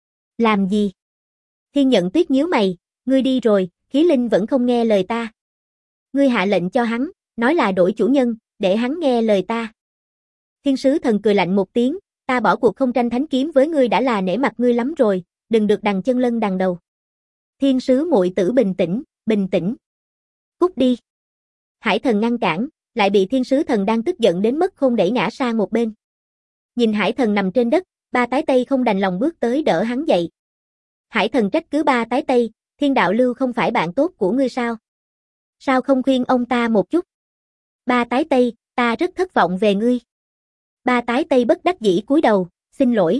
Làm gì? Thiên Nhận Tuyết nhíu mày, ngươi đi rồi, khí linh vẫn không nghe lời ta. Ngươi hạ lệnh cho hắn, nói là đổi chủ nhân, để hắn nghe lời ta. Thiên sứ thần cười lạnh một tiếng, ta bỏ cuộc không tranh thánh kiếm với ngươi đã là nể mặt ngươi lắm rồi, đừng được đằng chân lân đằng đầu. Thiên sứ muội tử bình tĩnh, bình tĩnh. Cút đi. Hải thần ngăn cản, lại bị thiên sứ thần đang tức giận đến mức khôn đẩy ngã sang một bên. Nhìn hải thần nằm trên đất, ba tái tây không đành lòng bước tới đỡ hắn dậy. Hải thần trách cứ ba tái tây, Thiên Đạo Lưu không phải bạn tốt của ngươi sao? Sao không khuyên ông ta một chút? Ba tái tây, ta rất thất vọng về ngươi. Ba tái tây bất đắc dĩ cúi đầu, xin lỗi.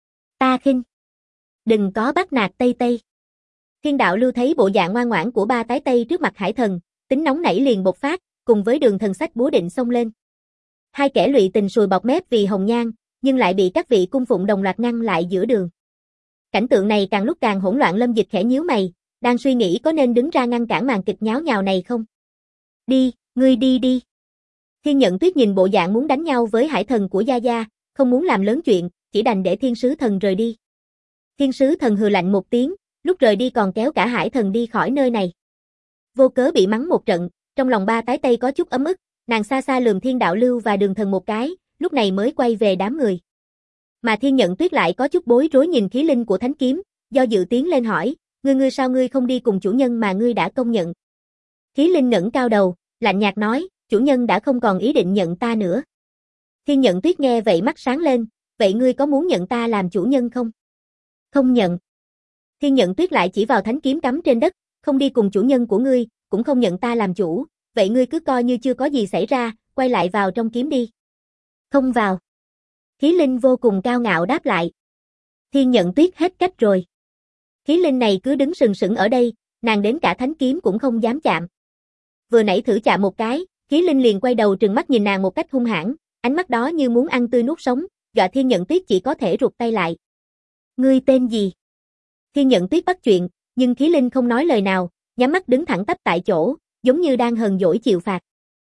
Ta khinh. Đừng có bắt nạt tây tây. Thiên Đạo Lưu thấy bộ dạng ngoan ngoãn của ba tái tây trước mặt hải thần, tính nóng nảy liền bộc phát, cùng với Đường Thần Sách búa định xông lên. Hai kẻ lụy tình sùi bọt mép vì hồng nhan, nhưng lại bị các vị cung phụng đồng loạt ngăn lại giữa đường. Cảnh tượng này càng lúc càng hỗn loạn, Lâm Dịch khẽ nhíu mày, đang suy nghĩ có nên đứng ra ngăn cản màn kịch nháo nhào này không. Đi, ngươi đi đi. Thiên Nhận Tuyết nhìn bộ dạng muốn đánh nhau với hải thần của Gia Gia, không muốn làm lớn chuyện, chỉ đành để thiên sứ thần rời đi. Thiên sứ thần hừ lạnh một tiếng, lúc rời đi còn kéo cả hải thần đi khỏi nơi này. Vô cớ bị mắng một trận, trong lòng ba tái tây có chút ấm ức, nàng xa xa lườm Thiên Đạo Lưu và Đường Thần một cái, lúc này mới quay về đám người. Mà Thiên Nhận Tuyết lại có chút bối rối nhìn khí linh của thánh kiếm, do dự tiến lên hỏi, ngươi sao ngươi không đi cùng chủ nhân mà ngươi đã công nhận? Khí linh ngẩng cao đầu, lạnh nhạt nói, chủ nhân đã không còn ý định nhận ta nữa. Thiên Nhận Tuyết nghe vậy mắt sáng lên, vậy ngươi có muốn nhận ta làm chủ nhân không? Không nhận. Thiên Nhận Tuyết lại chỉ vào thánh kiếm cắm trên đất, không đi cùng chủ nhân của ngươi, cũng không nhận ta làm chủ, vậy ngươi cứ coi như chưa có gì xảy ra, quay lại vào trong kiếm đi. Không vào. Khí linh vô cùng cao ngạo đáp lại. Thiên Nhận Tuyết hết cách rồi. Khí linh này cứ đứng sừng sững ở đây, nàng đến cả thánh kiếm cũng không dám chạm. Vừa nãy thử chạm một cái, khí linh liền quay đầu trừng mắt nhìn nàng một cách hung hãn, ánh mắt đó như muốn ăn tươi nuốt sống, dọa Thiên Nhận Tuyết chỉ có thể rụt tay lại. Ngươi tên gì? Thiên Nhận Tuyết bắt chuyện, nhưng khí linh không nói lời nào, nhắm mắt đứng thẳng tắp tại chỗ, giống như đang hờn dỗi chịu phạt.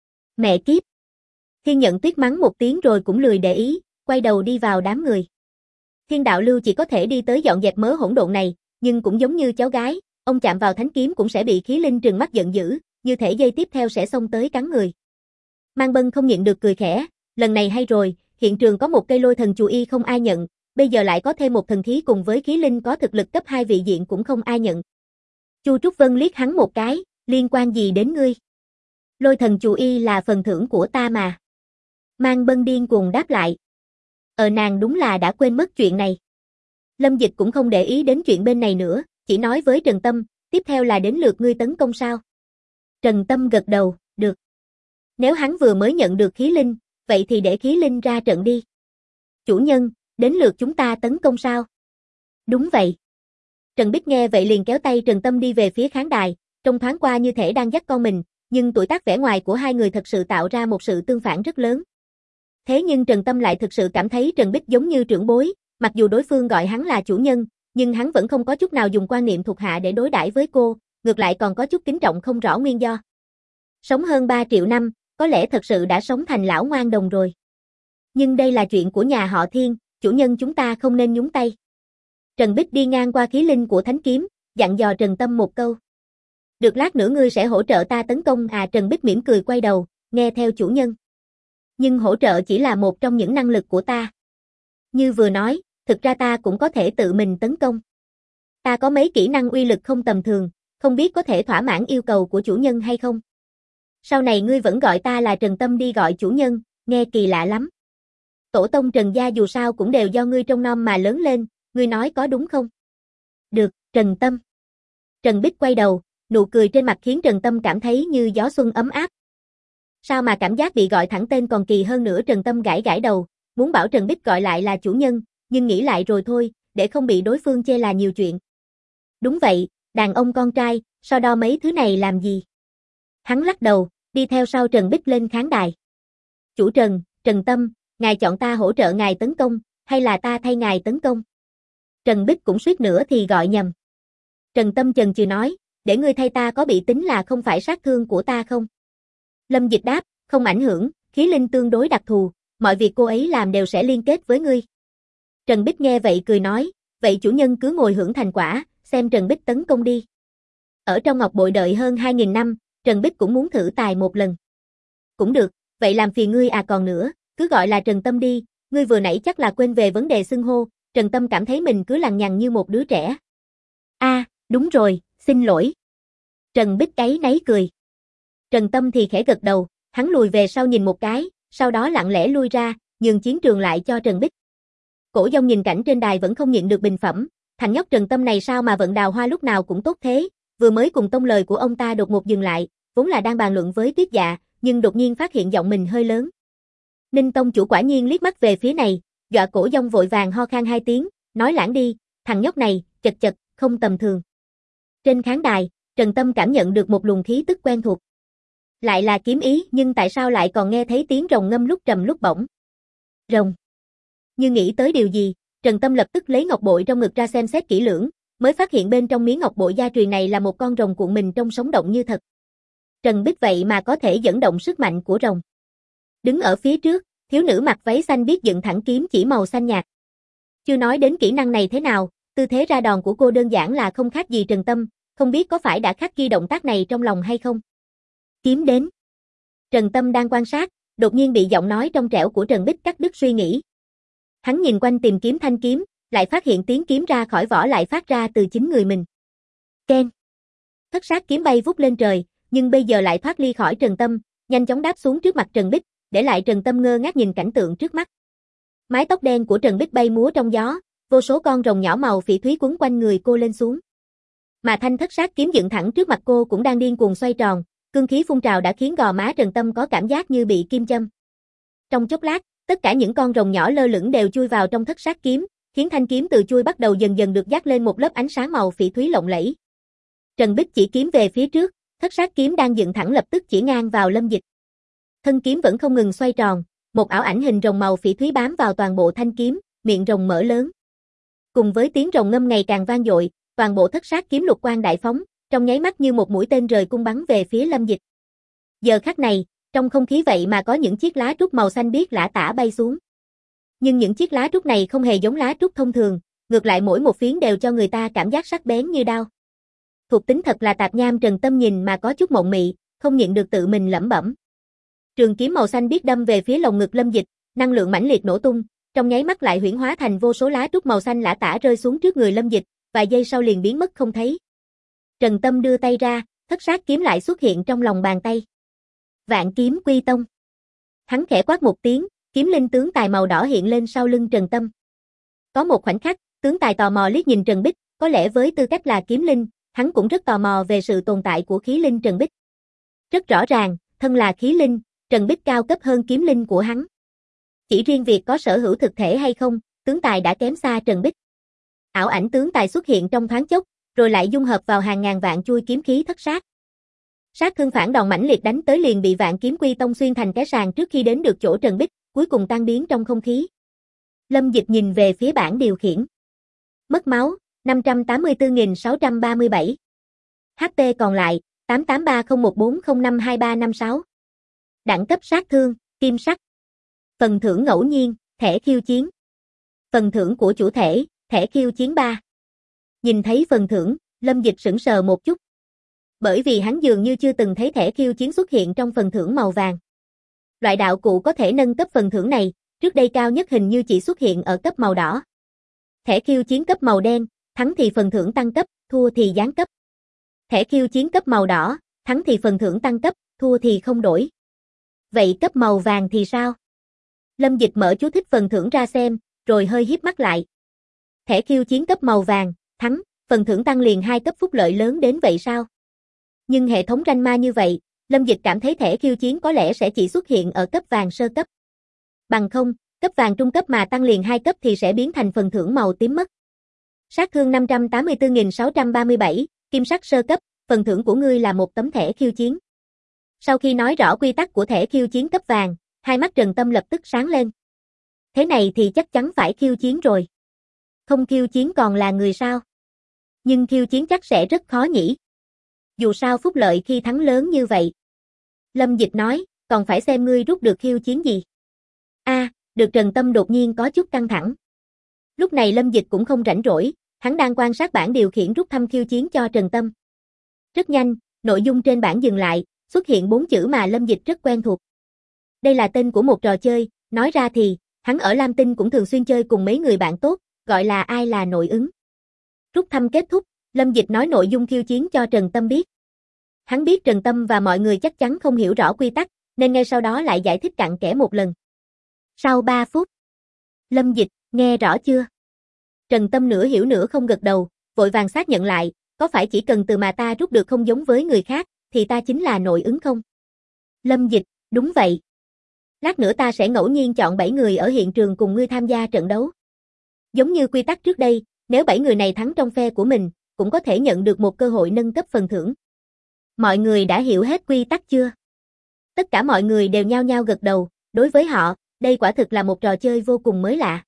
Mẹ kiếp! Thiên Nhận Tuyết mắng một tiếng rồi cũng lười để ý, quay đầu đi vào đám người. Thiên Đạo Lưu chỉ có thể đi tới dọn dẹp mớ hỗn độn này, nhưng cũng giống như cháu gái, ông chạm vào thánh kiếm cũng sẽ bị khí linh trừng mắt giận dữ, như thể giây tiếp theo sẽ xông tới cắn người. Mang Bân không nhịn được cười khẽ, lần này hay rồi, hiện trường có một cây lôi thần chù y không ai nhận, bây giờ lại có thêm một thần khí cùng với khí linh có thực lực cấp 2 vị diện cũng không ai nhận. Chu Trúc Vân liếc hắn một cái, liên quan gì đến ngươi? Lôi thần chù y là phần thưởng của ta mà. Mang Bân điên cuồng đáp lại. Nàng đúng là đã quên mất chuyện này. Lâm Dịch cũng không để ý đến chuyện bên này nữa, chỉ nói với Trần Tâm, tiếp theo là đến lượt ngươi tấn công sao? Trần Tâm gật đầu, được. Nếu hắn vừa mới nhận được khí linh, vậy thì để khí linh ra trận đi. Chủ nhân, đến lượt chúng ta tấn công sao? Đúng vậy. Trần Bích nghe vậy liền kéo tay Trần Tâm đi về phía khán đài, trông thoáng qua như thể đang dắt con mình, nhưng tuổi tác vẻ ngoài của hai người thật sự tạo ra một sự tương phản rất lớn. Thế nhưng Trần Tâm lại thực sự cảm thấy Trần Bích giống như trưởng bối, mặc dù đối phương gọi hắn là chủ nhân, nhưng hắn vẫn không có chút nào dùng quan niệm thuộc hạ để đối đãi với cô, ngược lại còn có chút kính trọng không rõ nguyên do. Sống hơn 3 triệu năm, có lẽ thật sự đã sống thành lão ngoan đồng rồi. Nhưng đây là chuyện của nhà họ Thiên, chủ nhân chúng ta không nên nhúng tay. Trần Bích đi ngang qua khí linh của thánh kiếm, dặn dò Trần Tâm một câu. Được, lát nữa ngươi sẽ hỗ trợ ta tấn công à? Trần Bích mỉm cười quay đầu, nghe theo chủ nhân. Nhưng hỗ trợ chỉ là một trong những năng lực của ta. Như vừa nói, thực ra ta cũng có thể tự mình tấn công. Ta có mấy kỹ năng uy lực không tầm thường, không biết có thể thỏa mãn yêu cầu của chủ nhân hay không? Sau này ngươi vẫn gọi ta là Trần Tâm đi, gọi chủ nhân, nghe kỳ lạ lắm. Tổ tông Trần gia dù sao cũng đều do ngươi trông nom mà lớn lên, ngươi nói có đúng không? Được, Trần Tâm. Trần Bích quay đầu, nụ cười trên mặt khiến Trần Tâm cảm thấy như gió xuân ấm áp. Sao mà cảm giác bị gọi thẳng tên còn kỳ hơn nữa? Trần Tâm gãi gãi đầu, muốn bảo Trần Bích gọi lại là chủ nhân, nhưng nghĩ lại rồi thôi, để không bị đối phương chê là nhiều chuyện. Đúng vậy, đàn ông con trai, so đo mấy thứ này làm gì? Hắn lắc đầu, đi theo sau Trần Bích lên khán đài. Chủ Trần, Trần Tâm, ngài chọn ta hỗ trợ ngài tấn công, hay là ta thay ngài tấn công? Trần Bích cũng suýt nữa thì gọi nhầm. Trần Tâm chần chừ nói, để ngươi thay ta có bị tính là không phải sát thương của ta không? Lâm Dịch đáp, không ảnh hưởng, khí linh tương đối đặc thù, mọi việc cô ấy làm đều sẽ liên kết với ngươi. Trần Bích nghe vậy cười nói, vậy chủ nhân cứ ngồi hưởng thành quả, xem Trần Bích tấn công đi. Ở trong ngọc bội đợi hơn 2.000 năm, Trần Bích cũng muốn thử tài một lần. Cũng được, vậy làm phiền ngươi à, còn nữa, cứ gọi là Trần Tâm đi, ngươi vừa nãy chắc là quên về vấn đề xưng hô. Trần Tâm cảm thấy mình cứ lằng nhằng như một đứa trẻ. Đúng rồi, xin lỗi. Trần Bích áy náy cười. Trần Tâm thì khẽ gật đầu, hắn lùi về sau nhìn một cái, sau đó lặng lẽ lui ra, nhường chiến trường lại cho Trần Bích. Cổ Dông nhìn cảnh trên đài vẫn không nhịn được bình phẩm, thằng nhóc Trần Tâm này sao mà vận đào hoa lúc nào cũng tốt thế, vừa mới cùng tông lời của ông ta đột ngột dừng lại, vốn là đang bàn luận với Tuyết Dạ, nhưng đột nhiên phát hiện giọng mình hơi lớn. Ninh tông chủ quả nhiên liếc mắt về phía này, dọa Cổ Dông vội vàng ho khan 2 tiếng, nói lãng đi, thằng nhóc này, chật chật, không tầm thường. Trên khán đài, Trần Tâm cảm nhận được một luồng khí tức quen thuộc. Lại là kiếm ý, nhưng tại sao lại còn nghe thấy tiếng rồng ngâm lúc trầm lúc bổng? Rồng. Như nghĩ tới điều gì, Trần Tâm lập tức lấy ngọc bội trong ngực ra xem xét kỹ lưỡng, mới phát hiện bên trong miếng ngọc bội gia truyền này là một con rồng cuộn mình trong sống động như thật. Trần Bích vậy mà có thể dẫn động sức mạnh của rồng. Đứng ở phía trước, thiếu nữ mặc váy xanh biết dựng thẳng kiếm chỉ màu xanh nhạt. Chưa nói đến kỹ năng này thế nào, tư thế ra đòn của cô đơn giản là không khác gì Trần Tâm, không biết có phải đã khắc ghi động tác này trong lòng hay không. Kiếm đến. Trần Tâm đang quan sát, đột nhiên bị giọng nói trong trẻo của Trần Bích cắt đứt suy nghĩ. Hắn nhìn quanh tìm kiếm thanh kiếm, lại phát hiện tiếng kiếm ra khỏi vỏ lại phát ra từ chính người mình. Keng. Thất sát kiếm bay vút lên trời, nhưng bây giờ lại thoát ly khỏi Trần Tâm, nhanh chóng đáp xuống trước mặt Trần Bích, để lại Trần Tâm ngơ ngác nhìn cảnh tượng trước mắt. Mái tóc đen của Trần Bích bay múa trong gió, vô số con rồng nhỏ màu phỉ thúy quấn quanh người cô lên xuống. Mà thanh thất sát kiếm dựng thẳng trước mặt cô cũng đang điên cuồng xoay tròn, cương khí phun trào đã khiến gò má Trần Tâm có cảm giác như bị kim châm. Trong chốc lát, tất cả những con rồng nhỏ lơ lửng đều chui vào trong thất sát kiếm, khiến thanh kiếm từ chui bắt đầu dần dần được dắt lên một lớp ánh sáng màu phỉ thúy lộng lẫy. Trần Bích chỉ kiếm về phía trước, thất sát kiếm đang dựng thẳng lập tức chỉ ngang vào Lâm Dịch. Thân kiếm vẫn không ngừng xoay tròn, một ảo ảnh hình rồng màu phỉ thúy bám vào toàn bộ thanh kiếm, miệng rồng mở lớn. Cùng với tiếng rồng ngâm ngày càng vang dội, toàn bộ thất sát kiếm lục quang đại phóng, trong nháy mắt như một mũi tên rời cung bắn về phía Lâm Dịch. Giờ khắc này, trong không khí vậy mà có những chiếc lá trúc màu xanh biếc lả tả bay xuống. Nhưng những chiếc lá trúc này không hề giống lá trúc thông thường, ngược lại mỗi một phiến đều cho người ta cảm giác sắc bén như đao. Thuộc tính thật là tạp nham. Trần Tâm nhìn mà có chút mộng mị, không nhịn được tự mình lẩm bẩm. Trường kiếm màu xanh biếc đâm về phía lồng ngực Lâm Dịch, năng lượng mãnh liệt nổ tung, trong nháy mắt lại huyễn hóa thành vô số lá trúc màu xanh lả tả rơi xuống trước người Lâm Dịch, vài giây sau liền biến mất không thấy. Trần Tâm đưa tay ra, thất sát kiếm lại xuất hiện trong lòng bàn tay. Vạn kiếm quy tông. Hắn khẽ quát một tiếng, kiếm linh tướng tài màu đỏ hiện lên sau lưng Trần Tâm. Có một khoảnh khắc, tướng tài tò mò liếc nhìn Trần Bích, có lẽ với tư cách là kiếm linh, hắn cũng rất tò mò về sự tồn tại của khí linh Trần Bích. Rất rõ ràng, thân là khí linh, Trần Bích cao cấp hơn kiếm linh của hắn. Chỉ riêng việc có sở hữu thực thể hay không, tướng tài đã kém xa Trần Bích. Ảo ảnh tướng tài xuất hiện trong thoáng chốc, rồi lại dung hợp vào hàng ngàn vạn chui kiếm khí thất sát. Sát thương phản đòn mãnh liệt đánh tới liền bị vạn kiếm quy tông xuyên thành cái sàng trước khi đến được chỗ Trần Bích, cuối cùng tan biến trong không khí. Lâm Dịch nhìn về phía bảng điều khiển. Mất máu, 584.637. HP còn lại, 883014052356. Đẳng cấp sát thương, kim sắc. Phần thưởng ngẫu nhiên, thẻ khiêu chiến. Phần thưởng của chủ thể, thẻ khiêu chiến 3. Nhìn thấy phần thưởng, Lâm Dịch sững sờ một chút. Bởi vì hắn dường như chưa từng thấy thẻ khiêu chiến xuất hiện trong phần thưởng màu vàng. Loại đạo cụ có thể nâng cấp phần thưởng này, trước đây cao nhất hình như chỉ xuất hiện ở cấp màu đỏ. Thẻ khiêu chiến cấp màu đen, thắng thì phần thưởng tăng cấp, thua thì giáng cấp. Thẻ khiêu chiến cấp màu đỏ, thắng thì phần thưởng tăng cấp, thua thì không đổi. Vậy cấp màu vàng thì sao? Lâm Dịch mở chú thích phần thưởng ra xem, rồi hơi híp mắt lại. Thẻ khiêu chiến cấp màu vàng, thắng, phần thưởng tăng liền 2 cấp phúc lợi lớn đến vậy sao? Nhưng hệ thống ranh ma như vậy, Lâm Dịch cảm thấy thẻ khiêu chiến có lẽ sẽ chỉ xuất hiện ở cấp vàng sơ cấp. Bằng không, cấp vàng trung cấp mà tăng liền 2 cấp thì sẽ biến thành phần thưởng màu tím mất. Sát thương 584.637, kim sắc sơ cấp, phần thưởng của ngươi là một tấm thẻ khiêu chiến. Sau khi nói rõ quy tắc của thẻ khiêu chiến cấp vàng, hai mắt Trần Tâm lập tức sáng lên. Thế này thì chắc chắn phải khiêu chiến rồi. Không khiêu chiến còn là người sao? Nhưng khiêu chiến chắc sẽ rất khó nhỉ. Dù sao phúc lợi khi thắng lớn như vậy. Lâm Dịch nói, còn phải xem ngươi rút được khiêu chiến gì. Được. Trần Tâm đột nhiên có chút căng thẳng. Lúc này Lâm Dịch cũng không rảnh rỗi, hắn đang quan sát bảng điều khiển rút thăm khiêu chiến cho Trần Tâm. Rất nhanh, nội dung trên bảng dừng lại, xuất hiện 4 chữ mà Lâm Dịch rất quen thuộc. Đây là tên của một trò chơi, nói ra thì, hắn ở Lam Tinh cũng thường xuyên chơi cùng mấy người bạn tốt, gọi là ai là nội ứng. Rút thăm kết thúc, Lâm Dịch nói nội dung khiêu chiến cho Trần Tâm biết. Hắn biết Trần Tâm và mọi người chắc chắn không hiểu rõ quy tắc, nên ngay sau đó lại giải thích cặn kẽ một lần. Sau 3 phút, Lâm Dịch, nghe rõ chưa? Trần Tâm nửa hiểu nửa không gật đầu, vội vàng xác nhận lại, có phải chỉ cần từ mà ta rút được không giống với người khác, thì ta chính là nội ứng không? Lâm Dịch, đúng vậy. Lát nữa ta sẽ ngẫu nhiên chọn 7 người ở hiện trường cùng ngươi tham gia trận đấu. Giống như quy tắc trước đây, nếu 7 người này thắng trong phe của mình, cũng có thể nhận được một cơ hội nâng cấp phần thưởng. Mọi người đã hiểu hết quy tắc chưa? Tất cả mọi người đều nhao nhao gật đầu, đối với họ, đây quả thực là một trò chơi vô cùng mới lạ.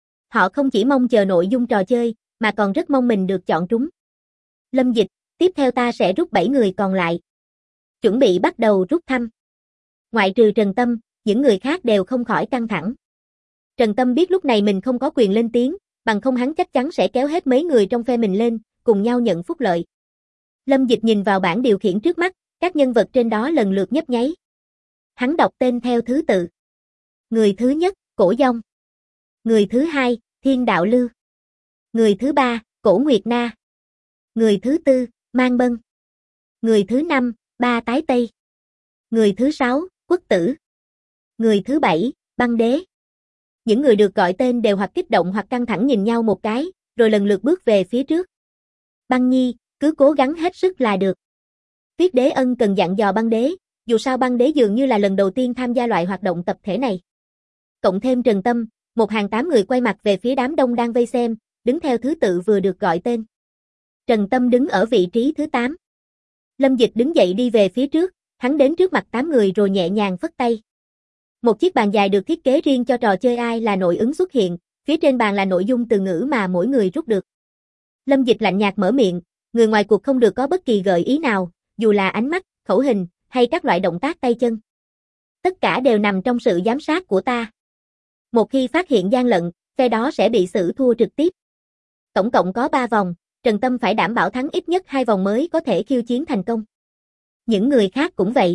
Họ không chỉ mong chờ nội dung trò chơi, mà còn rất mong mình được chọn trúng. Lâm Dịch, tiếp theo ta sẽ rút 7 người còn lại. Chuẩn bị bắt đầu rút thăm. Ngoại trừ Trần Tâm, những người khác đều không khỏi căng thẳng. Trần Tâm biết lúc này mình không có quyền lên tiếng, bằng không hắn chắc chắn sẽ kéo hết mấy người trong phe mình lên, cùng nhau nhận phúc lợi. Lâm Dịch nhìn vào bảng điều khiển trước mắt, các nhân vật trên đó lần lượt nhấp nháy. Hắn đọc tên theo thứ tự. Người thứ nhất, Cổ Dông. Người thứ hai, Thiên Đạo Lưu. Người thứ ba, Cổ Nguyệt Na. Người thứ tư, Mang Bân. Người thứ năm, Ba Tái Tây. Người thứ sáu, Quốc Tử. Người thứ bảy, Băng Đế. Những người được gọi tên đều hoặc kích động hoặc căng thẳng nhìn nhau một cái, rồi lần lượt bước về phía trước. Băng Nhi, cứ cố gắng hết sức là được. Tuyết Đế ân cần dặn dò Băng Đế, dù sao Băng Đế dường như là lần đầu tiên tham gia loại hoạt động tập thể này. Cộng thêm Trần Tâm, một hàng 8 người quay mặt về phía đám đông đang vây xem, đứng theo thứ tự vừa được gọi tên. Trần Tâm đứng ở vị trí thứ 8. Lâm Dịch đứng dậy đi về phía trước, hắn đến trước mặt 8 người rồi nhẹ nhàng phất tay. Một chiếc bàn dài được thiết kế riêng cho trò chơi ai là nội ứng xuất hiện, phía trên bàn là nội dung từ ngữ mà mỗi người rút được. Lâm Dịch lạnh nhạt mở miệng, người ngoài cuộc không được có bất kỳ gợi ý nào, dù là ánh mắt, khẩu hình, hay các loại động tác tay chân. Tất cả đều nằm trong sự giám sát của ta. Một khi phát hiện gian lận, phe đó sẽ bị xử thua trực tiếp. Tổng cộng có 3 vòng, Trần Tâm phải đảm bảo thắng ít nhất 2 vòng mới có thể khiêu chiến thành công. Những người khác cũng vậy.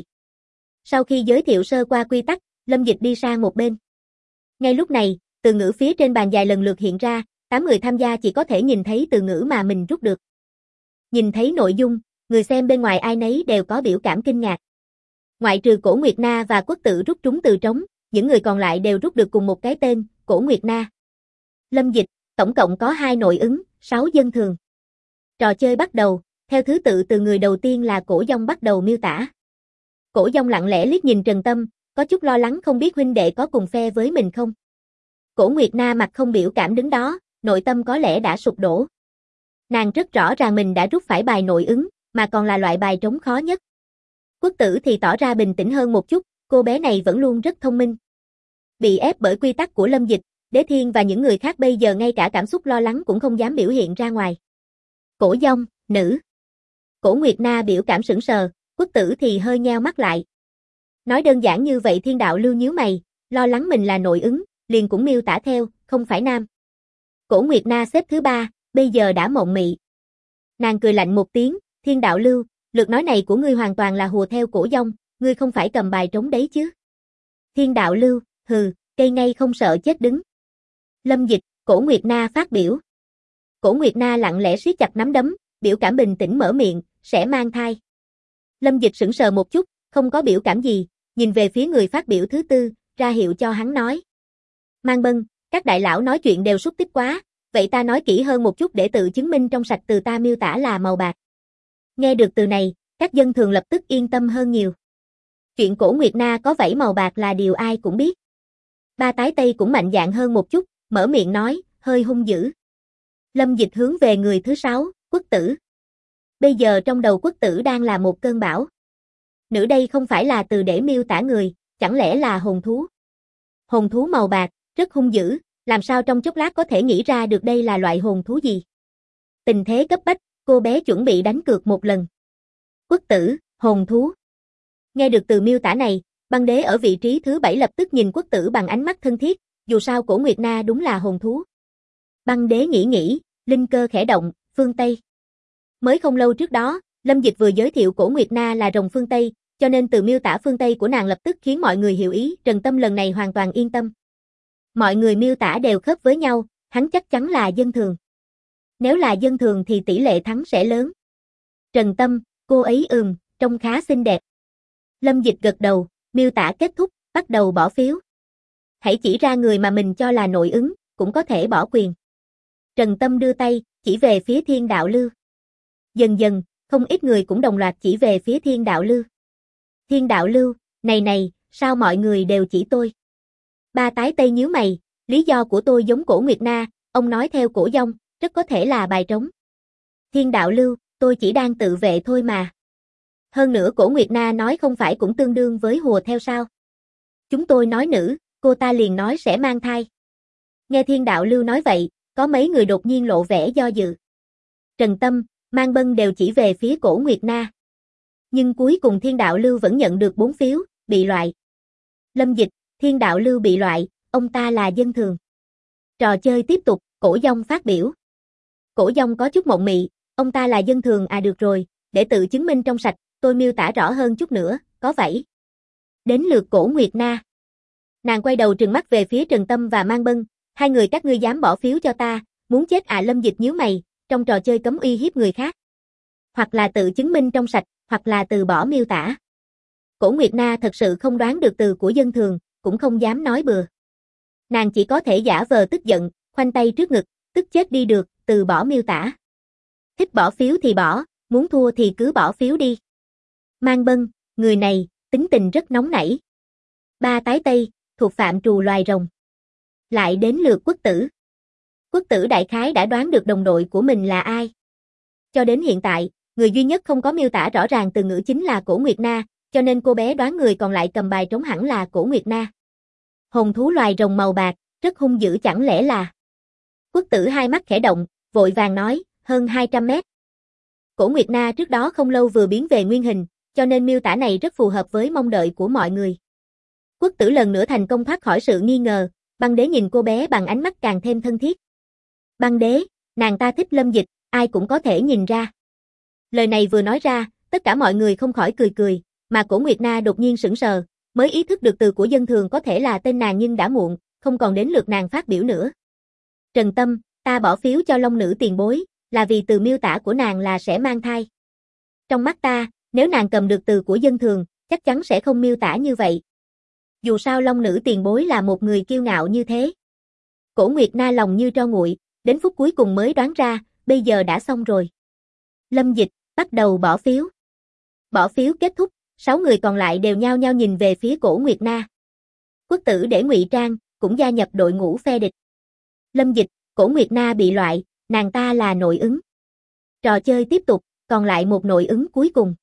Sau khi giới thiệu sơ qua quy tắc, Lâm Dịch đi sang một bên. Ngay lúc này, từ ngữ phía trên bàn dài lần lượt hiện ra, 8 người tham gia chỉ có thể nhìn thấy từ ngữ mà mình rút được. Nhìn thấy nội dung, người xem bên ngoài ai nấy đều có biểu cảm kinh ngạc. Ngoại trừ Cổ Nguyệt Na và Quốc Tử rút trúng từ trống, những người còn lại đều rút được cùng một cái tên, Cổ Nguyệt Na. Lâm Dịch, tổng cộng có 2 nội ứng, 6 dân thường. Trò chơi bắt đầu, theo thứ tự từ người đầu tiên là Cổ Dông bắt đầu miêu tả. Cổ Dông lặng lẽ liếc nhìn Trần Tâm, có chút lo lắng không biết huynh đệ có cùng phe với mình không. Cổ Nguyệt Na mặt không biểu cảm đứng đó, nội tâm có lẽ đã sụp đổ. Nàng rất rõ ràng mình đã rút phải bài nội ứng, mà còn là loại bài trống khó nhất. Quốc Tử thì tỏ ra bình tĩnh hơn một chút, cô bé này vẫn luôn rất thông minh. Bị ép bởi quy tắc của Lâm Dịch, Đế Thiên và những người khác bây giờ ngay cả cảm xúc lo lắng cũng không dám biểu hiện ra ngoài. Cổ Dông, nữ. Cổ Nguyệt Na biểu cảm sững sờ, Quốc Tử thì hơi nheo mắt lại. Nói đơn giản như vậy Thiên Đạo Lưu nhíu mày, lo lắng mình là nội ứng, liền cũng miêu tả theo, không phải nam. Cổ Nguyệt Na xếp thứ 3, bây giờ đã mộng mị. Nàng cười lạnh một tiếng, Thiên Đạo Lưu, lượt nói này của ngươi hoàn toàn là hùa theo Cổ Dông, ngươi không phải cầm bài trống đấy chứ. Thiên Đạo Lưu, hừ, cây ngay không sợ chết đứng. Lâm Dịch, Cổ Nguyệt Na phát biểu. Cổ Nguyệt Na lặng lẽ siết chặt nắm đấm, biểu cảm bình tĩnh mở miệng, sẽ mang thai. Lâm Dịch sững sờ một chút, không có biểu cảm gì, nhìn về phía người phát biểu thứ 4, ra hiệu cho hắn nói. Mang Bân, các đại lão nói chuyện đều xúc tích quá, vậy ta nói kỹ hơn một chút để tự chứng minh trong sạch từ ta miêu tả là màu bạc. Nghe được từ này, các dân thường lập tức yên tâm hơn nhiều. Chuyện Cổ Nguyệt Na có vảy màu bạc là điều ai cũng biết. Ba tái tây cũng mạnh dạn hơn một chút, mở miệng nói, hơi hung dữ. Lâm Dịch hướng về người thứ 6, Quốc Tử. Bây giờ trong đầu Quốc Tử đang là một cơn bão. Nữ đây không phải là từ để miêu tả người, chẳng lẽ là hồn thú? Hồn thú màu bạc, rất hung dữ, làm sao trong chốc lát có thể nghĩ ra được đây là loại hồn thú gì? Tình thế cấp bách, cô bé chuẩn bị đánh cược một lần. Quốc Tử, hồn thú. Nghe được từ miêu tả này, Băng Đế ở vị trí thứ 7 lập tức nhìn Quốc Tử bằng ánh mắt thân thiết, dù sao Cổ Nguyệt Na đúng là hồn thú. Băng Đế nghĩ, linh cơ khẽ động, phương Tây. Mới không lâu trước đó, Lâm Dịch vừa giới thiệu Cổ Nguyệt Na là rồng phương Tây, cho nên từ miêu tả phương Tây của nàng lập tức khiến mọi người hiểu ý, Trần Tâm lần này hoàn toàn yên tâm. Mọi người miêu tả đều khớp với nhau, hắn chắc chắn là dân thường. Nếu là dân thường thì tỷ lệ thắng sẽ lớn. Trần Tâm, cô ấy trông khá xinh đẹp. Lâm Dịch gật đầu, miêu tả kết thúc, bắt đầu bỏ phiếu. Hãy chỉ ra người mà mình cho là nội ứng, cũng có thể bỏ quyền. Trần Tâm đưa tay, chỉ về phía Thiên Đạo Lưu. Dần dần, không ít người cũng đồng loạt chỉ về phía Thiên Đạo Lưu. Thiên Đạo Lưu, này, sao mọi người đều chỉ tôi? Ba tái tây nhíu mày, lý do của tôi giống Cổ Nguyệt Na, ông nói theo Cổ Dông, rất có thể là bài trống. Thiên Đạo Lưu, tôi chỉ đang tự vệ thôi mà. Hơn nữa Cổ Nguyệt Na nói không phải cũng tương đương với hùa theo sao? Chúng tôi nói nữ, cô ta liền nói sẽ mang thai. Nghe Thiên Đạo Lưu nói vậy, có mấy người đột nhiên lộ vẻ do dự. Trần Tâm, Mang Bân đều chỉ về phía Cổ Nguyệt Na. Nhưng cuối cùng Thiên Đạo Lưu vẫn nhận được 4 phiếu, bị loại. Lâm Dịch, Thiên Đạo Lưu bị loại, ông ta là dân thường. Trò chơi tiếp tục, Cổ Dông phát biểu. Cổ Dông có chút mộng mị, ông ta là dân thường à được rồi, để tự chứng minh trong sạch, tôi miêu tả rõ hơn chút nữa, có vậy. Đến lượt Cổ Nguyệt Na. Nàng quay đầu trừng mắt về phía Trần Tâm và Mang Bân, hai người các ngươi dám bỏ phiếu cho ta, muốn chết à? Lâm Dịch nhíu mày, trong trò chơi cấm uy hiếp người khác. Hoặc là tự chứng minh trong sạch, hoặc là từ bỏ miêu tả. Cổ Nguyệt Na thật sự không đoán được từ của dân thường, cũng không dám nói bừa. Nàng chỉ có thể giả vờ tức giận, khoanh tay trước ngực, tức chết đi được, từ bỏ miêu tả. Thích bỏ phiếu thì bỏ, muốn thua thì cứ bỏ phiếu đi. Mang Bân, người này, tính tình rất nóng nảy. Ba tái tây, thuộc phạm trù loài rồng. Lại đến lượt Quốc Tử. Quốc Tử đại khái đã đoán được đồng đội của mình là ai. Cho đến hiện tại, người duy nhất không có miêu tả rõ ràng từ ngữ chính là Cổ Nguyệt Na, cho nên cô bé đoán người còn lại cầm bài trống hẳn là Cổ Nguyệt Na. Hồn thú loài rồng màu bạc, rất hung dữ chẳng lẽ là. Quốc Tử hai mắt khẽ động, vội vàng nói, hơn 200 mét. Cổ Nguyệt Na trước đó không lâu vừa biến về nguyên hình, cho nên miêu tả này rất phù hợp với mong đợi của mọi người. Quốc Tử lần nữa thành công thoát khỏi sự nghi ngờ, Băng Đế nhìn cô bé bằng ánh mắt càng thêm thân thiết. Băng Đế, nàng ta thích Lâm Dịch, ai cũng có thể nhìn ra. Lời này vừa nói ra, tất cả mọi người không khỏi cười cười, mà Cổ Nguyệt Na đột nhiên sững sờ, mới ý thức được từ của dân thường có thể là tên nàng nhưng đã muộn, không còn đến lượt nàng phát biểu nữa. Trần Tâm, ta bỏ phiếu cho Long Nữ tiền bối, là vì từ miêu tả của nàng là sẽ mang thai. Trong mắt ta, nếu nàng cầm được từ của dân thường, chắc chắn sẽ không miêu tả như vậy. Dù sao Long Nữ tiền bối là một người kiêu ngạo như thế. Cổ Nguyệt Na lòng như tro nguội, đến phút cuối cùng mới đoán ra, bây giờ đã xong rồi. Lâm Dịch, bắt đầu bỏ phiếu. Bỏ phiếu kết thúc, 6 người còn lại đều nhao nhao nhìn về phía Cổ Nguyệt Na. Quốc Tử để ngụy trang, cũng gia nhập đội ngũ phe địch. Lâm Dịch, Cổ Nguyệt Na bị loại, nàng ta là nội ứng. Trò chơi tiếp tục, còn lại một nội ứng cuối cùng.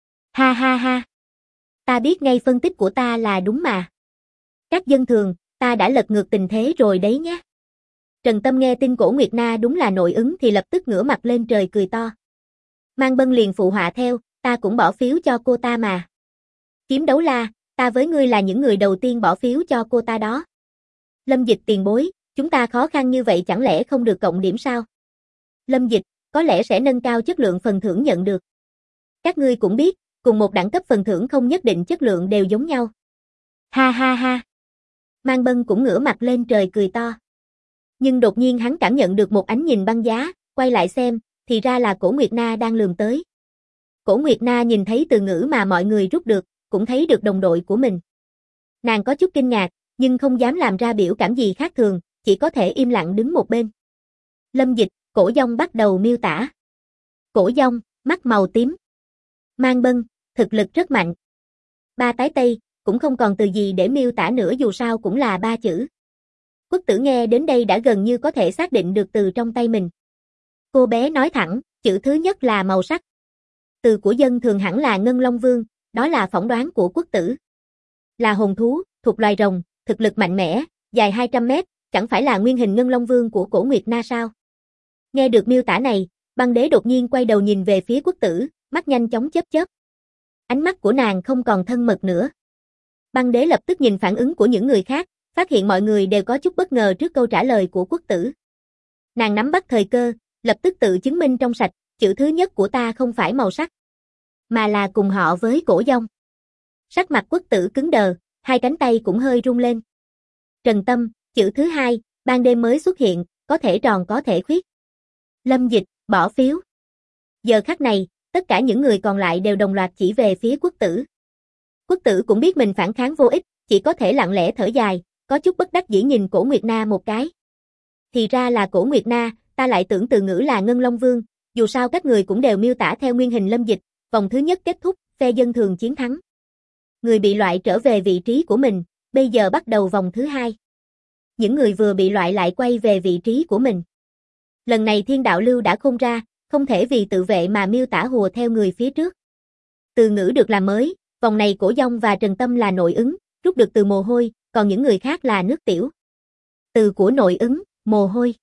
Ha ha ha. Ta biết ngay phân tích của ta là đúng mà. Các dân thường, ta đã lật ngược tình thế rồi đấy nhé. Trần Tâm nghe tin Cổ Nguyệt Na đúng là nội ứng thì lập tức ngửa mặt lên trời cười to. Mang Bân liền phụ họa theo, ta cũng bỏ phiếu cho cô ta mà. Kiếm Đấu La, ta với ngươi là những người đầu tiên bỏ phiếu cho cô ta đó. Lâm Dịch tiền bối, chúng ta khó khăn như vậy chẳng lẽ không được cộng điểm sao? Lâm Dịch, có lẽ sẽ nâng cao chất lượng phần thưởng nhận được. Các ngươi cũng biết, cùng một đẳng cấp phần thưởng không nhất định chất lượng đều giống nhau. Ha ha ha. Mang Bân cũng ngửa mặt lên trời cười to. Nhưng đột nhiên hắn cảm nhận được một ánh nhìn băng giá, quay lại xem, thì ra là Cổ Nguyệt Na đang lườm tới. Cổ Nguyệt Na nhìn thấy từ ngữ mà mọi người rút được, cũng thấy được đồng đội của mình. Nàng có chút kinh ngạc, nhưng không dám làm ra biểu cảm gì khác thường, chỉ có thể im lặng đứng một bên. Lâm Dịch, Cổ Dông bắt đầu miêu tả. Cổ Dông, mắt màu tím. Mang Bân, thực lực rất mạnh. Ba tái tây, cũng không còn từ gì để miêu tả nữa dù sao cũng là 3 chữ. Quốc Tử nghe đến đây đã gần như có thể xác định được từ trong tay mình. Cô bé nói thẳng, chữ thứ nhất là màu sắc. Từ của dân thường hẳn là Ngân Long Vương, đó là phỏng đoán của Quốc Tử. Là hồn thú, thuộc loài rồng, thực lực mạnh mẽ, dài 200 mét, chẳng phải là nguyên hình Ngân Long Vương của Cổ Nguyệt Na sao? Nghe được miêu tả này, Băng Đế đột nhiên quay đầu nhìn về phía Quốc Tử, mắt nhanh chóng chớp chớp. Ánh mắt của nàng không còn thân mật nữa. Băng Đế lập tức nhìn phản ứng của những người khác, phát hiện mọi người đều có chút bất ngờ trước câu trả lời của Quốc Tử. Nàng nắm bắt thời cơ, lập tức tự chứng minh trong sạch, chữ thứ nhất của ta không phải màu sắc, mà là cùng họ với Cổ Dông. Sắc mặt Quốc Tử cứng đờ, hai cánh tay cũng hơi run lên. Trần Tâm, chữ thứ hai, ban đêm mới xuất hiện, có thể tròn có thể khuyết. Lâm Dịch, bỏ phiếu. Giờ khắc này, tất cả những người còn lại đều đồng loạt chỉ về phía Quốc Tử. Quốc Tử cũng biết mình phản kháng vô ích, chỉ có thể lặng lẽ thở dài, có chút bất đắc dĩ nhìn Cổ Nguyệt Na một cái. Thì ra là Cổ Nguyệt Na, ta lại tưởng từ ngữ là Ngân Long Vương, dù sao các người cũng đều miêu tả theo nguyên hình Lâm Dịch, vòng thứ nhất kết thúc, phe dân thường chiến thắng. Người bị loại trở về vị trí của mình, bây giờ bắt đầu vòng thứ hai. Những người vừa bị loại lại quay về vị trí của mình. Lần này Thiên Đạo Lưu đã khôn ra, không thể vì tự vệ mà miêu tả hùa theo người phía trước. Từ ngữ được làm mới, vòng này Cổ Dông và Trần Tâm là nội ứng, rút được từ mồ hôi, còn những người khác là nước tiểu. Từ của nội ứng, mồ hôi.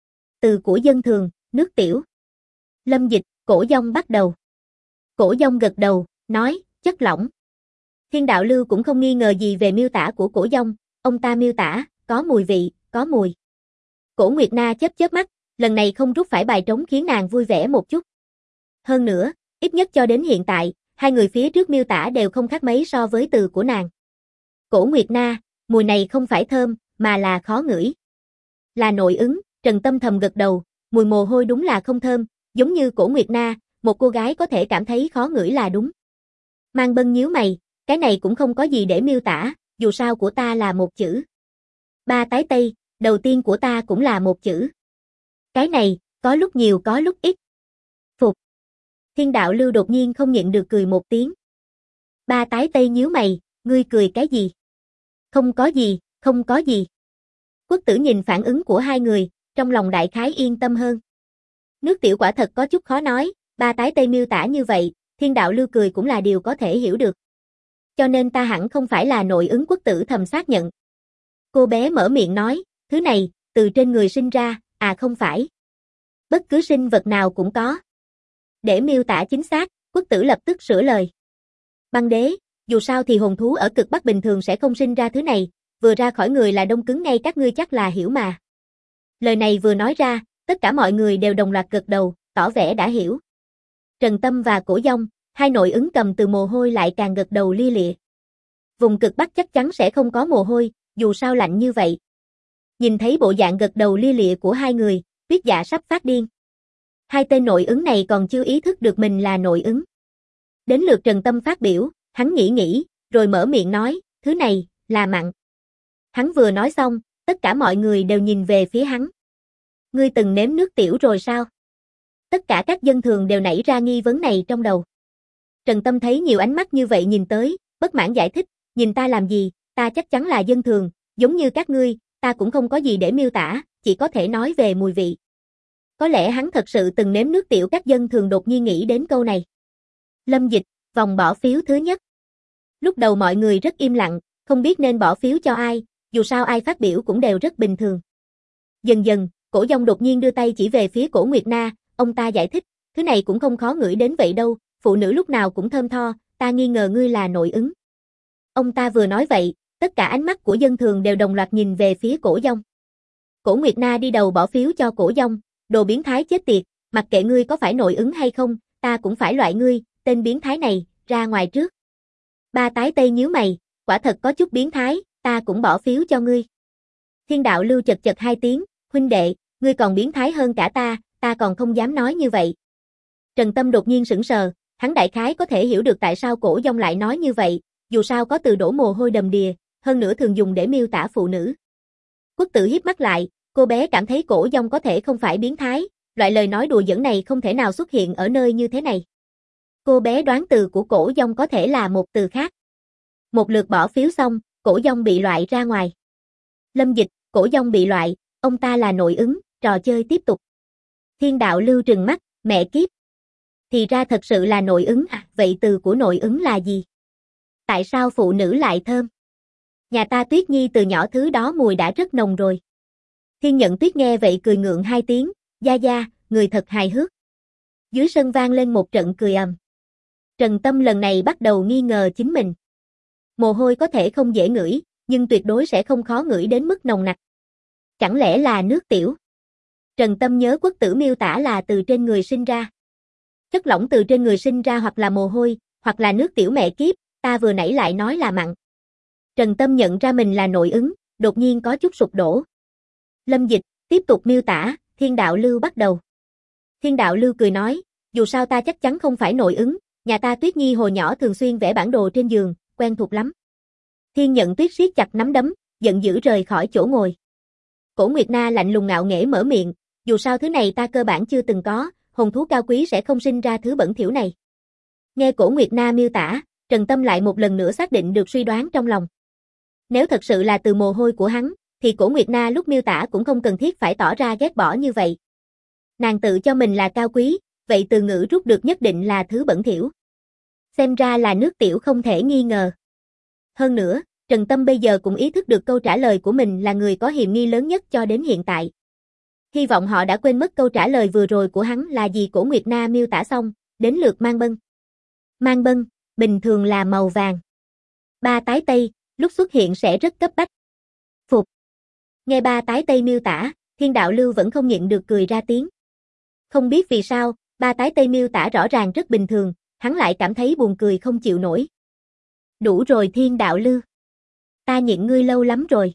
Từ của dân thường, nước tiểu. Lâm Dịch, Cổ Dông bắt đầu. Cổ Dông gật đầu, nói, chất lỏng. Thiên Đạo Lưu cũng không nghi ngờ gì về miêu tả của Cổ Dông, ông ta miêu tả, có mùi vị, có mùi. Cổ Nguyệt Na chớp chớp mắt, lần này không rút phải bài trống khiến nàng vui vẻ một chút. Hơn nữa, ít nhất cho đến hiện tại, hai người phía trước miêu tả đều không khác mấy so với từ của nàng. Cổ Nguyệt Na, mùi này không phải thơm, mà là khó ngửi. Là nội ứng, Trần Tâm thầm gật đầu, mùi mồ hôi đúng là không thơm, giống như Cổ Nguyệt Na, một cô gái có thể cảm thấy khó ngửi là đúng. Mang Bân nhíu mày, cái này cũng không có gì để miêu tả, dù sao của ta là một chữ. Ba tái tây, đầu tiên của ta cũng là một chữ. Cái này, có lúc nhiều có lúc ít. Phục. Thiên Đạo Lưu đột nhiên không nhịn được cười một tiếng. Ba tái tây nhíu mày, ngươi cười cái gì? Không có gì, không có gì. Quốc tử nhìn phản ứng của hai người, trong lòng đại khái yên tâm hơn. Nước tiểu quả thật có chút khó nói, ba tái tây miêu tả như vậy, Thiên đạo lưu cười cũng là điều có thể hiểu được. Cho nên ta hẳn không phải là nội ứng, quốc tử thầm xác nhận. Cô bé mở miệng nói, thứ này, từ trên người sinh ra, à không phải. Bất cứ sinh vật nào cũng có. Để miêu tả chính xác, quốc tử lập tức sửa lời. Băng đế, dù sao thì hồn thú ở cực bắc bình thường sẽ không sinh ra thứ này, vừa ra khỏi người là đông cứng ngay, các ngươi chắc là hiểu mà. Lời này vừa nói ra, tất cả mọi người đều đồng loạt gật đầu, tỏ vẻ đã hiểu. Trần Tâm và Cổ Dông, hai nội ứng cầm từ mồ hôi lại càng gật đầu lia lịa. Vùng cực bắc chắc chắn sẽ không có mồ hôi, dù sao lạnh như vậy. Nhìn thấy bộ dạng gật đầu lia lịa của hai người, Tuyết Dạ sắp phát điên. Hai tên nội ứng này còn chưa ý thức được mình là nội ứng. Đến lượt Trần Tâm phát biểu, hắn nghĩ, rồi mở miệng nói, thứ này, là mặn. Hắn vừa nói xong, tất cả mọi người đều nhìn về phía hắn. Ngươi từng nếm nước tiểu rồi sao? Tất cả các dân thường đều nảy ra nghi vấn này trong đầu. Trần Tâm thấy nhiều ánh mắt như vậy nhìn tới, bất mãn giải thích, nhìn ta làm gì, ta chắc chắn là dân thường, giống như các ngươi, ta cũng không có gì để miêu tả, chỉ có thể nói về mùi vị. Có lẽ hắn thật sự từng nếm nước tiểu, các dân thường đột nhiên nghĩ đến câu này. Lâm Dịch, vòng bỏ phiếu thứ nhất. Lúc đầu mọi người rất im lặng, không biết nên bỏ phiếu cho ai, dù sao ai phát biểu cũng đều rất bình thường. Dần dần, Cổ Dông đột nhiên đưa tay chỉ về phía Cổ Nguyệt Na, ông ta giải thích, thứ này cũng không khó ngửi đến vậy đâu, phụ nữ lúc nào cũng thơm tho, ta nghi ngờ ngươi là nội ứng. Ông ta vừa nói vậy, tất cả ánh mắt của dân thường đều đồng loạt nhìn về phía Cổ Dông. Cổ Nguyệt Na đi đầu bỏ phiếu cho Cổ Dông, đồ biến thái chết tiệt, mặc kệ ngươi có phải nội ứng hay không, ta cũng phải loại ngươi, tên biến thái này, ra ngoài trước. Ba tái tây nhíu mày, quả thật có chút biến thái, ta cũng bỏ phiếu cho ngươi. Thiên đạo lưu chật chật hai tiếng, huynh đệ, ngươi còn biến thái hơn cả ta còn không dám nói như vậy. Trần Tâm đột nhiên sững sờ, hắn đại khái có thể hiểu được tại sao Cổ Dông lại nói như vậy, dù sao có từ đổ mồ hôi đầm đìa, hơn nữa thường dùng để miêu tả phụ nữ. Quốc tử hiếp mắt lại, cô bé cảm thấy Cổ Dông có thể không phải biến thái, loại lời nói đùa giỡn này không thể nào xuất hiện ở nơi như thế này. Cô bé đoán từ của Cổ Dông có thể là một từ khác. Một lượt bỏ phiếu xong, Cổ Dông bị loại ra ngoài. Lâm Dịch, Cổ Dông bị loại, ông ta là nội ứng, trò chơi tiếp tục. Thiên đạo lưu trừng mắt, mẹ kiếp. Thì ra thật sự là nội ứng à, vậy từ của nội ứng là gì? Tại sao phụ nữ lại thơm? Nhà ta Tuyết Nhi từ nhỏ thứ đó mùi đã rất nồng rồi. Thiên Nhận Tuyết nghe vậy cười ngượng hai tiếng, gia, người thật hài hước. Dưới sân vang lên một trận cười ầm. Trần Tâm lần này bắt đầu nghi ngờ chính mình. Mồ hôi có thể không dễ ngửi, nhưng tuyệt đối sẽ không khó ngửi đến mức nồng nặc. Chẳng lẽ là nước tiểu? Trần Tâm nhớ quốc tử miêu tả là từ trên người sinh ra. Chất lỏng từ trên người sinh ra hoặc là mồ hôi, hoặc là nước tiểu, mẹ kiếp, ta vừa nãy lại nói là mặn. Trần Tâm nhận ra mình là nội ứng, đột nhiên có chút sụp đổ. Lâm Dịch, tiếp tục miêu tả, Thiên đạo lưu bắt đầu. Thiên đạo lưu cười nói, dù sao ta chắc chắn không phải nội ứng, nhà ta Tuyết Nhi hồi nhỏ thường xuyên vẽ bản đồ trên giường, quen thuộc lắm. Thiên Nhận Tuyết siết chặt nắm đấm, giận dữ rời khỏi chỗ ngồi. Cổ Nguyệt Na lạnh lùng ngạo nghễ mở miệng, dù sao thứ này ta cơ bản chưa từng có, hồn thú cao quý sẽ không sinh ra thứ bẩn thỉu này. Nghe Cổ Nguyệt Na miêu tả, Trần Tâm lại một lần nữa xác định được suy đoán trong lòng. Nếu thật sự là từ mồ hôi của hắn, thì Cổ Nguyệt Na lúc miêu tả cũng không cần thiết phải tỏ ra ghét bỏ như vậy. Nàng tự cho mình là cao quý, vậy từ ngữ rút được nhất định là thứ bẩn thỉu. Xem ra là nước tiểu không thể nghi ngờ. Hơn nữa, Trần Tâm bây giờ cũng ý thức được câu trả lời của mình là người có hiểm nghi lớn nhất cho đến hiện tại. Hy vọng họ đã quên mất câu trả lời vừa rồi của hắn là gì. Cổ Nguyệt Na miêu tả xong, đến lượt Mang Bân. Mang Bân, bình thường là màu vàng. Ba tái tây, lúc xuất hiện sẽ rất cấp bách. Phục. Nghe ba tái tây miêu tả, Thiên đạo lưu vẫn không nhịn được cười ra tiếng. Không biết vì sao, ba tái tây miêu tả rõ ràng rất bình thường, hắn lại cảm thấy buồn cười không chịu nổi. Đủ rồi Thiên đạo lưu. Ta nhịn ngươi lâu lắm rồi.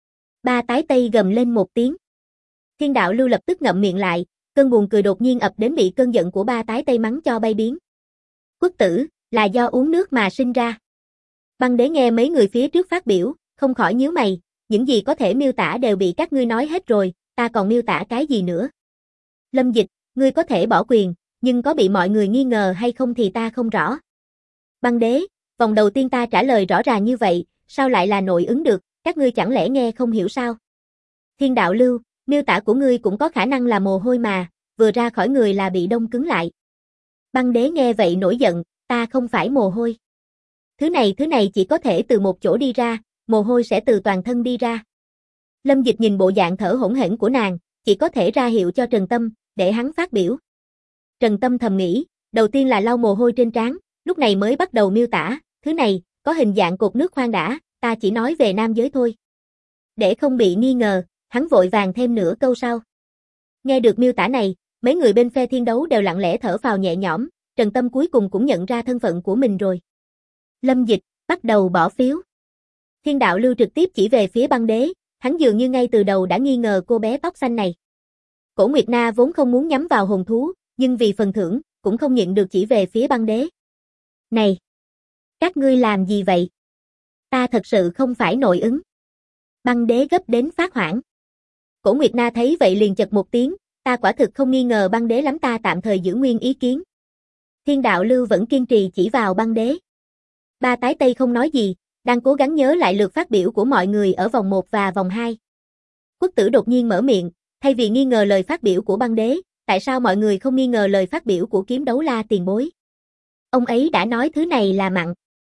Ba tái tây gầm lên một tiếng. Thiên đạo lưu lập tức ngậm miệng lại, cơn buồn cười đột nhiên ập đến bị cơn giận của ba tái tây mắng cho bay biến. Quốc tử, là do uống nước mà sinh ra. Băng đế nghe mấy người phía trước phát biểu, không khỏi nhíu mày, những gì có thể miêu tả đều bị các ngươi nói hết rồi, ta còn miêu tả cái gì nữa. Lâm Dịch, ngươi có thể bỏ quyền, nhưng có bị mọi người nghi ngờ hay không thì ta không rõ. Băng đế, Vòng đầu tiên ta trả lời rõ ràng như vậy, sao lại là nội ứng được, các ngươi chẳng lẽ nghe không hiểu sao? Thiên đạo lưu, miêu tả của ngươi cũng có khả năng là mồ hôi mà, vừa ra khỏi người là bị đông cứng lại. Băng đế nghe vậy nổi giận, ta không phải mồ hôi. Thứ này chỉ có thể từ một chỗ đi ra, mồ hôi sẽ từ toàn thân đi ra. Lâm Dịch nhìn bộ dạng thở hổn hển của nàng, chỉ có thể ra hiệu cho Trần Tâm, để hắn phát biểu. Trần Tâm thầm nghĩ, đầu tiên là lau mồ hôi trên trán, lúc này mới bắt đầu miêu tả, thứ này, có hình dạng cột nước khoan đã, ta chỉ nói về nam giới thôi. Để không bị nghi ngờ, hắn vội vàng thêm nửa câu sau. Nghe được miêu tả này, mấy người bên phe thiên đấu đều lặng lẽ thở phào nhẹ nhõm, Trần Tâm cuối cùng cũng nhận ra thân phận của mình rồi. Lâm Dịch, bắt đầu bỏ phiếu. Thiên đạo lưu trực tiếp chỉ về phía băng đế, hắn dường như ngay từ đầu đã nghi ngờ cô bé tóc xanh này. Cổ Nguyệt Na vốn không muốn nhắm vào hồn thú, nhưng vì phần thưởng, cũng không nhịn được chỉ về phía băng đế. Này! Các ngươi làm gì vậy? Ta thật sự không phải nội ứng. Băng đế gấp đến phát hoảng. Cổ Nguyệt Na thấy vậy liền chật một tiếng, ta quả thực không nghi ngờ băng đế lắm, ta tạm thời giữ nguyên ý kiến. Thiên đạo lưu vẫn kiên trì chỉ vào băng đế. Ba tái tây không nói gì, đang cố gắng nhớ lại lượt phát biểu của mọi người ở vòng 1 và vòng 2. Quốc tử đột nhiên mở miệng, thay vì nghi ngờ lời phát biểu của băng đế, tại sao mọi người không nghi ngờ lời phát biểu của kiếm đấu la tiền bối? Ông ấy đã nói thứ này là mặn.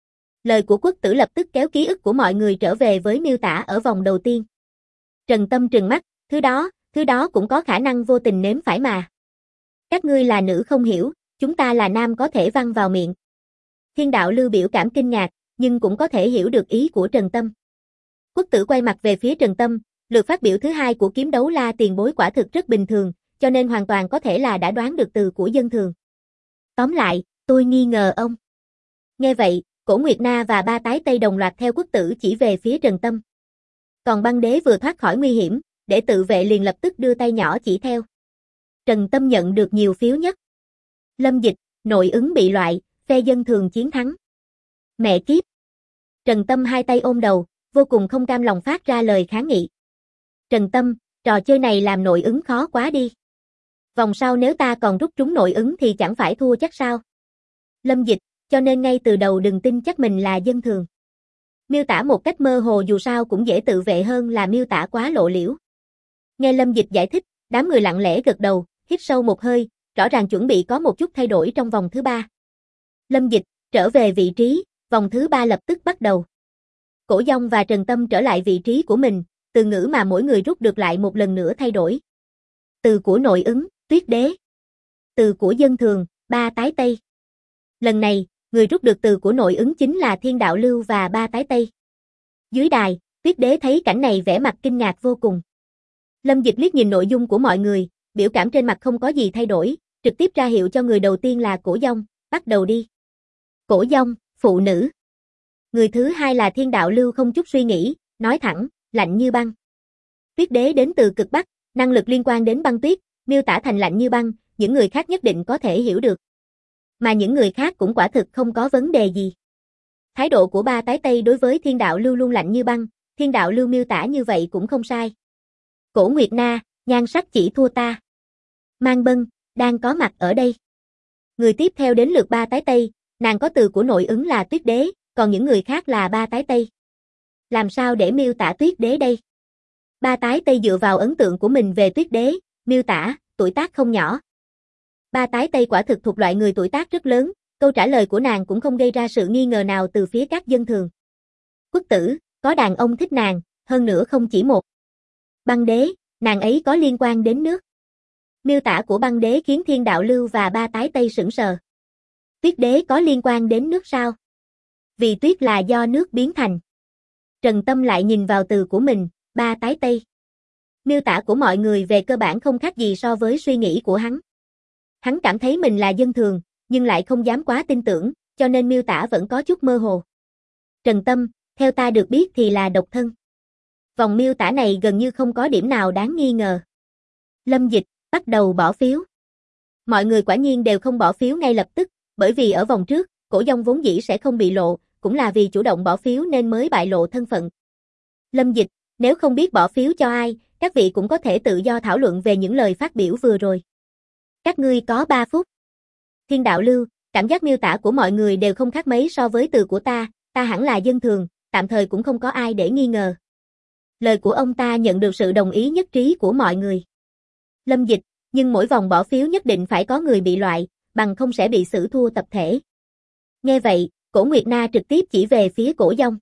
Lời của quốc tử lập tức kéo ký ức của mọi người trở về với miêu tả ở vòng đầu tiên. Trần Tâm trừng mắt, thứ đó cũng có khả năng vô tình nếm phải mà. Các ngươi là nữ không hiểu, chúng ta là nam có thể văng vào miệng. Thiên đạo lưu biểu cảm kinh ngạc, nhưng cũng có thể hiểu được ý của Trần Tâm. Quốc tử quay mặt về phía Trần Tâm, lượt phát biểu thứ hai của kiếm đấu la tiền bối quả thực rất bình thường, cho nên hoàn toàn có thể là đã đoán được từ của dân thường. Tóm lại, tôi nghi ngờ ông. Nghe vậy, Cổ Nguyệt Na và ba tái tây đồng loạt theo quốc tử chỉ về phía Trần Tâm. Còn băng đế vừa thoát khỏi nguy hiểm, để tự vệ liền lập tức đưa tay nhỏ chỉ theo. Trần Tâm nhận được nhiều phiếu nhất. Lâm Dịch, nội ứng bị loại, phe dân thường chiến thắng. Mẹ kiếp. Trần Tâm hai tay ôm đầu, vô cùng không cam lòng phát ra lời kháng nghị. Trần Tâm, trò chơi này làm nội ứng khó quá đi. Vòng sau nếu ta còn rút trúng nội ứng thì chẳng phải thua chắc sao? Lâm Dịch, cho nên ngay từ đầu đừng tin chắc mình là dân thường. Miêu tả một cách mơ hồ dù sao cũng dễ tự vệ hơn là miêu tả quá lộ liễu. Nghe Lâm Dịch giải thích, đám người lặng lẽ gật đầu, hít sâu một hơi, rõ ràng chuẩn bị có một chút thay đổi trong vòng thứ 3. Lâm Dịch, trở về vị trí, vòng thứ 3 lập tức bắt đầu. Cổ Dông và Trần Tâm trở lại vị trí của mình, từ ngữ mà mỗi người rút được lại một lần nữa thay đổi. Từ của nội ứng, Tuyết Đế. Từ của dân thường, ba tái tây. Lần này, người rút được từ của nội ứng chính là Thiên đạo lưu và ba tái tây. Dưới đài, Tuyết Đế thấy cảnh này vẻ mặt kinh ngạc vô cùng. Lâm Dịch liếc nhìn nội dung của mọi người, biểu cảm trên mặt không có gì thay đổi, trực tiếp ra hiệu cho người đầu tiên là Cổ Dông, bắt đầu đi. Cổ Dông, phụ nữ. Người thứ hai là Thiên đạo lưu không chút suy nghĩ, nói thẳng, lạnh như băng. Tuyết Đế đến từ cực Bắc, năng lực liên quan đến băng tuyết, miêu tả thành lạnh như băng, những người khác nhất định có thể hiểu được. Mà những người khác cũng quả thực không có vấn đề gì. Thái độ của ba tái tây đối với Thiên đạo lưu luôn lạnh như băng, Thiên đạo lưu miêu tả như vậy cũng không sai. Cổ Nguyệt Na, nhan sắc chỉ thua ta. Mang Bân, đang có mặt ở đây. Người tiếp theo đến lượt ba tái tây, nàng có từ của nội ứng là Tuyết Đế, còn những người khác là ba tái tây. Làm sao để miêu tả Tuyết Đế đây? Ba tái tây dựa vào ấn tượng của mình về Tuyết Đế, miêu tả, tuổi tác không nhỏ. Ba tái tây quả thực thuộc loại người tuổi tác rất lớn, câu trả lời của nàng cũng không gây ra sự nghi ngờ nào từ phía các dân thường. Quốc tử, có đàn ông thích nàng, hơn nữa không chỉ một. Băng đế, nàng ấy có liên quan đến nước. Miêu tả của băng đế khiến Thiên đạo lưu và ba tái tây sững sờ. Tuyết Đế có liên quan đến nước sao? Vì tuyết là do nước biến thành. Trần Tâm lại nhìn vào từ của mình, ba tái tây. Miêu tả của mọi người về cơ bản không khác gì so với suy nghĩ của hắn. Hắn cảm thấy mình là dân thường, nhưng lại không dám quá tin tưởng, cho nên miêu tả vẫn có chút mơ hồ. Trần Tâm, theo ta được biết thì là độc thân. Vòng miêu tả này gần như không có điểm nào đáng nghi ngờ. Lâm Dịch, bắt đầu bỏ phiếu. Mọi người quả nhiên đều không bỏ phiếu ngay lập tức, bởi vì ở vòng trước, Cổ Dông vốn dĩ sẽ không bị lộ, cũng là vì chủ động bỏ phiếu nên mới bại lộ thân phận. Lâm Dịch, nếu không biết bỏ phiếu cho ai, các vị cũng có thể tự do thảo luận về những lời phát biểu vừa rồi. Các ngươi có 3 phút. Thiên đạo lưu, Cảm giác miêu tả của mọi người đều không khác mấy so với từ của ta hẳn là dân thường, tạm thời cũng không có ai để nghi ngờ. Lời của ông ta nhận được sự đồng ý nhất trí của mọi người. Lâm Dịch, nhưng mỗi vòng bỏ phiếu nhất định phải có người bị loại, bằng không sẽ bị xử thua tập thể. Nghe vậy, Cổ Nguyệt Na trực tiếp chỉ về phía Cổ Dông.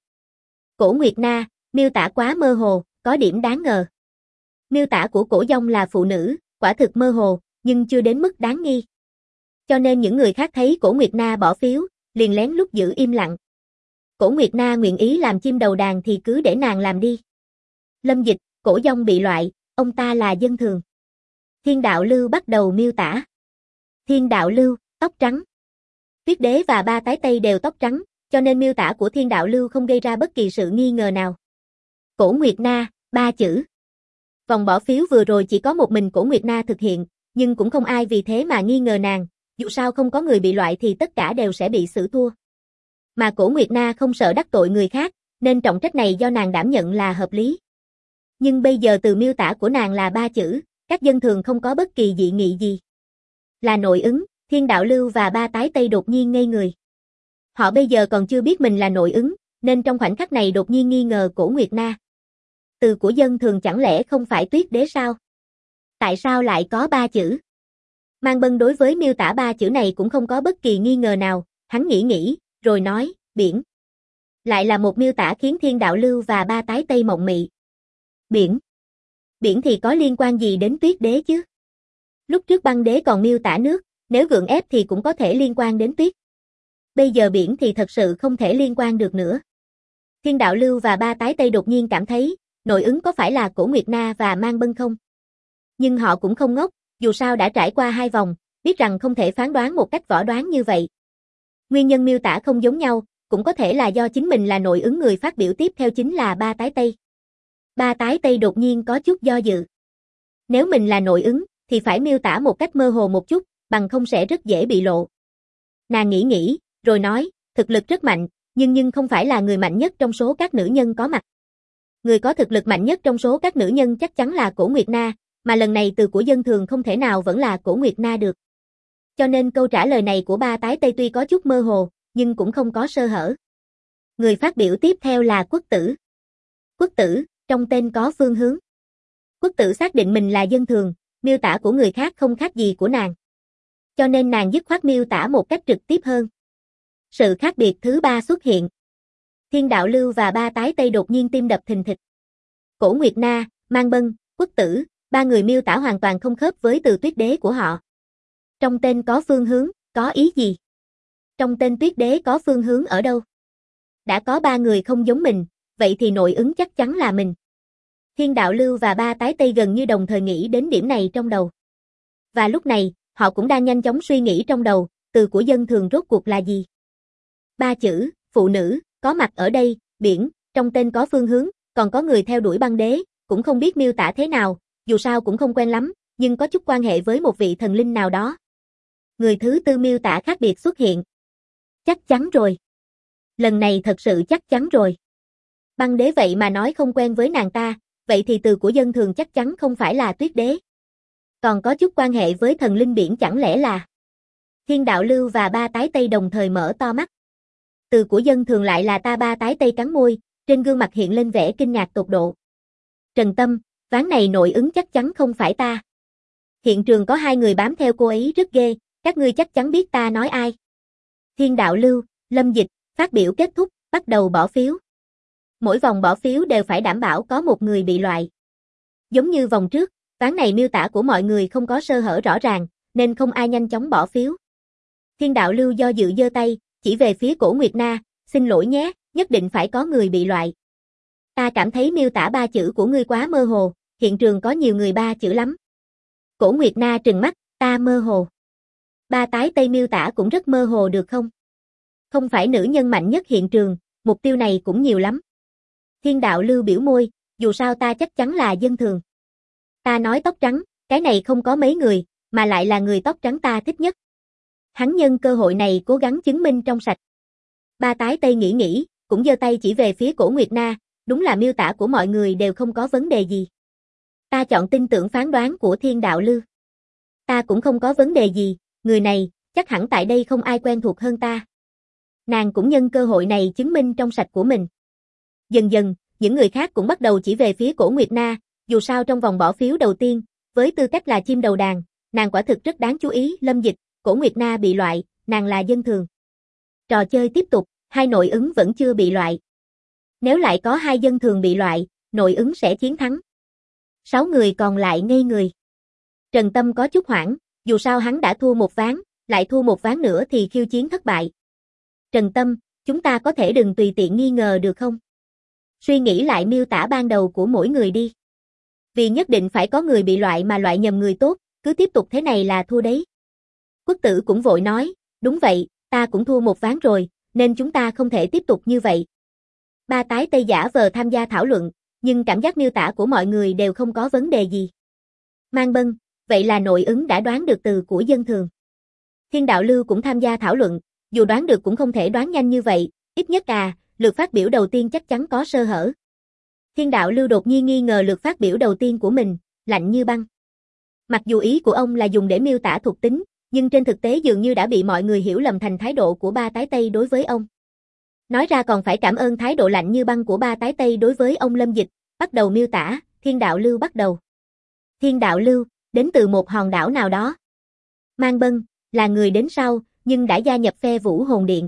Cổ Nguyệt Na, miêu tả quá mơ hồ, có điểm đáng ngờ. Miêu tả của Cổ Dông là phụ nữ, quả thực mơ hồ, nhưng chưa đến mức đáng nghi. Cho nên những người khác thấy Cổ Nguyệt Na bỏ phiếu, liền lén lút giữ im lặng. Cổ Nguyệt Na nguyện ý làm chim đầu đàn thì cứ để nàng làm đi. Lâm Dịch, Cổ Dông bị loại, ông ta là dân thường. Thiên Đạo Lưu bắt đầu miêu tả. Thiên Đạo Lưu, tóc trắng. Tuyết Đế và ba tái Tây đều tóc trắng, cho nên miêu tả của Thiên Đạo Lưu không gây ra bất kỳ sự nghi ngờ nào. Cổ Nguyệt Na, 3 chữ. Vòng bỏ phiếu vừa rồi chỉ có một mình Cổ Nguyệt Na thực hiện, nhưng cũng không ai vì thế mà nghi ngờ nàng, dù sao không có người bị loại thì tất cả đều sẽ bị xử thua. Mà Cổ Nguyệt Na không sợ đắc tội người khác, nên trọng trách này do nàng đảm nhận là hợp lý. Nhưng bây giờ từ miêu tả của nàng là 3 chữ, các dân thường không có bất kỳ dị nghị gì. Là nội ứng, Thiên Đạo Lưu và ba tái Tây đột nhiên ngây người. Họ bây giờ còn chưa biết mình là nội ứng, nên trong khoảnh khắc này đột nhiên nghi ngờ Cổ Nguyệt Na. Từ của dân thường chẳng lẽ không phải Tuyết Đế sao? Tại sao lại có 3 chữ? Mang Bân đối với miêu tả 3 chữ này cũng không có bất kỳ nghi ngờ nào, hắn nghĩ, rồi nói, biển. Lại là một miêu tả khiến Thiên Đạo Lưu và ba tái Tây mộng mị. Biển. Biển thì có liên quan gì đến Tuyết Đế chứ? Lúc trước Băng Đế còn miêu tả nước, nếu gượng ép thì cũng có thể liên quan đến tuyết. Bây giờ biển thì thật sự không thể liên quan được nữa. Thiên Đạo Lưu và ba tái Tây đột nhiên cảm thấy, nội ứng có phải là Cổ Nguyệt Na và Mang Bân không? Nhưng họ cũng không ngốc, dù sao đã trải qua 2 vòng, biết rằng không thể phán đoán một cách võ đoán như vậy. Nguyên nhân miêu tả không giống nhau, cũng có thể là do chính mình là nội ứng, người phát biểu tiếp theo chính là ba tái Tây. Ba tái Tây đột nhiên có chút do dự. Nếu mình là nội ứng, thì phải miêu tả một cách mơ hồ một chút, bằng không sẽ rất dễ bị lộ. Nàng nghĩ, rồi nói, thực lực rất mạnh, nhưng không phải là người mạnh nhất trong số các nữ nhân có mặt. Người có thực lực mạnh nhất trong số các nữ nhân chắc chắn là Cổ Nguyệt Na, mà lần này từ của dân thường không thể nào vẫn là Cổ Nguyệt Na được. Cho nên câu trả lời này của ba tái Tây tuy có chút mơ hồ, nhưng cũng không có sơ hở. Người phát biểu tiếp theo là Quốc Tử. Quốc Tử, trong tên có phương hướng. Quốc Tử xác định mình là dân thường, miêu tả của người khác không khác gì của nàng. Cho nên nàng dứt khoát miêu tả một cách trực tiếp hơn. Sự khác biệt thứ 3 xuất hiện. Thiên Đạo Lưu và ba tái Tây đột nhiên tim đập thình thịch. Cổ Nguyệt Na, Mang Bân, Quốc Tử, 3 người miêu tả hoàn toàn không khớp với từ Tuyết Đế của họ. Trong tên có phương hướng, có ý gì? Trong tên Tuyết Đế có phương hướng ở đâu? Đã có 3 người không giống mình, vậy thì nội ứng chắc chắn là mình. Thiên Đạo Lưu và ba tái Tây gần như đồng thời nghĩ đến điểm này trong đầu. Và lúc này, họ cũng đang nhanh chóng suy nghĩ trong đầu, từ của dân thường rốt cuộc là gì? 3 chữ, phụ nữ, có mặt ở đây, biển, trong tên có phương hướng, còn có người theo đuổi Băng Đế, cũng không biết miêu tả thế nào, dù sao cũng không quen lắm, nhưng có chút quan hệ với một vị thần linh nào đó. Người thứ 4 miêu tả khác biệt xuất hiện. Chắc chắn rồi. Lần này thật sự chắc chắn rồi. Băng Đế vậy mà nói không quen với nàng ta, vậy thì từ của dân thường chắc chắn không phải là Tuyết Đế. Còn có chút quan hệ với thần linh biển chẳng lẽ là... Thiên Đạo Lưu và ba tái Tây đồng thời mở to mắt. Từ của dân thường lại là ta, ba tái Tây cắn môi, trên gương mặt hiện lên vẻ kinh ngạc tột độ. Trần Tâm, ván này nội ứng chắc chắn không phải ta. Hiện trường có 2 người bám theo cô ấy rất ghê, các ngươi chắc chắn biết ta nói ai. Thiên Đạo Lưu, Lâm Dịch, phát biểu kết thúc, bắt đầu bỏ phiếu. Mỗi vòng bỏ phiếu đều phải đảm bảo có một người bị loại. Giống như vòng trước, ván này miêu tả của mọi người không có sơ hở rõ ràng, nên không ai nhanh chóng bỏ phiếu. Thiên Đạo Lưu do dự giơ tay, chỉ về phía Cổ Nguyệt Na, xin lỗi nhé, nhất định phải có người bị loại. Ta cảm thấy miêu tả 3 chữ của ngươi quá mơ hồ, hiện trường có nhiều người 3 chữ lắm. Cổ Nguyệt Na trừng mắt, ta mơ hồ. Ba tái Tây miêu tả cũng rất mơ hồ được không? Không phải nữ nhân mạnh nhất hiện trường, mục tiêu này cũng nhiều lắm. Thiên Đạo Lưu biểu môi, dù sao ta chắc chắn là dân thường. Ta nói tóc trắng, cái này không có mấy người, mà lại là người tóc trắng ta thích nhất. Hắn nhân cơ hội này cố gắng chứng minh trong sạch. Ba tái Tây nghĩ, cũng giơ tay chỉ về phía Cổ Nguyệt Na, đúng là miêu tả của mọi người đều không có vấn đề gì. Ta chọn tin tưởng phán đoán của Thiên Đạo Lưu. Ta cũng không có vấn đề gì, người này, chắc hẳn tại đây không ai quen thuộc hơn ta. Nàng cũng nhân cơ hội này chứng minh trong sạch của mình. Dần dần, những người khác cũng bắt đầu chỉ về phía Cổ Nguyệt Na, dù sao trong vòng bỏ phiếu đầu tiên, với tư cách là chim đầu đàn, nàng quả thực rất đáng chú ý. Lâm Dịch, Cổ Nguyệt Na bị loại, nàng là dân thường. Trò chơi tiếp tục, hai nội ứng vẫn chưa bị loại. Nếu lại có hai dân thường bị loại, nội ứng sẽ chiến thắng. 6 người còn lại ngây người. Trần Tâm có chút hoảng, dù sao hắn đã thua một ván, lại thua một ván nữa thì khiêu chiến thất bại. Trần Tâm, chúng ta có thể đừng tùy tiện nghi ngờ được không? Suy nghĩ lại miêu tả ban đầu của mỗi người đi. Vì nhất định phải có người bị loại mà loại nhầm người tốt, cứ tiếp tục thế này là thua đấy. Quốc Tử cũng vội nói, đúng vậy, ta cũng thua một ván rồi, nên chúng ta không thể tiếp tục như vậy. Ba tái Tây giả vờ tham gia thảo luận, nhưng cảm giác miêu tả của mọi người đều không có vấn đề gì. Mang Bân, vậy là nội ứng đã đoán được từ của dân thường. Thiên Đạo Lưu cũng tham gia thảo luận, dù đoán được cũng không thể đoán nhanh như vậy, ít nhất lượt phát biểu đầu tiên chắc chắn có sơ hở. Thiên Đạo Lưu đột nhiên nghi ngờ lượt phát biểu đầu tiên của mình, lạnh như băng. Mặc dù ý của ông là dùng để miêu tả thuộc tính, nhưng trên thực tế dường như đã bị mọi người hiểu lầm thành thái độ của ba tái Tây đối với ông. Nói ra còn phải cảm ơn thái độ lạnh như băng của ba tái Tây đối với ông Lâm Dịch, bắt đầu miêu tả, Thiên Đạo Lưu bắt đầu. Thiên Đạo Lưu, đến từ một hòn đảo nào đó. Mang Bân, là người đến sau, nhưng đã gia nhập phe Vũ Hồn Điện.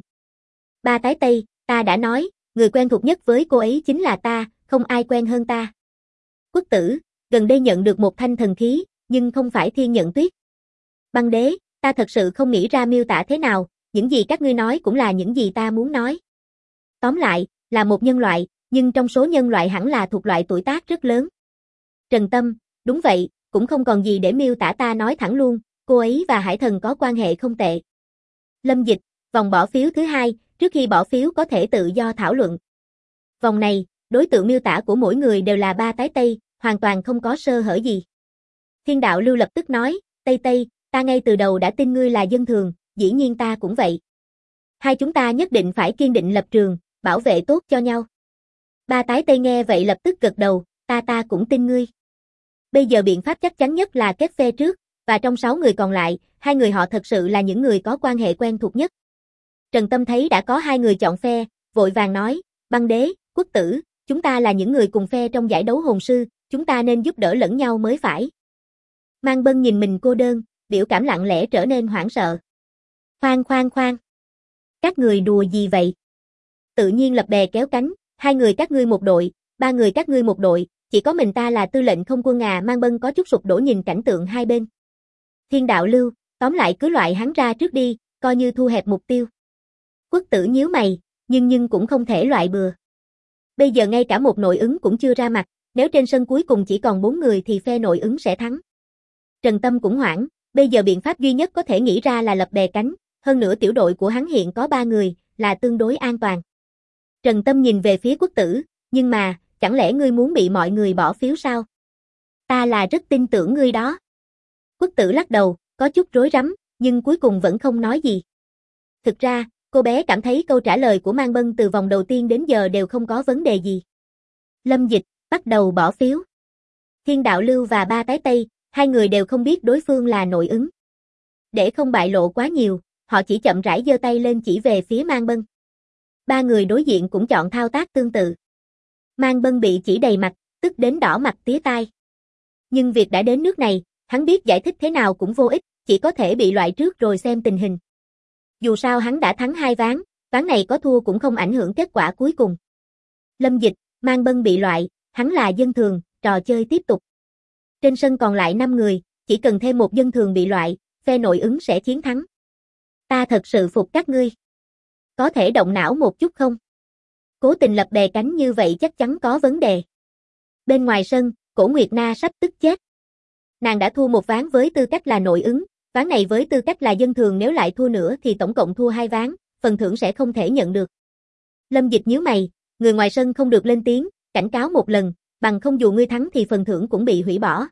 Ba tái Tây, ta đã nói, người quen thuộc nhất với cô ấy chính là ta, không ai quen hơn ta. Quốc Tử, gần đây nhận được một thanh thần khí, nhưng không phải Thiên Nhận Tuyết. Băng Đế, ta thật sự không nghĩ ra miêu tả thế nào, những gì các ngươi nói cũng là những gì ta muốn nói. Tóm lại, là một nhân loại, nhưng trong số nhân loại hẳn là thuộc loại tuổi tác rất lớn. Trần Tâm, đúng vậy, cũng không còn gì để miêu tả, ta nói thẳng luôn, cô ấy và Hải Thần có quan hệ không tệ. Lâm Dịch, vòng bỏ phiếu thứ hai, trước khi bỏ phiếu có thể tự do thảo luận. Vòng này, đối tượng miêu tả của mỗi người đều là ba tái Tây, hoàn toàn không có sơ hở gì. Thiên Đạo Lưu lập tức nói, Tây Tây, ta ngay từ đầu đã tin ngươi là dân thường, dĩ nhiên ta cũng vậy. Hai chúng ta nhất định phải kiên định lập trường, bảo vệ tốt cho nhau. Ba tái Tây nghe vậy lập tức gật đầu, ta cũng tin ngươi. Bây giờ biện pháp chắc chắn nhất là kết phe trước, và trong 6 người còn lại, 2 người họ thật sự là những người có quan hệ quen thuộc nhất. Trần Tâm thấy đã có 2 người chọn phe, vội vàng nói, Băng Đế, Quốc Tử, chúng ta là những người cùng phe trong giải đấu hồn sư, chúng ta nên giúp đỡ lẫn nhau mới phải. Mang Bân nhìn mình cô đơn, biểu cảm lặng lẽ trở nên hoảng sợ. Khoan. Các người đùa gì vậy? Tự nhiên lập bè kéo cánh, 2 người các ngươi một đội, 3 người các ngươi một đội, chỉ có mình ta là tư lệnh không quân à. Mang Bân có chút sụp đổ nhìn cảnh tượng hai bên. Thiên Đạo Lưu, tóm lại cứ loại hắn ra trước đi, coi như thu hẹp mục tiêu. Quốc Tử nhíu mày, nhưng cũng không thể loại bừa. Bây giờ ngay cả một nội ứng cũng chưa ra mặt, nếu trên sân cuối cùng chỉ còn 4 người thì phe nội ứng sẽ thắng. Trần Tâm cũng hoảng, bây giờ biện pháp duy nhất có thể nghĩ ra là lập bè cánh, hơn nữa tiểu đội của hắn hiện có 3 người, là tương đối an toàn. Trần Tâm nhìn về phía Quốc Tử, nhưng mà, chẳng lẽ ngươi muốn bị mọi người bỏ phiếu sao? Ta là rất tin tưởng ngươi đó. Quốc Tử lắc đầu, có chút rối rắm, nhưng cuối cùng vẫn không nói gì. Thực ra, cô bé cảm thấy câu trả lời của Mang Bân từ vòng đầu tiên đến giờ đều không có vấn đề gì. Lâm Dịch, bắt đầu bỏ phiếu. Thiên Đạo Lưu và ba tái Tây, 2 người đều không biết đối phương là nội ứng. Để không bại lộ quá nhiều, họ chỉ chậm rãi giơ tay lên chỉ về phía Mang Bân. 3 người đối diện cũng chọn thao tác tương tự. Mang Bân bị chỉ đầy mặt, tức đến đỏ mặt tía tai. Nhưng việc đã đến nước này, hắn biết giải thích thế nào cũng vô ích, chỉ có thể bị loại trước rồi xem tình hình. Dù sao hắn đã thắng 2 ván, ván này có thua cũng không ảnh hưởng kết quả cuối cùng. Lâm Dịch, Mang Bân bị loại, hắn là dân thường, trò chơi tiếp tục. Trên sân còn lại 5 người, chỉ cần thêm một dân thường bị loại, phe nội ứng sẽ chiến thắng. Ta thật sự phục các ngươi. Có thể động não một chút không? Cố tình lập bè cánh như vậy chắc chắn có vấn đề. Bên ngoài sân, Cổ Nguyệt Na sắp tức chết. Nàng đã thua một ván với tư cách là nội ứng, ván này với tư cách là dân thường nếu lại thua nữa thì tổng cộng thua 2 ván, phần thưởng sẽ không thể nhận được. Lâm Dịch nhíu mày, người ngoài sân không được lên tiếng, cảnh cáo một lần, bằng không dù ngươi thắng thì phần thưởng cũng bị hủy bỏ.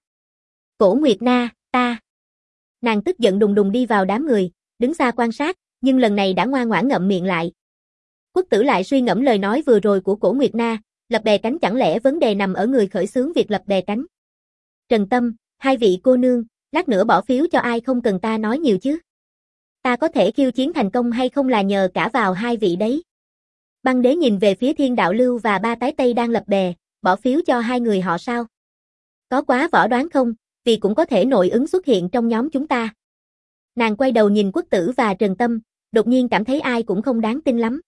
Cổ Nguyệt Na, ta. Nàng tức giận đùng đùng đi vào đám người, đứng xa quan sát, nhưng lần này đã ngoan ngoãn ngậm miệng lại. Quốc Tử lại suy ngẫm lời nói vừa rồi của Cổ Nguyệt Na, lập bè cánh chẳng lẽ vấn đề nằm ở người khởi xướng việc lập bè cánh. Trần Tâm, 2 vị cô nương, lát nữa bỏ phiếu cho ai không cần ta nói nhiều chứ. Ta có thể khiêu chiến thành công hay không là nhờ cả vào hai vị đấy. Băng đế nhìn về phía Thiên Đạo Lưu và ba tái Tây đang lập bè, bỏ phiếu cho hai người họ sao? Có quá võ đoán không, vì cũng có thể nội ứng xuất hiện trong nhóm chúng ta. Nàng quay đầu nhìn Quốc Tử và Trần Tâm, đột nhiên cảm thấy ai cũng không đáng tin lắm.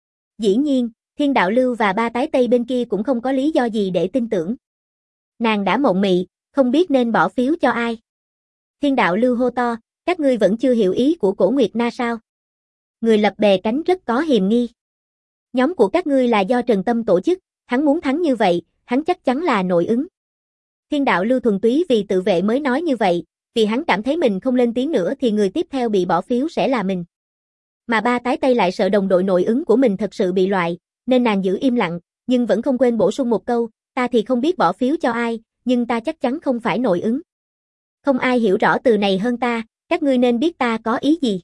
Dĩ nhiên, Thiên Đạo Lưu và ba tái Tây bên kia cũng không có lý do gì để tin tưởng. Nàng đã mộng mị, không biết nên bỏ phiếu cho ai. Thiên Đạo Lưu hô to, các ngươi vẫn chưa hiểu ý của Cổ Nguyệt Na sao? Người lập bè cánh rất có hiềm nghi. Nhóm của các ngươi là do Trần Tâm tổ chức, hắn muốn thắng như vậy, hắn chắc chắn là nội ứng. Thiên Đạo Lưu thuần túy vì tự vệ mới nói như vậy, vì hắn cảm thấy mình không lên tiếng nữa thì người tiếp theo bị bỏ phiếu sẽ là mình. Mà ba tái Tây lại sợ đồng đội nội ứng của mình thật sự bị loại, nên nàng giữ im lặng, nhưng vẫn không quên bổ sung một câu, ta thì không biết bỏ phiếu cho ai, nhưng ta chắc chắn không phải nội ứng. Không ai hiểu rõ từ này hơn ta, các ngươi nên biết ta có ý gì.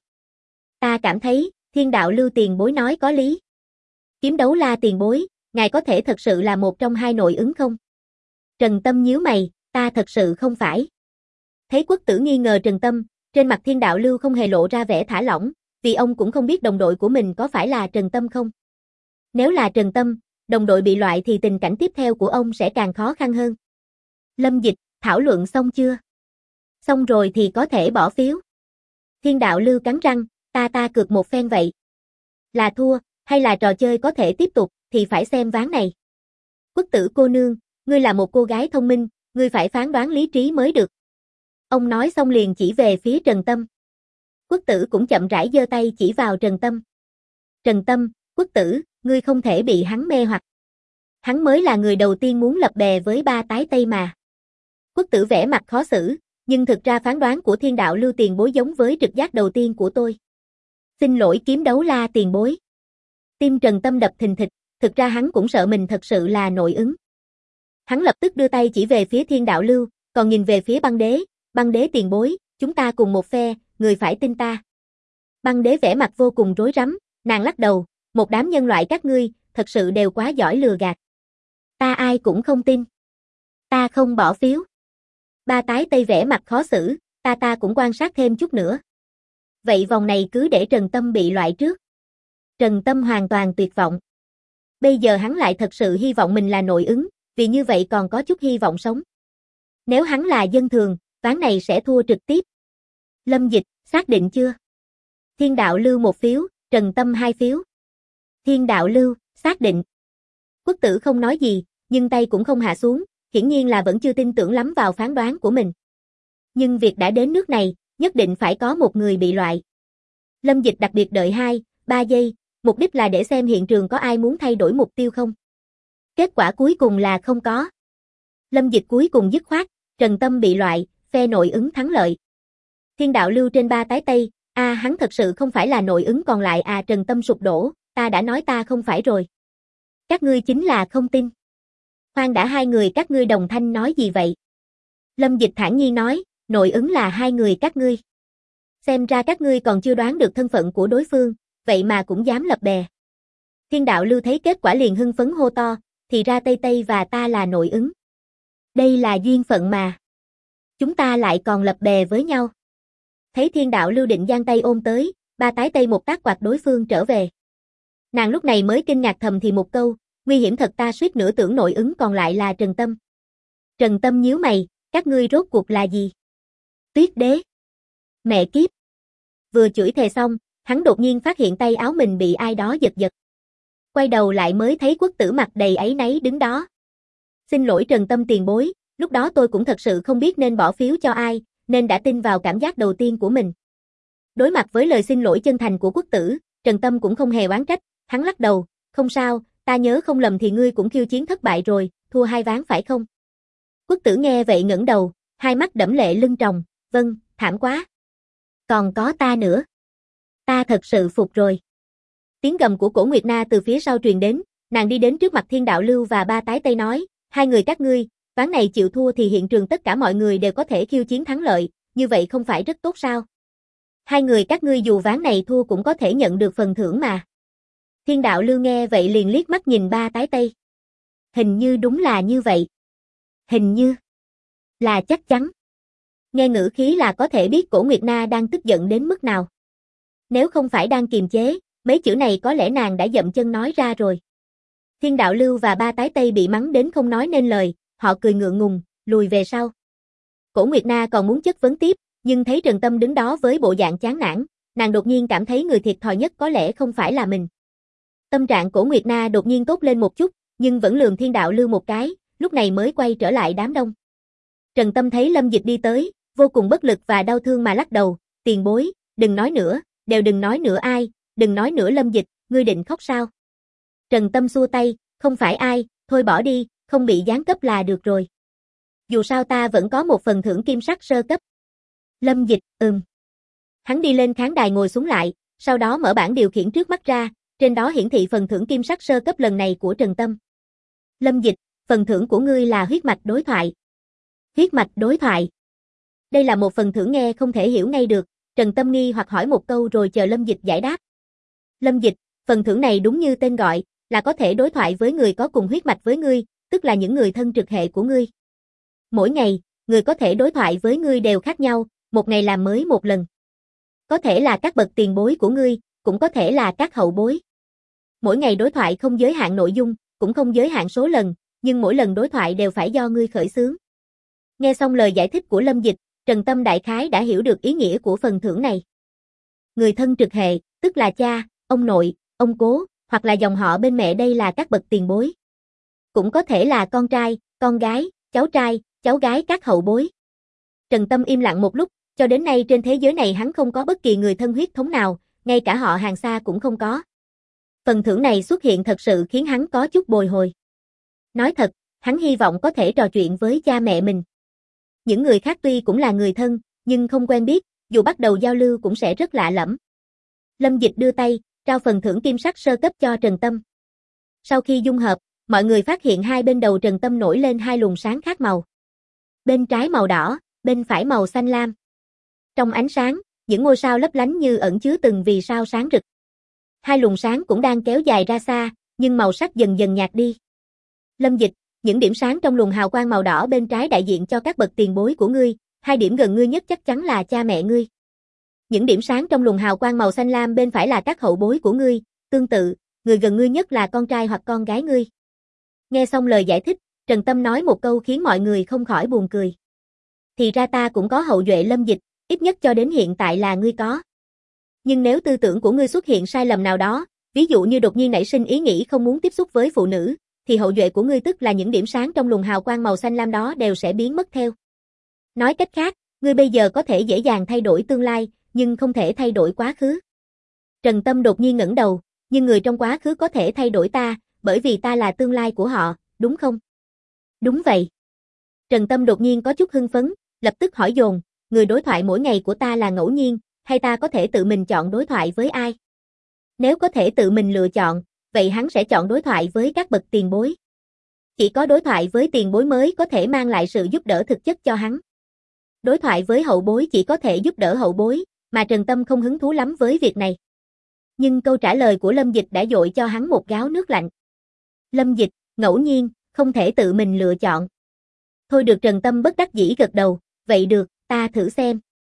Ta cảm thấy, Thiên Đạo Lưu tiền bối nói có lý. Kiếm Đấu La tiền bối, ngài có thể thật sự là một trong hai nội ứng không? Trần Tâm nhíu mày, ta thật sự không phải. Thấy Quốc Tử nghi ngờ Trần Tâm, trên mặt Thiên Đạo Lưu không hề lộ ra vẻ thả lỏng, vì ông cũng không biết đồng đội của mình có phải là Trần Tâm không. Nếu là Trần Tâm, đồng đội bị loại thì tình cảnh tiếp theo của ông sẽ càng khó khăn hơn. Lâm Dịch, thảo luận xong chưa? Xong rồi thì có thể bỏ phiếu. Thiên Đạo Lưu cắn răng, ta cược một phen vậy. Là thua, hay là trò chơi có thể tiếp tục, thì phải xem ván này. Quốc Tử cô nương, ngươi là một cô gái thông minh, ngươi phải phán đoán lý trí mới được. Ông nói xong liền chỉ về phía Trần Tâm. Quốc Tử cũng chậm rãi giơ tay chỉ vào Trần Tâm. Trần Tâm, Quốc Tử, ngươi không thể bị hắn mê hoặc. Hắn mới là người đầu tiên muốn lập bè với ba tái Tây mà. Quốc Tử vẻ mặt khó xử, nhưng thực ra phán đoán của Thiên Đạo Lưu tiền bối giống với trực giác đầu tiên của tôi. Xin lỗi Kiếm Đấu La tiền bối. Tim Trần Tâm đập thình thịch, thực ra hắn cũng sợ mình thật sự là nội ứng. Hắn lập tức đưa tay chỉ về phía Thiên Đạo Lưu, còn nhìn về phía băng đế tiền bối, chúng ta cùng một phe, người phải tin ta. Băng đế vẻ mặt vô cùng rối rắm, nàng lắc đầu, một đám nhân loại các ngươi, thật sự đều quá giỏi lừa gạt. Ta ai cũng không tin. Ta không bỏ phiếu. Ba tái Tây vẻ mặt khó xử, ta cũng quan sát thêm chút nữa. Vậy vòng này cứ để Trần Tâm bị loại trước. Trần Tâm hoàn toàn tuyệt vọng. Bây giờ hắn lại thật sự hy vọng mình là nội ứng, vì như vậy còn có chút hy vọng sống. Nếu hắn là dân thường, ván này sẽ thua trực tiếp. Lâm Dịch, xác định chưa? Thiên Đạo Lưu một phiếu, Trần Tâm hai phiếu. Thiên Đạo Lưu, xác định. Quốc Tử không nói gì, nhưng tay cũng không hạ xuống, hiển nhiên là vẫn chưa tin tưởng lắm vào phán đoán của mình. Nhưng việc đã đến nước này, nhất định phải có một người bị loại. Lâm Dịch đặc biệt đợi 2-3 giây, mục đích là để xem hiện trường có ai muốn thay đổi mục tiêu không. Kết quả cuối cùng là không có. Lâm Dịch cuối cùng dứt khoát, Trần Tâm bị loại, phe nội ứng thắng lợi. Thiên Đạo Lưu trên ba tái Tây, hắn thật sự không phải là nội ứng, còn lại Trần Tâm sụp đổ, ta đã nói ta không phải rồi. Các ngươi chính là không tin. Khoan đã, hai người các ngươi đồng thanh nói gì vậy? Lâm Dịch thản nhiên nói, nội ứng là hai người các ngươi. Xem ra các ngươi còn chưa đoán được thân phận của đối phương, vậy mà cũng dám lập bè. Thiên Đạo Lưu thấy kết quả liền hưng phấn hô to, thì ra Tây Tây và ta là nội ứng. Đây là duyên phận mà. Chúng ta lại còn lập bè với nhau. Thấy Thiên Đạo Lưu định giang tay ôm tới, ba tái Tây một tác quạt đối phương trở về. Nàng lúc này mới kinh ngạc thầm thì một câu, nguy hiểm thật, ta suýt nữa tưởng nội ứng còn lại là Trần Tâm. Trần Tâm nhíu mày, các ngươi rốt cuộc là gì? Tuyết Đế. Mẹ kiếp. Vừa chửi thề xong, hắn đột nhiên phát hiện tay áo mình bị ai đó giật giật. Quay đầu lại mới thấy Quốc Tử mặt đầy áy náy đứng đó. Xin lỗi Trần Tâm tiền bối, lúc đó tôi cũng thật sự không biết nên bỏ phiếu cho ai, nên đã tin vào cảm giác đầu tiên của mình. Đối mặt với lời xin lỗi chân thành của Quốc Tử, Trần Tâm cũng không hề oán trách, hắn lắc đầu, không sao, ta nhớ không lầm thì ngươi cũng khiêu chiến thất bại rồi, thua 2 ván phải không? Quốc Tử nghe vậy ngẩng đầu, hai mắt đẫm lệ lưng tròng, vâng, thảm quá. Còn có ta nữa. Ta thật sự phục rồi. Tiếng gầm của Cổ Nguyệt Na từ phía sau truyền đến, nàng đi đến trước mặt Thiên Đạo Lưu và ba tái Tây nói, hai người các ngươi, ván này chịu thua thì hiện trường tất cả mọi người đều có thể khiêu chiến thắng lợi, như vậy không phải rất tốt sao? Hai người các ngươi dù ván này thua cũng có thể nhận được phần thưởng mà. Thiên Đạo Lưu nghe vậy liền liếc mắt nhìn ba tái Tây. Hình như đúng là như vậy. Hình như là chắc chắn. Nghe ngữ khí là có thể biết Cổ Nguyệt Na đang tức giận đến mức nào. Nếu không phải đang kiềm chế, mấy chữ này có lẽ nàng đã dậm chân nói ra rồi. Thiên đạo lưu và ba tái tây bị mắng đến không nói nên lời, họ cười ngượng ngùng, lùi về sau. Cổ Nguyệt Na còn muốn chất vấn tiếp, nhưng thấy Trần Tâm đứng đó với bộ dạng chán nản, nàng đột nhiên cảm thấy người thiệt thòi nhất có lẽ không phải là mình. Tâm trạng Cổ Nguyệt Na đột nhiên tốt lên một chút, nhưng vẫn lườm Thiên đạo lưu một cái, lúc này mới quay trở lại đám đông. Trần Tâm thấy Lâm Dịch đi tới, vô cùng bất lực và đau thương mà lắc đầu, tiền bối, đừng nói nữa, đều đừng nói nữa ai, đừng nói nữa Lâm Dịch, ngươi định khóc sao? Trần Tâm xua tay, không phải ai, thôi bỏ đi, không bị giáng cấp là được rồi. Dù sao ta vẫn có một phần thưởng kim sắc sơ cấp. Lâm Dịch, Hắn đi lên khán đài ngồi xuống lại, sau đó mở bảng điều khiển trước mắt ra, trên đó hiển thị phần thưởng kim sắc sơ cấp lần này của Trần Tâm. Lâm Dịch, phần thưởng của ngươi là huyết mạch đối thoại. Huyết mạch đối thoại. Đây là một phần thưởng nghe không thể hiểu ngay được, Trần Tâm nghi hoặc hỏi một câu rồi chờ Lâm Dịch giải đáp. Lâm Dịch, phần thưởng này đúng như tên gọi, là có thể đối thoại với người có cùng huyết mạch với ngươi, tức là những người thân trực hệ của ngươi. Mỗi ngày, người có thể đối thoại với ngươi đều khác nhau, một ngày làm mới một lần. Có thể là các bậc tiền bối của ngươi, cũng có thể là các hậu bối. Mỗi ngày đối thoại không giới hạn nội dung, cũng không giới hạn số lần, nhưng mỗi lần đối thoại đều phải do ngươi khởi xướng. Nghe xong lời giải thích của Lâm Dịch, Trần Tâm đại khái đã hiểu được ý nghĩa của phần thưởng này. Người thân trực hệ, tức là cha, ông nội, ông cố, hoặc là dòng họ bên mẹ đây là các bậc tiền bối. Cũng có thể là con trai, con gái, cháu gái các hậu bối. Trần Tâm im lặng một lúc, cho đến nay trên thế giới này hắn không có bất kỳ người thân huyết thống nào, ngay cả họ hàng xa cũng không có. Phần thưởng này xuất hiện thật sự khiến hắn có chút bồi hồi. Nói thật, hắn hy vọng có thể trò chuyện với cha mẹ mình. Những người khác tuy cũng là người thân, nhưng không quen biết, dù bắt đầu giao lưu cũng sẽ rất lạ lẫm. Lâm Dịch đưa tay, trao phần thưởng kim sắc sơ cấp cho Trần Tâm. Sau khi dung hợp, mọi người phát hiện hai bên đầu Trần Tâm nổi lên hai luồng sáng khác màu. Bên trái màu đỏ, bên phải màu xanh lam. Trong ánh sáng, những ngôi sao lấp lánh như ẩn chứa từng vì sao sáng rực. Hai luồng sáng cũng đang kéo dài ra xa, nhưng màu sắc dần dần nhạt đi. Lâm Dịch, những điểm sáng trong luồng hào quang màu đỏ bên trái đại diện cho các bậc tiền bối của ngươi, hai điểm gần ngươi nhất chắc chắn là cha mẹ ngươi. Những điểm sáng trong luồng hào quang màu xanh lam bên phải là các hậu bối của ngươi, tương tự, người gần ngươi nhất là con trai hoặc con gái ngươi. Nghe xong lời giải thích, Trần Tâm nói một câu khiến mọi người không khỏi buồn cười. Thì ra ta cũng có hậu duệ Lâm Dịch, ít nhất cho đến hiện tại là ngươi có. Nhưng nếu tư tưởng của ngươi xuất hiện sai lầm nào đó, ví dụ như đột nhiên nảy sinh ý nghĩ không muốn tiếp xúc với phụ nữ, thì hậu duệ của ngươi tức là những điểm sáng trong luồng hào quang màu xanh lam đó đều sẽ biến mất theo. Nói cách khác, ngươi bây giờ có thể dễ dàng thay đổi tương lai, nhưng không thể thay đổi quá khứ. Trần Tâm đột nhiên ngẩng đầu, nhưng người trong quá khứ có thể thay đổi ta, bởi vì ta là tương lai của họ, đúng không? Đúng vậy. Trần Tâm đột nhiên có chút hưng phấn, lập tức hỏi dồn, người đối thoại mỗi ngày của ta là ngẫu nhiên, hay ta có thể tự mình chọn đối thoại với ai? Nếu có thể tự mình lựa chọn, vậy hắn sẽ chọn đối thoại với các bậc tiền bối. Chỉ có đối thoại với tiền bối mới có thể mang lại sự giúp đỡ thực chất cho hắn. Đối thoại với hậu bối chỉ có thể giúp đỡ hậu bối, mà Trần Tâm không hứng thú lắm với việc này. Nhưng câu trả lời của Lâm Dịch đã dội cho hắn một gáo nước lạnh. Lâm Dịch, ngẫu nhiên, không thể tự mình lựa chọn. Thôi được, Trần Tâm bất đắc dĩ gật đầu, vậy được, ta thử xem.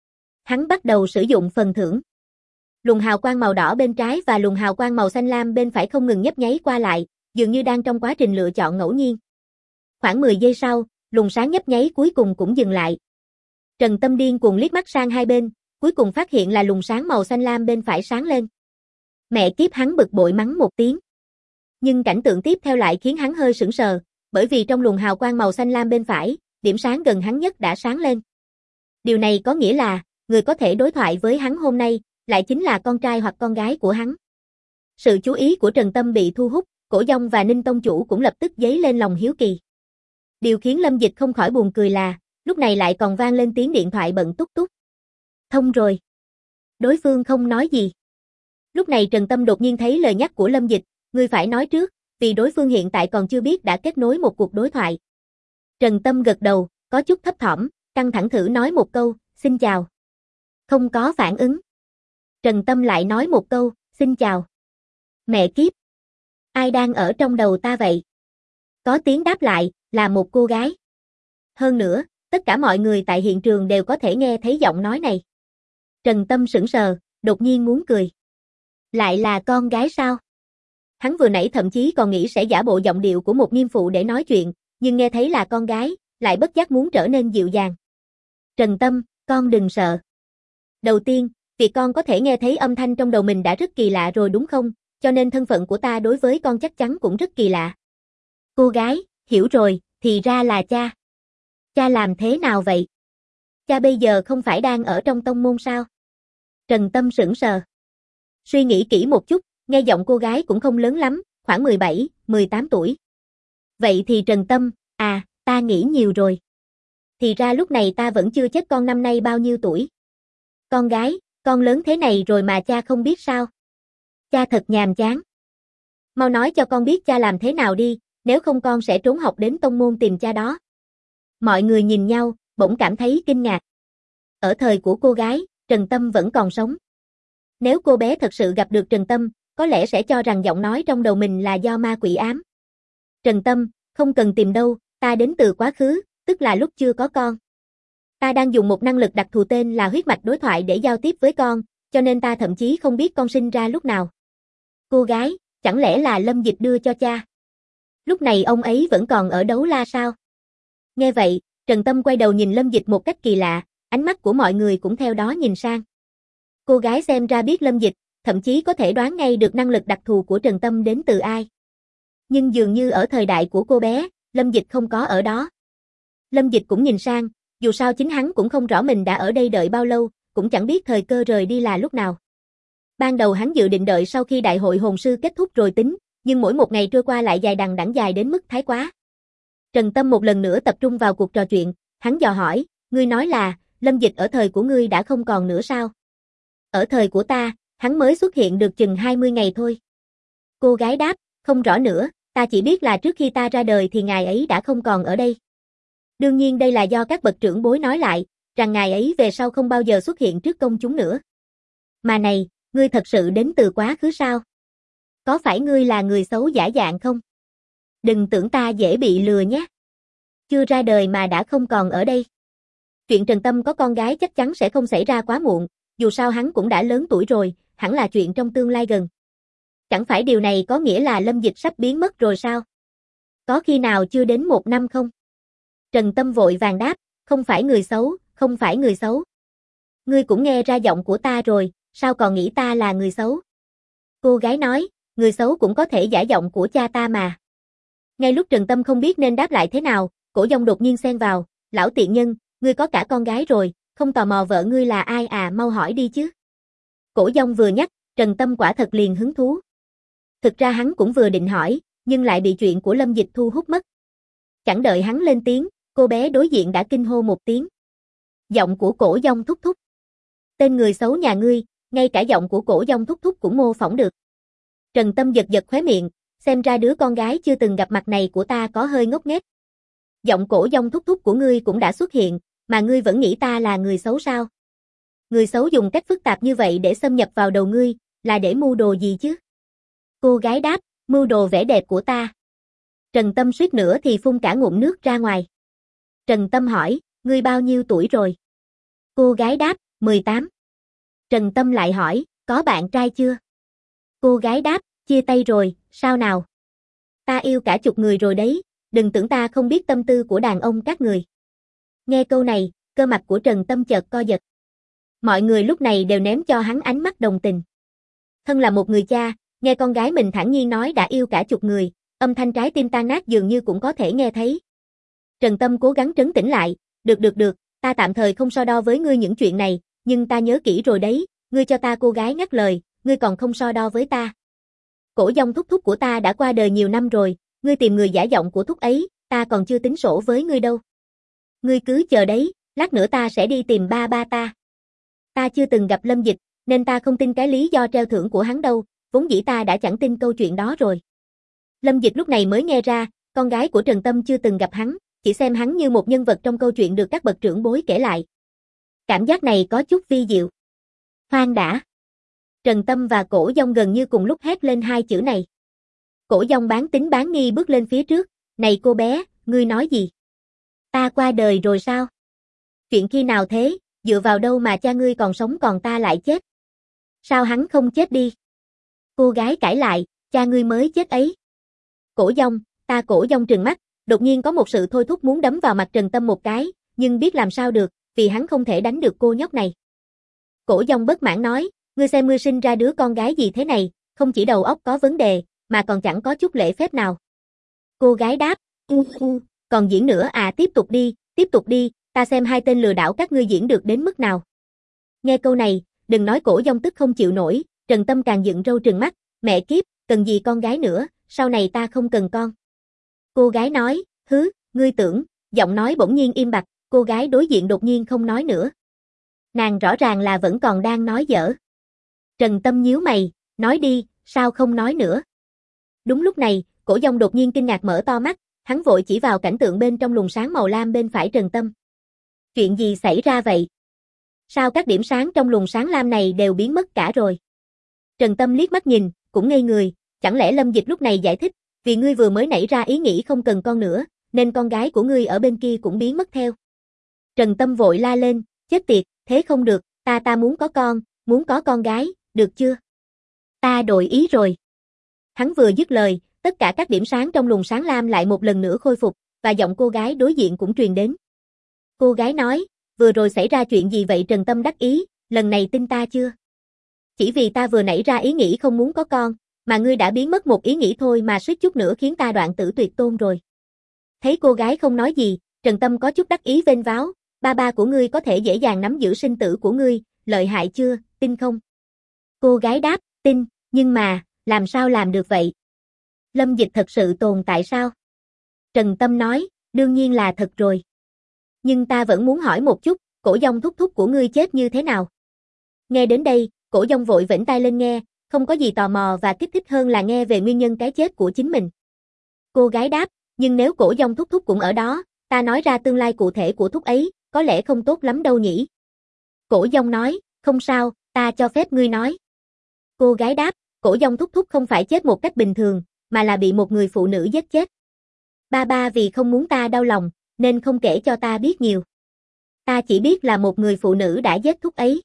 Hắn bắt đầu sử dụng phần thưởng. Luồng hào quang màu đỏ bên trái và luồng hào quang màu xanh lam bên phải không ngừng nhấp nháy qua lại, dường như đang trong quá trình lựa chọn ngẫu nhiên. Khoảng 10 giây sau, luồng sáng nhấp nháy cuối cùng cũng dừng lại. Trần Tâm điên cuồng liếc mắt sang hai bên, cuối cùng phát hiện là luồng sáng màu xanh lam bên phải sáng lên. Mẹ kiếp, hắn bực bội mắng một tiếng. Nhưng cảnh tượng tiếp theo lại khiến hắn hơi sững sờ, bởi vì trong luồng hào quang màu xanh lam bên phải, điểm sáng gần hắn nhất đã sáng lên. Điều này có nghĩa là, người có thể đối thoại với hắn hôm nay, lại chính là con trai hoặc con gái của hắn. Sự chú ý của Trần Tâm bị thu hút, Cổ Dông và Ninh Tông Chủ cũng lập tức dấy lên lòng hiếu kỳ. Điều khiến Lâm Dịch không khỏi buồn cười là, lúc này lại còn vang lên tiếng điện thoại bận tút tút. Thông rồi. Đối phương không nói gì. Lúc này Trần Tâm đột nhiên thấy lời nhắc của Lâm Dịch, ngươi phải nói trước, vì đối phương hiện tại còn chưa biết đã kết nối một cuộc đối thoại. Trần Tâm gật đầu, có chút thấp thỏm, căng thẳng thử nói một câu, xin chào. Không có phản ứng. Trần Tâm lại nói một câu, xin chào. Mẹ kiếp. Ai đang ở trong đầu ta vậy? Có tiếng đáp lại, là một cô gái. Hơn nữa, tất cả mọi người tại hiện trường đều có thể nghe thấy giọng nói này. Trần Tâm sững sờ, đột nhiên muốn cười. Lại là con gái sao? Hắn vừa nãy thậm chí còn nghĩ sẽ giả bộ giọng điệu của một nghiêm phụ để nói chuyện, nhưng nghe thấy là con gái, lại bất giác muốn trở nên dịu dàng. Trần Tâm, con đừng sợ. Đầu tiên, việc con có thể nghe thấy âm thanh trong đầu mình đã rất kỳ lạ rồi đúng không? Cho nên thân phận của ta đối với con chắc chắn cũng rất kỳ lạ. Cô gái, hiểu rồi, thì ra là cha. Cha làm thế nào vậy? Cha bây giờ không phải đang ở trong tông môn sao? Trần Tâm sững sờ. Suy nghĩ kỹ một chút, nghe giọng cô gái cũng không lớn lắm, khoảng 17, 18 tuổi. Vậy thì Trần Tâm, ta nghĩ nhiều rồi. Thì ra lúc này ta vẫn chưa chết. Con năm nay bao nhiêu tuổi? Con gái, con lớn thế này rồi mà cha không biết sao? Cha thật nhàm chán. Mau nói cho con biết cha làm thế nào đi, nếu không con sẽ trốn học đến tông môn tìm cha đó. Mọi người nhìn nhau, bỗng cảm thấy kinh ngạc. Ở thời của cô gái, Trần Tâm vẫn còn sống. Nếu cô bé thật sự gặp được Trần Tâm, có lẽ sẽ cho rằng giọng nói trong đầu mình là do ma quỷ ám. Trần Tâm, không cần tìm đâu, ta đến từ quá khứ, tức là lúc chưa có con. Ta đang dùng một năng lực đặc thù tên là huyết mạch đối thoại để giao tiếp với con, cho nên ta thậm chí không biết con sinh ra lúc nào. Cô gái, chẳng lẽ là Lâm Dịch đưa cho cha? Lúc này ông ấy vẫn còn ở Đấu La sao? Nghe vậy, Trần Tâm quay đầu nhìn Lâm Dịch một cách kỳ lạ, ánh mắt của mọi người cũng theo đó nhìn sang. Cô gái xem ra biết Lâm Dịch, thậm chí có thể đoán ngay được năng lực đặc thù của Trần Tâm đến từ ai. Nhưng dường như ở thời đại của cô bé, Lâm Dịch không có ở đó. Lâm Dịch cũng nhìn sang, dù sao chính hắn cũng không rõ mình đã ở đây đợi bao lâu, cũng chẳng biết thời cơ rời đi là lúc nào. Ban đầu hắn dự định đợi sau khi đại hội hồn sư kết thúc rồi tính, nhưng mỗi một ngày trôi qua lại dài đằng đẵng dài đến mức thái quá. Trần Tâm một lần nữa tập trung vào cuộc trò chuyện, hắn dò hỏi, ngươi nói là, Lâm Dịch ở thời của ngươi đã không còn nữa sao? Ở thời của ta, hắn mới xuất hiện được chừng 20 ngày thôi. Cô gái đáp, không rõ nữa, ta chỉ biết là trước khi ta ra đời thì ngài ấy đã không còn ở đây. Đương nhiên đây là do các bậc trưởng bối nói lại, rằng ngài ấy về sau không bao giờ xuất hiện trước công chúng nữa. Mà này, ngươi thật sự đến từ quá khứ sao? Có phải ngươi là người xấu giả dạng không? Đừng tưởng ta dễ bị lừa nhé. Chưa ra đời mà đã không còn ở đây. Chuyện Trần Tâm có con gái chắc chắn sẽ không xảy ra quá muộn, dù sao hắn cũng đã lớn tuổi rồi, hẳn là chuyện trong tương lai gần. Chẳng phải điều này có nghĩa là Lâm Dịch sắp biến mất rồi sao? Có khi nào chưa đến 1 năm không? Trần Tâm vội vàng đáp, không phải người xấu, không phải người xấu. Ngươi cũng nghe ra giọng của ta rồi, sao còn nghĩ ta là người xấu? Cô gái nói, người xấu cũng có thể giả giọng của cha ta mà. Ngay lúc Trần Tâm không biết nên đáp lại thế nào, Cổ Dông đột nhiên xen vào, lão tiện nhân, ngươi có cả con gái rồi, không tò mò vợ ngươi là ai à, mau hỏi đi chứ. Cổ Dông vừa nhắc, Trần Tâm quả thật liền hứng thú. Thực ra hắn cũng vừa định hỏi, nhưng lại bị chuyện của Lâm Dịch thu hút mất. Chẳng đợi hắn lên tiếng, cô bé đối diện đã kinh hô một tiếng. Giọng của Cổ Dông thúc thúc. Tên người xấu nhà ngươi, ngay cả giọng của Cổ Dông thúc thúc cũng mô phỏng được. Trần Tâm giật giật khóe miệng, xem ra đứa con gái chưa từng gặp mặt này của ta có hơi ngốc nghếch. Giọng Cổ Dông thúc thúc của ngươi cũng đã xuất hiện, mà ngươi vẫn nghĩ ta là người xấu sao? Người xấu dùng cách phức tạp như vậy để xâm nhập vào đầu ngươi, là để mưu đồ gì chứ? Cô gái đáp, mưu đồ vẻ đẹp của ta. Trần Tâm suýt nữa thì phun cả ngụm nước ra ngoài. Trần Tâm hỏi, ngươi bao nhiêu tuổi rồi? Cô gái đáp, 18. Trần Tâm lại hỏi, có bạn trai chưa? Cô gái đáp, chia tay rồi, sao nào? Ta yêu cả chục người rồi đấy, đừng tưởng ta không biết tâm tư của đàn ông các người. Nghe câu này, cơ mặt của Trần Tâm chợt co giật. Mọi người lúc này đều ném cho hắn ánh mắt đồng tình. Thân là một người cha, nghe con gái mình thản nhiên nói đã yêu cả chục người, âm thanh trái tim tan nát dường như cũng có thể nghe thấy. Trần Tâm cố gắng trấn tĩnh lại, được, ta tạm thời không so đo với ngươi những chuyện này, nhưng ta nhớ kỹ rồi đấy, ngươi cho ta cô gái ngắt lời, ngươi còn không so đo với ta. Cổ Dông thúc thúc của ta đã qua đời nhiều năm rồi, ngươi tìm người giả giọng của thúc ấy, ta còn chưa tính sổ với ngươi đâu. Ngươi cứ chờ đấy, lát nữa ta sẽ đi tìm ba ba ta. Ta chưa từng gặp Lâm Dịch, nên ta không tin cái lý do treo thưởng của hắn đâu, vốn dĩ ta đã chẳng tin câu chuyện đó rồi. Lâm Dịch lúc này mới nghe ra, con gái của Trần Tâm chưa từng gặp hắn, chỉ xem hắn như một nhân vật trong câu chuyện được các bậc trưởng bối kể lại. Cảm giác này có chút vi diệu. Khoan đã. Trần Tâm và Cổ Dông gần như cùng lúc hét lên hai chữ này. Cổ Dông bán tín bán nghi bước lên phía trước, này cô bé, ngươi nói gì? Ta qua đời rồi sao? Chuyện khi nào thế, dựa vào đâu mà cha ngươi còn sống còn ta lại chết? Sao hắn không chết đi? Cô gái cãi lại, cha ngươi mới chết ấy. Cổ Dông, Cổ Dông trừng mắt, đột nhiên có một sự thôi thúc muốn đấm vào mặt Trần Tâm một cái, nhưng biết làm sao được, vì hắn không thể đánh được cô nhóc này. Cổ Dông bất mãn nói, ngươi xem ngươi sinh ra đứa con gái gì thế này, không chỉ đầu óc có vấn đề, mà còn chẳng có chút lễ phép nào. Cô gái đáp, còn diễn nữa à, tiếp tục đi, ta xem hai tên lừa đảo các ngươi diễn được đến mức nào. Nghe câu này, đừng nói Cổ Dông tức không chịu nổi, Trần Tâm càng dựng râu trừng mắt, mẹ kiếp, cần gì con gái nữa, sau này ta không cần con. Cô gái nói, ngươi tưởng, giọng nói bỗng nhiên im bặt, cô gái đối diện đột nhiên không nói nữa. Nàng rõ ràng là vẫn còn đang nói dở. Trần Tâm nhíu mày, nói đi, sao không nói nữa. Đúng lúc này, Cổ Dông đột nhiên kinh ngạc mở to mắt, hắn vội chỉ vào cảnh tượng bên trong luồng sáng màu lam bên phải Trần Tâm. Chuyện gì xảy ra vậy? Sao các điểm sáng trong luồng sáng lam này đều biến mất cả rồi? Trần Tâm liếc mắt nhìn, cũng ngây người, chẳng lẽ Lâm Dịch lúc này giải thích, vì ngươi vừa mới nảy ra ý nghĩ không cần con nữa, nên con gái của ngươi ở bên kia cũng biến mất theo. Trần Tâm vội la lên, chết tiệt, thế không được, ta muốn có con gái, được chưa? Ta đổi ý rồi. Hắn vừa dứt lời, tất cả các điểm sáng trong luồng sáng lam lại một lần nữa khôi phục, và giọng cô gái đối diện cũng truyền đến. Cô gái nói, vừa rồi xảy ra chuyện gì vậy? Trần Tâm đắc ý, lần này tin ta chưa? Chỉ vì ta vừa nảy ra ý nghĩ không muốn có con, mà ngươi đã biến mất một ý nghĩ thôi mà suýt chút nữa khiến ta đoạn tử tuyệt tôn rồi. Thấy cô gái không nói gì, Trần Tâm có chút đắc ý vênh váo, ba của ngươi có thể dễ dàng nắm giữ sinh tử của ngươi, lợi hại chưa, tin không? Cô gái đáp, tin, nhưng mà, làm sao làm được vậy? Lâm Dịch thật sự tồn tại sao? Trần Tâm nói, đương nhiên là thật rồi. Nhưng ta vẫn muốn hỏi một chút, Cổ Dông thúc thúc của ngươi chết như thế nào? Nghe đến đây, Cổ Dông vội vểnh tai lên nghe, không có gì tò mò và kích thích hơn là nghe về nguyên nhân cái chết của chính mình. Cô gái đáp, nhưng nếu Cổ Dông thúc thúc cũng ở đó, ta nói ra tương lai cụ thể của thúc ấy, có lẽ không tốt lắm đâu nhỉ? Cổ Dông nói, không sao, ta cho phép ngươi nói. Cô gái đáp, Cổ Dông thúc thúc không phải chết một cách bình thường, mà là bị một người phụ nữ giết chết. Ba vì không muốn ta đau lòng, nên không kể cho ta biết nhiều. Ta chỉ biết là một người phụ nữ đã giết thúc ấy.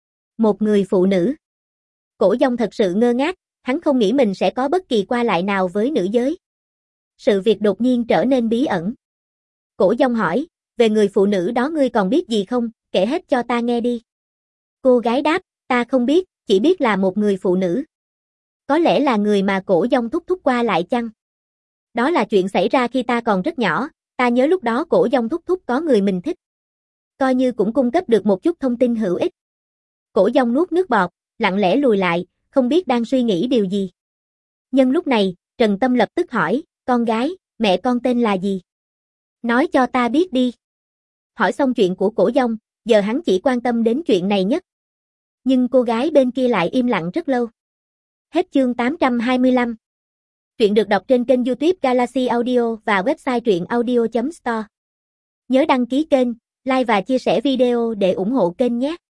Một người phụ nữ. Cổ Dông thật sự ngơ ngác, hắn không nghĩ mình sẽ có bất kỳ qua lại nào với nữ giới. Sự việc đột nhiên trở nên bí ẩn. Cổ Dông hỏi, về người phụ nữ đó ngươi còn biết gì không, kể hết cho ta nghe đi. Cô gái đáp, ta không biết, chỉ biết là một người phụ nữ. Có lẽ là người mà Cổ Dông thúc thúc qua lại chăng? Đó là chuyện xảy ra khi ta còn rất nhỏ, ta nhớ lúc đó Cổ Dông thúc thúc có người mình thích. Coi như cũng cung cấp được một chút thông tin hữu ích. Cổ Dông nuốt nước bọt, lặng lẽ lùi lại, không biết đang suy nghĩ điều gì. Nhân lúc này, Trần Tâm lập tức hỏi, con gái, mẹ con tên là gì? Nói cho ta biết đi. Hỏi xong chuyện của Cổ Dông, giờ hắn chỉ quan tâm đến chuyện này nhất. Nhưng cô gái bên kia lại im lặng rất lâu. Hết chương 825. Truyện được đọc trên kênh YouTube Galaxy Audio và website truyệnaudio.store. Nhớ đăng ký kênh, like và chia sẻ video để ủng hộ kênh nhé.